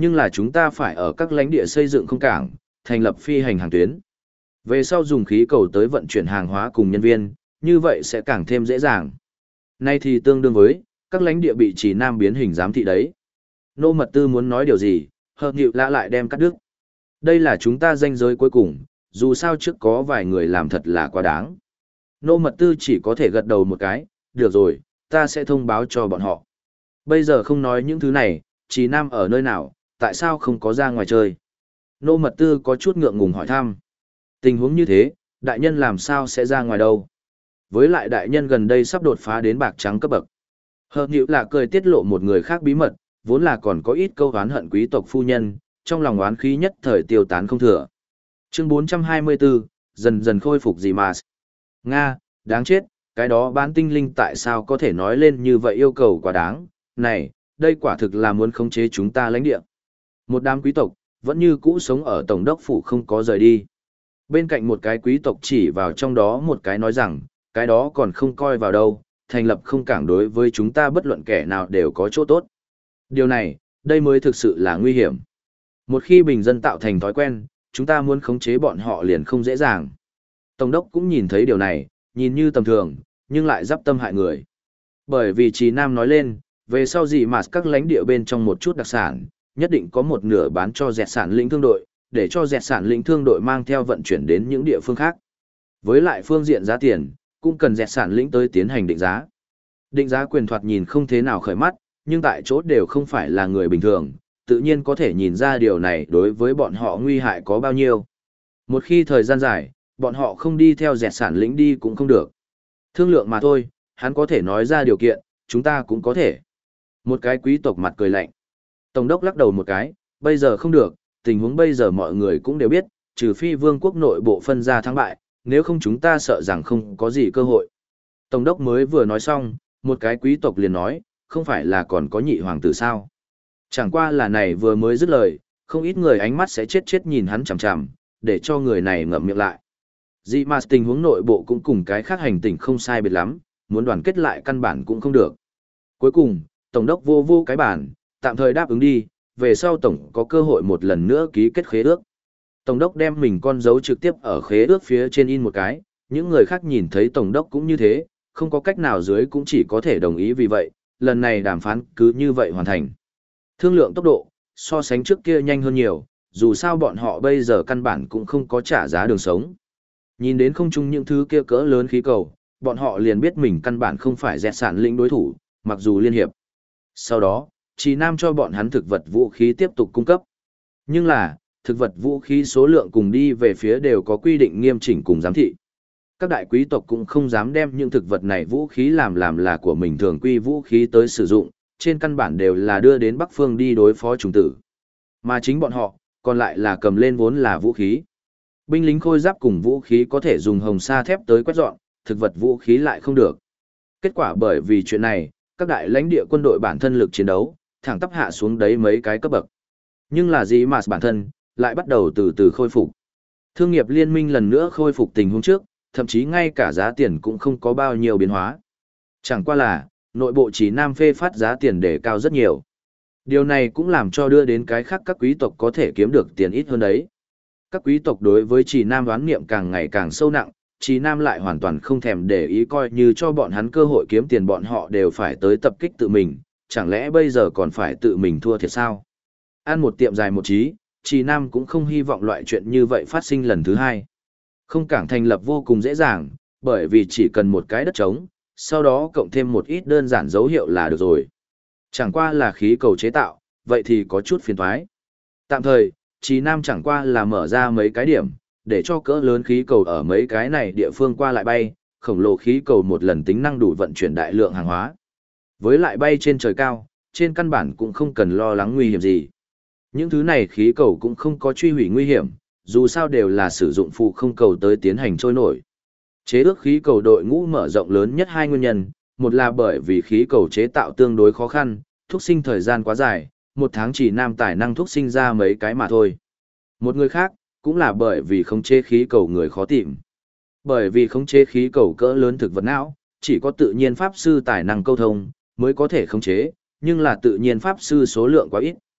Nhưng là chúng ta phải ở các lãnh địa xây dựng không cảng, thành lập phi hành hàng tuyến. Về sau dùng khí cầu tới vận chuyển hàng hóa cùng nhân viên, như vậy sẽ càng thêm dễ dàng. Nay thì tương đương với, các lãnh địa bị Trì Nam biến hình giám thị đấy. Nô Mật Tư muốn nói điều gì, Hợp Nhịu Lạ lại đem cắt đứt. Đây là chúng ta ranh giới cuối cùng, dù sao trước có vài người làm thật là quá đáng. Nô Mật Tư chỉ có thể gật đầu một cái, được rồi, ta sẽ thông báo cho bọn họ. Bây giờ không nói những thứ này, Trì Nam ở nơi nào, tại sao không có ra ngoài chơi? Nô Mật Tư có chút ngượng ngùng hỏi thăm. Tình huống như thế, đại nhân làm sao sẽ ra ngoài đâu? Với lại đại nhân gần đây sắp đột phá đến bạc trắng cấp bậc. Hợp Nhịu Lạ cười tiết lộ một người khác bí mật, vốn là còn có ít câu oán hận quý tộc phu nhân, trong lòng oán khí nhất thời tiêu tán không thừa. Chương 424, dần dần khôi phục gì mà. Nga, đáng chết, cái đó bán tinh linh tại sao có thể nói lên như vậy yêu cầu quá đáng, này, đây quả thực là muốn khống chế chúng ta lãnh địa. Một đám quý tộc, vẫn như cũ sống ở tổng đốc phủ không có rời đi. Bên cạnh một cái quý tộc chỉ vào trong đó một cái nói rằng, cái đó còn không coi vào đâu, thành lập không cảng đối với chúng ta bất luận kẻ nào đều có chỗ tốt. Điều này, đây mới thực sự là nguy hiểm. Một khi bình dân tạo thành thói quen, chúng ta muốn khống chế bọn họ liền không dễ dàng. Tổng đốc cũng nhìn thấy điều này, nhìn như tầm thường, nhưng lại giáp tâm hại người. Bởi vì Trì Nam nói lên, về sau gì mà các lãnh địa bên trong một chút đặc sản, nhất định có một nửa bán cho dẹt sản lĩnh thương đội, để cho dẹt sản lĩnh thương đội mang theo vận chuyển đến những địa phương khác. Với lại phương diện giá tiền, cũng cần dẹt sản lĩnh tới tiến hành định giá. Định giá quyền thoạt nhìn không thế nào khởi mắt, nhưng tại chỗ đều không phải là người bình thường, tự nhiên có thể nhìn ra điều này đối với bọn họ nguy hại có bao nhiêu. Một khi thời gian dài, bọn họ không đi theo dẹt sản lĩnh đi cũng không được. Thương lượng mà thôi, hắn có thể nói ra điều kiện, chúng ta cũng có thể. Một cái quý tộc mặt cười lạnh. Tổng đốc lắc đầu một cái, bây giờ không được, tình huống bây giờ mọi người cũng đều biết, trừ phi vương quốc nội bộ phân ra thắng bại, nếu không chúng ta sợ rằng không có gì cơ hội. Tổng đốc mới vừa nói xong, một cái quý tộc liền nói, không phải là còn có nhị hoàng tử sao. Chẳng qua là này vừa mới dứt lời, không ít người ánh mắt sẽ chết chết nhìn hắn chằm chằm, để cho người này ngậm miệng lại. Dị mà tình huống nội bộ cũng cùng cái khác hành tinh không sai biệt lắm, muốn đoàn kết lại căn bản cũng không được. Cuối cùng, tổng đốc vô cái bản, tạm thời đáp ứng đi, về sau tổng có cơ hội một lần nữa ký kết khế ước. Tổng đốc đem mình con dấu trực tiếp ở khế ước phía trên in một cái, những người khác nhìn thấy tổng đốc cũng như thế, không có cách nào dưới cũng chỉ có thể đồng ý vì vậy, lần này đàm phán cứ như vậy hoàn thành. Thương lượng tốc độ, so sánh trước kia nhanh hơn nhiều, dù sao bọn họ bây giờ căn bản cũng không có trả giá đường sống. Nhìn đến không chung những thứ kia cỡ lớn khí cầu, bọn họ liền biết mình căn bản không phải dẹt sản lĩnh đối thủ, mặc dù liên hiệp. Sau đó, Trì Nam cho bọn hắn thực vật vũ khí tiếp tục cung cấp. Nhưng là, thực vật vũ khí số lượng cùng đi về phía đều có quy định nghiêm chỉnh cùng giám thị. Các đại quý tộc cũng không dám đem những thực vật này vũ khí làm là của mình thường quy vũ khí tới sử dụng, trên căn bản đều là đưa đến Bắc Phương đi đối phó trùng tử. Mà chính bọn họ, còn lại là cầm lên vốn là vũ khí. Binh lính khôi giáp cùng vũ khí có thể dùng hồng sa thép tới quét dọn, thực vật vũ khí lại không được. Kết quả bởi vì chuyện này, các đại lãnh địa quân đội bản thân lực chiến đấu, thẳng tắp hạ xuống đấy mấy cái cấp bậc. Nhưng là gì mà bản thân, lại bắt đầu từ từ khôi phục. Thương nghiệp liên minh lần nữa khôi phục tình huống trước, thậm chí ngay cả giá tiền cũng không có bao nhiêu biến hóa. Chẳng qua là, nội bộ chỉ Nam phê phát giá tiền để cao rất nhiều. Điều này cũng làm cho đưa đến cái khác các quý tộc có thể kiếm được tiền ít hơn đấy. Các quý tộc đối với chỉ Nam đoán niệm càng ngày càng sâu nặng, chỉ Nam lại hoàn toàn không thèm để ý coi như cho bọn hắn cơ hội kiếm tiền bọn họ đều phải tới tập kích tự mình, chẳng lẽ bây giờ còn phải tự mình thua thiệt sao? Ăn một tiệm dài một chí, chỉ Nam cũng không hy vọng loại chuyện như vậy phát sinh lần thứ hai. Không cảng thành lập vô cùng dễ dàng, bởi vì chỉ cần một cái đất trống, sau đó cộng thêm một ít đơn giản dấu hiệu là được rồi. Chẳng qua là khí cầu chế tạo, vậy thì có chút phiền toái. Tạm thời, Trì Nam chẳng qua là mở ra mấy cái điểm, để cho cỡ lớn khí cầu ở mấy cái này địa phương qua lại bay, khổng lồ khí cầu một lần tính năng đủ vận chuyển đại lượng hàng hóa. Với lại bay trên trời cao, trên căn bản cũng không cần lo lắng nguy hiểm gì. Những thứ này khí cầu cũng không có truy hủy nguy hiểm, dù sao đều là sử dụng phụ không cầu tới tiến hành trôi nổi. Chế ước khí cầu đội ngũ mở rộng lớn nhất hai nguyên nhân, một là bởi vì khí cầu chế tạo tương đối khó khăn, thúc sinh thời gian quá dài, một tháng chỉ Nam tài năng thúc sinh ra mấy cái mà thôi. Một người khác, cũng là bởi vì khống chế khí cầu người khó tìm. Bởi vì khống chế khí cầu cỡ lớn thực vật não, chỉ có tự nhiên pháp sư tài năng câu thông, mới có thể khống chế, nhưng là tự nhiên pháp sư số lượng quá ít.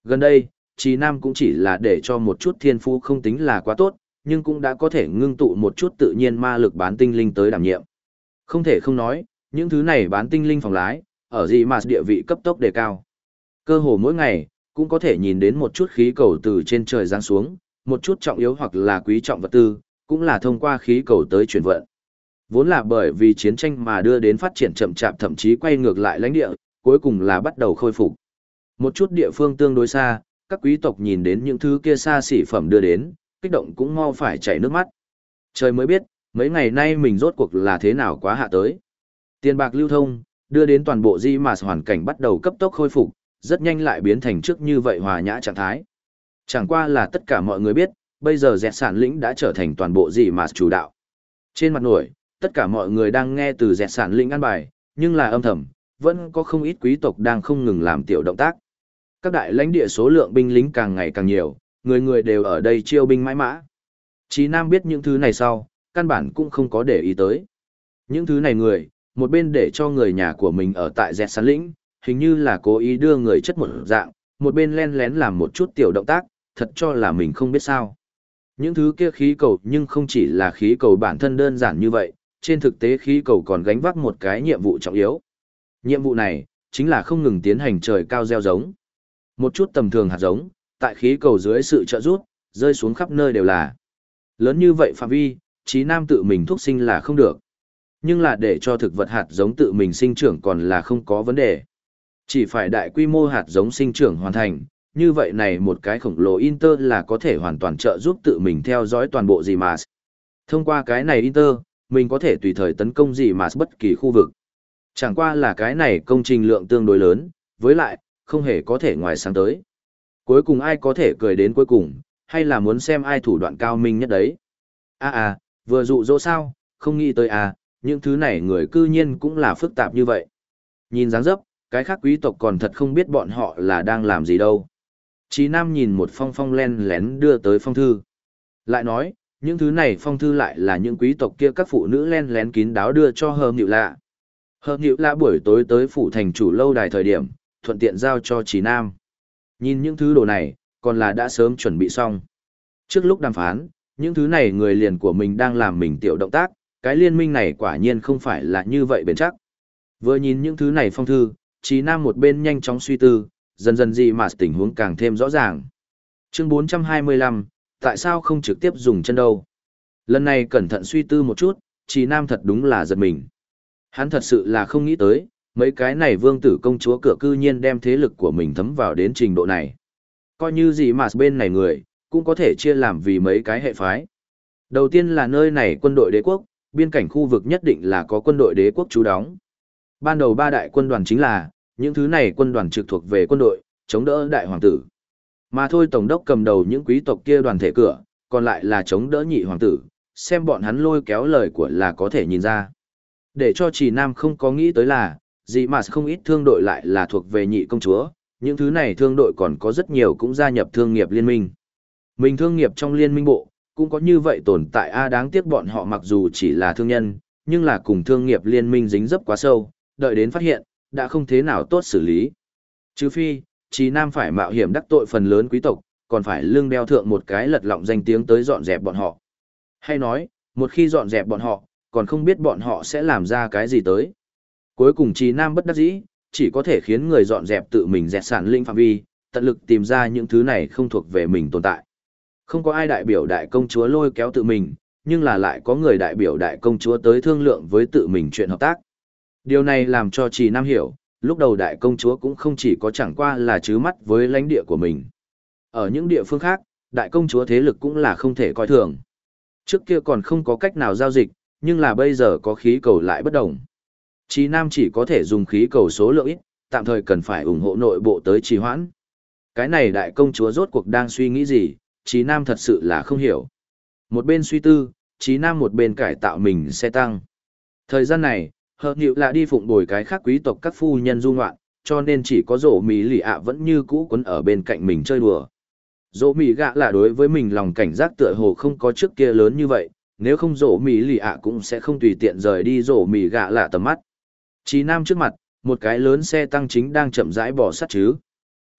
Gần đây, Trí Nam cũng chỉ là để cho một chút thiên phú không tính là quá tốt, nhưng cũng đã có thể ngưng tụ một chút tự nhiên ma lực bán tinh linh tới đảm nhiệm. Không thể không nói, những thứ này bán tinh linh phòng lái, ở gì mà địa vị cấp tốc đề cao. Cơ hồ mỗi ngày, cũng có thể nhìn đến một chút khí cầu từ trên trời giáng xuống, một chút trọng yếu hoặc là quý trọng vật tư, cũng là thông qua khí cầu tới chuyển vận. Vốn là bởi vì chiến tranh mà đưa đến phát triển chậm chạp thậm chí quay ngược lại lãnh địa, cuối cùng là bắt đầu khôi phục. Một chút địa phương tương đối xa, các quý tộc nhìn đến những thứ kia xa xỉ phẩm đưa đến, kích động cũng mau phải chảy nước mắt. Trời mới biết, mấy ngày nay mình rốt cuộc là thế nào quá hạ tới. Tiền bạc lưu thông, đưa đến toàn bộ di mà hoàn cảnh bắt đầu cấp tốc khôi phục, rất nhanh lại biến thành trước như vậy hòa nhã trạng thái. Chẳng qua là tất cả mọi người biết, bây giờ dẹt sản lĩnh đã trở thành toàn bộ di mà chủ đạo. Trên mặt nổi, tất cả mọi người đang nghe từ dẹt sản lĩnh ăn bài, nhưng là âm thầm, vẫn có không ít quý tộc đang không ngừng làm tiểu động tác. Các đại lãnh địa số lượng binh lính càng ngày càng nhiều, người người đều ở đây chiêu binh mãi mã. Chí Nam biết những thứ này sau, căn bản cũng không có để ý tới. Những thứ này người, một bên để cho người nhà của mình ở tại dẹt sán lĩnh, hình như là cố ý đưa người chất một dạng, một bên len lén làm một chút tiểu động tác, thật cho là mình không biết sao. Những thứ kia khí cầu nhưng không chỉ là khí cầu bản thân đơn giản như vậy, trên thực tế khí cầu còn gánh vác một cái nhiệm vụ trọng yếu. Nhiệm vụ này, chính là không ngừng tiến hành trời cao gieo giống. Một chút tầm thường hạt giống, tại khí cầu dưới sự trợ giúp, rơi xuống khắp nơi đều là. Lớn như vậy phạm vi, Chí Nam tự mình thúc sinh là không được. Nhưng là để cho thực vật hạt giống tự mình sinh trưởng còn là không có vấn đề. Chỉ phải đại quy mô hạt giống sinh trưởng hoàn thành, như vậy này một cái khổng lồ Inter là có thể hoàn toàn trợ giúp tự mình theo dõi toàn bộ gì mà. Thông qua cái này Inter, mình có thể tùy thời tấn công gì mà bất kỳ khu vực. Chẳng qua là cái này công trình lượng tương đối lớn, với lại, không hề có thể ngoài sáng tới. Cuối cùng ai có thể cười đến cuối cùng, hay là muốn xem ai thủ đoạn cao minh nhất đấy. Vừa dụ dỗ sao, không nghĩ tới những thứ này người cư nhiên cũng là phức tạp như vậy. Nhìn dáng dấp, cái khác quý tộc còn thật không biết bọn họ là đang làm gì đâu. Chí Nam nhìn một phong phong len lén đưa tới phong thư. Lại nói, những thứ này phong thư lại là những quý tộc kia các phụ nữ len lén kín đáo đưa cho Hợp Nhự Lạ. Hợp Nhự Lạ buổi tối tới phủ thành chủ lâu đài thời điểm, thuận tiện giao cho Chí Nam. Nhìn những thứ đồ này, còn là đã sớm chuẩn bị xong. Trước lúc đàm phán, những thứ này người liền của mình đang làm mình tiểu động tác, cái liên minh này quả nhiên không phải là như vậy bền chắc. Vừa nhìn những thứ này phong thư, Chí Nam một bên nhanh chóng suy tư, dần dần gì mà tình huống càng thêm rõ ràng. Chương 425, tại sao không trực tiếp dùng chân đâu? Lần này cẩn thận suy tư một chút, Chí Nam thật đúng là giật mình. Hắn thật sự là không nghĩ tới, mấy cái này vương tử công chúa cửa cư nhiên đem thế lực của mình thấm vào đến trình độ này. Coi như gì mà bên này người, cũng có thể chia làm vì mấy cái hệ phái. Đầu tiên là nơi này quân đội đế quốc, biên cảnh khu vực nhất định là có quân đội đế quốc trú đóng. Ban đầu ba đại quân đoàn chính là, những thứ này quân đoàn trực thuộc về quân đội, chống đỡ đại hoàng tử. Mà thôi tổng đốc cầm đầu những quý tộc kia đoàn thể cửa, còn lại là chống đỡ nhị hoàng tử, xem bọn hắn lôi kéo lời của là có thể nhìn ra. Để cho Chỉ Nam không có nghĩ tới là, gì mà không ít thương đội lại là thuộc về nhị công chúa, những thứ này thương đội còn có rất nhiều cũng gia nhập thương nghiệp liên minh. Mình thương nghiệp trong liên minh bộ, cũng có như vậy tồn tại đáng tiếc bọn họ mặc dù chỉ là thương nhân, nhưng là cùng thương nghiệp liên minh dính dấp quá sâu, đợi đến phát hiện, đã không thế nào tốt xử lý. Trừ phi, Chí Nam phải mạo hiểm đắc tội phần lớn quý tộc, còn phải lương đeo thượng một cái lật lọng danh tiếng tới dọn dẹp bọn họ. Hay nói, một khi dọn dẹp bọn họ, còn không biết bọn họ sẽ làm ra cái gì tới. Cuối cùng Chí Nam bất đắc dĩ, chỉ có thể khiến người dọn dẹp tự mình dẹt sản linh phạm vi, tận lực tìm ra những thứ này không thuộc về mình tồn tại. Không có ai đại biểu đại công chúa lôi kéo tự mình, nhưng là lại có người đại biểu đại công chúa tới thương lượng với tự mình chuyện hợp tác. Điều này làm cho Chí Nam hiểu, lúc đầu đại công chúa cũng không chỉ có chẳng qua là chứ mắt với lãnh địa của mình. Ở những địa phương khác, đại công chúa thế lực cũng là không thể coi thường. Trước kia còn không có cách nào giao dịch, nhưng là bây giờ có khí cầu lại bất đồng. Chí Nam chỉ có thể dùng khí cầu số lượng ít, tạm thời cần phải ủng hộ nội bộ tới trì hoãn. Cái này đại công chúa rốt cuộc đang suy nghĩ gì, Chí Nam thật sự là không hiểu. Một bên suy tư, Chí Nam một bên cải tạo mình xe tăng. Thời gian này, Hợp Nhự là đi phụng bồi cái khác quý tộc các phu nhân du ngoạn, cho nên chỉ có Dỗ Mị Lì ạ vẫn như cũ quấn ở bên cạnh mình chơi đùa. Dỗ Mị Gạ là đối với mình lòng cảnh giác tựa hồ không có trước kia lớn như vậy, nếu không Dỗ Mị Lì ạ cũng sẽ không tùy tiện rời đi Dỗ Mị Gạ là tầm mắt. Chí Nam trước mặt, một cái lớn xe tăng chính đang chậm rãi bỏ sát chứ.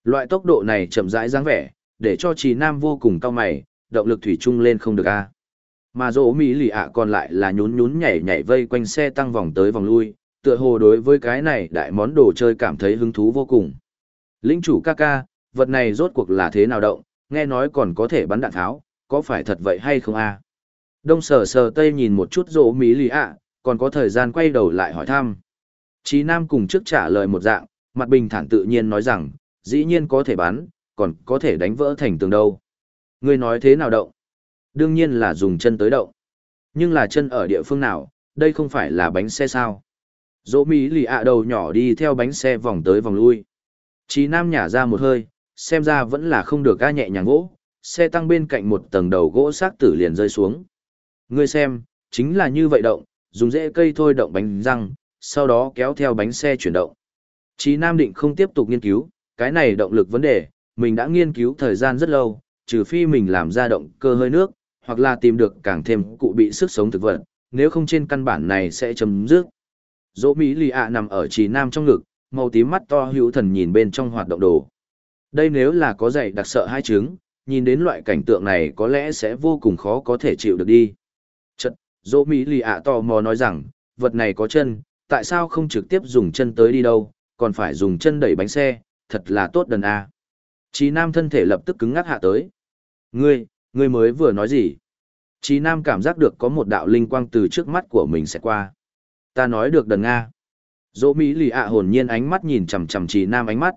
Loại tốc độ này chậm rãi dáng vẻ, để cho Trì Nam vô cùng cao mày, động lực thủy chung lên không được a. Mà Dỗ Mỹ lì ạ còn lại là nhún nhún nhảy nhảy vây quanh xe tăng vòng tới vòng lui, tựa hồ đối với cái này đại món đồ chơi cảm thấy hứng thú vô cùng. Lĩnh chủ ca ca, vật này rốt cuộc là thế nào động, nghe nói còn có thể bắn đạn tháo, có phải thật vậy hay không a? Đông Sở Sở Tây nhìn một chút Dỗ Mỹ lì ạ, còn có thời gian quay đầu lại hỏi thăm. Chí Nam cùng trước trả lời một dạng, mặt bình thản tự nhiên nói rằng, dĩ nhiên có thể bắn, còn có thể đánh vỡ thành tường đâu. Ngươi nói thế nào động? Đương nhiên là dùng chân tới động. Nhưng là chân ở địa phương nào, đây không phải là bánh xe sao? Dỗ Mỹ lì ạ đầu nhỏ đi theo bánh xe vòng tới vòng lui. Chí Nam nhả ra một hơi, xem ra vẫn là không được ga nhẹ nhàng gỗ, xe tăng bên cạnh một tầng đầu gỗ xác tử liền rơi xuống. Ngươi xem, chính là như vậy động, dùng rễ cây thôi động bánh răng, sau đó kéo theo bánh xe chuyển động. Chí Nam định không tiếp tục nghiên cứu, cái này động lực vấn đề, mình đã nghiên cứu thời gian rất lâu, trừ phi mình làm ra động cơ hơi nước, hoặc là tìm được càng thêm cụ bị sức sống thực vật, nếu không trên căn bản này sẽ chấm dứt. Dỗ Mỹ lì ạ nằm ở Chí Nam trong ngực, màu tím mắt to hữu thần nhìn bên trong hoạt động đồ. Đây nếu là có dạy đặc sợ hai trứng, nhìn đến loại cảnh tượng này có lẽ sẽ vô cùng khó có thể chịu được đi. Chật, Dỗ Mỹ lì ạ tò mò nói rằng, vật này có chân, tại sao không trực tiếp dùng chân tới đi đâu, còn phải dùng chân đẩy bánh xe, thật là tốt đần a. Chí Nam thân thể lập tức cứng ngắc hạ tới. Ngươi mới vừa nói gì? Chí Nam cảm giác được có một đạo linh quang từ trước mắt của mình sẽ qua. Ta nói được đần Nga. Dỗ Mỹ lì ạ hồn nhiên ánh mắt nhìn chằm chằm Chí Nam ánh mắt.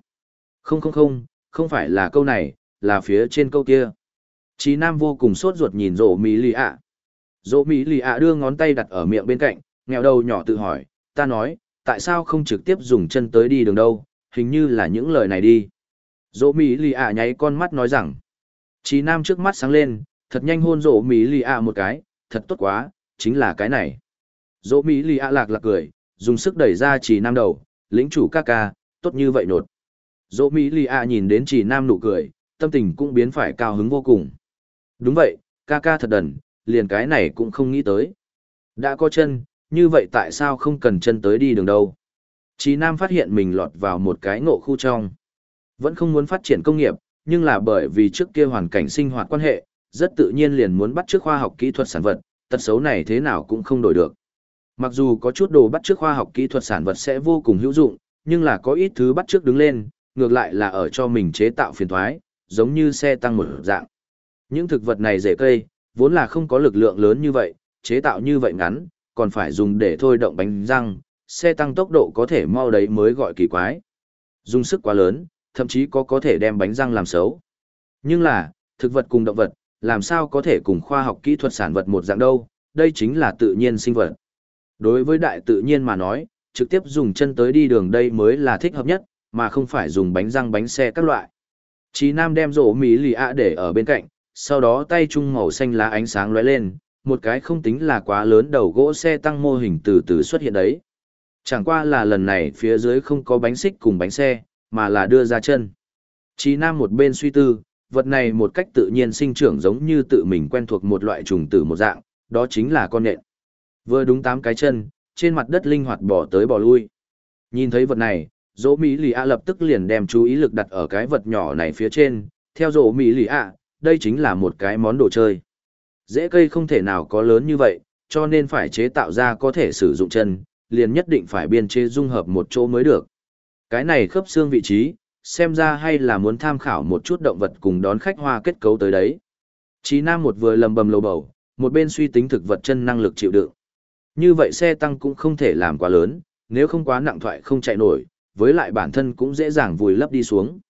Không phải là câu này, là phía trên câu kia. Chí Nam vô cùng sốt ruột nhìn Dỗ Mỹ lì ạ. Dỗ Mỹ lì ạ đưa ngón tay đặt ở miệng bên cạnh, nghèo đầu nhỏ tự hỏi, ta nói, tại sao không trực tiếp dùng chân tới đi đường đâu, hình như là những lời này đi. Dỗ Mỹ lì ạ nháy con mắt nói rằng, Chí Nam trước mắt sáng lên, thật nhanh hôn Dỗ Mỹ lì ạ một cái, thật tốt quá, chính là cái này. Dỗ Mỹ lì ạ lạc lạc cười, dùng sức đẩy ra Chí Nam đầu, lĩnh chủ ca ca, tốt như vậy nột. Dỗ Mỹ lì ạ nhìn đến Chí Nam nụ cười, tâm tình cũng biến phải cao hứng vô cùng. Đúng vậy, ca ca thật đần, liền cái này cũng không nghĩ tới. Đã có chân, như vậy tại sao không cần chân tới đi đường đâu? Chí Nam phát hiện mình lọt vào một cái ngộ khu trong. Vẫn không muốn phát triển công nghiệp, nhưng là bởi vì trước kia hoàn cảnh sinh hoạt quan hệ, rất tự nhiên liền muốn bắt chước khoa học kỹ thuật sản vật, tật xấu này thế nào cũng không đổi được. Mặc dù có chút đồ bắt chước khoa học kỹ thuật sản vật sẽ vô cùng hữu dụng, nhưng là có ít thứ bắt chước đứng lên, ngược lại là ở cho mình chế tạo phiền toái, giống như xe tăng một dạng. Những thực vật này rễ cây, vốn là không có lực lượng lớn như vậy, chế tạo như vậy ngắn, còn phải dùng để thôi động bánh răng, xe tăng tốc độ có thể mau đấy mới gọi kỳ quái. Dùng sức quá lớn, thậm chí có thể đem bánh răng làm xấu. Nhưng là, thực vật cùng động vật, làm sao có thể cùng khoa học kỹ thuật sản vật một dạng đâu, đây chính là tự nhiên sinh vật. Đối với đại tự nhiên mà nói, trực tiếp dùng chân tới đi đường đây mới là thích hợp nhất, mà không phải dùng bánh răng bánh xe các loại. Chí Nam đem rổ Mỹ lì ạ để ở bên cạnh, sau đó tay trung màu xanh lá ánh sáng lóe lên, một cái không tính là quá lớn đầu gỗ xe tăng mô hình từ từ xuất hiện đấy. Chẳng qua là lần này phía dưới không có bánh xích cùng bánh xe, mà là đưa ra chân. Chí Nam một bên suy tư, vật này một cách tự nhiên sinh trưởng giống như tự mình quen thuộc một loại trùng tử một dạng, đó chính là con nện. Vừa đúng 8 cái chân, trên mặt đất linh hoạt bỏ tới bỏ lui. Nhìn thấy vật này, Dỗ Mỹ lì ạ lập tức liền đem chú ý lực đặt ở cái vật nhỏ này phía trên, theo Dỗ Mỹ lì ạ, đây chính là một cái món đồ chơi. Rễ cây không thể nào có lớn như vậy, cho nên phải chế tạo ra có thể sử dụng chân, liền nhất định phải biên chế dung hợp một chỗ mới được. Cái này khớp xương vị trí, xem ra hay là muốn tham khảo một chút động vật cùng đón khách hoa kết cấu tới đấy. Chí Nam một vừa lầm bầm lầu bầu, một bên suy tính thực vật chân năng lực chịu đựng. Như vậy xe tăng cũng không thể làm quá lớn, nếu không quá nặng thoại không chạy nổi, với lại bản thân cũng dễ dàng vùi lấp đi xuống.